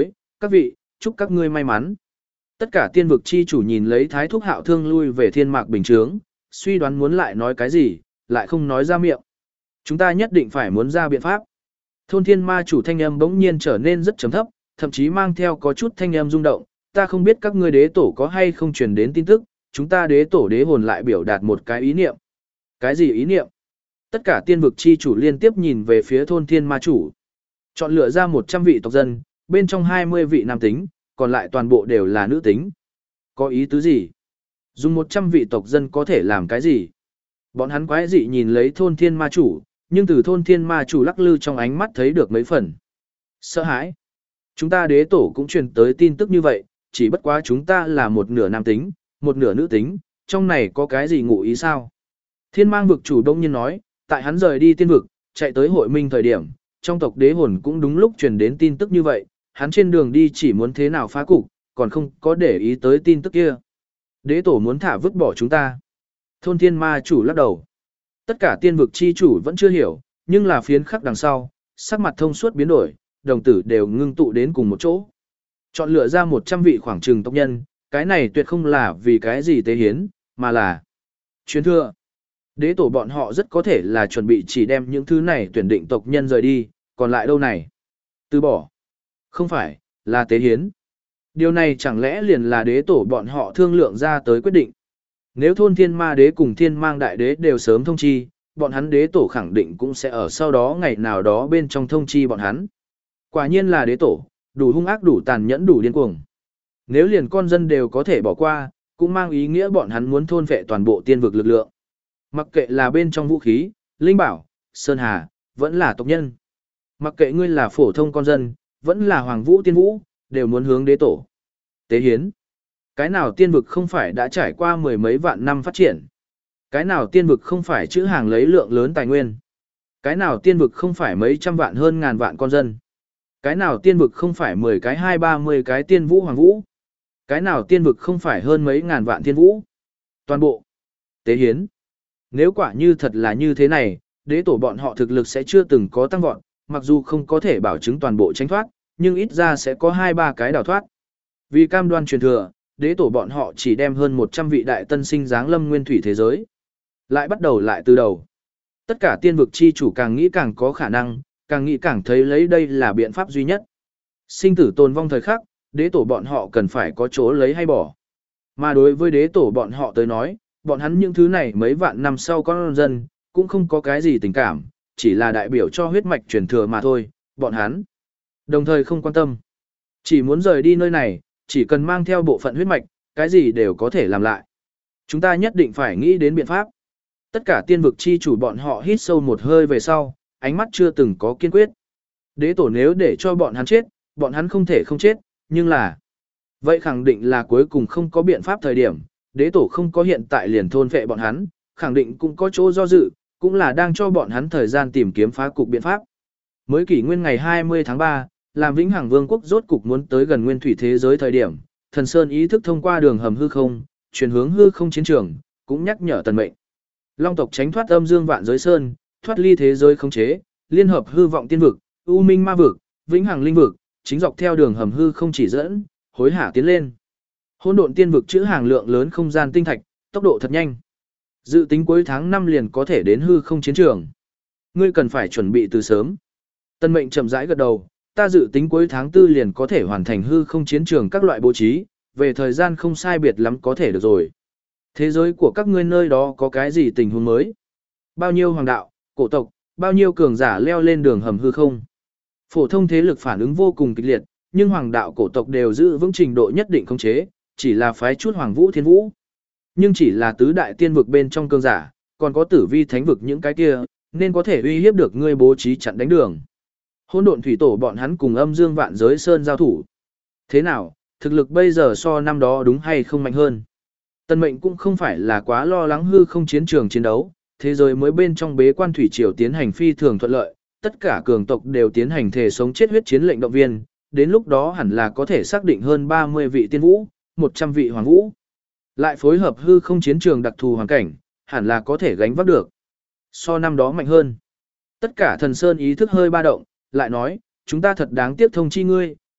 các vị, chúc các ngươi may mắn. Tất cả tiên vực chi chủ nhìn lấy Thái Thúc Hạo Thương lui về thiên mạc bình trướng, suy đoán muốn lại nói cái gì, lại không nói ra miệng. Chúng ta nhất định phải muốn ra biện pháp. Thôn thiên ma chủ thanh âm bỗng nhiên trở nên rất trầm thấp, thậm chí mang theo có chút thanh âm rung động. Ta không biết các ngươi đế tổ có hay không truyền đến tin tức, chúng ta đế tổ đế hồn lại biểu đạt một cái ý niệm. Cái gì ý niệm? Tất cả tiên vực chi chủ liên tiếp nhìn về phía thôn thiên ma chủ. Chọn lựa ra một trăm vị tộc dân, bên trong hai mươi vị nam tính, còn lại toàn bộ đều là nữ tính. Có ý tứ gì? Dùng một trăm vị tộc dân có thể làm cái gì? Bọn hắn quái dị nhìn lấy thôn thiên ma chủ, nhưng từ thôn thiên ma chủ lắc lư trong ánh mắt thấy được mấy phần. Sợ hãi. Chúng ta đế tổ cũng truyền tới tin tức như vậy, chỉ bất quá chúng ta là một nửa nam tính, một nửa nữ tính, trong này có cái gì ngụ ý sao? Thiên mang vực chủ đông nhiên nói, tại hắn rời đi tiên vực, chạy tới hội minh thời điểm, trong tộc đế hồn cũng đúng lúc truyền đến tin tức như vậy, hắn trên đường đi chỉ muốn thế nào phá cục, còn không có để ý tới tin tức kia. Đế tổ muốn thả vứt bỏ chúng ta. Thôn thiên ma chủ lắc đầu. Tất cả tiên vực chi chủ vẫn chưa hiểu, nhưng là phiến khắc đằng sau, sắc mặt thông suốt biến đổi, đồng tử đều ngưng tụ đến cùng một chỗ. Chọn lựa ra một trăm vị khoảng trừng tộc nhân, cái này tuyệt không là vì cái gì tế hiến, mà là truyền thừa. Đế tổ bọn họ rất có thể là chuẩn bị chỉ đem những thứ này tuyển định tộc nhân rời đi, còn lại đâu này? Từ bỏ. Không phải, là tế hiến. Điều này chẳng lẽ liền là đế tổ bọn họ thương lượng ra tới quyết định. Nếu thôn thiên ma đế cùng thiên mang đại đế đều sớm thông chi, bọn hắn đế tổ khẳng định cũng sẽ ở sau đó ngày nào đó bên trong thông chi bọn hắn. Quả nhiên là đế tổ, đủ hung ác đủ tàn nhẫn đủ điên cuồng. Nếu liền con dân đều có thể bỏ qua, cũng mang ý nghĩa bọn hắn muốn thôn phệ toàn bộ tiên vực lực lượng. Mặc kệ là bên trong vũ khí, linh bảo, sơn hà, vẫn là tộc nhân. Mặc kệ ngươi là phổ thông con dân, vẫn là hoàng vũ tiên vũ, đều muốn hướng đế tổ. Tế hiến. Cái nào tiên vực không phải đã trải qua mười mấy vạn năm phát triển? Cái nào tiên vực không phải chữ hàng lấy lượng lớn tài nguyên? Cái nào tiên vực không phải mấy trăm vạn hơn ngàn vạn con dân? Cái nào tiên vực không phải mười cái hai ba mươi cái tiên vũ hoàng vũ? Cái nào tiên vực không phải hơn mấy ngàn vạn tiên vũ? Toàn bộ. Tế hiến. Nếu quả như thật là như thế này, đế tổ bọn họ thực lực sẽ chưa từng có tăng vọt, mặc dù không có thể bảo chứng toàn bộ tránh thoát, nhưng ít ra sẽ có hai ba cái đào thoát. Vì cam đoan truyền thừa, đế tổ bọn họ chỉ đem hơn một trăm vị đại tân sinh giáng lâm nguyên thủy thế giới. Lại bắt đầu lại từ đầu. Tất cả tiên vực chi chủ càng nghĩ càng có khả năng, càng nghĩ càng thấy lấy đây là biện pháp duy nhất. Sinh tử tồn vong thời khắc, đế tổ bọn họ cần phải có chỗ lấy hay bỏ. Mà đối với đế tổ bọn họ tới nói, bọn hắn những thứ này mấy vạn năm sau con dân, cũng không có cái gì tình cảm, chỉ là đại biểu cho huyết mạch truyền thừa mà thôi, bọn hắn. Đồng thời không quan tâm. Chỉ muốn rời đi nơi này, chỉ cần mang theo bộ phận huyết mạch, cái gì đều có thể làm lại. Chúng ta nhất định phải nghĩ đến biện pháp. Tất cả tiên vực chi chủ bọn họ hít sâu một hơi về sau, ánh mắt chưa từng có kiên quyết. Đế tổ nếu để cho bọn hắn chết, bọn hắn không thể không chết, nhưng là... Vậy khẳng định là cuối cùng không có biện pháp thời điểm, đế tổ không có hiện tại liền thôn phệ bọn hắn, khẳng định cũng có chỗ do dự, cũng là đang cho bọn hắn thời gian tìm kiếm phá cục biện pháp. Mới kỷ nguyên ngày hai mươi tháng ba, làm Vĩnh Hằng Vương quốc rốt cục muốn tới gần nguyên thủy thế giới thời điểm, Thần Sơn ý thức thông qua đường hầm hư không, chuyển hướng hư không chiến trường, cũng nhắc nhở Tần Mệnh. Long tộc tránh thoát âm dương vạn giới sơn, thoát ly thế giới khống chế, liên hợp hư vọng tiên vực, u minh ma vực, Vĩnh Hằng linh vực, chính dọc theo đường hầm hư không chỉ dẫn, hối hả tiến lên. Hỗn độn tiên vực chữ hàng lượng lớn không gian tinh thạch, tốc độ thật nhanh. Dự tính cuối tháng năm liền có thể đến hư không chiến trường. Ngươi cần phải chuẩn bị từ sớm. Tân Mệnh chậm rãi gật đầu, ta dự tính cuối tháng tư liền có thể hoàn thành hư không chiến trường các loại bố trí, về thời gian không sai biệt lắm có thể được rồi. Thế giới của các ngươi nơi đó có cái gì tình huống mới? Bao nhiêu hoàng đạo, cổ tộc, bao nhiêu cường giả leo lên đường hầm hư không? Phổ thông thế lực phản ứng vô cùng kịch liệt, nhưng hoàng đạo cổ tộc đều giữ vững trình độ nhất định khống chế, chỉ là phái chút hoàng vũ thiên vũ. Nhưng chỉ là tứ đại tiên vực bên trong cường giả, còn có tử vi thánh vực những cái kia, nên có thể uy hiếp được ngươi bố trí chặn đánh đường. Hỗn độn thủy tổ bọn hắn cùng âm dương vạn giới sơn giao thủ. Thế nào, thực lực bây giờ so năm đó đúng hay không mạnh hơn? Tần Mệnh cũng không phải là quá lo lắng hư không chiến trường chiến đấu, thế giới mới bên trong bế quan thủy triều tiến hành phi thường thuận lợi, tất cả cường tộc đều tiến hành thể sống chết huyết chiến lệnh động viên, đến lúc đó hẳn là có thể xác định hơn ba mươi vị tiên vũ, một trăm vị hoàng vũ. Lại phối hợp hư không chiến trường đặc thù hoàn cảnh, hẳn là có thể gánh vác được. So năm đó mạnh hơn. Tất cả thần sơn ý thức hơi ba động, lại nói, chúng ta thật đáng tiếc thông chi ngươi,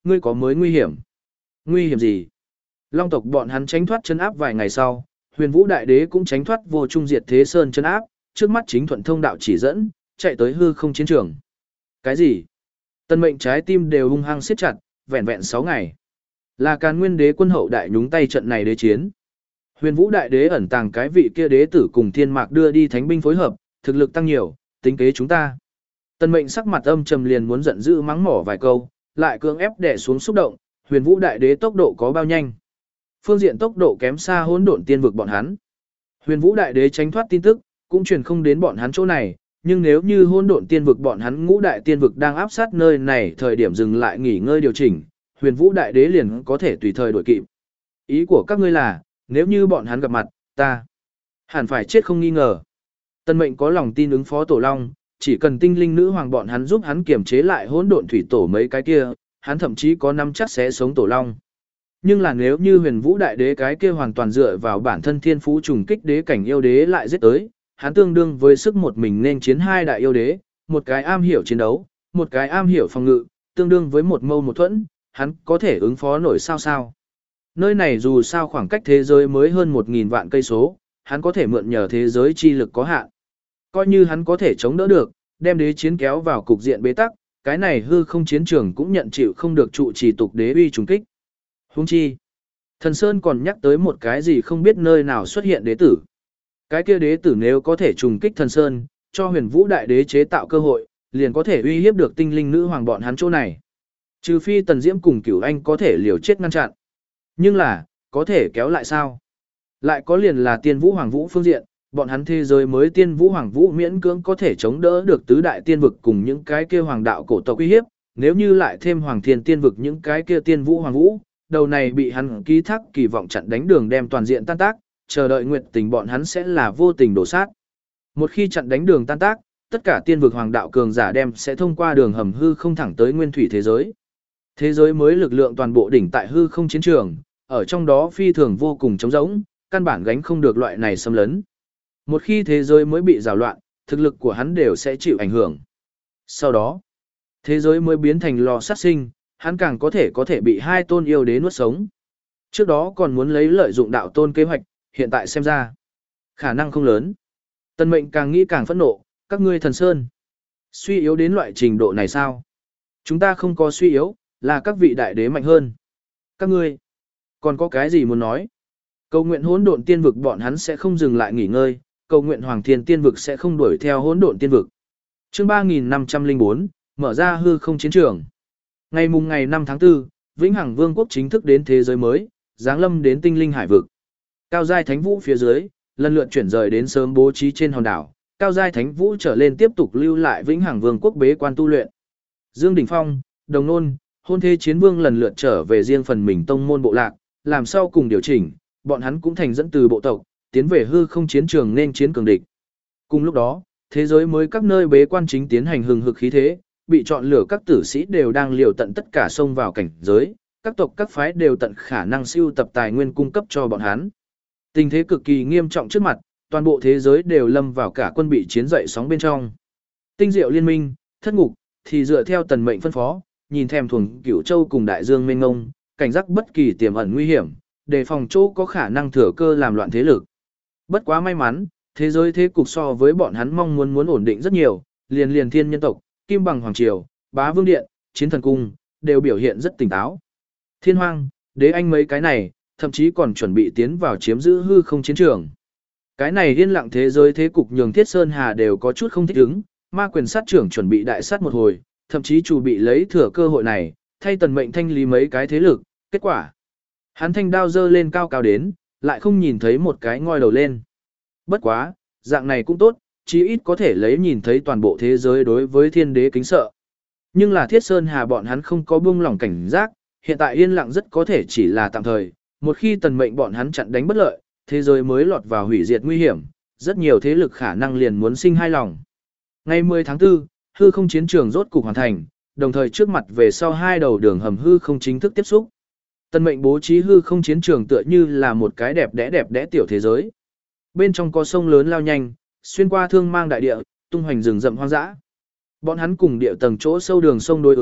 ngươi có mới nguy hiểm. Nguy hiểm gì? Long tộc bọn hắn tránh thoát chân áp vài ngày sau, Huyền Vũ Đại Đế cũng tránh thoát vô trung diệt thế sơn chân áp, trước mắt chính thuận thông đạo chỉ dẫn, chạy tới hư không chiến trường. Cái gì? Tân mệnh trái tim đều hung hăng siết chặt, vẹn vẹn sáu ngày. Là Càn Nguyên Đế quân hậu đại nhúng tay trận này đế chiến. Huyền Vũ Đại Đế ẩn tàng cái vị kia đế tử cùng Thiên Mạc đưa đi thánh binh phối hợp, thực lực tăng nhiều, tính kế chúng ta. Tân mệnh sắc mặt âm trầm liền muốn giận dữ mắng mỏ vài câu, lại cưỡng ép đè xuống xúc động, Huyền Vũ Đại Đế tốc độ có bao nhanh? Phương diện tốc độ kém xa Hỗn Độn Tiên vực bọn hắn. Huyền Vũ Đại Đế tránh thoát tin tức, cũng truyền không đến bọn hắn chỗ này, nhưng nếu như Hỗn Độn Tiên vực bọn hắn Ngũ Đại Tiên vực đang áp sát nơi này, thời điểm dừng lại nghỉ ngơi điều chỉnh, Huyền Vũ Đại Đế liền có thể tùy thời đuổi kịp. Ý của các ngươi là, nếu như bọn hắn gặp mặt, ta hẳn phải chết không nghi ngờ. Tân mệnh có lòng tin ứng phó Tổ Long, chỉ cần tinh linh nữ hoàng bọn hắn giúp hắn kiềm chế lại hỗn độn thủy tổ mấy cái kia, hắn thậm chí có nắm chắc sẽ sống Tổ Long. Nhưng là nếu như Huyền Vũ Đại Đế cái kia hoàn toàn dựa vào bản thân thiên phú trùng kích đế cảnh yêu đế lại giết tới, hắn tương đương với sức một mình nên chiến hai đại yêu đế, một cái am hiểu chiến đấu, một cái am hiểu phòng ngự, tương đương với một mâu một thuẫn, hắn có thể ứng phó nổi sao sao. Nơi này dù sao khoảng cách thế giới mới hơn một nghìn vạn cây số, hắn có thể mượn nhờ thế giới chi lực có hạn. Coi như hắn có thể chống đỡ được, đem đế chiến kéo vào cục diện bế tắc, cái này hư không chiến trường cũng nhận chịu không được trụ trì tục đế uy trùng kích. Huống chi, Thần Sơn còn nhắc tới một cái gì không biết nơi nào xuất hiện đế tử. Cái kia đế tử nếu có thể trùng kích Thần Sơn, cho Huyền Vũ Đại Đế chế tạo cơ hội, liền có thể uy hiếp được tinh linh nữ hoàng bọn hắn chỗ này. Trừ phi Tần Diễm cùng Cửu Anh có thể liều chết ngăn chặn. Nhưng là, có thể kéo lại sao? Lại có liền là Tiên Vũ Hoàng Vũ phương diện, bọn hắn thế giới mới Tiên Vũ Hoàng Vũ miễn cưỡng có thể chống đỡ được tứ đại tiên vực cùng những cái kia hoàng đạo cổ tộc uy hiếp, nếu như lại thêm Hoàng Thiên tiên vực những cái kia Tiên Vũ Hoàng Vũ, đầu này bị hắn ký thác kỳ vọng chặn đánh đường đem toàn diện tan tác, chờ đợi nguyệt tình bọn hắn sẽ là vô tình đổ sát. Một khi chặn đánh đường tan tác, tất cả tiên vực hoàng đạo cường giả đem sẽ thông qua đường hầm hư không thẳng tới nguyên thủy thế giới. Thế giới mới lực lượng toàn bộ đỉnh tại hư không chiến trường, ở trong đó phi thường vô cùng trống rỗng, căn bản gánh không được loại này xâm lấn. Một khi thế giới mới bị rào loạn, thực lực của hắn đều sẽ chịu ảnh hưởng. Sau đó, thế giới mới biến thành lò sát sinh, hắn càng có thể có thể bị hai tôn yêu đế nuốt sống. Trước đó còn muốn lấy lợi dụng đạo tôn kế hoạch, hiện tại xem ra, khả năng không lớn. Tân mệnh càng nghĩ càng phẫn nộ, các ngươi Thần Sơn. Suy yếu đến loại trình độ này sao? Chúng ta không có suy yếu, là các vị đại đế mạnh hơn. Các ngươi, còn có cái gì muốn nói? Cầu nguyện hỗn độn tiên vực bọn hắn sẽ không dừng lại nghỉ ngơi, cầu nguyện Hoàng Thiên tiên vực sẽ không đuổi theo hỗn độn tiên vực. Chương ba nghìn năm trăm lẻ bốn, mở ra hư không chiến trường. Ngày mùng ngày năm tháng tư, Vĩnh Hằng Vương quốc chính thức đến thế giới mới, giáng lâm đến tinh linh hải vực. Cao giai thánh vũ phía dưới, lần lượt chuyển rời đến sớm bố trí trên hòn đảo, cao giai thánh vũ trở lên tiếp tục lưu lại Vĩnh Hằng Vương quốc bế quan tu luyện. Dương Đình Phong, Đồng Nôn, Hôn Thế Chiến Vương lần lượt trở về riêng phần mình tông môn bộ lạc, làm sau cùng điều chỉnh, bọn hắn cũng thành dẫn từ bộ tộc, tiến về hư không chiến trường nên chiến cường địch. Cùng lúc đó, thế giới mới các nơi bế quan chính tiến hành hừng hực khí thế, bị chọn lựa các tử sĩ đều đang liều tận tất cả xông vào cảnh giới, các tộc các phái đều tận khả năng siêu tập tài nguyên cung cấp cho bọn hắn. Tình thế cực kỳ nghiêm trọng trước mặt, toàn bộ thế giới đều lâm vào cả quân bị chiến dậy sóng bên trong. Tinh Diệu Liên Minh, Thất Ngục, thì dựa theo tần mệnh phân phó, nhìn thèm thuồng Cửu Châu cùng Đại Dương mênh ngông, cảnh giác bất kỳ tiềm ẩn nguy hiểm, đề phòng chỗ có khả năng thừa cơ làm loạn thế lực. Bất quá may mắn, thế giới thế cục so với bọn hắn mong muốn muốn ổn định rất nhiều, liền liền thiên nhân tộc, Kim Bằng Hoàng Triều, Bá Vương Điện, Chiến Thần Cung, đều biểu hiện rất tỉnh táo. Thiên Hoang, Đế Anh mấy cái này, thậm chí còn chuẩn bị tiến vào chiếm giữ hư không chiến trường. Cái này yên lặng thế giới thế cục nhường Thiết Sơn Hà đều có chút không thích ứng, ma quyền sát trưởng chuẩn bị đại sát một hồi, thậm chí chủ bị lấy thừa cơ hội này, thay tần mệnh thanh lý mấy cái thế lực, kết quả. Hắn thanh đao dơ lên cao cao đến, lại không nhìn thấy một cái ngoi đầu lên. Bất quá, dạng này cũng tốt, chí ít có thể lấy nhìn thấy toàn bộ thế giới đối với thiên đế kính sợ. Nhưng là Thiết Sơn Hà bọn hắn không có buông lỏng cảnh giác, hiện tại yên lặng rất có thể chỉ là tạm thời, một khi tần mệnh bọn hắn chặn đánh bất lợi, thế giới mới lọt vào hủy diệt nguy hiểm, rất nhiều thế lực khả năng liền muốn sinh hai lòng. Ngày mười tháng tư, hư không chiến trường rốt cục hoàn thành, đồng thời trước mặt về sau hai đầu đường hầm hư không chính thức tiếp xúc. Tần mệnh bố trí hư không chiến trường tựa như là một cái đẹp đẽ đẹp đẽ tiểu thế giới. Bên trong có sông lớn lao nhanh, xuyên qua thương mang đại địa, tung hoành rừng rậm hoang dã. Bọn hắn cùng địa tầng chỗ sâu đường sông đối ứng,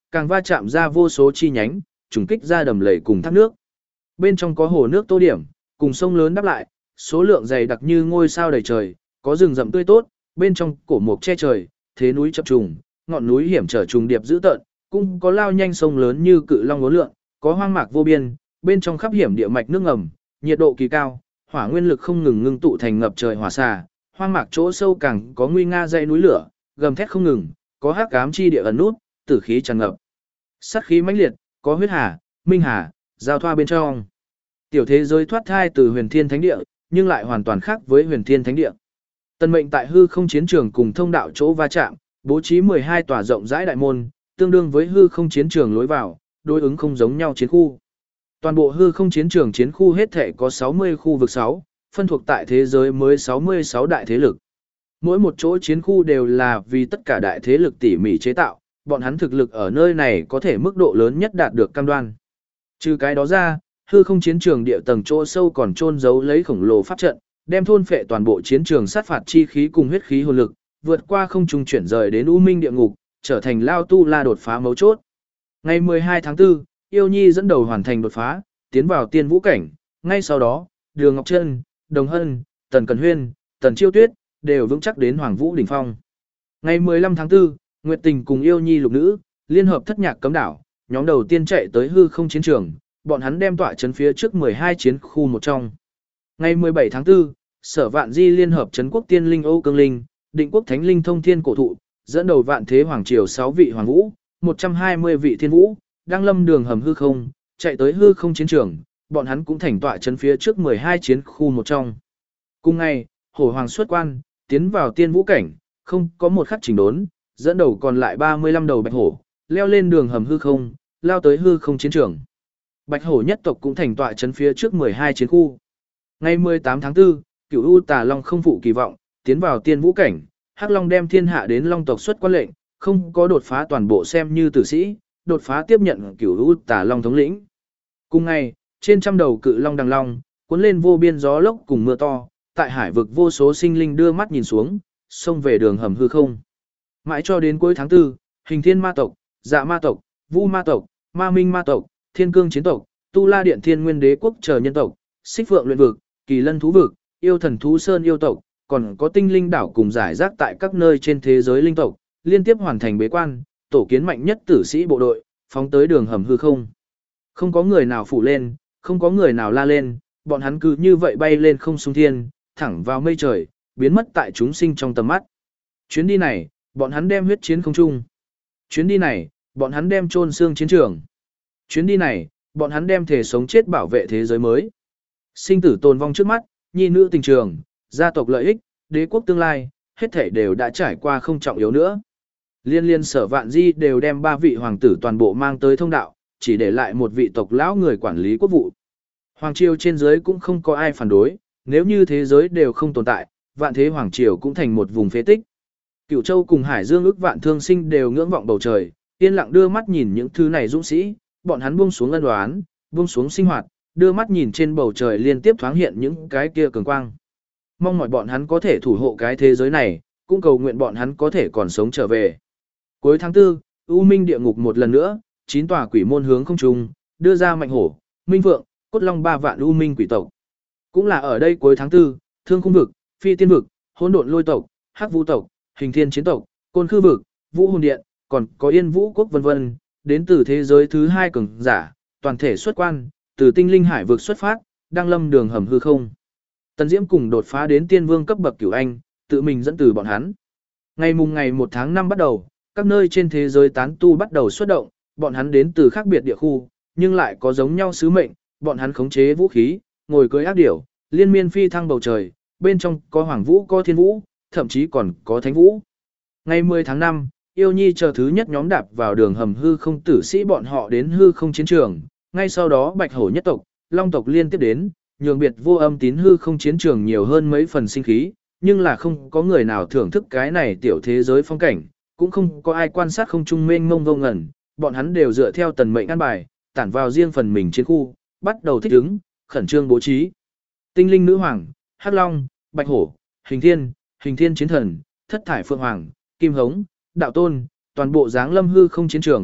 càng va chạm ra vô số chi nhánh, trùng kích ra đầm lầy cùng thác nước. Bên trong có hồ nước tô điểm, cùng sông lớn đáp lại, số lượng dày đặc như ngôi sao đầy trời, có rừng rậm tươi tốt, bên trong cổ mục che trời, thế núi chập trùng, ngọn núi hiểm trở trùng điệp dữ tợn, cũng có lao nhanh sông lớn như cự long uốn lượn, có hoang mạc vô biên, bên trong khắp hiểm địa mạch nước ngầm, nhiệt độ kỳ cao, hỏa nguyên lực không ngừng ngưng tụ thành ngập trời hỏa xà, hoang mạc chỗ sâu càng có nguy nga dãy núi lửa, gầm thét không ngừng, có hắc ám chi địa ẩn nút, tử khí tràn ngập. Sát khí mãnh liệt, có huyết hà, minh hà, giao thoa bên trong. Tiểu thế giới thoát thai từ huyền thiên thánh địa, nhưng lại hoàn toàn khác với huyền thiên thánh địa. Tần Mệnh tại hư không chiến trường cùng thông đạo chỗ va chạm, bố trí mười hai tòa rộng rãi đại môn, tương đương với hư không chiến trường lối vào, đối ứng không giống nhau chiến khu. Toàn bộ hư không chiến trường chiến khu hết thể có sáu mươi khu vực sáu, phân thuộc tại thế giới mới sáu mươi sáu đại thế lực. Mỗi một chỗ chiến khu đều là vì tất cả đại thế lực tỉ mỉ chế tạo, bọn hắn thực lực ở nơi này có thể mức độ lớn nhất đạt được cam đoan. Trừ cái đó ra, hư không chiến trường địa tầng chỗ sâu còn chôn giấu lấy khổng lồ pháp trận, đem thôn phệ toàn bộ chiến trường sát phạt chi khí cùng huyết khí hồn lực, vượt qua không trung chuyển rời đến U Minh địa ngục, trở thành lao tu la đột phá mấu chốt. Ngày mười hai tháng tư, Yêu Nhi dẫn đầu hoàn thành đột phá, tiến vào tiên vũ cảnh, ngay sau đó, Đường Ngọc Trân, Đồng Hân, Tần Cần Huyên, Tần Chiêu Tuyết đều vững chắc đến Hoàng Vũ đỉnh phong. Ngày mười lăm tháng tư, Nguyệt Tình cùng Yêu Nhi lục nữ, liên hợp thất nhạc cấm đảo, nhóm đầu tiên chạy tới hư không chiến trường, bọn hắn đem tọa trấn phía trước mười hai chiến khu một trong. Ngày mười bảy tháng tư, Sở Vạn Di liên hợp trấn quốc tiên linh Âu Cương Linh, Định quốc thánh linh Thông Thiên cổ thụ, dẫn đầu vạn thế hoàng triều sáu vị hoàng vũ, một trăm hai mươi vị thiên vũ, đang lâm đường hầm hư không, chạy tới hư không chiến trường, bọn hắn cũng thành tọa trấn phía trước mười hai chiến khu một trong. Cùng ngày, Hổ Hoàng xuất quan, tiến vào tiên vũ cảnh, không có một khắc chỉnh đốn, dẫn đầu còn lại ba mươi lăm đầu bạch hổ, leo lên đường hầm hư không, lao tới hư không chiến trường. Bạch hổ nhất tộc cũng thành tọa trấn phía trước mười hai chiến khu. Ngày mười tám tháng tư, Cửu U Tà Long không phụ kỳ vọng, tiến vào tiên vũ cảnh, Hắc Long đem thiên hạ đến Long tộc xuất quan lệnh, không có đột phá toàn bộ xem như tử sĩ, đột phá tiếp nhận Cửu U Tà Long thống lĩnh. Cùng ngày, trên trăm đầu cự long đằng long, cuốn lên vô biên gió lốc cùng mưa to, tại hải vực vô số sinh linh đưa mắt nhìn xuống, xông về đường hầm hư không. Mãi cho đến cuối tháng tư, Hình Thiên ma tộc, Dạ ma tộc, Vu ma tộc, Ma Minh ma tộc, Thiên Cương chiến tộc, Tu La Điện Thiên Nguyên Đế quốc chờ nhân tộc, Xích Phượng luyện vực, Kỳ Lân thú vực, Yêu Thần thú sơn yêu tộc, còn có tinh linh đảo cùng giải rác tại các nơi trên thế giới linh tộc, liên tiếp hoàn thành bế quan, tổ kiến mạnh nhất tử sĩ bộ đội, phóng tới đường hầm hư không. Không có người nào phủ lên, không có người nào la lên, bọn hắn cứ như vậy bay lên không trung thiên, thẳng vào mây trời, biến mất tại chúng sinh trong tầm mắt. Chuyến đi này, bọn hắn đem huyết chiến không trung. Chuyến đi này, bọn hắn đem chôn xương chiến trường. Chuyến đi này, bọn hắn đem thể sống chết bảo vệ thế giới mới. Sinh tử tồn vong trước mắt, nhi nữ tình trường, gia tộc lợi ích, đế quốc tương lai, hết thảy đều đã trải qua không trọng yếu nữa. Liên liên Sở Vạn Di đều đem ba vị hoàng tử toàn bộ mang tới thông đạo, chỉ để lại một vị tộc lão người quản lý quốc vụ. Hoàng triều trên dưới cũng không có ai phản đối, nếu như thế giới đều không tồn tại, vạn thế hoàng triều cũng thành một vùng phế tích. Cửu Châu cùng Hải Dương ức vạn thương sinh đều ngưỡng vọng bầu trời, yên lặng đưa mắt nhìn những thứ này dũng sĩ, bọn hắn buông xuống ân oán, buông xuống sinh hoạt, đưa mắt nhìn trên bầu trời liên tiếp thoáng hiện những cái kia cường quang. Mong mọi bọn hắn có thể thủ hộ cái thế giới này, cũng cầu nguyện bọn hắn có thể còn sống trở về. Cuối tháng tư, U Minh địa ngục một lần nữa, chín tòa quỷ môn hướng không trung, đưa ra Mạnh Hổ, Minh Vượng, Cốt Long ba vạn U Minh quỷ tộc. Cũng là ở đây cuối tháng tư, Thương Khung vực, Phi Tiên vực, Hỗn Độn lôi tộc, Hắc Vũ tộc, Hình Thiên chiến tộc, Côn Khư vực, Vũ Hồn điện, còn có Yên Vũ quốc vân vân, đến từ thế giới thứ hai cường giả, toàn thể xuất quan, từ tinh linh hải vực xuất phát, đang lâm đường hầm hư không. Tần Diễm cùng đột phá đến tiên vương cấp bậc cửu anh, tự mình dẫn từ bọn hắn. Ngày mùng ngày một tháng năm bắt đầu, các nơi trên thế giới tán tu bắt đầu xuất động, bọn hắn đến từ khác biệt địa khu, nhưng lại có giống nhau sứ mệnh, bọn hắn khống chế vũ khí, ngồi cưỡi ác điểu, liên miên phi thăng bầu trời, bên trong có hoàng vũ, có thiên vũ, thậm chí còn có thánh vũ. Ngày mười tháng năm, Yêu Nhi chờ thứ nhất nhóm đạp vào đường hầm hư không tử sĩ bọn họ đến hư không chiến trường, ngay sau đó Bạch Hổ nhất tộc, Long tộc liên tiếp đến, nhường biệt vô âm tín hư không chiến trường nhiều hơn mấy phần sinh khí, nhưng là không có người nào thưởng thức cái này tiểu thế giới phong cảnh, cũng không có ai quan sát không trung mênh mông vô ngẩn, bọn hắn đều dựa theo tần mệnh an bài, tản vào riêng phần mình chiến khu, bắt đầu thích ứng, khẩn trương bố trí. Tinh linh nữ hoàng, Hắc Long, Bạch Hổ, Hình Thiên, Hình Thiên chiến thần, Thất thải phượng hoàng, Kim Hống, Đạo Tôn, toàn bộ dáng lâm hư không chiến trường,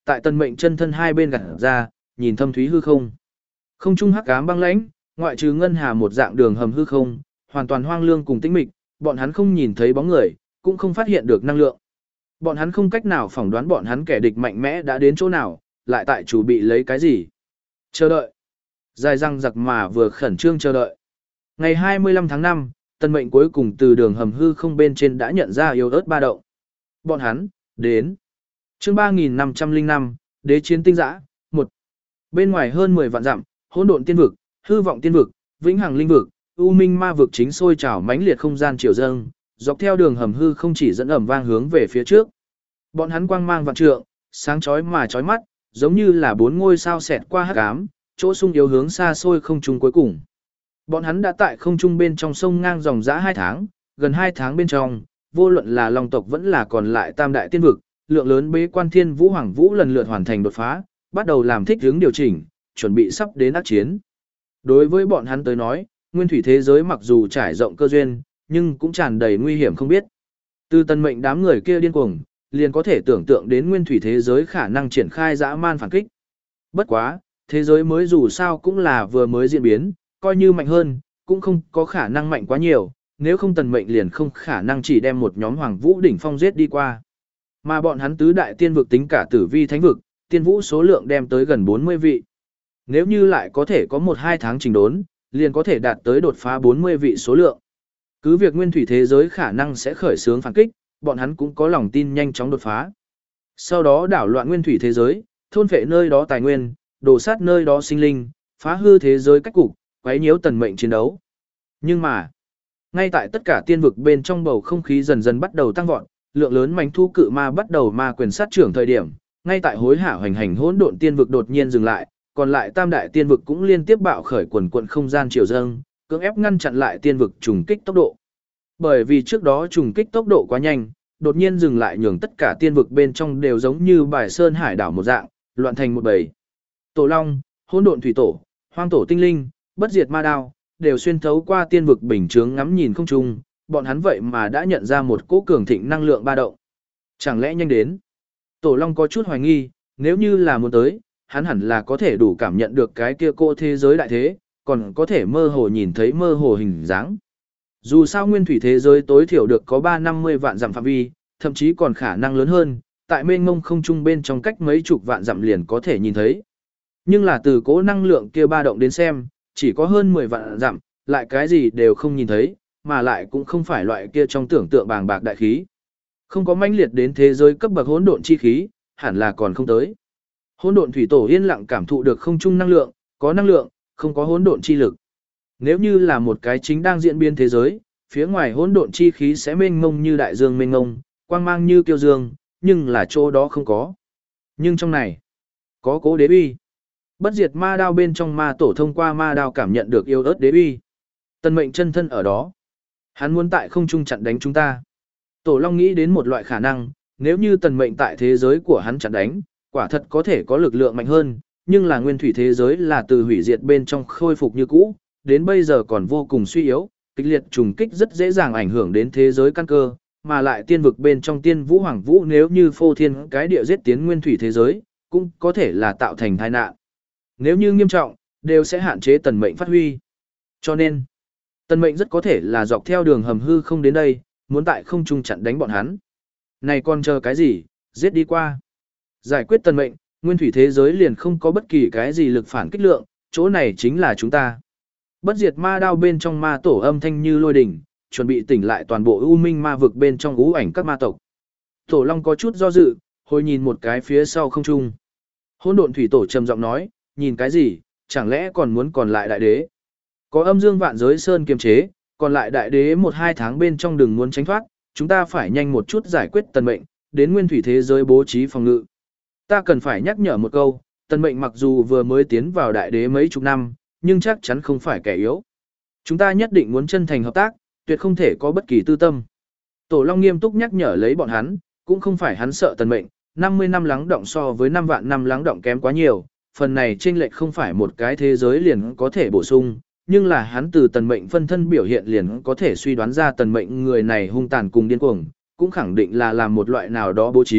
tại tần mệnh chân thân hai bên gạt ra, nhìn thâm thúy hư không. Không trung hắc ám băng lãnh, ngoại trừ ngân hà một dạng đường hầm hư không, hoàn toàn hoang lương cùng tĩnh mịch, bọn hắn không nhìn thấy bóng người, cũng không phát hiện được năng lượng. Bọn hắn không cách nào phỏng đoán bọn hắn kẻ địch mạnh mẽ đã đến chỗ nào, lại tại chủ bị lấy cái gì. Chờ đợi. Dài răng giặc mà vừa khẩn trương chờ đợi. Ngày hai mươi lăm tháng năm, tần mệnh cuối cùng từ đường hầm hư không bên trên đã nhận ra yếu ớt ba động. Bọn hắn, đến. Chương ba nghìn năm trăm lẻ năm, Đế chiến tinh dã, một. Bên ngoài hơn mười vạn dặm, hỗn độn tiên vực, hư vọng tiên vực, vĩnh hằng linh vực, u minh ma vực chính sôi trào mãnh liệt không gian triều dâng, dọc theo đường hầm hư không chỉ dẫn ẩm vang hướng về phía trước. Bọn hắn quang mang vạn trượng, sáng chói mà chói mắt, giống như là bốn ngôi sao xẹt qua hắc ám, chỗ sung yếu hướng xa xôi không trung cuối cùng. Bọn hắn đã tại không trung bên trong sông ngang dòng dã hai tháng, gần hai tháng bên trong, vô luận là Long tộc vẫn là còn lại tam đại tiên vực, lượng lớn bế quan thiên vũ hoàng vũ lần lượt hoàn thành đột phá, bắt đầu làm thích ứng điều chỉnh, chuẩn bị sắp đến ác chiến. Đối với bọn hắn tới nói, nguyên thủy thế giới mặc dù trải rộng cơ duyên, nhưng cũng tràn đầy nguy hiểm không biết. Từ tần mệnh đám người kia điên cuồng, liền có thể tưởng tượng đến nguyên thủy thế giới khả năng triển khai dã man phản kích. Bất quá, thế giới mới dù sao cũng là vừa mới diễn biến, coi như mạnh hơn, cũng không có khả năng mạnh quá nhiều, nếu không tần mệnh liền không khả năng chỉ đem một nhóm hoàng vũ đỉnh phong giết đi qua. Mà bọn hắn tứ đại tiên vực tính cả tử vi thánh vực, tiên vũ số lượng đem tới gần bốn mươi vị. Nếu như lại có thể có một hai tháng trình đốn, liền có thể đạt tới đột phá bốn mươi vị số lượng. Cứ việc nguyên thủy thế giới khả năng sẽ khởi xướng phản kích, bọn hắn cũng có lòng tin nhanh chóng đột phá. Sau đó đảo loạn nguyên thủy thế giới, thôn phệ nơi đó tài nguyên, đổ sát nơi đó sinh linh, phá hư thế giới cách cục, quấy nhiễu tần mệnh chiến đấu. Nhưng mà, ngay tại tất cả tiên vực bên trong bầu không khí dần dần bắt đầu tăng vọt, lượng lớn mảnh thu cự ma bắt đầu ma quyền sát trưởng thời điểm, ngay tại hối hả hoành hành hỗn độn tiên vực đột nhiên dừng lại, còn lại tam đại tiên vực cũng liên tiếp bạo khởi quần quần không gian triều dâng, cưỡng ép ngăn chặn lại tiên vực trùng kích tốc độ. Bởi vì trước đó trùng kích tốc độ quá nhanh, đột nhiên dừng lại nhường tất cả tiên vực bên trong đều giống như bài sơn hải đảo một dạng, loạn thành một bầy. Tổ Long, Hỗn Độn Thủy Tổ, Hoang Tổ Tinh Linh, Bất Diệt Ma Đao, đều xuyên thấu qua tiên vực bình chướng ngắm nhìn không trung, bọn hắn vậy mà đã nhận ra một cỗ cường thịnh năng lượng ba động. Chẳng lẽ nhanh đến? Tổ Long có chút hoài nghi, nếu như là muốn tới, hắn hẳn là có thể đủ cảm nhận được cái kia cỗ thế giới đại thế, còn có thể mơ hồ nhìn thấy mơ hồ hình dáng. Dù sao nguyên thủy thế giới tối thiểu được có ba trăm năm mươi vạn dặm phạm vi, thậm chí còn khả năng lớn hơn, tại mênh mông không trung bên trong cách mấy chục vạn dặm liền có thể nhìn thấy. Nhưng là từ cỗ năng lượng kia ba động đến xem, chỉ có hơn mười vạn dặm, lại cái gì đều không nhìn thấy, mà lại cũng không phải loại kia trong tưởng tượng bàng bạc đại khí. Không có mãnh liệt đến thế giới cấp bậc hỗn độn chi khí, hẳn là còn không tới. Hỗn độn thủy tổ yên lặng cảm thụ được không trung năng lượng, có năng lượng, không có hỗn độn chi lực. Nếu như là một cái chính đang diễn biến thế giới, phía ngoài hỗn độn chi khí sẽ mênh mông như đại dương mênh mông, quang mang như kiêu dương, nhưng là chỗ đó không có. Nhưng trong này, có cố đế uy. Bất diệt ma đao bên trong ma tổ thông qua ma đao cảm nhận được yêu ớt đế uy. Tần mệnh chân thân ở đó. Hắn muốn tại không trung chặn đánh chúng ta. Tổ Long nghĩ đến một loại khả năng, nếu như tần mệnh tại thế giới của hắn chặn đánh, quả thật có thể có lực lượng mạnh hơn, nhưng là nguyên thủy thế giới là từ hủy diệt bên trong khôi phục như cũ, đến bây giờ còn vô cùng suy yếu, kịch liệt trùng kích rất dễ dàng ảnh hưởng đến thế giới căn cơ, mà lại tiên vực bên trong tiên vũ hoàng vũ nếu như phô thiên cái địa giết tiến nguyên thủy thế giới, cũng có thể là tạo thành tai nạn. Nếu như nghiêm trọng, đều sẽ hạn chế tần mệnh phát huy. Cho nên, tần mệnh rất có thể là dọc theo đường hầm hư không đến đây, muốn tại không trung chặn đánh bọn hắn. Này còn chờ cái gì, giết đi qua. Giải quyết tần mệnh, nguyên thủy thế giới liền không có bất kỳ cái gì lực phản kích lượng, chỗ này chính là chúng ta. Bất diệt ma đao bên trong ma tổ âm thanh như lôi đỉnh, chuẩn bị tỉnh lại toàn bộ u minh ma vực bên trong ú ảnh các ma tộc. Tổ Long có chút do dự, hồi nhìn một cái phía sau không trung. Hỗn độn thủy tổ trầm giọng nói, nhìn cái gì, chẳng lẽ còn muốn còn lại đại đế. Có âm dương vạn giới sơn kiềm chế, còn lại đại đế một hai tháng bên trong đừng muốn tránh thoát, chúng ta phải nhanh một chút giải quyết tần mệnh, đến nguyên thủy thế giới bố trí phòng ngự. Ta cần phải nhắc nhở một câu, tần mệnh mặc dù vừa mới tiến vào đại đế mấy chục năm, nhưng chắc chắn không phải kẻ yếu. Chúng ta nhất định muốn chân thành hợp tác, tuyệt không thể có bất kỳ tư tâm. Tổ Long nghiêm túc nhắc nhở lấy bọn hắn, cũng không phải hắn sợ tần mệnh, năm mươi năm lắng động so với năm vạn năm lắng động kém quá nhiều, phần này chênh lệch không phải một cái thế giới liền có thể bổ sung, nhưng là hắn từ tần mệnh phân thân biểu hiện liền có thể suy đoán ra tần mệnh người này hung tàn cùng điên cuồng, cũng khẳng định là làm một loại nào đó bố trí,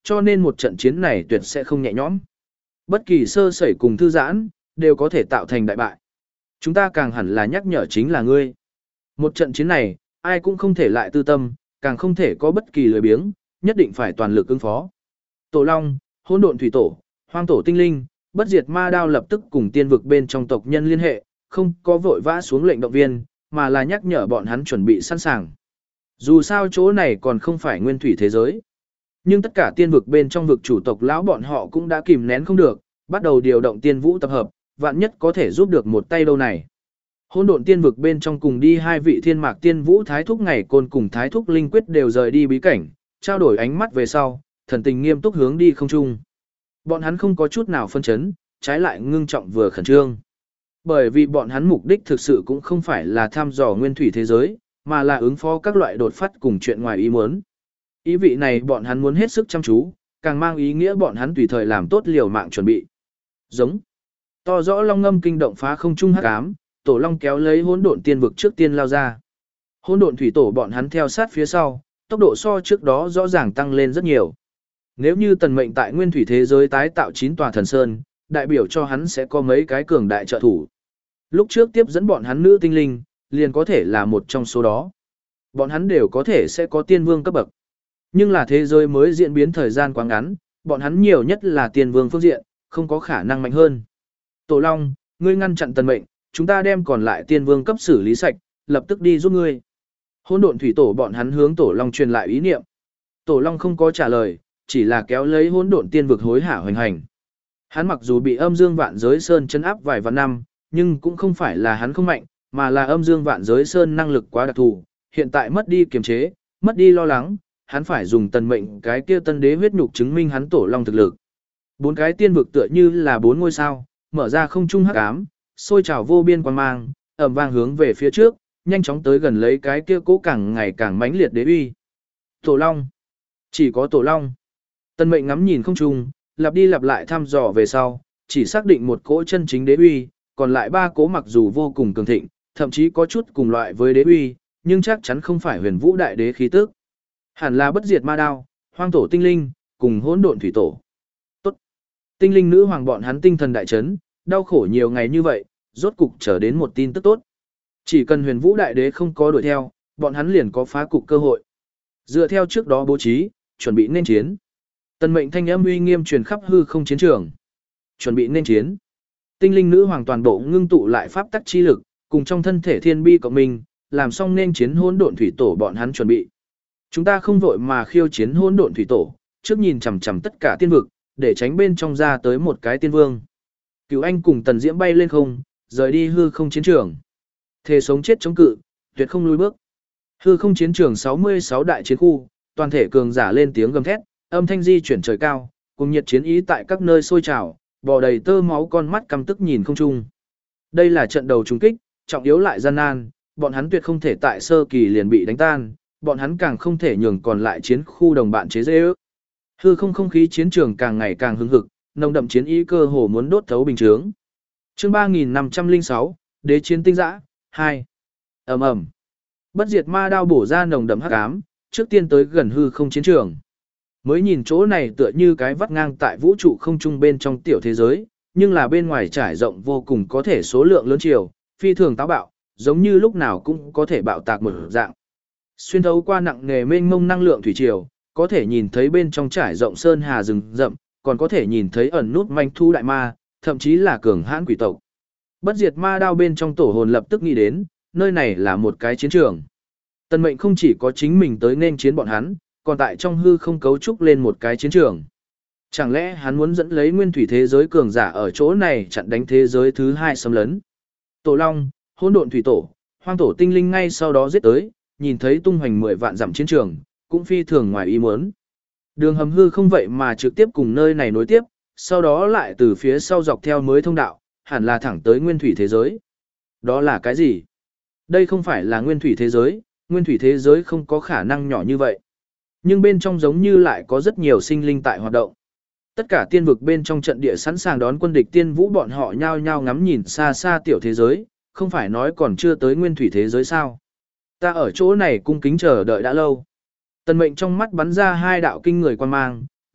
cho nên một trận chiến này tuyệt sẽ không nhẹ nhõm. Bất kỳ sơ sẩy cùng thư giãn, đều có thể tạo thành đại bại. Chúng ta càng hẳn là nhắc nhở chính là ngươi. Một trận chiến này, ai cũng không thể lại tư tâm, càng không thể có bất kỳ lười biếng, nhất định phải toàn lực ứng phó. Tổ Long, Hỗn Độn Thủy Tổ, Hoang Tổ Tinh Linh, Bất Diệt Ma Đao lập tức cùng tiên vực bên trong tộc nhân liên hệ, không có vội vã xuống lệnh động viên, mà là nhắc nhở bọn hắn chuẩn bị sẵn sàng. Dù sao chỗ này còn không phải nguyên thủy thế giới. Nhưng tất cả tiên vực bên trong vực chủ tộc lão bọn họ cũng đã kìm nén không được, bắt đầu điều động tiên vũ tập hợp, vạn nhất có thể giúp được một tay đâu này. Hỗn độn tiên vực bên trong cùng đi hai vị thiên mạc tiên vũ thái thúc ngày côn cùng thái thúc linh quyết đều rời đi bí cảnh, trao đổi ánh mắt về sau, thần tình nghiêm túc hướng đi không trung. Bọn hắn không có chút nào phân chấn, trái lại ngưng trọng vừa khẩn trương. Bởi vì bọn hắn mục đích thực sự cũng không phải là thăm dò nguyên thủy thế giới, mà là ứng phó các loại đột phát cùng chuyện ngoài ý muốn. Ý vị này bọn hắn muốn hết sức chăm chú, càng mang ý nghĩa bọn hắn tùy thời làm tốt liều mạng chuẩn bị. Giống. To rõ long ngâm kinh động phá không trung hắc ám, tổ long kéo lấy hỗn độn tiên vực trước tiên lao ra. Hỗn độn thủy tổ bọn hắn theo sát phía sau, tốc độ so trước đó rõ ràng tăng lên rất nhiều. Nếu như tần mệnh tại nguyên thủy thế giới tái tạo chín tòa thần sơn, đại biểu cho hắn sẽ có mấy cái cường đại trợ thủ. Lúc trước tiếp dẫn bọn hắn nữ tinh linh, liền có thể là một trong số đó. Bọn hắn đều có thể sẽ có tiên vương cấp bậc. Nhưng là thế giới mới diễn biến thời gian quá ngắn, bọn hắn nhiều nhất là tiên vương phương diện, không có khả năng mạnh hơn. Tổ Long, ngươi ngăn chặn tần mệnh, chúng ta đem còn lại tiên vương cấp xử lý sạch, lập tức đi giúp ngươi. Hỗn độn thủy tổ bọn hắn hướng Tổ Long truyền lại ý niệm. Tổ Long không có trả lời, chỉ là kéo lấy hỗn độn tiên vực hối hả hoành hành. Hắn mặc dù bị âm dương vạn giới sơn chấn áp vài vạn năm, nhưng cũng không phải là hắn không mạnh, mà là âm dương vạn giới sơn năng lực quá đặc thù, hiện tại mất đi kiềm chế, mất đi lo lắng, hắn phải dùng tần mệnh cái kia tân đế huyết nhục chứng minh hắn Tổ Long thực lực. Bốn cái tiên vực tựa như là bốn ngôi sao, mở ra không trung hắc ám, sôi trào vô biên quang mang, ầm vang hướng về phía trước, nhanh chóng tới gần lấy cái kia cố càng ngày càng mãnh liệt đế uy. Tổ Long, chỉ có Tổ Long. Tần mệnh ngắm nhìn không trung, lặp đi lặp lại thăm dò về sau, chỉ xác định một cỗ chân chính đế uy, còn lại ba cỗ mặc dù vô cùng cường thịnh, thậm chí có chút cùng loại với đế uy, nhưng chắc chắn không phải huyền vũ đại đế khí tức. Hẳn là bất diệt ma đao, hoang tổ tinh linh, cùng hỗn độn thủy tổ. Tốt. Tinh linh nữ hoàng bọn hắn tinh thần đại chấn, đau khổ nhiều ngày như vậy, rốt cục trở đến một tin tức tốt. Chỉ cần huyền vũ đại đế không có đuổi theo, bọn hắn liền có phá cục cơ hội. Dựa theo trước đó bố trí, chuẩn bị nên chiến. Tần mệnh thanh âm uy nghiêm truyền khắp hư không chiến trường. Chuẩn bị nên chiến. Tinh linh nữ hoàng toàn bộ ngưng tụ lại pháp tắc chi lực, cùng trong thân thể thiên bi cộng mình, làm xong nên chiến hỗn độn thủy tổ bọn hắn chuẩn bị. Chúng ta không vội mà khiêu chiến hỗn độn thủy tổ, trước nhìn chằm chằm tất cả tiên vực, để tránh bên trong ra tới một cái tiên vương. Cửu Anh cùng Tần Diễm bay lên không, rời đi hư không chiến trường. Thề sống chết chống cự, tuyệt không lùi bước. Hư không chiến trường sáu mươi sáu đại chiến khu, toàn thể cường giả lên tiếng gầm thét, âm thanh di chuyển trời cao, cùng nhiệt chiến ý tại các nơi sôi trào, bò đầy tơ máu con mắt căm tức nhìn không trung. Đây là trận đầu trùng kích, trọng yếu lại gian nan, bọn hắn tuyệt không thể tại sơ kỳ liền bị đánh tan, bọn hắn càng không thể nhường còn lại chiến khu đồng bạn chế dễ ước. Hư không không khí chiến trường càng ngày càng hứng hực, nồng đậm chiến ý cơ hồ muốn đốt thấu bình chướng. Chương ba nghìn năm trăm lẻ sáu, Đế chiến tinh dã, hai. Ầm ầm. Bất diệt ma đao bổ ra nồng đậm hắc ám, trước tiên tới gần hư không chiến trường. Mới nhìn chỗ này tựa như cái vắt ngang tại vũ trụ không trung bên trong tiểu thế giới, nhưng là bên ngoài trải rộng vô cùng có thể số lượng lớn chiều, phi thường táo bạo, giống như lúc nào cũng có thể bạo tạc một dạng. Xuyên thấu qua nặng nề mênh mông năng lượng thủy triều, có thể nhìn thấy bên trong trải rộng sơn hà rừng rậm, còn có thể nhìn thấy ẩn nút manh thu đại ma, thậm chí là cường hãn quỷ tộc. Bất diệt ma đao bên trong tổ hồn lập tức nghĩ đến, nơi này là một cái chiến trường. Tần mệnh không chỉ có chính mình tới nên chiến bọn hắn, còn tại trong hư không cấu trúc lên một cái chiến trường. Chẳng lẽ hắn muốn dẫn lấy nguyên thủy thế giới cường giả ở chỗ này chặn đánh thế giới thứ hai xâm lấn? Tổ Long, hỗn độn thủy tổ, hoang tổ tinh linh ngay sau đó giết tới, nhìn thấy tung hoành mười vạn dặm chiến trường, cũng phi thường ngoài ý muốn. Đường hầm hư không vậy mà trực tiếp cùng nơi này nối tiếp, sau đó lại từ phía sau dọc theo mới thông đạo, hẳn là thẳng tới nguyên thủy thế giới. Đó là cái gì? Đây không phải là nguyên thủy thế giới, nguyên thủy thế giới không có khả năng nhỏ như vậy. Nhưng bên trong giống như lại có rất nhiều sinh linh tại hoạt động. Tất cả tiên vực bên trong trận địa sẵn sàng đón quân địch tiên vũ bọn họ nhao nhao ngắm nhìn xa xa tiểu thế giới, không phải nói còn chưa tới nguyên thủy thế giới sao. Ta ở chỗ này cung kính chờ đợi đã lâu. Tần mệnh trong mắt bắn ra hai đạo kinh người quan mang,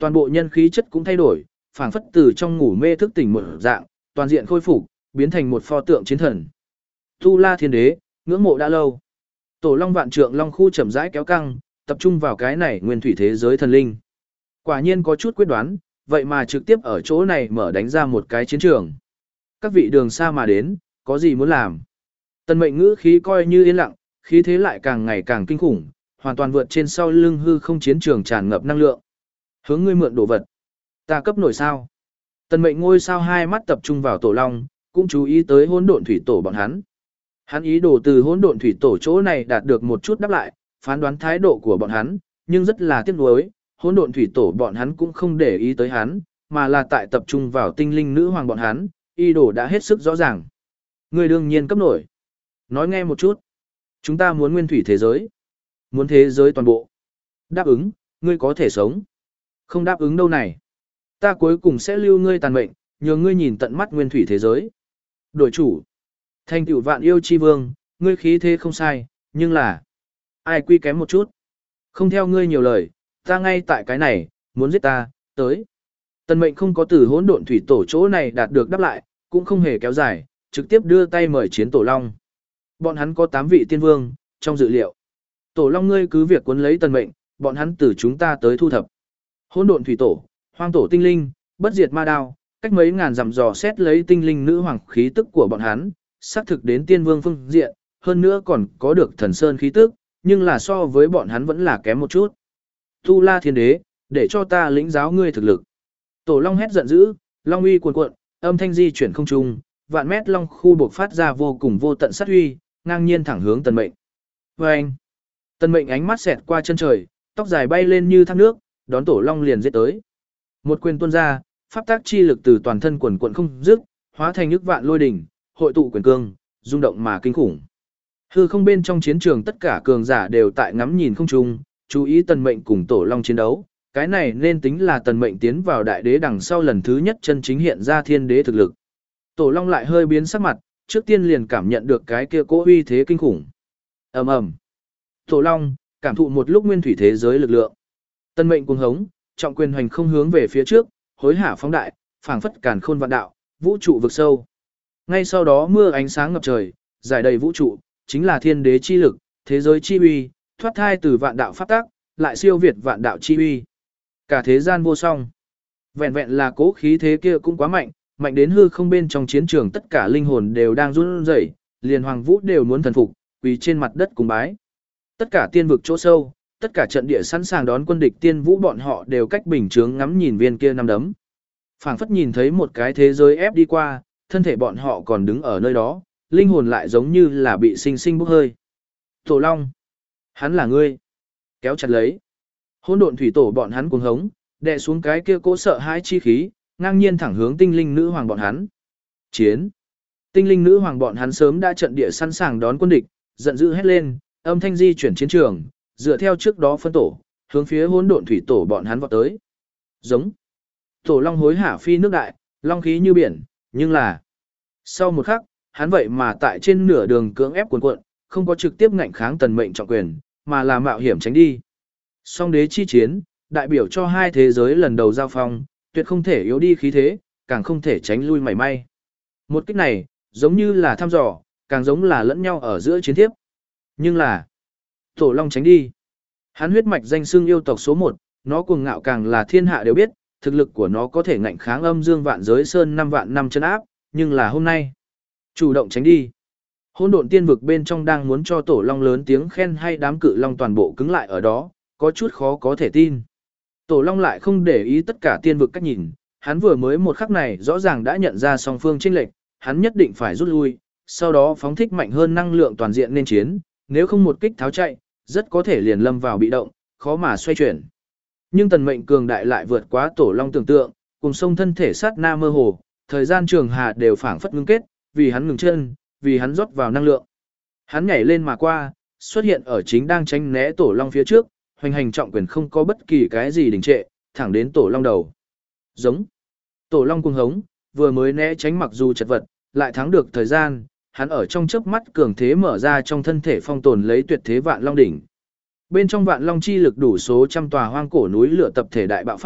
Toàn bộ nhân khí chất cũng thay đổi, phảng phất từ trong ngủ mê thức tỉnh một dạng, toàn diện khôi phục, biến thành một pho tượng chiến thần. Tu La Thiên Đế, ngưỡng mộ đã lâu. Tổ Long vạn trượng long khu chậm rãi kéo căng, tập trung vào cái này nguyên thủy thế giới thần linh. Quả nhiên có chút quyết đoán, vậy mà trực tiếp ở chỗ này mở đánh ra một cái chiến trường. Các vị đường xa mà đến, có gì muốn làm? Tần Mệnh ngữ khí coi như yên lặng, khí thế lại càng ngày càng kinh khủng, hoàn toàn vượt trên sau lưng hư không chiến trường tràn ngập năng lượng. Hướng ngươi mượn đồ vật. Ta cấp nổi sao? Tần Mệnh ngôi sao hai mắt tập trung vào Tổ Long, cũng chú ý tới hỗn độn thủy tổ bọn hắn. Hắn ý đồ từ hỗn độn thủy tổ chỗ này đạt được một chút đáp lại, phán đoán thái độ của bọn hắn, nhưng rất là tiếc nuối, hỗn độn thủy tổ bọn hắn cũng không để ý tới hắn, mà là tại tập trung vào tinh linh nữ hoàng bọn hắn, ý đồ đã hết sức rõ ràng. Ngươi đương nhiên cấp nổi. Nói nghe một chút. Chúng ta muốn nguyên thủy thế giới. Muốn thế giới toàn bộ. Đáp ứng, ngươi có thể sống. Không đáp ứng đâu này. Ta cuối cùng sẽ lưu ngươi tàn mệnh, nhờ ngươi nhìn tận mắt nguyên thủy thế giới. Đổi chủ. Thành tựu vạn yêu chi vương, ngươi khí thế không sai, nhưng là ai quy kém một chút. Không theo ngươi nhiều lời, ta ngay tại cái này, muốn giết ta, tới. Tần Mệnh không có từ hỗn độn thủy tổ chỗ này đạt được đáp lại, cũng không hề kéo dài, trực tiếp đưa tay mời chiến Tổ Long. Bọn hắn có tám vị tiên vương, trong dự liệu. Tổ Long ngươi cứ việc cuốn lấy Tần Mệnh, bọn hắn từ chúng ta tới thu thập. Hỗn độn thủy tổ, hoang tổ tinh linh, bất diệt ma đao, cách mấy ngàn dặm dò xét lấy tinh linh nữ hoàng khí tức của bọn hắn, xác thực đến tiên vương phương diện, hơn nữa còn có được thần sơn khí tức, nhưng là so với bọn hắn vẫn là kém một chút. Tu La Thiên Đế, để cho ta lĩnh giáo ngươi thực lực. Tổ Long hét giận dữ, long uy cuồn cuộn, âm thanh di chuyển không trung, vạn mét long khu bộc phát ra vô cùng vô tận sát uy, ngang nhiên thẳng hướng Tần Mệnh. Oeng! Tần Mệnh ánh mắt xẹt qua chân trời, tóc dài bay lên như thác nước, đón Tổ Long liền giết tới. Một quyền tuôn ra, pháp tác chi lực từ toàn thân quần quần không dứt, hóa thành nước vạn lôi đỉnh, hội tụ quyền cương, rung động mà kinh khủng. Hư không bên trong chiến trường tất cả cường giả đều tại ngắm nhìn không trung, chú ý Tần Mệnh cùng Tổ Long chiến đấu. Cái này nên tính là Tần Mệnh tiến vào đại đế đằng sau lần thứ nhất chân chính hiện ra thiên đế thực lực. Tổ Long lại hơi biến sắc mặt, trước tiên liền cảm nhận được cái kia cỗ uy thế kinh khủng. Ầm ầm. Tổ Long cảm thụ một lúc nguyên thủy thế giới lực lượng. Tần Mệnh cuồng hống, trọng quyền hoành không hướng về phía trước, hối hả phóng đại, phảng phất càn khôn vạn đạo, vũ trụ vực sâu. Ngay sau đó mưa ánh sáng ngập trời, giải đầy vũ trụ, chính là thiên đế chi lực, thế giới chi uy, thoát thai từ vạn đạo pháp tác, lại siêu việt vạn đạo chi uy. Cả thế gian vô song. Vẹn vẹn là cố khí thế kia cũng quá mạnh, mạnh đến hư không bên trong chiến trường tất cả linh hồn đều đang run rẩy, liền hoàng vũ đều muốn thần phục, quỳ trên mặt đất cùng bái. Tất cả tiên vực chỗ sâu, tất cả trận địa sẵn sàng đón quân địch tiên vũ bọn họ đều cách bình chướng ngắm nhìn viên kia năm đấm. Phảng phất nhìn thấy một cái thế giới ép đi qua, thân thể bọn họ còn đứng ở nơi đó, linh hồn lại giống như là bị sinh sinh bốc hơi. Tổ Long, hắn là ngươi. Kéo chặt lấy. Hỗn độn thủy tổ bọn hắn cuồng hống, đè xuống cái kia cỗ sợ hãi chi khí, ngang nhiên thẳng hướng tinh linh nữ hoàng bọn hắn. Chiến. Tinh linh nữ hoàng bọn hắn sớm đã trận địa sẵn sàng đón quân địch, giận dữ hét lên, âm thanh di chuyển chiến trường, dựa theo trước đó phân tổ, hướng phía hỗn độn thủy tổ bọn hắn vọt tới. Giống. Tổ Long hối hả phi nước đại, long khí như biển, nhưng là sau một khắc, hắn vậy mà tại trên nửa đường cưỡng ép cuồn cuộn, không có trực tiếp ngạnh kháng Tần Mệnh trọng quyền, mà là mạo hiểm tránh đi. Song đế chi chiến, đại biểu cho hai thế giới lần đầu giao phong, tuyệt không thể yếu đi khí thế, càng không thể tránh lui mảy may. Một kích này, giống như là thăm dò, càng giống là lẫn nhau ở giữa chiến thiếp. Nhưng là, Tổ Long tránh đi. Hắn huyết mạch danh xưng yêu tộc số một, nó cuồng ngạo càng là thiên hạ đều biết, thực lực của nó có thể ngạnh kháng âm dương vạn giới sơn năm vạn năm chân áp, nhưng là hôm nay, chủ động tránh đi. Hỗn độn tiên vực bên trong đang muốn cho Tổ Long lớn tiếng khen hay đám cự long toàn bộ cứng lại ở đó, có chút khó có thể tin. Tổ Long lại không để ý tất cả tiên vực cách nhìn, hắn vừa mới một khắc này rõ ràng đã nhận ra song phương chênh lệch, hắn nhất định phải rút lui, sau đó phóng thích mạnh hơn năng lượng toàn diện nên chiến, nếu không một kích tháo chạy, rất có thể liền lâm vào bị động, khó mà xoay chuyển. Nhưng Tần Mệnh cường đại lại vượt quá Tổ Long tưởng tượng, cùng sông thân thể sát na mơ hồ, thời gian trường hà đều phảng phất ngưng kết, vì hắn ngừng chân, vì hắn rót vào năng lượng. Hắn nhảy lên mà qua, xuất hiện ở chính đang tránh né Tổ Long phía trước, hoành hành trọng quyền không có bất kỳ cái gì đình trệ, thẳng đến Tổ Long đầu. Giống. Tổ Long cuồng hống, vừa mới né tránh mặc dù chật vật, lại thắng được thời gian, hắn ở trong chớp mắt cường thế mở ra trong thân thể phong tồn lấy tuyệt thế vạn long đỉnh. Bên trong vạn long chi lực đủ số trăm tòa hoang cổ núi lửa tập thể đại bạo phát,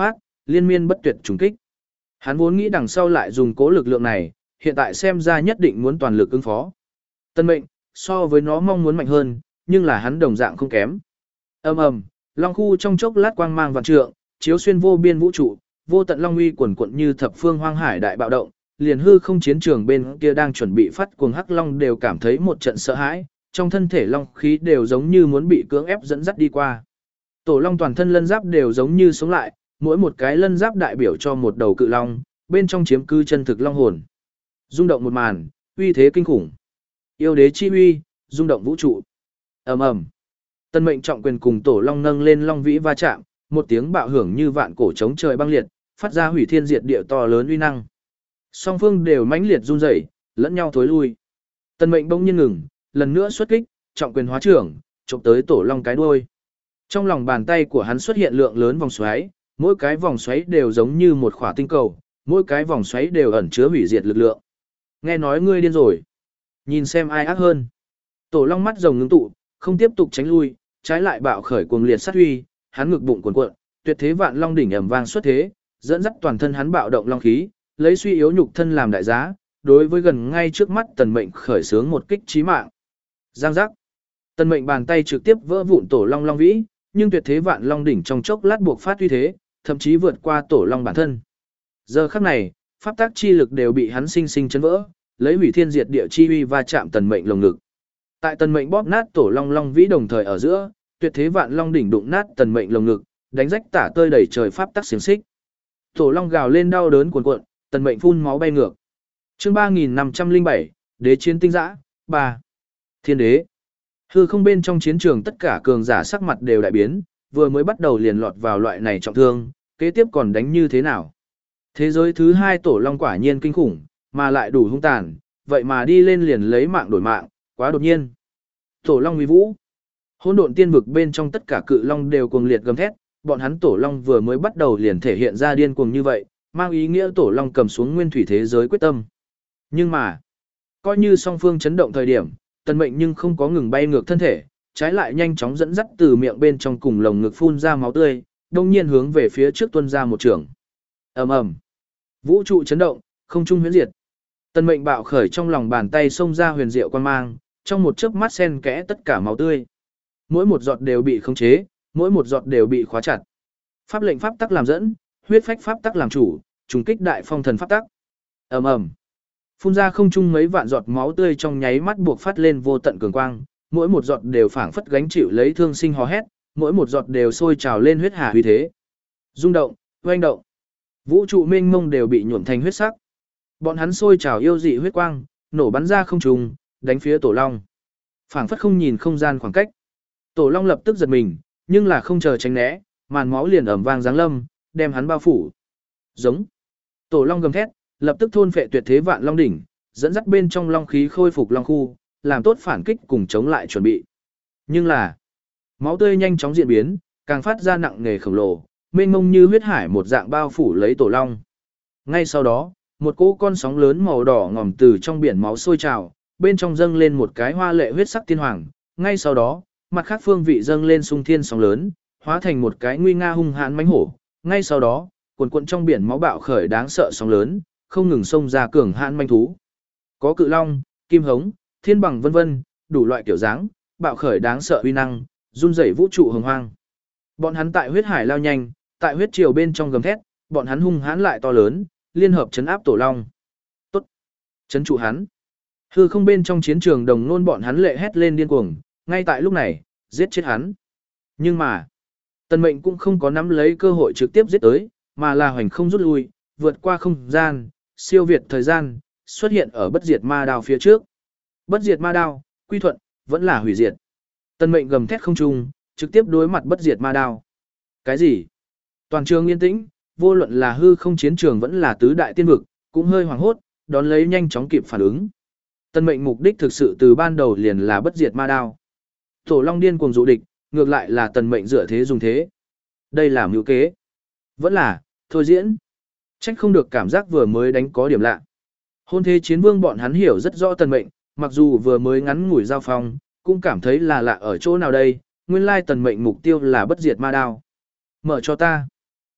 liên miên bất tuyệt trùng kích. Hắn vốn nghĩ đằng sau lại dùng cố lực lượng này, hiện tại xem ra nhất định muốn toàn lực ứng phó. Tân mệnh, so với nó mong muốn mạnh hơn, nhưng là hắn đồng dạng không kém. Ầm ầm, long khu trong chốc lát quang mang vạn trượng, chiếu xuyên vô biên vũ trụ, vô tận long uy quần quận như thập phương hoang hải đại bạo động, liền hư không chiến trường bên kia đang chuẩn bị phát cuồng hắc long đều cảm thấy một trận sợ hãi, trong thân thể long khí đều giống như muốn bị cưỡng ép dẫn dắt đi qua. Tổ long toàn thân lân giáp đều giống như sống lại, mỗi một cái lân giáp đại biểu cho một đầu cự long, bên trong chiếm cư chân thực long hồn. Rung động một màn, uy thế kinh khủng. Yêu đế chi uy, rung động vũ trụ. Ầm ầm. Tân mệnh trọng quyền cùng tổ long nâng lên long vĩ va chạm, một tiếng bạo hưởng như vạn cổ chống trời băng liệt, phát ra hủy thiên diệt địa to lớn uy năng. Song phương đều mãnh liệt run rẩy, lẫn nhau thối lui. Tân mệnh bỗng nhiên ngừng, lần nữa xuất kích, trọng quyền hóa trưởng, chụp tới tổ long cái đuôi. Trong lòng bàn tay của hắn xuất hiện lượng lớn vòng xoáy, mỗi cái vòng xoáy đều giống như một khỏa tinh cầu, mỗi cái vòng xoáy đều ẩn chứa hủy diệt lực lượng. Nghe nói ngươi điên rồi. Nhìn xem ai ác hơn. Tổ long mắt rồng ngưng tụ, không tiếp tục tránh lui, trái lại bạo khởi cuồng liệt sát huy, hắn ngực bụng cuồn cuộn, tuyệt thế vạn long đỉnh ầm vang xuất thế, dẫn dắt toàn thân hắn bạo động long khí, lấy suy yếu nhục thân làm đại giá, đối với gần ngay trước mắt Tần Mệnh khởi xướng một kích chí mạng. Giang giác. Tần Mệnh bàn tay trực tiếp vỡ vụn tổ long long vĩ, nhưng tuyệt thế vạn long đỉnh trong chốc lát buộc phát uy thế, thậm chí vượt qua tổ long bản thân. Giờ khắc này, pháp tác chi lực đều bị hắn sinh sinh chấn vỡ, lấy hủy thiên diệt địa chi uy va chạm Tần Mệnh lồng ngực. Tại Tần Mệnh bóp nát tổ long long vĩ đồng thời ở giữa, tuyệt thế vạn long đỉnh đụng nát Tần Mệnh lồng ngực, đánh rách tả tơi đầy trời pháp tắc xiềng xích. Tổ long gào lên đau đớn cuồn cuộn, Tần Mệnh phun máu bay ngược. Chương ba nghìn năm trăm lẻ bảy, Đế chiến tinh dã, ba. Thiên đế. Hư không bên trong chiến trường tất cả cường giả sắc mặt đều đại biến, vừa mới bắt đầu liền lọt vào loại này trọng thương, kế tiếp còn đánh như thế nào? Thế giới thứ hai tổ long quả nhiên kinh khủng, mà lại đủ hung tàn, vậy mà đi lên liền lấy mạng đổi mạng, quá đột nhiên. Tổ long uy vũ. Hỗn độn tiên vực bên trong tất cả cự long đều cuồng liệt gầm thét, bọn hắn tổ long vừa mới bắt đầu liền thể hiện ra điên cuồng như vậy, mang ý nghĩa tổ long cầm xuống nguyên thủy thế giới quyết tâm. Nhưng mà, coi như song phương chấn động thời điểm, Tần Mệnh nhưng không có ngừng bay ngược thân thể, trái lại nhanh chóng dẫn dắt từ miệng bên trong cùng lồng ngực phun ra máu tươi, đông nhiên hướng về phía trước tuôn ra một trường. Ầm ầm. Vũ trụ chấn động, không trung huyễn diệt. Tần Mệnh bạo khởi trong lòng bàn tay xông ra huyền diệu quan mang, trong một chớp mắt xen kẽ tất cả máu tươi. Mỗi một giọt đều bị khống chế, mỗi một giọt đều bị khóa chặt. Pháp lệnh pháp tắc làm dẫn, huyết phách pháp tắc làm chủ, trùng kích đại phong thần pháp tắc. Ầm ầm. Phun ra không trung mấy vạn giọt máu tươi trong nháy mắt buộc phát lên vô tận cường quang, mỗi một giọt đều phảng phất gánh chịu lấy thương sinh hò hét, mỗi một giọt đều sôi trào lên huyết hà uy thế. Rung động, oanh động. Vũ trụ mênh mông đều bị nhuộm thành huyết sắc. Bọn hắn sôi trào yêu dị huyết quang, nổ bắn ra không trung, đánh phía Tổ Long. Phảng phất không nhìn không gian khoảng cách. Tổ Long lập tức giật mình, nhưng là không chờ tránh né, màn máu liền ầm vang giáng lâm, đem hắn bao phủ. Giống. Tổ Long gầm thét, lập tức thôn phệ tuyệt thế vạn long đỉnh, dẫn dắt bên trong long khí khôi phục long khu, làm tốt phản kích cùng chống lại chuẩn bị. Nhưng là, máu tươi nhanh chóng diễn biến, càng phát ra nặng nề khổng lồ, mênh mông như huyết hải một dạng bao phủ lấy Tổ Long. Ngay sau đó, một cỗ con sóng lớn màu đỏ ngòm từ trong biển máu sôi trào, bên trong dâng lên một cái hoa lệ huyết sắc tiên hoàng, ngay sau đó, mặt khác phương vị dâng lên sung thiên sóng lớn, hóa thành một cái nguy nga hung hãn mãnh hổ, ngay sau đó, cuồn cuộn trong biển máu bạo khởi đáng sợ sóng lớn, không ngừng xông ra cường hãn manh thú. Có cự long, kim hống, thiên bằng vân vân, đủ loại kiểu dáng, bạo khởi đáng sợ uy năng, run rẩy vũ trụ hồng hoang. Bọn hắn tại huyết hải lao nhanh, tại huyết triều bên trong gầm thét, bọn hắn hung hãn lại to lớn, liên hợp trấn áp Tổ Long. Tốt, trấn trụ hắn. Hư không bên trong chiến trường đồng nôn bọn hắn lệ hét lên điên cuồng, ngay tại lúc này, giết chết hắn. Nhưng mà, Tần Mệnh cũng không có nắm lấy cơ hội trực tiếp giết tới, mà là hoành không rút lui, vượt qua không gian, siêu việt thời gian, xuất hiện ở bất diệt ma đao phía trước. Bất diệt ma đao, quy thuận, vẫn là hủy diệt. Tần Mệnh gầm thét không trung, trực tiếp đối mặt bất diệt ma đao. Cái gì? Toàn trường yên tĩnh, vô luận là hư không chiến trường vẫn là tứ đại tiên vực, cũng hơi hoảng hốt, đón lấy nhanh chóng kịp phản ứng. Tần Mệnh mục đích thực sự từ ban đầu liền là bất diệt ma đao. Tổ Long điên cuồng dụ địch, ngược lại là Tần Mệnh dựa thế dùng thế. Đây là mưu kế. Vẫn là, thôi diễn. Trách không được cảm giác vừa mới đánh có điểm lạ. Hôn thế chiến vương bọn hắn hiểu rất rõ Tần Mệnh, mặc dù vừa mới ngắn ngủi giao phong, cũng cảm thấy là lạ ở chỗ nào đây, nguyên lai Tần Mệnh mục tiêu là bất diệt ma đao. Mở cho ta.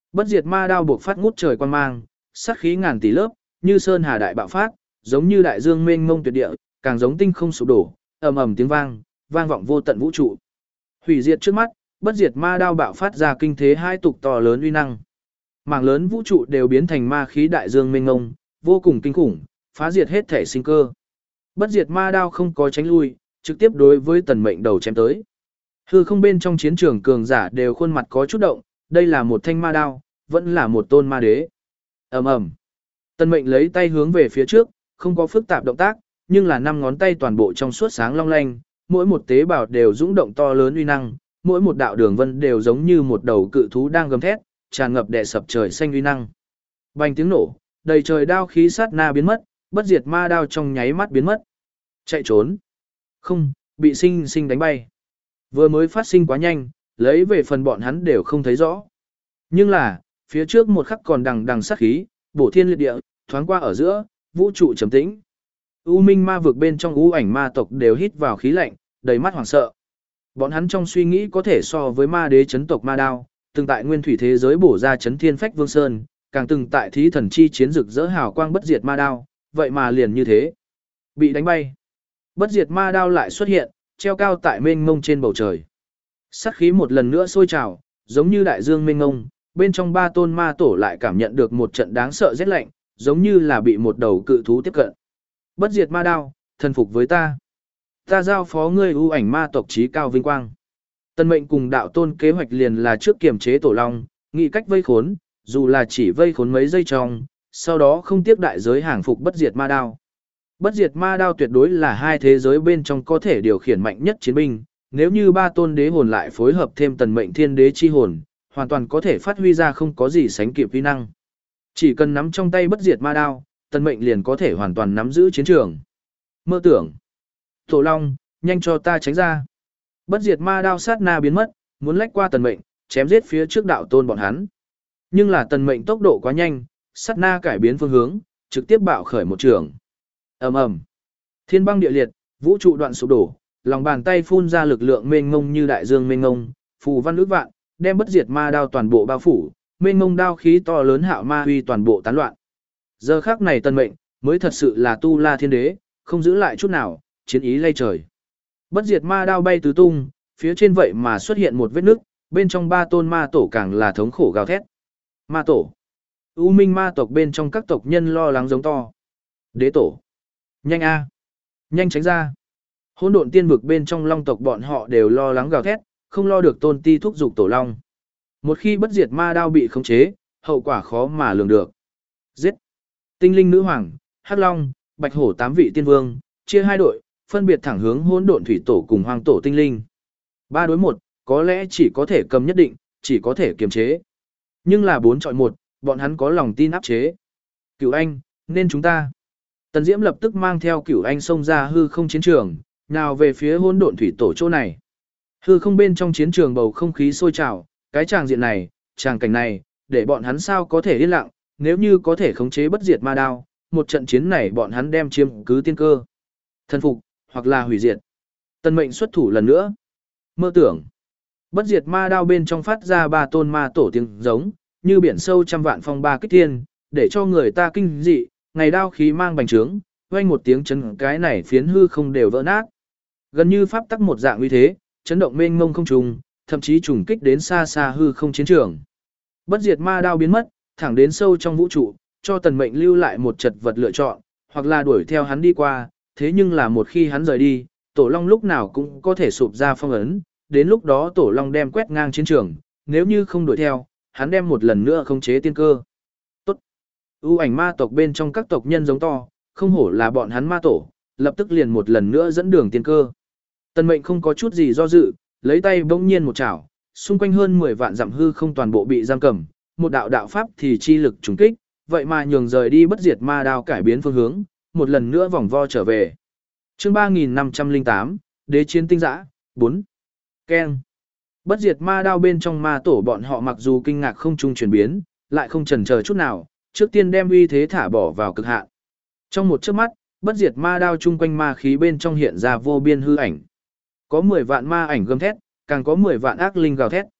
Bất diệt ma đao buộc phát ngút trời quan mang, sát khí ngàn tỷ lớp, như sơn hà đại bạo phát, giống như đại dương mênh mông tuyệt địa, càng giống tinh không sụp đổ, ầm ầm tiếng vang, vang vọng vô tận vũ trụ. Hủy diệt trước mắt, bất diệt ma đao bạo phát ra kinh thế hai tục to lớn uy năng. Mảng lớn vũ trụ đều biến thành ma khí đại dương mênh mông, vô cùng kinh khủng, phá diệt hết thể sinh cơ. Bất diệt ma đao không có tránh lui, trực tiếp đối với tần mệnh đầu chém tới. Hư không bên trong chiến trường cường giả đều khuôn mặt có chút động, đây là một thanh ma đao, vẫn là một tôn ma đế. Ầm ầm. Tần mệnh lấy tay hướng về phía trước, không có phức tạp động tác, nhưng là năm ngón tay toàn bộ trong suốt sáng long lanh, mỗi một tế bào đều dũng động to lớn uy năng, mỗi một đạo đường vân đều giống như một đầu cự thú đang gầm thét, tràn ngập đè sập trời xanh uy năng. Bành tiếng nổ, đầy trời đao khí sát na biến mất, bất diệt ma đao trong nháy mắt biến mất. Chạy trốn. Không, bị sinh sinh đánh bay. Vừa mới phát sinh quá nhanh, lấy về phần bọn hắn đều không thấy rõ. Nhưng là, phía trước một khắc còn đằng đằng sát khí, bổ thiên liệt địa, thoáng qua ở giữa, vũ trụ trầm tĩnh. U minh ma vực bên trong u ảnh ma tộc đều hít vào khí lạnh, đầy mắt hoảng sợ. Bọn hắn trong suy nghĩ có thể so với ma đế chấn tộc ma đao, từng tại nguyên thủy thế giới bổ ra chấn thiên phách vương sơn, càng từng tại thí thần chi chiến rực rỡ hào quang bất diệt ma đao, vậy mà liền như thế. Bị đánh bay. Bất diệt ma đao lại xuất hiện, treo cao tại mênh mông trên bầu trời. Sát khí một lần nữa sôi trào, giống như đại dương mênh mông, bên trong ba tôn ma tổ lại cảm nhận được một trận đáng sợ rét lạnh, giống như là bị một đầu cự thú tiếp cận. Bất diệt ma đao, thần phục với ta. Ta giao phó ngươi ưu ảnh ma tộc trí cao vinh quang. Tân mệnh cùng đạo tôn kế hoạch liền là trước kiềm chế tổ long, nghĩ cách vây khốn, dù là chỉ vây khốn mấy giây trong, sau đó không tiếc đại giới hàng phục bất diệt ma đao. Bất diệt ma đao tuyệt đối là hai thế giới bên trong có thể điều khiển mạnh nhất chiến binh, nếu như ba tôn đế hồn lại phối hợp thêm tần mệnh thiên đế chi hồn, hoàn toàn có thể phát huy ra không có gì sánh kịp vi năng. Chỉ cần nắm trong tay bất diệt ma đao, tần mệnh liền có thể hoàn toàn nắm giữ chiến trường. Mơ tưởng. Tổ long, nhanh cho ta tránh ra. Bất diệt ma đao sát na biến mất, muốn lách qua tần mệnh, chém giết phía trước đạo tôn bọn hắn. Nhưng là tần mệnh tốc độ quá nhanh, sát na cải biến phương hướng, trực tiếp bạo khởi một trường. Ầm ầm. Thiên băng địa liệt, vũ trụ đoạn sụp đổ, lòng bàn tay phun ra lực lượng mênh mông như đại dương mênh mông, phù văn ước vạn, đem bất diệt ma đao toàn bộ bao phủ, mênh mông đao khí to lớn hạo ma huy toàn bộ tán loạn. Giờ khắc này tần mệnh mới thật sự là tu la thiên đế, không giữ lại chút nào, chiến ý lay trời. Bất diệt ma đao bay tứ tung, phía trên vậy mà xuất hiện một vết nứt, bên trong ba tôn ma tổ càng là thống khổ gào thét. Ma tổ. U minh ma tộc bên trong các tộc nhân lo lắng giống to. Đế tổ. Nhanh a, nhanh tránh ra. Hỗn độn tiên vực bên trong long tộc bọn họ đều lo lắng gào thét, không lo được tôn ti thúc giục tổ long. Một khi bất diệt ma đao bị khống chế, hậu quả khó mà lường được. Giết. Tinh linh nữ hoàng, hắc long, bạch hổ tám vị tiên vương, chia hai đội, phân biệt thẳng hướng hỗn độn thủy tổ cùng hoàng tổ tinh linh. Ba đối một, có lẽ chỉ có thể cầm nhất định, chỉ có thể kiềm chế. Nhưng là bốn chọi một, bọn hắn có lòng tin áp chế. Cửu anh, nên chúng ta. Tần Diễm lập tức mang theo Cửu anh xông ra hư không chiến trường, nào về phía hỗn độn thủy tổ chỗ này. Hư không bên trong chiến trường bầu không khí sôi trào, cái tràng diện này, tràng cảnh này, để bọn hắn sao có thể yên lặng, nếu như có thể khống chế bất diệt ma đao, một trận chiến này bọn hắn đem chiếm cứ tiên cơ. Thần phục, hoặc là hủy diệt. Tần mệnh xuất thủ lần nữa. Mơ tưởng. Bất diệt ma đao bên trong phát ra ba tôn ma tổ tiếng giống, như biển sâu trăm vạn phong ba kích thiên, để cho người ta kinh dị, ngày đao khí mang bành trướng, vang một tiếng chấn cái này phiến hư không đều vỡ nát. Gần như pháp tắc một dạng uy thế, chấn động mênh mông không trùng, thậm chí trùng kích đến xa xa hư không chiến trường. Bất diệt ma đao biến mất, thẳng đến sâu trong vũ trụ, cho tần mệnh lưu lại một chật vật lựa chọn, hoặc là đuổi theo hắn đi qua, thế nhưng là một khi hắn rời đi, tổ long lúc nào cũng có thể sụp ra phong ấn, đến lúc đó tổ long đem quét ngang chiến trường, nếu như không đuổi theo, hắn đem một lần nữa khống chế tiên cơ. Tốt. U ảnh ma tộc bên trong các tộc nhân giống to, không hổ là bọn hắn ma tổ, lập tức liền một lần nữa dẫn đường tiên cơ. Tần mệnh không có chút gì do dự, lấy tay bỗng nhiên một chảo, xung quanh hơn mười vạn dặm hư không toàn bộ bị giam cầm, một đạo đạo pháp thì chi lực trùng kích, vậy mà nhường rời đi bất diệt ma đao cải biến phương hướng, một lần nữa vòng vo trở về. Chương ba nghìn năm trăm lẻ tám, Đế chiến tinh dã, bốn. Keng. Bất diệt ma đao bên trong ma tổ bọn họ mặc dù kinh ngạc không trung chuyển biến, lại không chần chờ chút nào, trước tiên đem uy thế thả bỏ vào cực hạn. Trong một chớp mắt, bất diệt ma đao chung quanh ma khí bên trong hiện ra vô biên hư ảnh. Có mười vạn ma ảnh gầm thét, càng có mười vạn ác linh gào thét.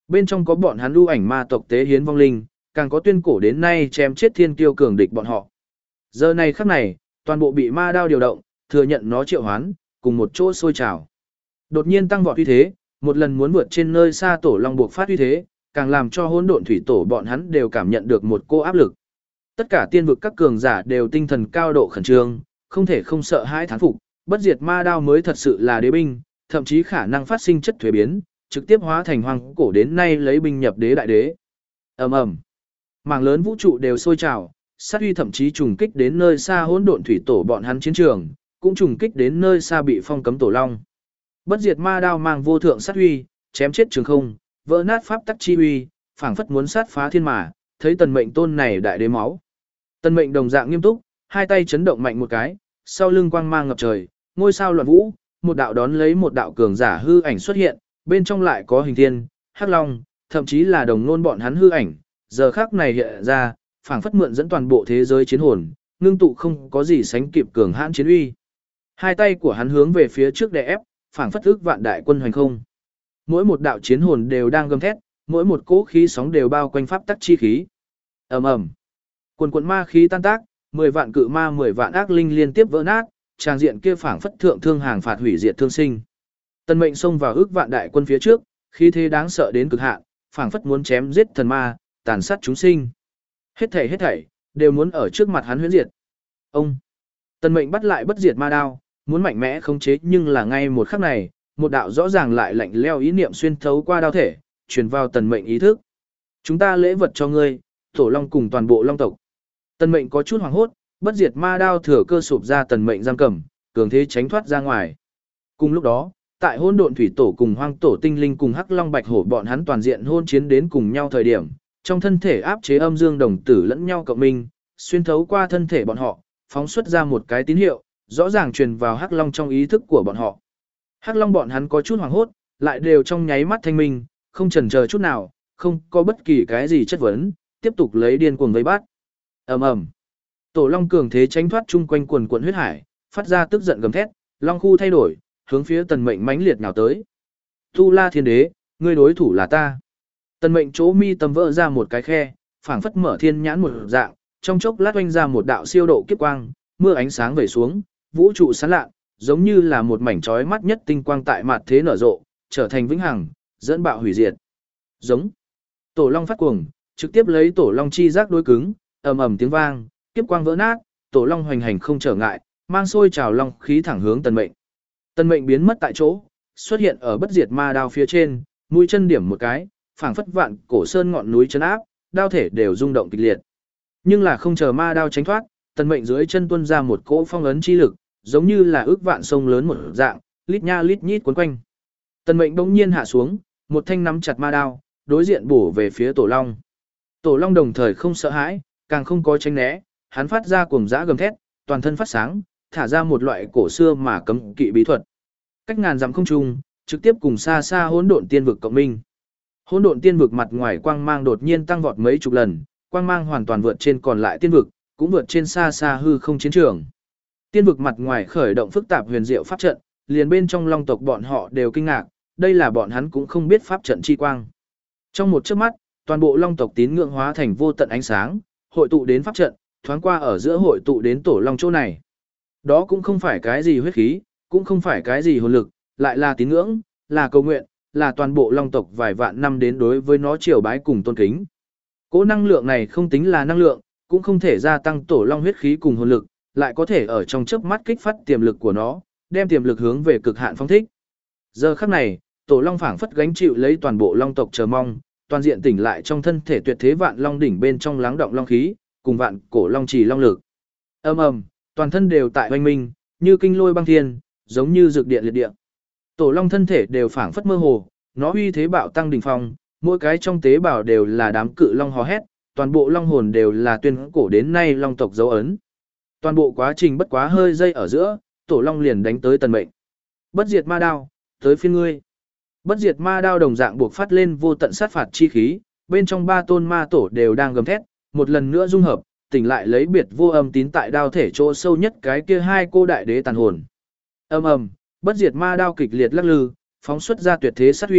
Bên trong có bọn hắn lưu ảnh ma tộc tế hiến vong linh, càng có tuyên cổ đến nay chém chết thiên kiêu cường địch bọn họ. Giờ này khắc này, toàn bộ bị ma đao điều động, thừa nhận nó triệu hoán, cùng một chỗ sôi trào. Đột nhiên tăng vọt uy thế, một lần muốn vượt trên nơi xa tổ long buộc phát uy thế, càng làm cho hỗn độn thủy tổ bọn hắn đều cảm nhận được một cô áp lực. Tất cả tiên vực các cường giả đều tinh thần cao độ khẩn trương, không thể không sợ hãi thán phục, bất diệt ma đao mới thật sự là đế binh, thậm chí khả năng phát sinh chất thuế biến, trực tiếp hóa thành hoang cổ đến nay lấy binh nhập đế đại đế. Ầm ầm. Mảng lớn vũ trụ đều sôi trào, sát uy thậm chí trùng kích đến nơi xa hỗn độn thủy tổ bọn hắn chiến trường, cũng trùng kích đến nơi xa bị phong cấm tổ long. Bất diệt ma đao mang vô thượng sát uy, chém chết trường không, vỡ nát pháp tắc chi uy, phảng phất muốn sát phá thiên mà, thấy tần mệnh tôn này đại đế máu. Tần mệnh đồng dạng nghiêm túc, hai tay chấn động mạnh một cái, sau lưng quang mang ngập trời, ngôi sao loạn vũ, một đạo đón lấy một đạo cường giả hư ảnh xuất hiện, bên trong lại có hình thiên, hắc long, thậm chí là đồng nôn bọn hắn hư ảnh, giờ khắc này hiện ra, phảng phất mượn dẫn toàn bộ thế giới chiến hồn, ngưng tụ không có gì sánh kịp cường hãn chiến uy. Hai tay của hắn hướng về phía trước đè ép, phảng phất ức vạn đại quân hoành không. Mỗi một đạo chiến hồn đều đang gầm thét, mỗi một cỗ khí sóng đều bao quanh pháp tắc chi khí. Ầm ầm. Quần quần ma khí tan tác, mười vạn cự ma mười vạn ác linh liên tiếp vỡ nát, tràng diện kia phảng phất thượng thương hàng phạt hủy diệt thương sinh. Tần Mệnh xông vào ức vạn đại quân phía trước, khí thế đáng sợ đến cực hạn, phảng phất muốn chém giết thần ma, tàn sát chúng sinh. Hết thảy hết thảy đều muốn ở trước mặt hắn huyễn diệt. Ông. Tần Mệnh bắt lại bất diệt ma đao, muốn mạnh mẽ khống chế, nhưng là ngay một khắc này, một đạo rõ ràng lại lạnh lẽo ý niệm xuyên thấu qua đao thể, truyền vào Tần Mệnh ý thức. Chúng ta lễ vật cho ngươi, Tổ Long cùng toàn bộ Long tộc. Tần Mệnh có chút hoảng hốt, bất diệt ma đao thừa cơ sụp ra Tần Mệnh giam cầm, cường thế tránh thoát ra ngoài. Cùng lúc đó, tại hỗn độn thủy tổ cùng hoang tổ tinh linh cùng hắc long bạch hổ bọn hắn toàn diện hôn chiến đến cùng nhau thời điểm, trong thân thể áp chế âm dương đồng tử lẫn nhau cộng minh, xuyên thấu qua thân thể bọn họ, phóng xuất ra một cái tín hiệu, rõ ràng truyền vào hắc long trong ý thức của bọn họ. Hắc long bọn hắn có chút hoảng hốt, lại đều trong nháy mắt thanh minh, không chần chờ chút nào, không có bất kỳ cái gì chất vấn, tiếp tục lấy điên cuồng vây bắt. Ầm ầm. Tổ long cường thế tránh thoát chung quanh quần quần huyết hải, phát ra tức giận gầm thét, long khu thay đổi, hướng phía Tần Mệnh mãnh liệt nhào tới. Tu La Thiên Đế, ngươi đối thủ là ta. Tần Mệnh chỗ mi tâm vỡ ra một cái khe, phảng phất mở thiên nhãn một dạng, trong chốc lát oanh ra một đạo siêu độ kiếp quang, mưa ánh sáng về xuống, vũ trụ sáng lạ, giống như là một mảnh chói mắt nhất tinh quang tại mặt thế nở rộ, trở thành vĩnh hằng, dẫn bạo hủy diệt. Giống. Tổ long phát cuồng, trực tiếp lấy tổ long chi giác đối cứng, ầm ầm tiếng vang, kiếp quang vỡ nát, tổ long hoành hành không trở ngại, mang sôi trào long khí thẳng hướng Tần Mệnh. Tần Mệnh biến mất tại chỗ, xuất hiện ở bất diệt ma đao phía trên, mũi chân điểm một cái, phảng phất vạn cổ sơn ngọn núi chấn áp, đao thể đều rung động kịch liệt. Nhưng là không chờ ma đao tránh thoát, Tần Mệnh dưới chân tuôn ra một cỗ phong ấn chi lực, giống như là ước vạn sông lớn một dạng, lít nha lít nhít cuốn quanh. Tần Mệnh bỗng nhiên hạ xuống, một thanh nắm chặt ma đao, đối diện bổ về phía Tổ Long. Tổ Long đồng thời không sợ hãi, càng không có tránh né, hắn phát ra cuồng dã gầm thét, toàn thân phát sáng, thả ra một loại cổ xưa mà cấm kỵ bí thuật. Cách ngàn dặm không trung, trực tiếp cùng xa xa hỗn độn tiên vực cộng minh. Hỗn độn tiên vực mặt ngoài quang mang đột nhiên tăng vọt mấy chục lần, quang mang hoàn toàn vượt trên còn lại tiên vực, cũng vượt trên xa xa hư không chiến trường. Tiên vực mặt ngoài khởi động phức tạp huyền diệu pháp trận, liền bên trong long tộc bọn họ đều kinh ngạc, đây là bọn hắn cũng không biết pháp trận chi quang. Trong một chớp mắt, toàn bộ long tộc tín ngưỡng hóa thành vô tận ánh sáng, hội tụ đến pháp trận, thoáng qua ở giữa hội tụ đến tổ long chỗ này. Đó cũng không phải cái gì huyết khí, cũng không phải cái gì hồn lực, lại là tín ngưỡng, là cầu nguyện, là toàn bộ long tộc vài vạn năm đến đối với nó triều bái cùng tôn kính. Cỗ năng lượng này không tính là năng lượng, cũng không thể gia tăng tổ long huyết khí cùng hồn lực, lại có thể ở trong chớp mắt kích phát tiềm lực của nó, đem tiềm lực hướng về cực hạn phóng thích. Giờ khắc này, tổ long phảng phất gánh chịu lấy toàn bộ long tộc chờ mong, toàn diện tỉnh lại trong thân thể tuyệt thế vạn long đỉnh bên trong lắng động long khí, cùng vạn cổ long trì long lực. Ầm ầm, toàn thân đều tại hoành minh, như kinh lôi băng thiên, giống như dược điện liệt địa. Tổ long thân thể đều phảng phất mơ hồ, nó uy thế bạo tăng đỉnh phong, mỗi cái trong tế bào đều là đám cự long hò hét, toàn bộ long hồn đều là tuyên cổ đến nay long tộc dấu ấn. Toàn bộ quá trình bất quá hơi giây ở giữa, tổ long liền đánh tới Tần Mệnh. Bất diệt ma đao, tới phiên ngươi. Bất diệt ma đao đồng dạng buộc phát lên vô tận sát phạt chi khí, bên trong ba tôn ma tổ đều đang gầm thét, một lần nữa dung hợp, tỉnh lại lấy biệt vô âm tín tại đao thể chỗ sâu nhất cái kia hai cô đại đế tàn hồn. Ầm ầm, bất diệt ma đao kịch liệt lắc lư, phóng xuất ra tuyệt thế sát huy,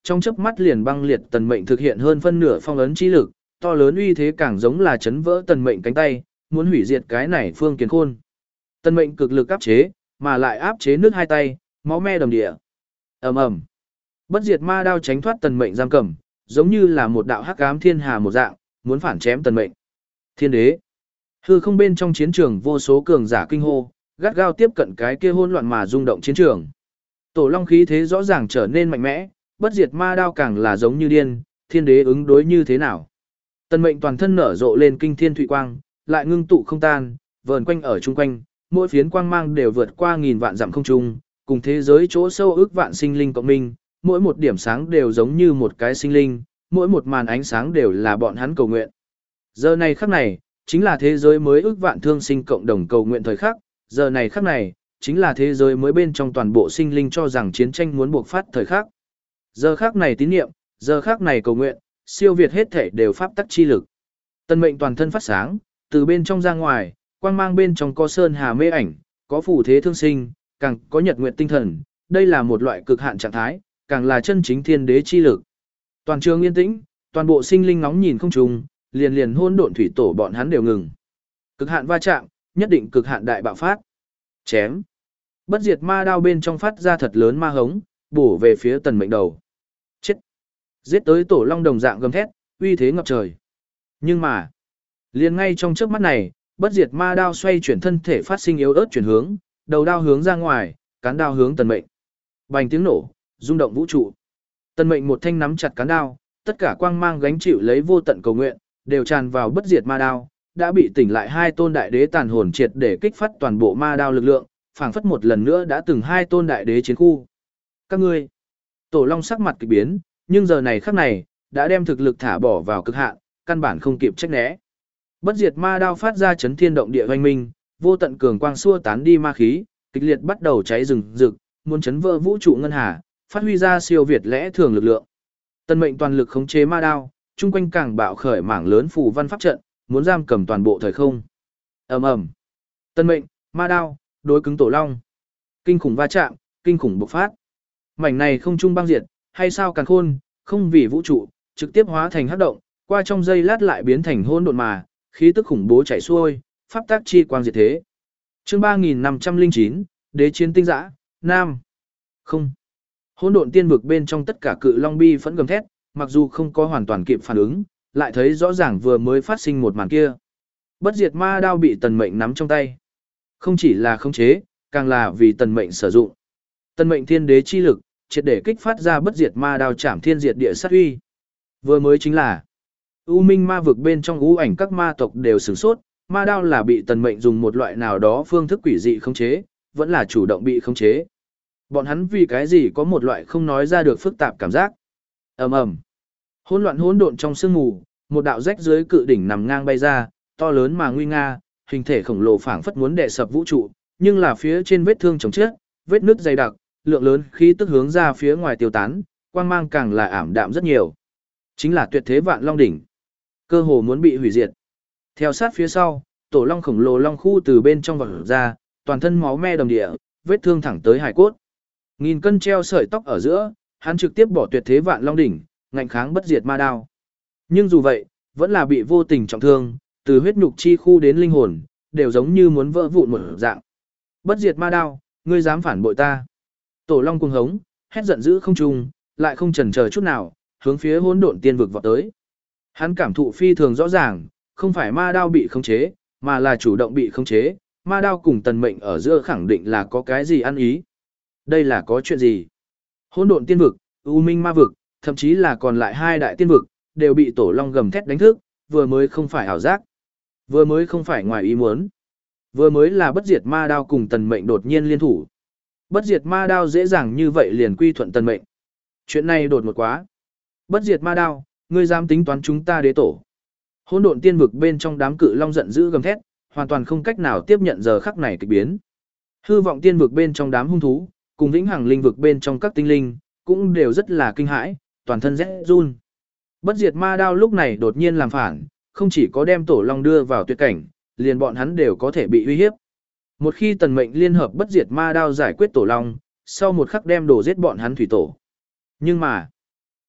trong chớp mắt liền băng liệt tần mệnh thực hiện hơn phân nửa phong ấn chi lực, to lớn uy thế càng giống là chấn vỡ tần mệnh cánh tay, muốn hủy diệt cái này phương kiến khôn. Tần mệnh cực lực áp chế, mà lại áp chế nước hai tay, máu me đầm địa. Ầm ầm. Bất diệt ma đao tránh thoát tần mệnh giam cầm, giống như là một đạo hắc ám thiên hà một dạng, muốn phản chém tần mệnh. Thiên đế. Hư không bên trong chiến trường vô số cường giả kinh hô, gắt gao tiếp cận cái kia hỗn loạn mà rung động chiến trường. Tổ long khí thế rõ ràng trở nên mạnh mẽ, bất diệt ma đao càng là giống như điên, thiên đế ứng đối như thế nào? Tần mệnh toàn thân nở rộ lên kinh thiên thụy quang, lại ngưng tụ không tan, vờn quanh ở chung quanh, mỗi phiến quang mang đều vượt qua nghìn vạn dặm không trung, cùng thế giới chỗ sâu ước vạn sinh linh cộng minh, mỗi một điểm sáng đều giống như một cái sinh linh, mỗi một màn ánh sáng đều là bọn hắn cầu nguyện. Giờ này khắc này, chính là thế giới mới ước vạn thương sinh cộng đồng cầu nguyện thời khắc, giờ này khắc này, chính là thế giới mới bên trong toàn bộ sinh linh cho rằng chiến tranh muốn buộc phát thời khắc. Giờ khắc này tín niệm, giờ khắc này cầu nguyện, siêu việt hết thể đều pháp tắc chi lực. Tần mệnh toàn thân phát sáng, từ bên trong ra ngoài, quang mang bên trong có sơn hà mê ảnh, có phù thế thương sinh, càng có nhật nguyệt tinh thần, đây là một loại cực hạn trạng thái, càng là chân chính thiên đế chi lực. Toàn trường yên tĩnh, toàn bộ sinh linh ngóng nhìn không trùng, liền liền hôn độn thủy tổ bọn hắn đều ngừng. Cực hạn va chạm, nhất định cực hạn đại bạo phát. Chém. Bất diệt ma đao bên trong phát ra thật lớn ma hống, bổ về phía tần mệnh đầu. Chết. Giết tới tổ long đồng dạng gầm thét, uy thế ngập trời. Nhưng mà, liền ngay trong trước mắt này, bất diệt ma đao xoay chuyển thân thể phát sinh yếu ớt chuyển hướng, đầu đao hướng ra ngoài, cán đao hướng tần mệnh. Bành tiếng nổ, rung động vũ trụ. Tần mệnh một thanh nắm chặt cán đao, tất cả quang mang gánh chịu lấy vô tận cầu nguyện, đều tràn vào bất diệt ma đao, đã bị tỉnh lại hai tôn đại đế tàn hồn triệt để kích phát toàn bộ ma đao lực lượng, phảng phất một lần nữa đã từng hai tôn đại đế chiến khu. Các ngươi, tổ long sắc mặt kỳ biến, nhưng giờ này khắc này, đã đem thực lực thả bỏ vào cực hạn, căn bản không kịp trách né. Bất diệt ma đao phát ra chấn thiên động địa hoành minh, vô tận cường quang xua tán đi ma khí, kịch liệt bắt đầu cháy rừng rực, muốn chấn vỡ vũ trụ ngân hà, phát huy ra siêu việt lẽ thường lực lượng. Tần mệnh toàn lực khống chế ma đao, chung quanh càng bạo khởi mảng lớn phù văn pháp trận, muốn giam cầm toàn bộ thời không. Ầm ầm. Tần mệnh, ma đao, đối cứng tổ long. Kinh khủng va chạm, kinh khủng bộc phát. Mảnh này không trung băng diệt, hay sao càn khôn, không vì vũ trụ, trực tiếp hóa thành hắc động, qua trong giây lát lại biến thành hỗn độn mà, khí tức khủng bố chảy xuôi, pháp tác chi quang diệt thế. Chương ba nghìn năm trăm lẻ chín, Đế chiến tinh dã, Nam. Không. Hỗn độn tiên vực bên trong tất cả cự long bi phẫn gầm thét, mặc dù không có hoàn toàn kịp phản ứng, lại thấy rõ ràng vừa mới phát sinh một màn kia. Bất diệt ma đao bị tần mệnh nắm trong tay. Không chỉ là khống chế, càng là vì tần mệnh sử dụng. Tần mệnh thiên đế chi lực, triệt để kích phát ra bất diệt ma đao chạm thiên diệt địa sát uy. Vừa mới chính là U Minh ma vực bên trong u ảnh các ma tộc đều sửng sốt, ma đao là bị tần mệnh dùng một loại nào đó phương thức quỷ dị khống chế, vẫn là chủ động bị khống chế. Bọn hắn vì cái gì có một loại không nói ra được phức tạp cảm giác. Ầm ầm. Hỗn loạn hỗn độn trong sương mù, một đạo rách dưới cự đỉnh nằm ngang bay ra, to lớn mà nguy nga, hình thể khổng lồ phảng phất muốn đè sập vũ trụ, nhưng là phía trên vết thương chồng chết, vết nứt dày đặc, lượng lớn khí tức hướng ra phía ngoài tiêu tán, quang mang càng là ảm đạm rất nhiều. Chính là tuyệt thế vạn long đỉnh, cơ hồ muốn bị hủy diệt. Theo sát phía sau, tổ long khổng lồ long khu từ bên trong vọt ra, toàn thân máu me đầm địa, vết thương thẳng tới hải cốt. Nghìn cân treo sợi tóc ở giữa, hắn trực tiếp bỏ tuyệt thế vạn long đỉnh, ngạnh kháng bất diệt ma đao. Nhưng dù vậy, vẫn là bị vô tình trọng thương, từ huyết nhục chi khu đến linh hồn, đều giống như muốn vỡ vụn một dạng. Bất diệt ma đao, ngươi dám phản bội ta? Tổ long cuồng hống, hét giận dữ không trung, lại không chần chờ chút nào, hướng phía hỗn độn tiên vực vọt tới. Hắn cảm thụ phi thường rõ ràng, không phải ma đao bị khống chế, mà là chủ động bị khống chế, ma đao cùng tần mệnh ở giữa khẳng định là có cái gì ăn ý. Đây là có chuyện gì? Hỗn độn tiên vực, U Minh ma vực, thậm chí là còn lại hai đại tiên vực, đều bị tổ long gầm thét đánh thức, vừa mới không phải ảo giác, vừa mới không phải ngoài ý muốn, vừa mới là bất diệt ma đao cùng tần mệnh đột nhiên liên thủ. Bất diệt ma đao dễ dàng như vậy liền quy thuận tần mệnh. Chuyện này đột ngột quá. Bất diệt ma đao, ngươi dám tính toán chúng ta đế tổ? Hỗn độn tiên vực bên trong đám cự long giận dữ gầm thét, hoàn toàn không cách nào tiếp nhận giờ khắc này kịch biến. Hư vọng tiên vực bên trong đám hung thú, cùng vĩnh hằng linh vực bên trong các tinh linh, cũng đều rất là kinh hãi, toàn thân rẽ run. Bất diệt ma đao lúc này đột nhiên làm phản, không chỉ có đem tổ long đưa vào tuyệt cảnh, liền bọn hắn đều có thể bị uy hiếp. Một khi tần mệnh liên hợp bất diệt ma đao giải quyết tổ long, sau một khắc đem đổ giết bọn hắn thủy tổ. Nhưng mà,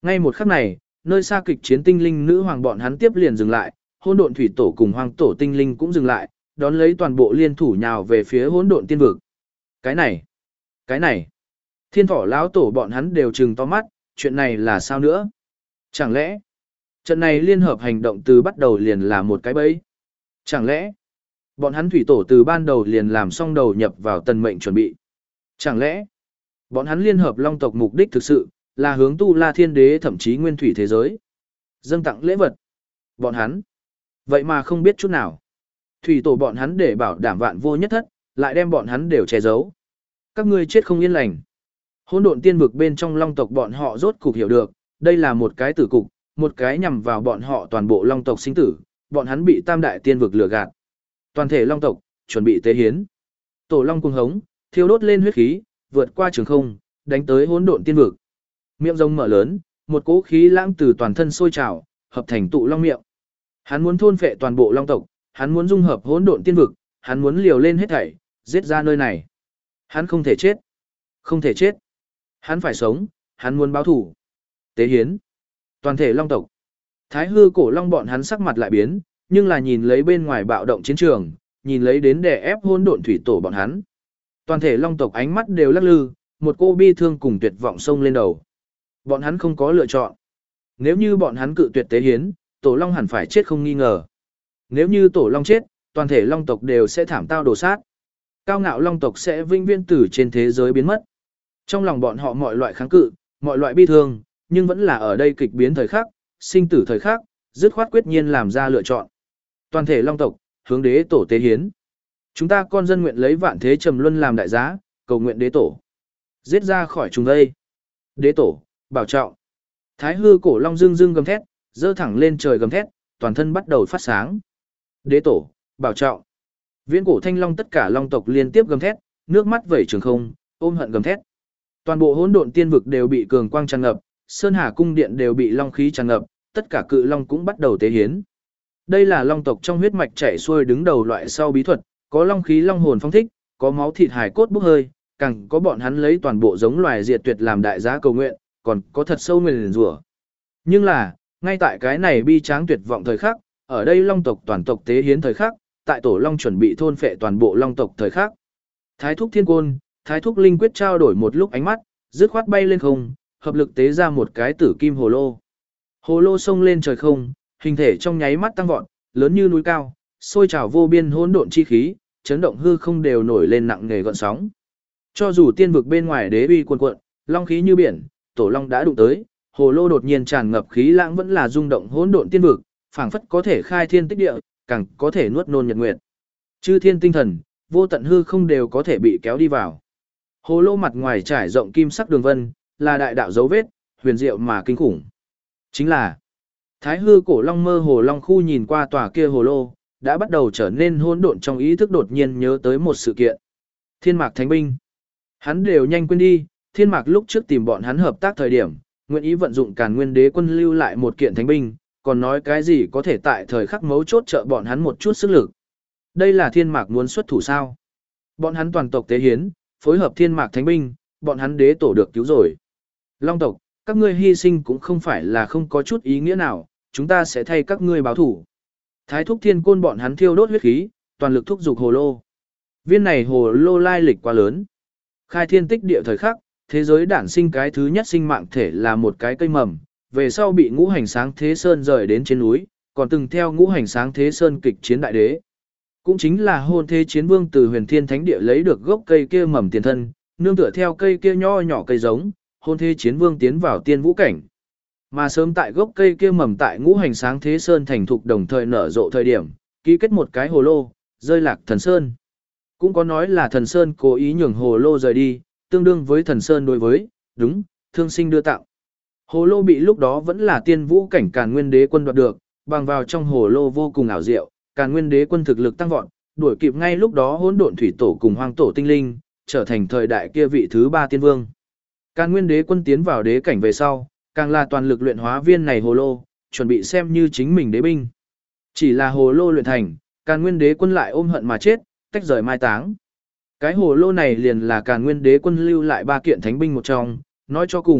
Ngay một khắc này, nơi xa kịch chiến tinh linh nữ hoàng bọn hắn tiếp liền dừng lại, hỗn độn thủy tổ cùng hoàng tổ tinh linh cũng dừng lại, đón lấy toàn bộ liên thủ nhào về phía hỗn độn tiên vực. Cái này, cái này, thiên thỏ lão tổ bọn hắn đều trừng to mắt, chuyện này là sao nữa? Chẳng lẽ, trận này liên hợp hành động từ bắt đầu liền là một cái bẫy? Chẳng lẽ, bọn hắn thủy tổ từ ban đầu liền làm xong đầu nhập vào tần mệnh chuẩn bị? Chẳng lẽ, bọn hắn liên hợp long tộc mục đích thực sự là hướng tu la thiên đế thậm chí nguyên thủy thế giới dâng tặng lễ vật? Bọn hắn, vậy mà không biết chút nào. Thủy tổ bọn hắn để bảo đảm vạn vô nhất thất, lại đem bọn hắn đều che giấu. Các ngươi chết không yên lành. Hỗn độn tiên vực bên trong long tộc bọn họ rốt cục hiểu được, đây là một cái tử cục, một cái nhằm vào bọn họ toàn bộ long tộc sinh tử, bọn hắn bị tam đại tiên vực lừa gạt. Toàn thể long tộc, chuẩn bị tế hiến. Tổ long cuồng hống, thiêu đốt lên huyết khí, vượt qua trường không, đánh tới hỗn độn tiên vực. Miệng rồng mở lớn, một cỗ khí lãng từ toàn thân sôi trào, hợp thành tụ long miệng. Hắn muốn thôn phệ toàn bộ long tộc, hắn muốn dung hợp hỗn độn tiên vực, hắn muốn liều lên hết thảy, giết ra nơi này. Hắn không thể chết. Không thể chết. Hắn phải sống, hắn muốn báo thủ. Tế hiến. Toàn thể long tộc. Thái hư cổ long bọn hắn sắc mặt lại biến, nhưng là nhìn lấy bên ngoài bạo động chiến trường, nhìn lấy đến đè ép hỗn độn thủy tổ bọn hắn. Toàn thể long tộc ánh mắt đều lắc lư, một cô bi thương cùng tuyệt vọng xông lên đầu. Bọn hắn không có lựa chọn. Nếu như bọn hắn cự tuyệt tế hiến, tổ long hẳn phải chết không nghi ngờ. Nếu như tổ long chết, toàn thể long tộc đều sẽ thảm tao đổ sát. Cao ngạo long tộc sẽ vinh viễn từ trên thế giới biến mất. Trong lòng bọn họ mọi loại kháng cự, mọi loại bi thương, nhưng vẫn là ở đây kịch biến thời khắc, sinh tử thời khắc, dứt khoát quyết nhiên làm ra lựa chọn. Toàn thể long tộc, hướng đế tổ tế hiến. Chúng ta con dân nguyện lấy vạn thế trầm luân làm đại giá, cầu nguyện đế tổ. Giết ra khỏi chúng đây. Đế tổ, bảo trọng. Thái hư cổ long dương dương gầm thét, dơ thẳng lên trời gầm thét, toàn thân bắt đầu phát sáng. Đế tổ, bảo trọng. Viễn cổ thanh long tất cả long tộc liên tiếp gầm thét, nước mắt vẩy trường không, ôm hận gầm thét. Toàn bộ hỗn độn tiên vực đều bị cường quang tràn ngập, sơn hà cung điện đều bị long khí tràn ngập, tất cả cự long cũng bắt đầu tế hiến. Đây là long tộc trong huyết mạch chảy xuôi đứng đầu loại sau bí thuật, có long khí long hồn phong thích, có máu thịt hải cốt bốc hơi, càng có bọn hắn lấy toàn bộ giống loài diệt tuyệt làm đại giá cầu nguyện, còn có thật sâu nguyền rủa. Nhưng là, ngay tại cái này bi tráng tuyệt vọng thời khắc, ở đây long tộc toàn tộc tế hiến thời khắc, tại tổ long chuẩn bị thôn phệ toàn bộ long tộc thời khắc. Thái thúc thiên côn, thái thúc linh quyết trao đổi một lúc ánh mắt, dứt khoát bay lên không, hợp lực tế ra một cái tử kim hồ lô. Hồ lô xông lên trời không, hình thể trong nháy mắt tăng vọt, lớn như núi cao, sôi trào vô biên hỗn độn chi khí, chấn động hư không đều nổi lên nặng nề gợn sóng. Cho dù tiên vực bên ngoài đế uy cuồn cuộn, long khí như biển, tổ long đã đụng tới, hồ lô đột nhiên tràn ngập khí lãng vẫn là rung động hỗn độn tiên vực, phảng phất có thể khai thiên tích địa, càng có thể nuốt nôn nhật nguyệt. Chư thiên tinh thần, vô tận hư không đều có thể bị kéo đi vào. Hồ lô mặt ngoài trải rộng kim sắc đường vân, là đại đạo dấu vết, huyền diệu mà kinh khủng. Chính là Thái hư cổ long mơ hồ long khu nhìn qua tòa kia hồ lô, đã bắt đầu trở nên hỗn độn trong ý thức đột nhiên nhớ tới một sự kiện. Thiên mạc thánh binh. Hắn đều nhanh quên đi, thiên mạc lúc trước tìm bọn hắn hợp tác thời điểm, nguyện ý vận dụng Càn Nguyên Đế quân lưu lại một kiện thánh binh, còn nói cái gì có thể tại thời khắc mấu chốt trợ bọn hắn một chút sức lực. Đây là thiên mạc muốn xuất thủ sao? Bọn hắn toàn tộc tế hiến, phối hợp thiên mạc thánh binh, bọn hắn đế tổ được cứu rồi. Long tộc, các ngươi hy sinh cũng không phải là không có chút ý nghĩa nào, chúng ta sẽ thay các ngươi báo thủ. Thái thúc thiên côn bọn hắn thiêu đốt huyết khí, toàn lực thúc giục hồ lô. Viên này hồ lô lai lịch quá lớn. Khai thiên tích địa thời khắc, thế giới đản sinh cái thứ nhất sinh mạng thể là một cái cây mầm, về sau bị ngũ hành sáng thế sơn rời đến trên núi, còn từng theo ngũ hành sáng thế sơn kịch chiến đại đế. Cũng chính là hôn thế chiến vương từ huyền thiên thánh địa lấy được gốc cây kia mầm tiền thân, nương tựa theo cây kia nho nhỏ cây giống, hôn thế chiến vương tiến vào tiên vũ cảnh. Mà sớm tại gốc cây kia mầm tại ngũ hành sáng thế sơn thành thục đồng thời nở rộ thời điểm, ký kết một cái hồ lô, rơi lạc thần sơn. Cũng có nói là thần sơn cố ý nhường hồ lô rời đi, tương đương với thần sơn đối với, đúng, thương sinh đưa tặng. Hồ lô bị lúc đó vẫn là tiên vũ cảnh Càn Nguyên Đế quân đoạt được, bằng vào trong hồ lô vô cùng ảo diệu, Càn Nguyên Đế quân thực lực tăng vọt, đuổi kịp ngay lúc đó hỗn độn thủy tổ cùng hoang tổ tinh linh, trở thành thời đại kia vị thứ ba tiên vương. Càn Nguyên Đế quân tiến vào đế cảnh về sau, càng là toàn lực luyện hóa viên này hồ lô, chuẩn bị xem như chính mình đế binh. Chỉ là hồ lô luyện thành, Càn Nguyên Đế quân lại ôm hận mà chết, tách rời mai táng. Cái hồ lô này liền là Càn Nguyên Đế quân lưu lại ba kiện thánh binh một trong, nói cho cùng,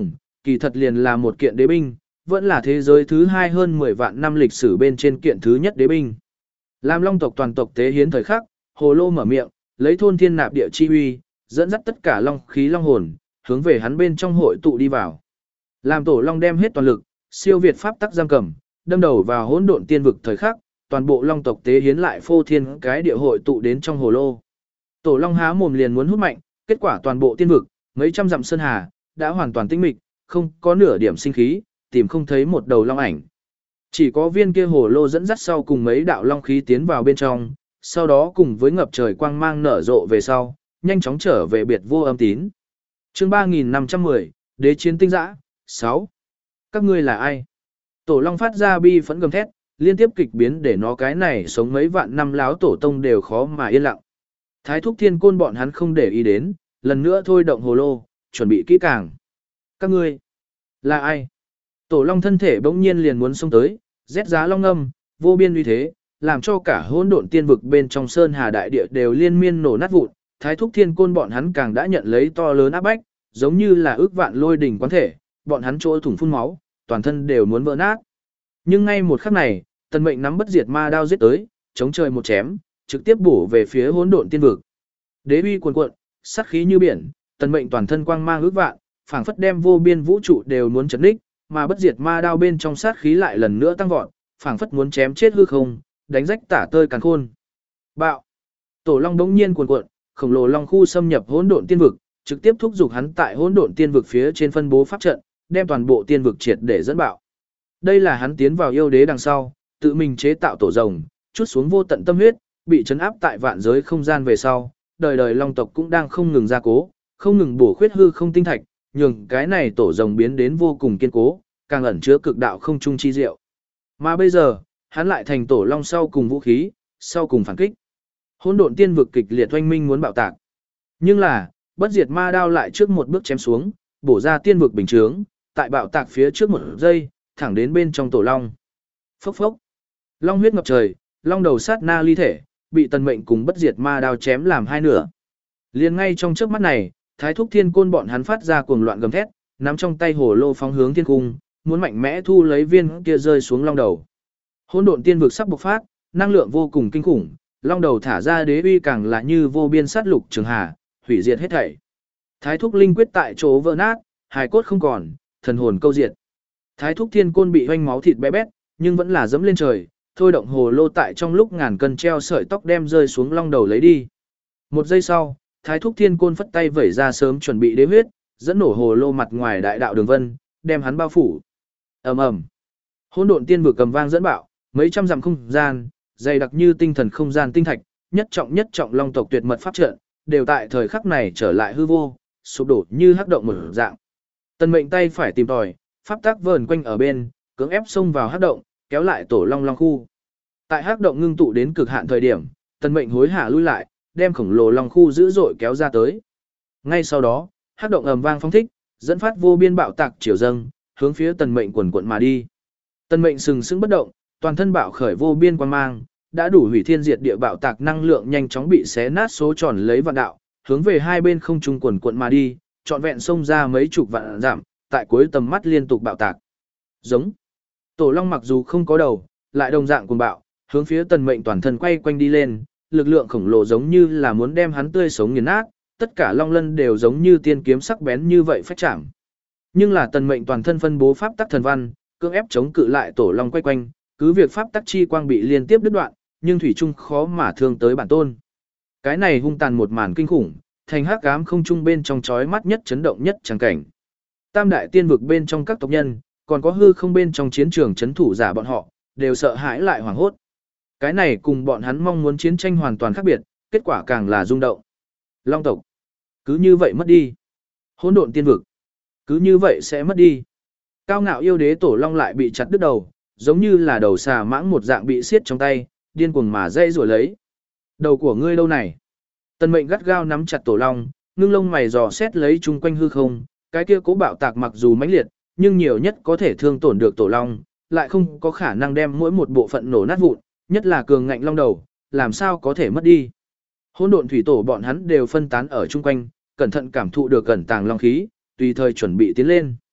kỳ thật liền là một kiện đế binh, vẫn là thế giới thứ hai hơn mười vạn năm lịch sử bên trên kiện thứ nhất đế binh. Làm long tộc toàn tộc tế hiến thời khắc, hồ lô mở miệng, lấy thôn thiên nạp địa chi uy, dẫn dắt tất cả long khí long hồn, hướng về hắn bên trong hội tụ đi vào. Làm tổ long đem hết toàn lực, siêu việt pháp tắc giam cầm, đâm đầu vào hỗn độn tiên vực thời khắc, toàn bộ long tộc tế hiến lại phô thiên cái địa hội tụ đến trong hồ lô. Tổ long há mồm liền muốn hút mạnh, kết quả toàn bộ tiên vực, mấy trăm dặm sơn hà, đã hoàn toàn tĩnh mịch, không có nửa điểm sinh khí, tìm không thấy một đầu long ảnh. Chỉ có viên kia hồ lô dẫn dắt sau cùng mấy đạo long khí tiến vào bên trong, sau đó cùng với ngập trời quang mang nở rộ về sau, nhanh chóng trở về biệt vô âm tín. Chương ba nghìn năm trăm mười, Đế chiến tinh dã, sáu. Các ngươi là ai? Tổ long phát ra bi phẫn gầm thét, liên tiếp kịch biến để nó cái này sống mấy vạn năm láo tổ tông đều khó mà yên lặng. Thái thúc thiên côn bọn hắn không để ý đến, lần nữa thôi động hồ lô, chuẩn bị kỹ càng. Các ngươi là ai? Tổ long thân thể bỗng nhiên liền muốn xông tới, rét giá long ngâm, vô biên uy thế, làm cho cả hỗn độn tiên vực bên trong sơn hà đại địa đều liên miên nổ nát vụn. Thái thúc thiên côn bọn hắn càng đã nhận lấy to lớn áp bách, giống như là ước vạn lôi đỉnh quán thể, bọn hắn chỗ thủng phun máu, toàn thân đều muốn vỡ nát. Nhưng ngay một khắc này, Tần Mệnh nắm bất diệt ma đao giết tới, chống trời một chém, trực tiếp bổ về phía hỗn độn tiên vực. Đế uy cuồn cuộn, sát khí như biển, Tần Mệnh toàn thân quang mang ước vạn, phảng phất đem vô biên vũ trụ đều muốn chấn đích, mà bất diệt ma đao bên trong sát khí lại lần nữa tăng vọt, phảng phất muốn chém chết hư không, đánh rách tả tơi càn khôn. Bạo. Tổ long đống nhiên cuồn cuộn, khổng lồ long khu xâm nhập hỗn độn tiên vực, trực tiếp thúc giục hắn tại hỗn độn tiên vực phía trên phân bố pháp trận, đem toàn bộ tiên vực triệt để dẫn bạo. Đây là hắn tiến vào yêu đế đằng sau, tự mình chế tạo tổ rồng, chút xuống vô tận tâm huyết, bị trấn áp tại vạn giới không gian về sau, đời đời long tộc cũng đang không ngừng gia cố, không ngừng bổ khuyết hư không tinh thạch, nhường cái này tổ rồng biến đến vô cùng kiên cố, càng ẩn chứa cực đạo không trung chi diệu. Mà bây giờ, hắn lại thành tổ long sau cùng vũ khí, sau cùng phản kích. Hỗn độn tiên vực kịch liệt oanh minh muốn bạo tạc. Nhưng là, bất diệt ma đao lại trước một bước chém xuống, bổ ra tiên vực bình chướng, tại bạo tạc phía trước một giây, thẳng đến bên trong tổ long. Phốc phốc. Long huyết ngập trời, long đầu sát na ly thể, bị Tần Mệnh cùng bất diệt ma đao chém làm hai nửa. Liền ngay trong trước mắt này, Thái thúc thiên côn bọn hắn phát ra cuồng loạn gầm thét, nắm trong tay hồ lô phóng hướng thiên cung, muốn mạnh mẽ thu lấy viên kia rơi xuống long đầu. Hỗn độn tiên vực sắp bộc phát, năng lượng vô cùng kinh khủng, long đầu thả ra đế uy càng là như vô biên sát lục trường hà, hủy diệt hết thảy. Thái thúc linh quyết tại chỗ vỡ nát, hài cốt không còn, thần hồn câu diệt. Thái thúc thiên côn bị hoanh máu thịt bé bét, nhưng vẫn là dẫm lên trời, thôi động hồ lô tại trong lúc ngàn cân treo sợi tóc đem rơi xuống long đầu lấy đi. Một giây sau, Thái thúc thiên côn phất tay vẩy ra sớm chuẩn bị đế huyết, dẫn nổ hồ lô mặt ngoài đại đạo đường vân, đem hắn bao phủ. Ầm ầm. Hỗn độn tiên vực cầm vang dẫn bạo, mấy trăm dặm không gian, dày đặc như tinh thần không gian tinh thạch, nhất trọng nhất trọng long tộc tuyệt mật pháp trận, đều tại thời khắc này trở lại hư vô, sụp đổ như hắc động mở dạng. Tần Mệnh tay phải tìm tòi, pháp tắc vờn quanh ở bên, cưỡng ép xông vào hắc động, kéo lại tổ long long khu. Tại hắc động ngưng tụ đến cực hạn thời điểm, Tần Mệnh hối hả lui lại, đem khổng lồ long khu dữ dội kéo ra tới. Ngay sau đó, hắc động ầm vang phong thích, dẫn phát vô biên bạo tạc chiều dâng, hướng phía Tần Mệnh quần quận mà đi. Tần Mệnh sừng sững bất động, toàn thân bạo khởi vô biên quang mang, đã đủ hủy thiên diệt địa bạo tạc năng lượng nhanh chóng bị xé nát số tròn lấy vạn đạo, hướng về hai bên không trung quần quận mà đi, trọn vẹn xông ra mấy chục vạn dặm, tại cuối tầm mắt liên tục bạo tạc. Giống. Tổ long mặc dù không có đầu, lại đồng dạng cuồng bạo, hướng phía Tần Mệnh toàn thân quay quanh đi lên, lực lượng khổng lồ giống như là muốn đem hắn tươi sống nghiền nát, tất cả long lân đều giống như tiên kiếm sắc bén như vậy phách chạm. Nhưng là Tần Mệnh toàn thân phân bố pháp tắc thần văn, cưỡng ép chống cự lại tổ long quay quanh, cứ việc pháp tắc chi quang bị liên tiếp đứt đoạn, nhưng thủy chung khó mà thương tới bản tôn. Cái này hung tàn một màn kinh khủng, thành hắc ám không trung bên trong chói mắt nhất chấn động nhất chẳng cảnh. Tam đại tiên vực bên trong các tộc nhân, còn có hư không bên trong chiến trường chấn thủ giả bọn họ, đều sợ hãi lại hoảng hốt. Cái này cùng bọn hắn mong muốn chiến tranh hoàn toàn khác biệt, kết quả càng là rung động. Long tộc, cứ như vậy mất đi. Hỗn độn tiên vực, cứ như vậy sẽ mất đi. Cao ngạo yêu đế tổ long lại bị chặt đứt đầu, giống như là đầu xà mãng một dạng bị xiết trong tay, điên cuồng mà dây rủa lấy. Đầu của ngươi đâu này? Tần Mệnh gắt gao nắm chặt tổ long, ngưng lông mày dò xét lấy chung quanh hư không, cái kia cố bạo tạc mặc dù mãnh liệt, nhưng nhiều nhất có thể thương tổn được tổ long, lại không có khả năng đem mỗi một bộ phận nổ nát vụn, nhất là cường ngạnh long đầu, làm sao có thể mất đi. Hỗn độn thủy tổ bọn hắn đều phân tán ở chung quanh, cẩn thận cảm thụ được cẩn tàng long khí, tùy thời chuẩn bị tiến lên.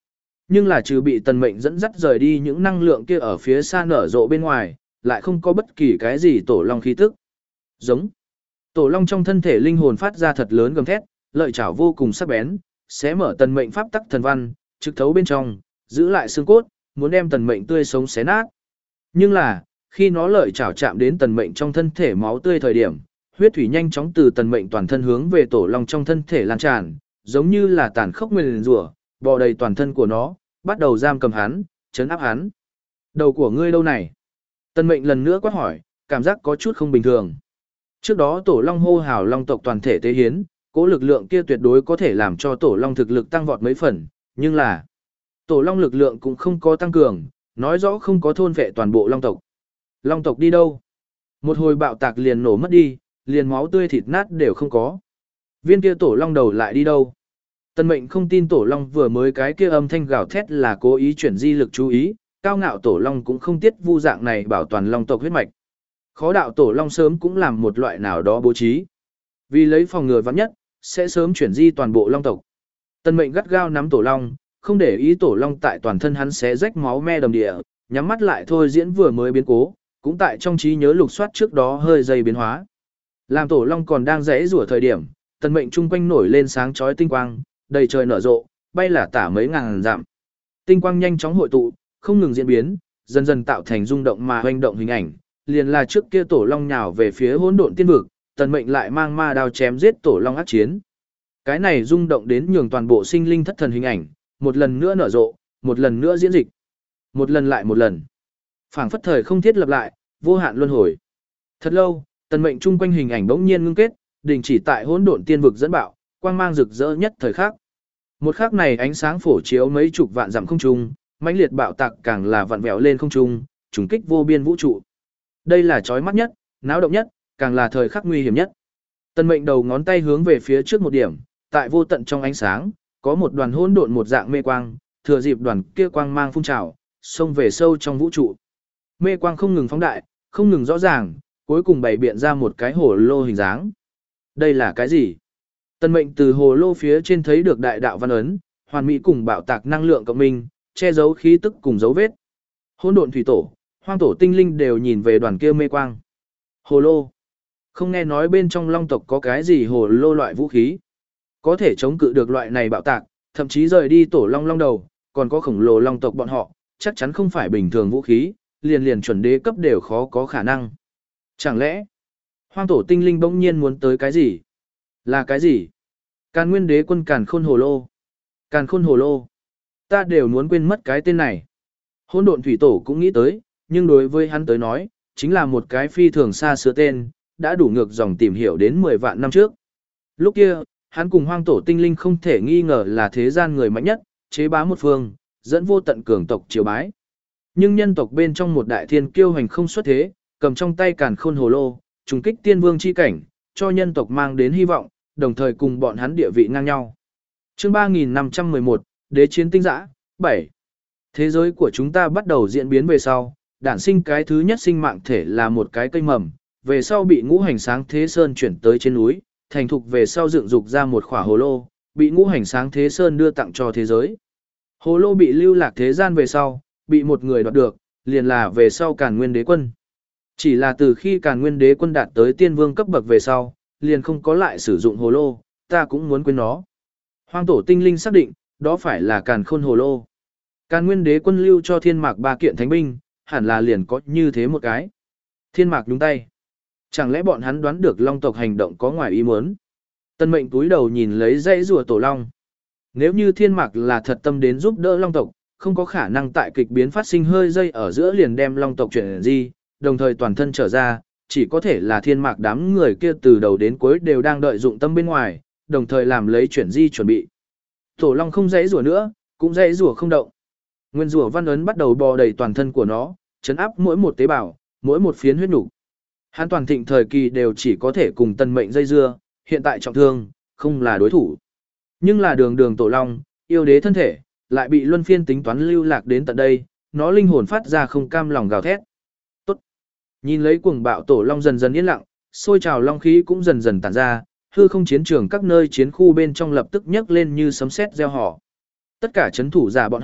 Nhưng là trừ bị tần mệnh dẫn dắt rời đi những năng lượng kia ở phía xa nở rộ bên ngoài, lại không có bất kỳ cái gì tổ long khí tức. Giống. Tổ long trong thân thể linh hồn phát ra thật lớn gầm thét, lợi chảo vô cùng sắc bén, xé mở tần mệnh pháp tắc thần văn, trực thấu bên trong, giữ lại xương cốt, muốn đem tần mệnh tươi sống xé nát. Nhưng là, khi nó lợi chảo chạm đến tần mệnh trong thân thể máu tươi thời điểm, huyết thủy nhanh chóng từ tần mệnh toàn thân hướng về tổ long trong thân thể lan tràn, giống như là tàn khốc nguyền rủa, bò đầy toàn thân của nó, bắt đầu giam cầm hắn, trấn áp hắn. Đầu của ngươi đâu này? Tần mệnh lần nữa quát hỏi, cảm giác có chút không bình thường. Trước đó tổ long hô hào long tộc toàn thể tế hiến, cố lực lượng kia tuyệt đối có thể làm cho tổ long thực lực tăng vọt mấy phần, nhưng là tổ long lực lượng cũng không có tăng cường, nói rõ không có thôn vệ toàn bộ long tộc. Long tộc đi đâu? Một hồi bạo tạc liền nổ mất đi, liền máu tươi thịt nát đều không có. Viên kia tổ long đầu lại đi đâu? Tần mệnh không tin tổ long vừa mới cái kia âm thanh gào thét là cố ý chuyển di lực chú ý, cao ngạo tổ long cũng không tiết vu dạng này bảo toàn long tộc huyết mạch. Khó đạo tổ long sớm cũng làm một loại nào đó bố trí. Vì lấy phòng ngừa vắng nhất, sẽ sớm chuyển di toàn bộ long tộc. Tần mệnh gắt gao nắm tổ long, không để ý tổ long tại toàn thân hắn xé rách máu me đầm địa, nhắm mắt lại thôi diễn vừa mới biến cố, cũng tại trong trí nhớ lục soát trước đó hơi dây biến hóa. Làm tổ long còn đang rẽ rủa thời điểm, tần mệnh trung quanh nổi lên sáng chói tinh quang, đầy trời nở rộ, bay là tả mấy ngàn dặm. Tinh quang nhanh chóng hội tụ, không ngừng diễn biến, dần dần tạo thành rung động mà hoành động hình ảnh, liền là trước kia tổ long nhào về phía hỗn độn tiên vực, tần mệnh lại mang ma đao chém giết tổ long ác chiến. Cái này rung động đến nhường toàn bộ sinh linh thất thần hình ảnh, một lần nữa nở rộ, một lần nữa diễn dịch, một lần lại một lần. Phảng phất thời không thiết lập lại, vô hạn luân hồi. Thật lâu, tần mệnh chung quanh hình ảnh bỗng nhiên ngưng kết, đình chỉ tại hỗn độn tiên vực dẫn bạo, quang mang rực rỡ nhất thời khắc. Một khắc này ánh sáng phổ chiếu mấy chục vạn dặm không trung, mãnh liệt bạo tạc càng là vặn vẹo lên không trung, trùng kích vô biên vũ trụ. Đây là chói mắt nhất, náo động nhất, càng là thời khắc nguy hiểm nhất. Tần mệnh đầu ngón tay hướng về phía trước một điểm, tại vô tận trong ánh sáng, có một đoàn hỗn độn một dạng mê quang, thừa dịp đoàn kia quang mang phun trào, xông về sâu trong vũ trụ. Mê quang không ngừng phóng đại, không ngừng rõ ràng, cuối cùng bày biện ra một cái hồ lô hình dáng. Đây là cái gì? Tần mệnh từ hồ lô phía trên thấy được đại đạo văn ấn, hoàn mỹ cùng bạo tạc năng lượng cộng minh, che giấu khí tức cùng dấu vết. Hỗn độn thủy tổ, hoang tổ tinh linh đều nhìn về đoàn kia mê quang. Hồ lô. Không nghe nói bên trong long tộc có cái gì hồ lô loại vũ khí. Có thể chống cự được loại này bạo tạc, thậm chí rời đi tổ long long đầu, còn có khổng lồ long tộc bọn họ, chắc chắn không phải bình thường vũ khí, liền liền chuẩn đế cấp đều khó có khả năng. Chẳng lẽ, hoang tổ tinh linh bỗng nhiên muốn tới cái gì? Là cái gì? Càn nguyên đế quân càn khôn hồ lô. Càn khôn hồ lô. Ta đều muốn quên mất cái tên này. Hỗn độn thủy tổ cũng nghĩ tới, nhưng đối với hắn tới nói, chính là một cái phi thường xa xưa tên, đã đủ ngược dòng tìm hiểu đến mười vạn năm trước. Lúc kia, hắn cùng hoang tổ tinh linh không thể nghi ngờ là thế gian người mạnh nhất, chế bá một phương, dẫn vô tận cường tộc triều bái. Nhưng nhân tộc bên trong một đại thiên kiêu hành không xuất thế, cầm trong tay càn khôn hồ lô, trùng kích tiên vương chi cảnh, cho nhân tộc mang đến hy vọng, đồng thời cùng bọn hắn địa vị ngang nhau. Chương ba nghìn năm trăm mười một, Đế chiến tinh dã, bảy. Thế giới của chúng ta bắt đầu diễn biến về sau, đản sinh cái thứ nhất sinh mạng thể là một cái cây mầm, về sau bị ngũ hành sáng thế sơn chuyển tới trên núi, thành thục về sau dựng dục ra một khỏa hồ lô, bị ngũ hành sáng thế sơn đưa tặng cho thế giới. Hồ lô bị lưu lạc thế gian về sau, bị một người đoạt được, liền là về sau Càn Nguyên Đế Quân. Chỉ là từ khi Càn Nguyên Đế Quân đạt tới tiên vương cấp bậc về sau, liền không có lại sử dụng hồ lô, ta cũng muốn quên nó. Hoang tổ tinh linh xác định, đó phải là Càn Khôn hồ lô. Càn Nguyên Đế Quân lưu cho Thiên Mạc ba kiện thánh binh, hẳn là liền có như thế một cái. Thiên Mạc nhúng tay. Chẳng lẽ bọn hắn đoán được Long tộc hành động có ngoài ý muốn? Tân Mệnh túi đầu nhìn lấy dãy rùa tổ long. Nếu như Thiên Mạc là thật tâm đến giúp đỡ Long tộc, không có khả năng tại kịch biến phát sinh hơi dây ở giữa liền đem Long tộc chuyển di, đồng thời toàn thân trở ra, chỉ có thể là Thiên Mạc đám người kia từ đầu đến cuối đều đang đợi dụng tâm bên ngoài, đồng thời làm lấy chuyển di chuẩn bị. Tổ long không dãy rùa nữa, cũng dãy rùa không động. Nguyên rùa văn ấn bắt đầu bò đầy toàn thân của nó, chấn áp mỗi một tế bào, mỗi một phiến huyết nục. Hắn toàn thịnh thời kỳ đều chỉ có thể cùng Tân Mệnh dây dưa, hiện tại trọng thương, không là đối thủ. Nhưng là đường đường tổ long, yêu đế thân thể, lại bị luân phiên tính toán lưu lạc đến tận đây, nó linh hồn phát ra không cam lòng gào thét. Tốt. Nhìn lấy cuồng bạo tổ long dần dần yên lặng, sôi trào long khí cũng dần dần tản ra, hư không chiến trường các nơi chiến khu bên trong lập tức nhấc lên như sấm sét gieo họ. Tất cả chấn thủ giả bọn họ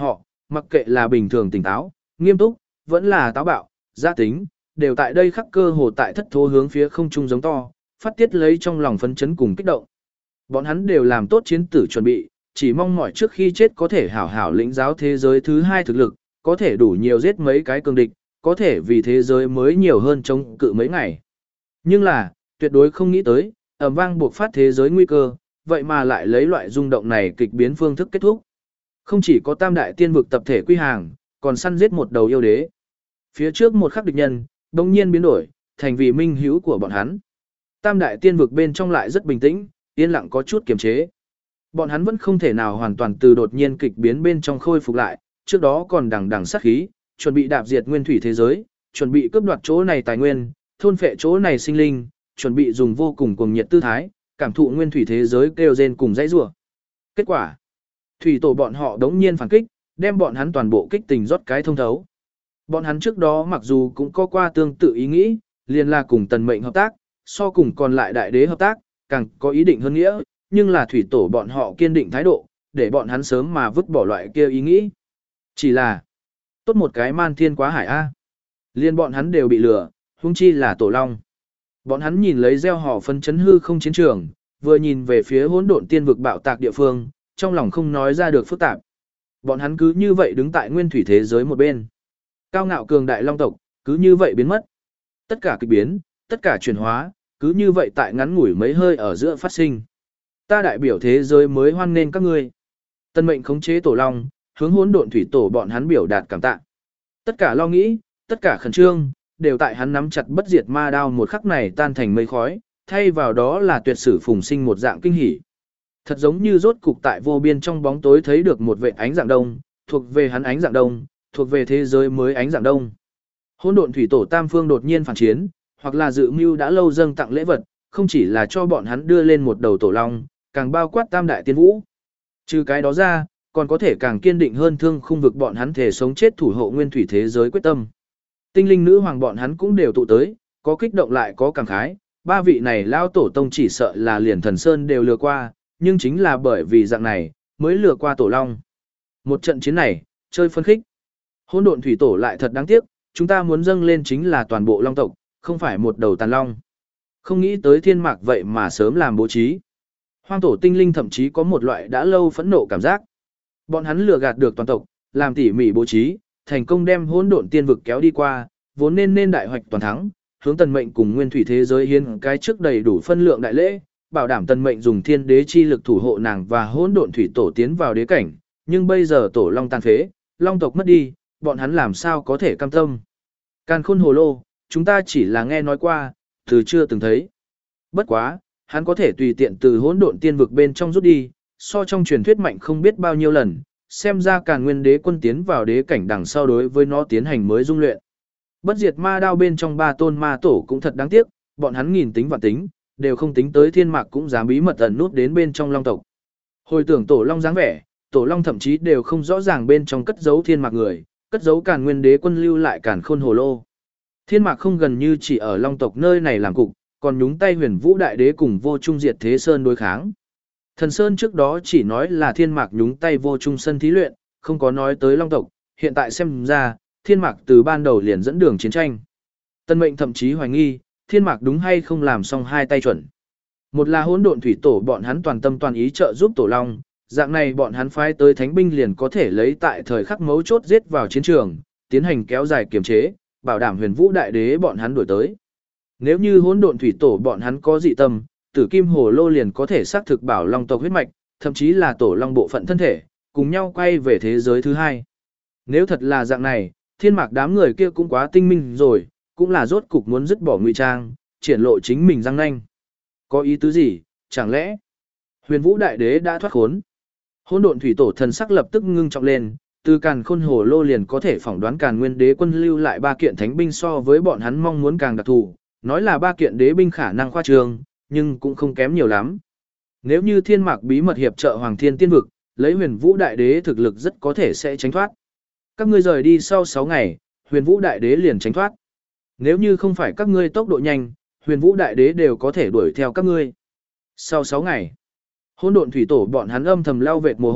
mặc kệ là bình thường tỉnh táo, nghiêm túc, vẫn là táo bạo, gia tính, đều tại đây khắc cơ hồ tại thất thố hướng phía không trung giống to, phát tiết lấy trong lòng phấn chấn cùng kích động. Bọn hắn đều làm tốt chiến tử chuẩn bị, chỉ mong mỏi trước khi chết có thể hảo hảo lĩnh giáo thế giới thứ hai thực lực, có thể đủ nhiều giết mấy cái cường địch, có thể vì thế giới mới nhiều hơn chống cự mấy ngày. Nhưng là, tuyệt đối không nghĩ tới, ầm vang buộc phát thế giới nguy cơ, vậy mà lại lấy loại rung động này kịch biến phương thức kết thúc. Không chỉ có tam đại tiên vực tập thể quy hàng, còn săn giết một đầu yêu đế. Phía trước một khắc địch nhân, đồng nhiên biến đổi, thành vì minh hữu của bọn hắn. Tam đại tiên vực bên trong lại rất bình tĩnh, yên lặng có chút kiềm chế. Bọn hắn vẫn không thể nào hoàn toàn từ đột nhiên kịch biến bên trong khôi phục lại, trước đó còn đằng đằng sát khí, chuẩn bị đạp diệt nguyên thủy thế giới, chuẩn bị cướp đoạt chỗ này tài nguyên, thôn phệ chỗ này sinh linh, chuẩn bị dùng vô cùng cuồng nhiệt tư thái, cảm thụ nguyên thủy thế giới kêu rên cùng dãy rủa. Kết quả, thủy tổ bọn họ đống nhiên phản kích, đem bọn hắn toàn bộ kích tình rót cái thông thấu. Bọn hắn trước đó mặc dù cũng có qua tương tự ý nghĩ, liền là cùng tần mệnh hợp tác, so cùng còn lại đại đế hợp tác, càng có ý định hơn nghĩa, nhưng là thủy tổ bọn họ kiên định thái độ, để bọn hắn sớm mà vứt bỏ loại kia ý nghĩ. Chỉ là, tốt một cái man thiên quá hải a. Liên bọn hắn đều bị lừa, huống chi là tổ long. Bọn hắn nhìn lấy gieo họ phân chấn hư không chiến trường, vừa nhìn về phía hỗn độn tiên vực bạo tạc địa phương, trong lòng không nói ra được phức tạp. Bọn hắn cứ như vậy đứng tại nguyên thủy thế giới một bên. Cao ngạo cường đại long tộc, cứ như vậy biến mất. Tất cả kịch biến, tất cả chuyển hóa, cứ như vậy tại ngắn ngủi mấy hơi ở giữa phát sinh. Ta đại biểu thế giới mới hoan nghênh các ngươi. Tân mệnh khống chế tổ long, hướng hỗn độn thủy tổ bọn hắn biểu đạt cảm tạ. Tất cả lo nghĩ, tất cả khẩn trương, đều tại hắn nắm chặt bất diệt ma đao một khắc này tan thành mây khói, thay vào đó là tuyệt sử phùng sinh một dạng kinh hỉ. Thật giống như rốt cục tại vô biên trong bóng tối thấy được một vệt ánh dạng đông, thuộc về hắn ánh dạng đông, thuộc về thế giới mới ánh dạng đông. Hỗn độn thủy tổ tam phương đột nhiên phản chiến, hoặc là dự mưu đã lâu dâng tặng lễ vật, không chỉ là cho bọn hắn đưa lên một đầu tổ long, càng bao quát tam đại tiên vũ. Trừ cái đó ra, còn có thể càng kiên định hơn thương khung vực bọn hắn thể sống chết thủ hộ nguyên thủy thế giới quyết tâm. Tinh linh nữ hoàng bọn hắn cũng đều tụ tới, có kích động lại có càng khái, ba vị này lao tổ tông chỉ sợ là liền thần sơn đều lừa qua, nhưng chính là bởi vì dạng này, mới lừa qua tổ long. Một trận chiến này, chơi phân khích. Hỗn độn thủy tổ lại thật đáng tiếc, chúng ta muốn dâng lên chính là toàn bộ long tộc, không phải một đầu tàn long. Không nghĩ tới thiên mạc vậy mà sớm làm bố trí. Hoang tổ tinh linh thậm chí có một loại đã lâu phẫn nộ cảm giác. Bọn hắn lừa gạt được toàn tộc, làm tỉ mỉ bố trí, thành công đem hỗn độn tiên vực kéo đi qua, vốn nên nên đại hoạch toàn thắng, hướng tần mệnh cùng nguyên thủy thế giới hiến cái trước đầy đủ phân lượng đại lễ, bảo đảm tần mệnh dùng thiên đế chi lực thủ hộ nàng và hỗn độn thủy tổ tiến vào đế cảnh, nhưng bây giờ tổ long tàn phế, long tộc mất đi, bọn hắn làm sao có thể cam tâm. Càn khôn hồ lô, chúng ta chỉ là nghe nói qua, từ chưa từng thấy. Bất quá, hắn có thể tùy tiện từ hỗn độn tiên vực bên trong rút đi, so trong truyền thuyết mạnh không biết bao nhiêu lần, xem ra Càn Nguyên Đế quân tiến vào đế cảnh đằng sau đối với nó tiến hành mới dung luyện. Bất diệt ma đao bên trong ba tôn ma tổ cũng thật đáng tiếc, bọn hắn nghìn tính và tính, đều không tính tới thiên mạc cũng dám bí mật ẩn nút đến bên trong long tộc. Hồi tưởng tổ long dáng vẻ, tổ long thậm chí đều không rõ ràng bên trong cất giấu thiên mạc người, cất giấu Càn Nguyên Đế quân lưu lại Càn Khôn hồ lô. Thiên mạc không gần như chỉ ở long tộc nơi này làm cục, còn nhúng tay Huyền Vũ đại đế cùng Vô Trung Diệt Thế Sơn đối kháng. Thần Sơn trước đó chỉ nói là thiên mạc nhúng tay Vô Trung sân thí luyện, không có nói tới long tộc, hiện tại xem ra, thiên mạc từ ban đầu liền dẫn đường chiến tranh. Tân mệnh thậm chí hoài nghi, thiên mạc đúng hay không làm xong hai tay chuẩn. Một là hỗn độn thủy tổ bọn hắn toàn tâm toàn ý trợ giúp tổ long, dạng này bọn hắn phái tới thánh binh liền có thể lấy tại thời khắc mấu chốt giết vào chiến trường, tiến hành kéo dài kiềm chế, bảo đảm Huyền Vũ đại đế bọn hắn đuổi tới. Nếu như hỗn độn thủy tổ bọn hắn có dị tâm, Tử Kim Hồ Lô liền có thể xác thực bảo long tộc huyết mạch, thậm chí là tổ long bộ phận thân thể, cùng nhau quay về thế giới thứ hai. Nếu thật là dạng này, thiên mạc đám người kia cũng quá tinh minh rồi, cũng là rốt cục muốn dứt bỏ ngụy trang, triển lộ chính mình răng nanh. Có ý tứ gì, chẳng lẽ Huyền Vũ đại đế đã thoát khốn? Hỗn độn thủy tổ thần sắc lập tức ngưng trọng lên, từ Càn Khôn hồ lô liền có thể phỏng đoán Càn Nguyên đế quân lưu lại ba kiện thánh binh so với bọn hắn mong muốn càng đặc thù, nói là ba kiện đế binh khả năng khoa trương, nhưng cũng không kém nhiều lắm. Nếu như thiên mạc bí mật hiệp trợ Hoàng Thiên Tiên Vực, lấy Huyền Vũ đại đế thực lực rất có thể sẽ tránh thoát. Các ngươi rời đi sau sáu ngày, Huyền Vũ đại đế liền tránh thoát. Nếu như không phải các ngươi tốc độ nhanh, Huyền Vũ đại đế đều có thể đuổi theo các ngươi. Sau sáu ngày, hỗn độn thủy tổ bọn hắn âm thầm lao vệt mồ hôi,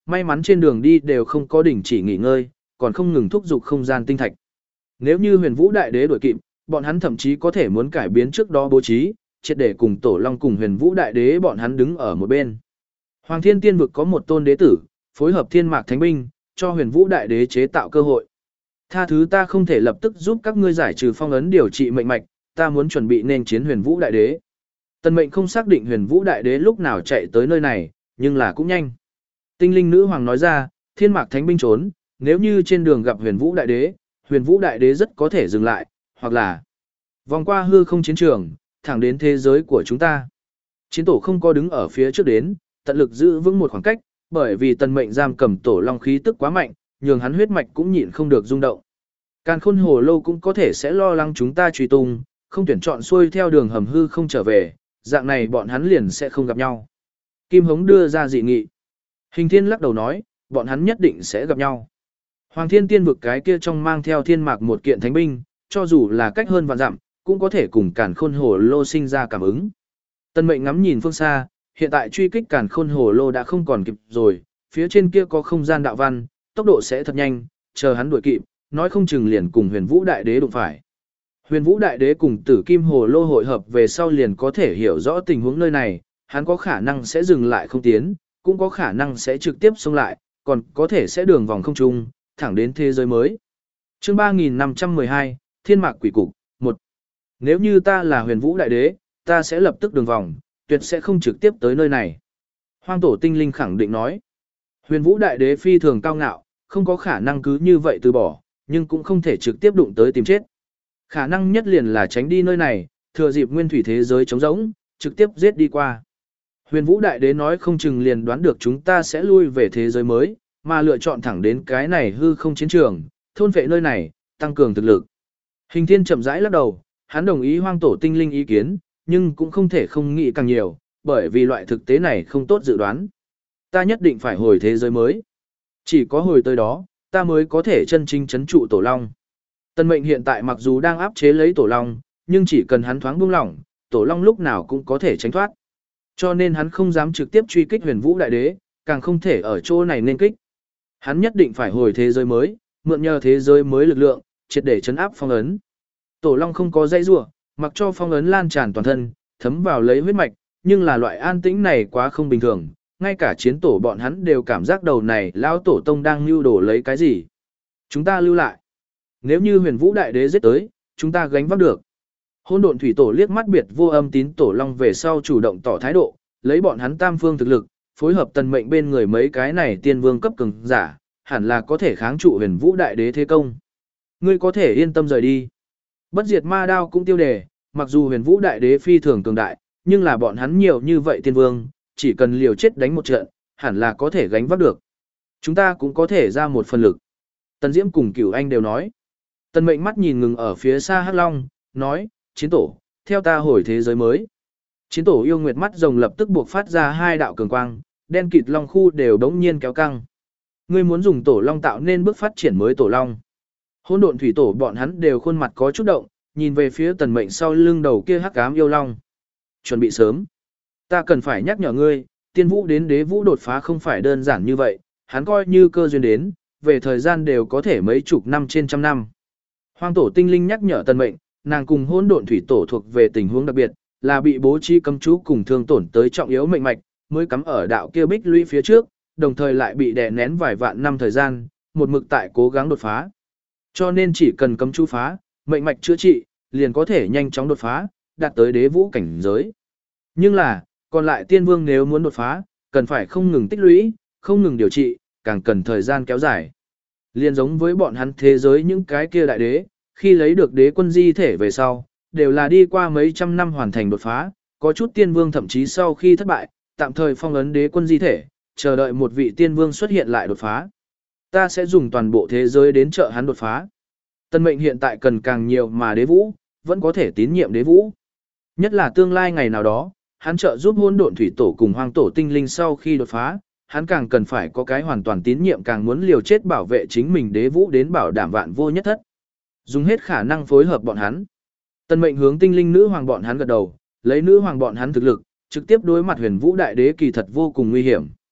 may mắn trên đường đi đều không có đình chỉ nghỉ ngơi, còn không ngừng thúc giục không gian tinh thạch. Nếu như huyền vũ đại đế đuổi kịp, bọn hắn thậm chí có thể muốn cải biến trước đó bố trí, triệt để cùng tổ long cùng huyền vũ đại đế bọn hắn đứng ở một bên. Hoàng thiên tiên vực có một tôn đế tử, phối hợp thiên mạc thánh binh, cho huyền vũ đại đế chế tạo cơ hội. Tha thứ ta không thể lập tức giúp các ngươi giải trừ phong ấn điều trị mệnh mạch, ta muốn chuẩn bị nên chiến huyền vũ đại đế. Tần mệnh không xác định huyền vũ đại đế lúc nào chạy tới nơi này, nhưng là cũng nhanh. Tinh linh nữ hoàng nói ra, thiên mạc thánh binh trốn, nếu như trên đường gặp huyền vũ đại đế, huyền vũ đại đế rất có thể dừng lại, hoặc là vòng qua hư không chiến trường, thẳng đến thế giới của chúng ta. Chiến tổ không có đứng ở phía trước đến, tận lực giữ vững một khoảng cách, bởi vì tần mệnh giam cầm tổ long khí tức quá mạnh, nhường hắn huyết mạch cũng nhịn không được rung động. Càn khôn hồ lô cũng có thể sẽ lo lắng chúng ta truy tung, không tuyển chọn xuôi theo đường hầm hư không trở về, dạng này bọn hắn liền sẽ không gặp nhau. Kim Hống đưa ra dị nghị. Hình Thiên lắc đầu nói, bọn hắn nhất định sẽ gặp nhau. Hoàng Thiên tiên vực cái kia trong mang theo thiên mạc một kiện thánh binh, cho dù là cách hơn vạn dặm, cũng có thể cùng Càn Khôn Hồ Lô sinh ra cảm ứng. Tân Mệnh ngắm nhìn phương xa, hiện tại truy kích Càn Khôn Hồ Lô đã không còn kịp rồi, phía trên kia có không gian đạo văn, tốc độ sẽ thật nhanh, chờ hắn đuổi kịp, nói không chừng liền cùng Huyền Vũ Đại Đế đụng phải. Huyền Vũ Đại Đế cùng Tử Kim Hồ Lô hội hợp về sau liền có thể hiểu rõ tình huống nơi này, hắn có khả năng sẽ dừng lại không tiến, cũng có khả năng sẽ trực tiếp xông lại, còn có thể sẽ đường vòng không trung, thẳng đến thế giới mới. Chương ba nghìn năm trăm mười hai, Thiên Mạc Quỷ Cục, một. Nếu như ta là Huyền Vũ Đại Đế, ta sẽ lập tức đường vòng, tuyệt sẽ không trực tiếp tới nơi này. Hoang Tổ Tinh Linh khẳng định nói. Huyền Vũ Đại Đế phi thường cao ngạo, không có khả năng cứ như vậy từ bỏ, nhưng cũng không thể trực tiếp đụng tới tìm chết. Khả năng nhất liền là tránh đi nơi này, thừa dịp nguyên thủy thế giới trống rỗng, trực tiếp giết đi qua. Huyền Vũ Đại Đế nói không chừng liền đoán được chúng ta sẽ lui về thế giới mới, mà lựa chọn thẳng đến cái này hư không chiến trường, thôn vệ nơi này, tăng cường thực lực. Hình Thiên chậm rãi lắc đầu, hắn đồng ý Hoang Tổ Tinh Linh ý kiến, nhưng cũng không thể không nghĩ càng nhiều, bởi vì loại thực tế này không tốt dự đoán. Ta nhất định phải hồi thế giới mới. Chỉ có hồi tới đó, ta mới có thể chân chính trấn trụ Tổ Long. Tân Mệnh hiện tại mặc dù đang áp chế lấy Tổ Long, nhưng chỉ cần hắn thoáng buông lỏng, Tổ Long lúc nào cũng có thể tránh thoát. Cho nên hắn không dám trực tiếp truy kích Huyền Vũ Đại Đế, càng không thể ở chỗ này nên kích. Hắn nhất định phải hồi thế giới mới, mượn nhờ thế giới mới lực lượng, triệt để chấn áp phong ấn. Tổ Long không có dây rủa, mặc cho phong ấn lan tràn toàn thân, thấm vào lấy huyết mạch, nhưng là loại an tĩnh này quá không bình thường, ngay cả chiến tổ bọn hắn đều cảm giác đầu này lão tổ tông đang lưu đổ lấy cái gì. Chúng ta lưu lại. Nếu như Huyền Vũ Đại Đế giết tới, chúng ta gánh vác được. Hỗn Độn Thủy Tổ liếc mắt biệt vô âm tín Tổ Long về sau chủ động tỏ thái độ, lấy bọn hắn tam phương thực lực, phối hợp Tần Mệnh bên người mấy cái này tiên vương cấp cường giả, hẳn là có thể kháng trụ Huyền Vũ Đại Đế thế công. Ngươi có thể yên tâm rời đi. Bất diệt ma đao cũng tiêu đề, mặc dù Huyền Vũ Đại Đế phi thường cường đại, nhưng là bọn hắn nhiều như vậy tiên vương, chỉ cần liều chết đánh một trận, hẳn là có thể gánh vác được. Chúng ta cũng có thể ra một phần lực. Tần Diễm cùng Cửu Anh đều nói. Tần Mệnh mắt nhìn ngừng ở phía xa Hắc Long, nói, chiến tổ, theo ta hồi thế giới mới. Chiến tổ yêu nguyệt mắt rồng lập tức buộc phát ra hai đạo cường quang, đen kịt long khu đều đống nhiên kéo căng. Ngươi muốn dùng tổ long tạo nên bước phát triển mới tổ long. Hỗn Độn Thủy Tổ bọn hắn đều khuôn mặt có chút động, nhìn về phía Tần Mệnh sau lưng đầu kia hắc ám yêu long. Chuẩn bị sớm. Ta cần phải nhắc nhở ngươi, tiên vũ đến đế vũ đột phá không phải đơn giản như vậy, hắn coi như cơ duyên đến, về thời gian đều có thể mấy chục năm trên trăm năm. Hoang Tổ Tinh Linh nhắc nhở Tần Mệnh, nàng cùng Hỗn Độn Thủy Tổ thuộc về tình huống đặc biệt, là bị bố trí cấm chú cùng thương tổn tới trọng yếu mệnh mạch, mới cắm ở đạo kia bích lũy phía trước, đồng thời lại bị đè nén vài vạn năm thời gian, một mực tại cố gắng đột phá. Cho nên chỉ cần cấm chú phá, mệnh mạch chữa trị, liền có thể nhanh chóng đột phá, đạt tới đế vũ cảnh giới. Nhưng là, còn lại tiên vương nếu muốn đột phá, cần phải không ngừng tích lũy, không ngừng điều trị, càng cần thời gian kéo dài. Liên giống với bọn hắn thế giới những cái kia đại đế, khi lấy được đế quân di thể về sau, đều là đi qua mấy trăm năm hoàn thành đột phá, có chút tiên vương thậm chí sau khi thất bại, tạm thời phong ấn đế quân di thể, chờ đợi một vị tiên vương xuất hiện lại đột phá. Ta sẽ dùng toàn bộ thế giới đến trợ hắn đột phá. Tân Mệnh hiện tại cần càng nhiều mà đế vũ, vẫn có thể tín nhiệm đế vũ. Nhất là tương lai ngày nào đó, hắn trợ giúp Hỗn Độn Thủy Tổ cùng Hoang Tổ Tinh Linh sau khi đột phá, hắn càng cần phải có cái hoàn toàn tín nhiệm, càng muốn liều chết bảo vệ chính mình đế vũ đến bảo đảm vạn vô nhất thất. Dùng hết khả năng phối hợp bọn hắn. Tân Mệnh hướng Tinh Linh nữ hoàng bọn hắn gật đầu, lấy nữ hoàng bọn hắn thực lực, trực tiếp đối mặt Huyền Vũ Đại Đế kỳ thật vô cùng nguy hiểm.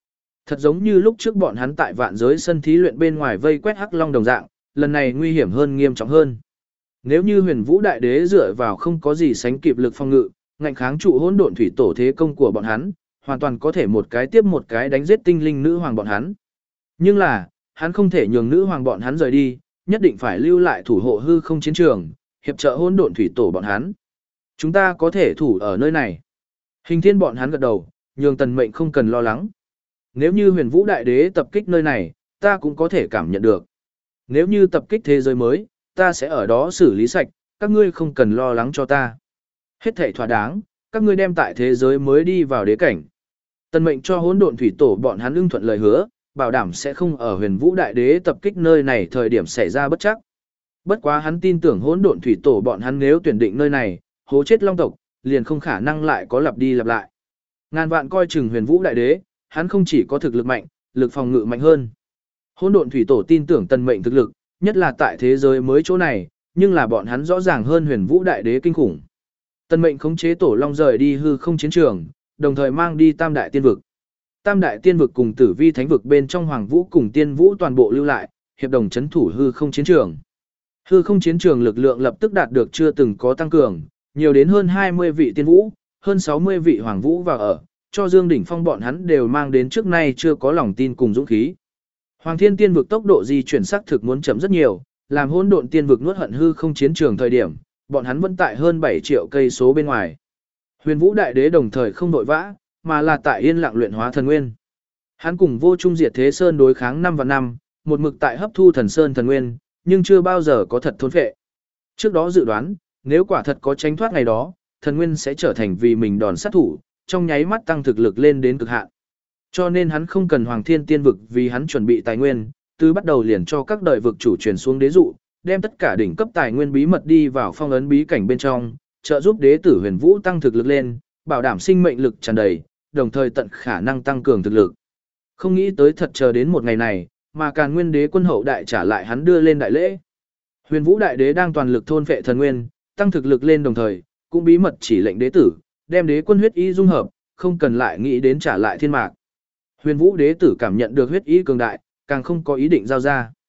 Thật giống như lúc trước bọn hắn tại vạn giới sân thí luyện bên ngoài vây quét Hắc Long đồng dạng, lần này nguy hiểm hơn nghiêm trọng hơn. Nếu như Huyền Vũ Đại Đế dựa vào không có gì sánh kịp lực phòng ngự, ngạnh kháng trụ hỗn độn thủy tổ thế công của bọn hắn, hoàn toàn có thể một cái tiếp một cái đánh giết tinh linh nữ hoàng bọn hắn. Nhưng là, hắn không thể nhường nữ hoàng bọn hắn rời đi, nhất định phải lưu lại thủ hộ hư không chiến trường, hiệp trợ hỗn độn thủy tổ bọn hắn. Chúng ta có thể thủ ở nơi này. Hình Thiên bọn hắn gật đầu, nhường Tần Mệnh không cần lo lắng. Nếu như Huyền Vũ Đại Đế tập kích nơi này, ta cũng có thể cảm nhận được. Nếu như tập kích thế giới mới, ta sẽ ở đó xử lý sạch, các ngươi không cần lo lắng cho ta. Hết thảy thỏa đáng, các ngươi đem tại thế giới mới đi vào đế cảnh. Tần Mệnh cho hỗn độn thủy tổ bọn hắn ưng thuận lời hứa, bảo đảm sẽ không ở Huyền Vũ Đại Đế tập kích nơi này thời điểm xảy ra bất trắc. Bất quá hắn tin tưởng hỗn độn thủy tổ bọn hắn nếu tuyển định nơi này, hố chết Long tộc, liền không khả năng lại có lặp đi lặp lại. Ngàn vạn coi chừng Huyền Vũ Đại Đế, hắn không chỉ có thực lực mạnh, lực phòng ngự mạnh hơn. Hỗn độn thủy tổ tin tưởng Tần Mệnh thực lực, nhất là tại thế giới mới chỗ này, nhưng là bọn hắn rõ ràng hơn Huyền Vũ Đại Đế kinh khủng. Tần Mệnh khống chế tổ long rời đi hư không chiến trường, đồng thời mang đi Tam đại tiên vực. Tam đại tiên vực cùng Tử Vi thánh vực bên trong Hoàng Vũ cùng Tiên Vũ toàn bộ lưu lại, hiệp đồng chấn thủ hư không chiến trường. Hư không chiến trường lực lượng lập tức đạt được chưa từng có tăng cường, nhiều đến hơn hai mươi vị tiên vũ, hơn sáu mươi vị Hoàng Vũ vào ở, cho Dương Đỉnh Phong bọn hắn đều mang đến trước nay chưa có lòng tin cùng dũng khí. Hoàng Thiên Tiên vực tốc độ di chuyển sắc thực muốn chậm rất nhiều, làm hỗn độn tiên vực nuốt hận hư không chiến trường thời điểm, bọn hắn vẫn tại hơn bảy triệu cây số bên ngoài. Huyền Vũ Đại Đế đồng thời không vội vã, mà là tại yên lặng luyện hóa thần nguyên. Hắn cùng Vô Trung Diệt Thế Sơn đối kháng năm và năm, một mực tại hấp thu thần sơn thần nguyên, nhưng chưa bao giờ có thật thôn phệ. Trước đó dự đoán, nếu quả thật có tránh thoát ngày đó, thần nguyên sẽ trở thành vì mình đòn sát thủ, trong nháy mắt tăng thực lực lên đến cực hạn. Cho nên hắn không cần Hoàng Thiên Tiên vực vì hắn chuẩn bị tài nguyên, từ bắt đầu liền cho các đời vực chủ truyền xuống đế dụ, đem tất cả đỉnh cấp tài nguyên bí mật đi vào phong ấn bí cảnh bên trong, trợ giúp đế tử Huyền Vũ tăng thực lực lên, bảo đảm sinh mệnh lực tràn đầy, đồng thời tận khả năng tăng cường thực lực. Không nghĩ tới thật chờ đến một ngày này, mà Càn Nguyên Đế quân hậu đại trả lại hắn đưa lên đại lễ. Huyền Vũ Đại Đế đang toàn lực thôn phệ thần nguyên, tăng thực lực lên đồng thời, cũng bí mật chỉ lệnh đế tử, đem đế quân huyết ý dung hợp, không cần lại nghĩ đến trả lại thiên mạc. Huyền Vũ Đế tử cảm nhận được huyết ý cường đại, càng không có ý định giao ra.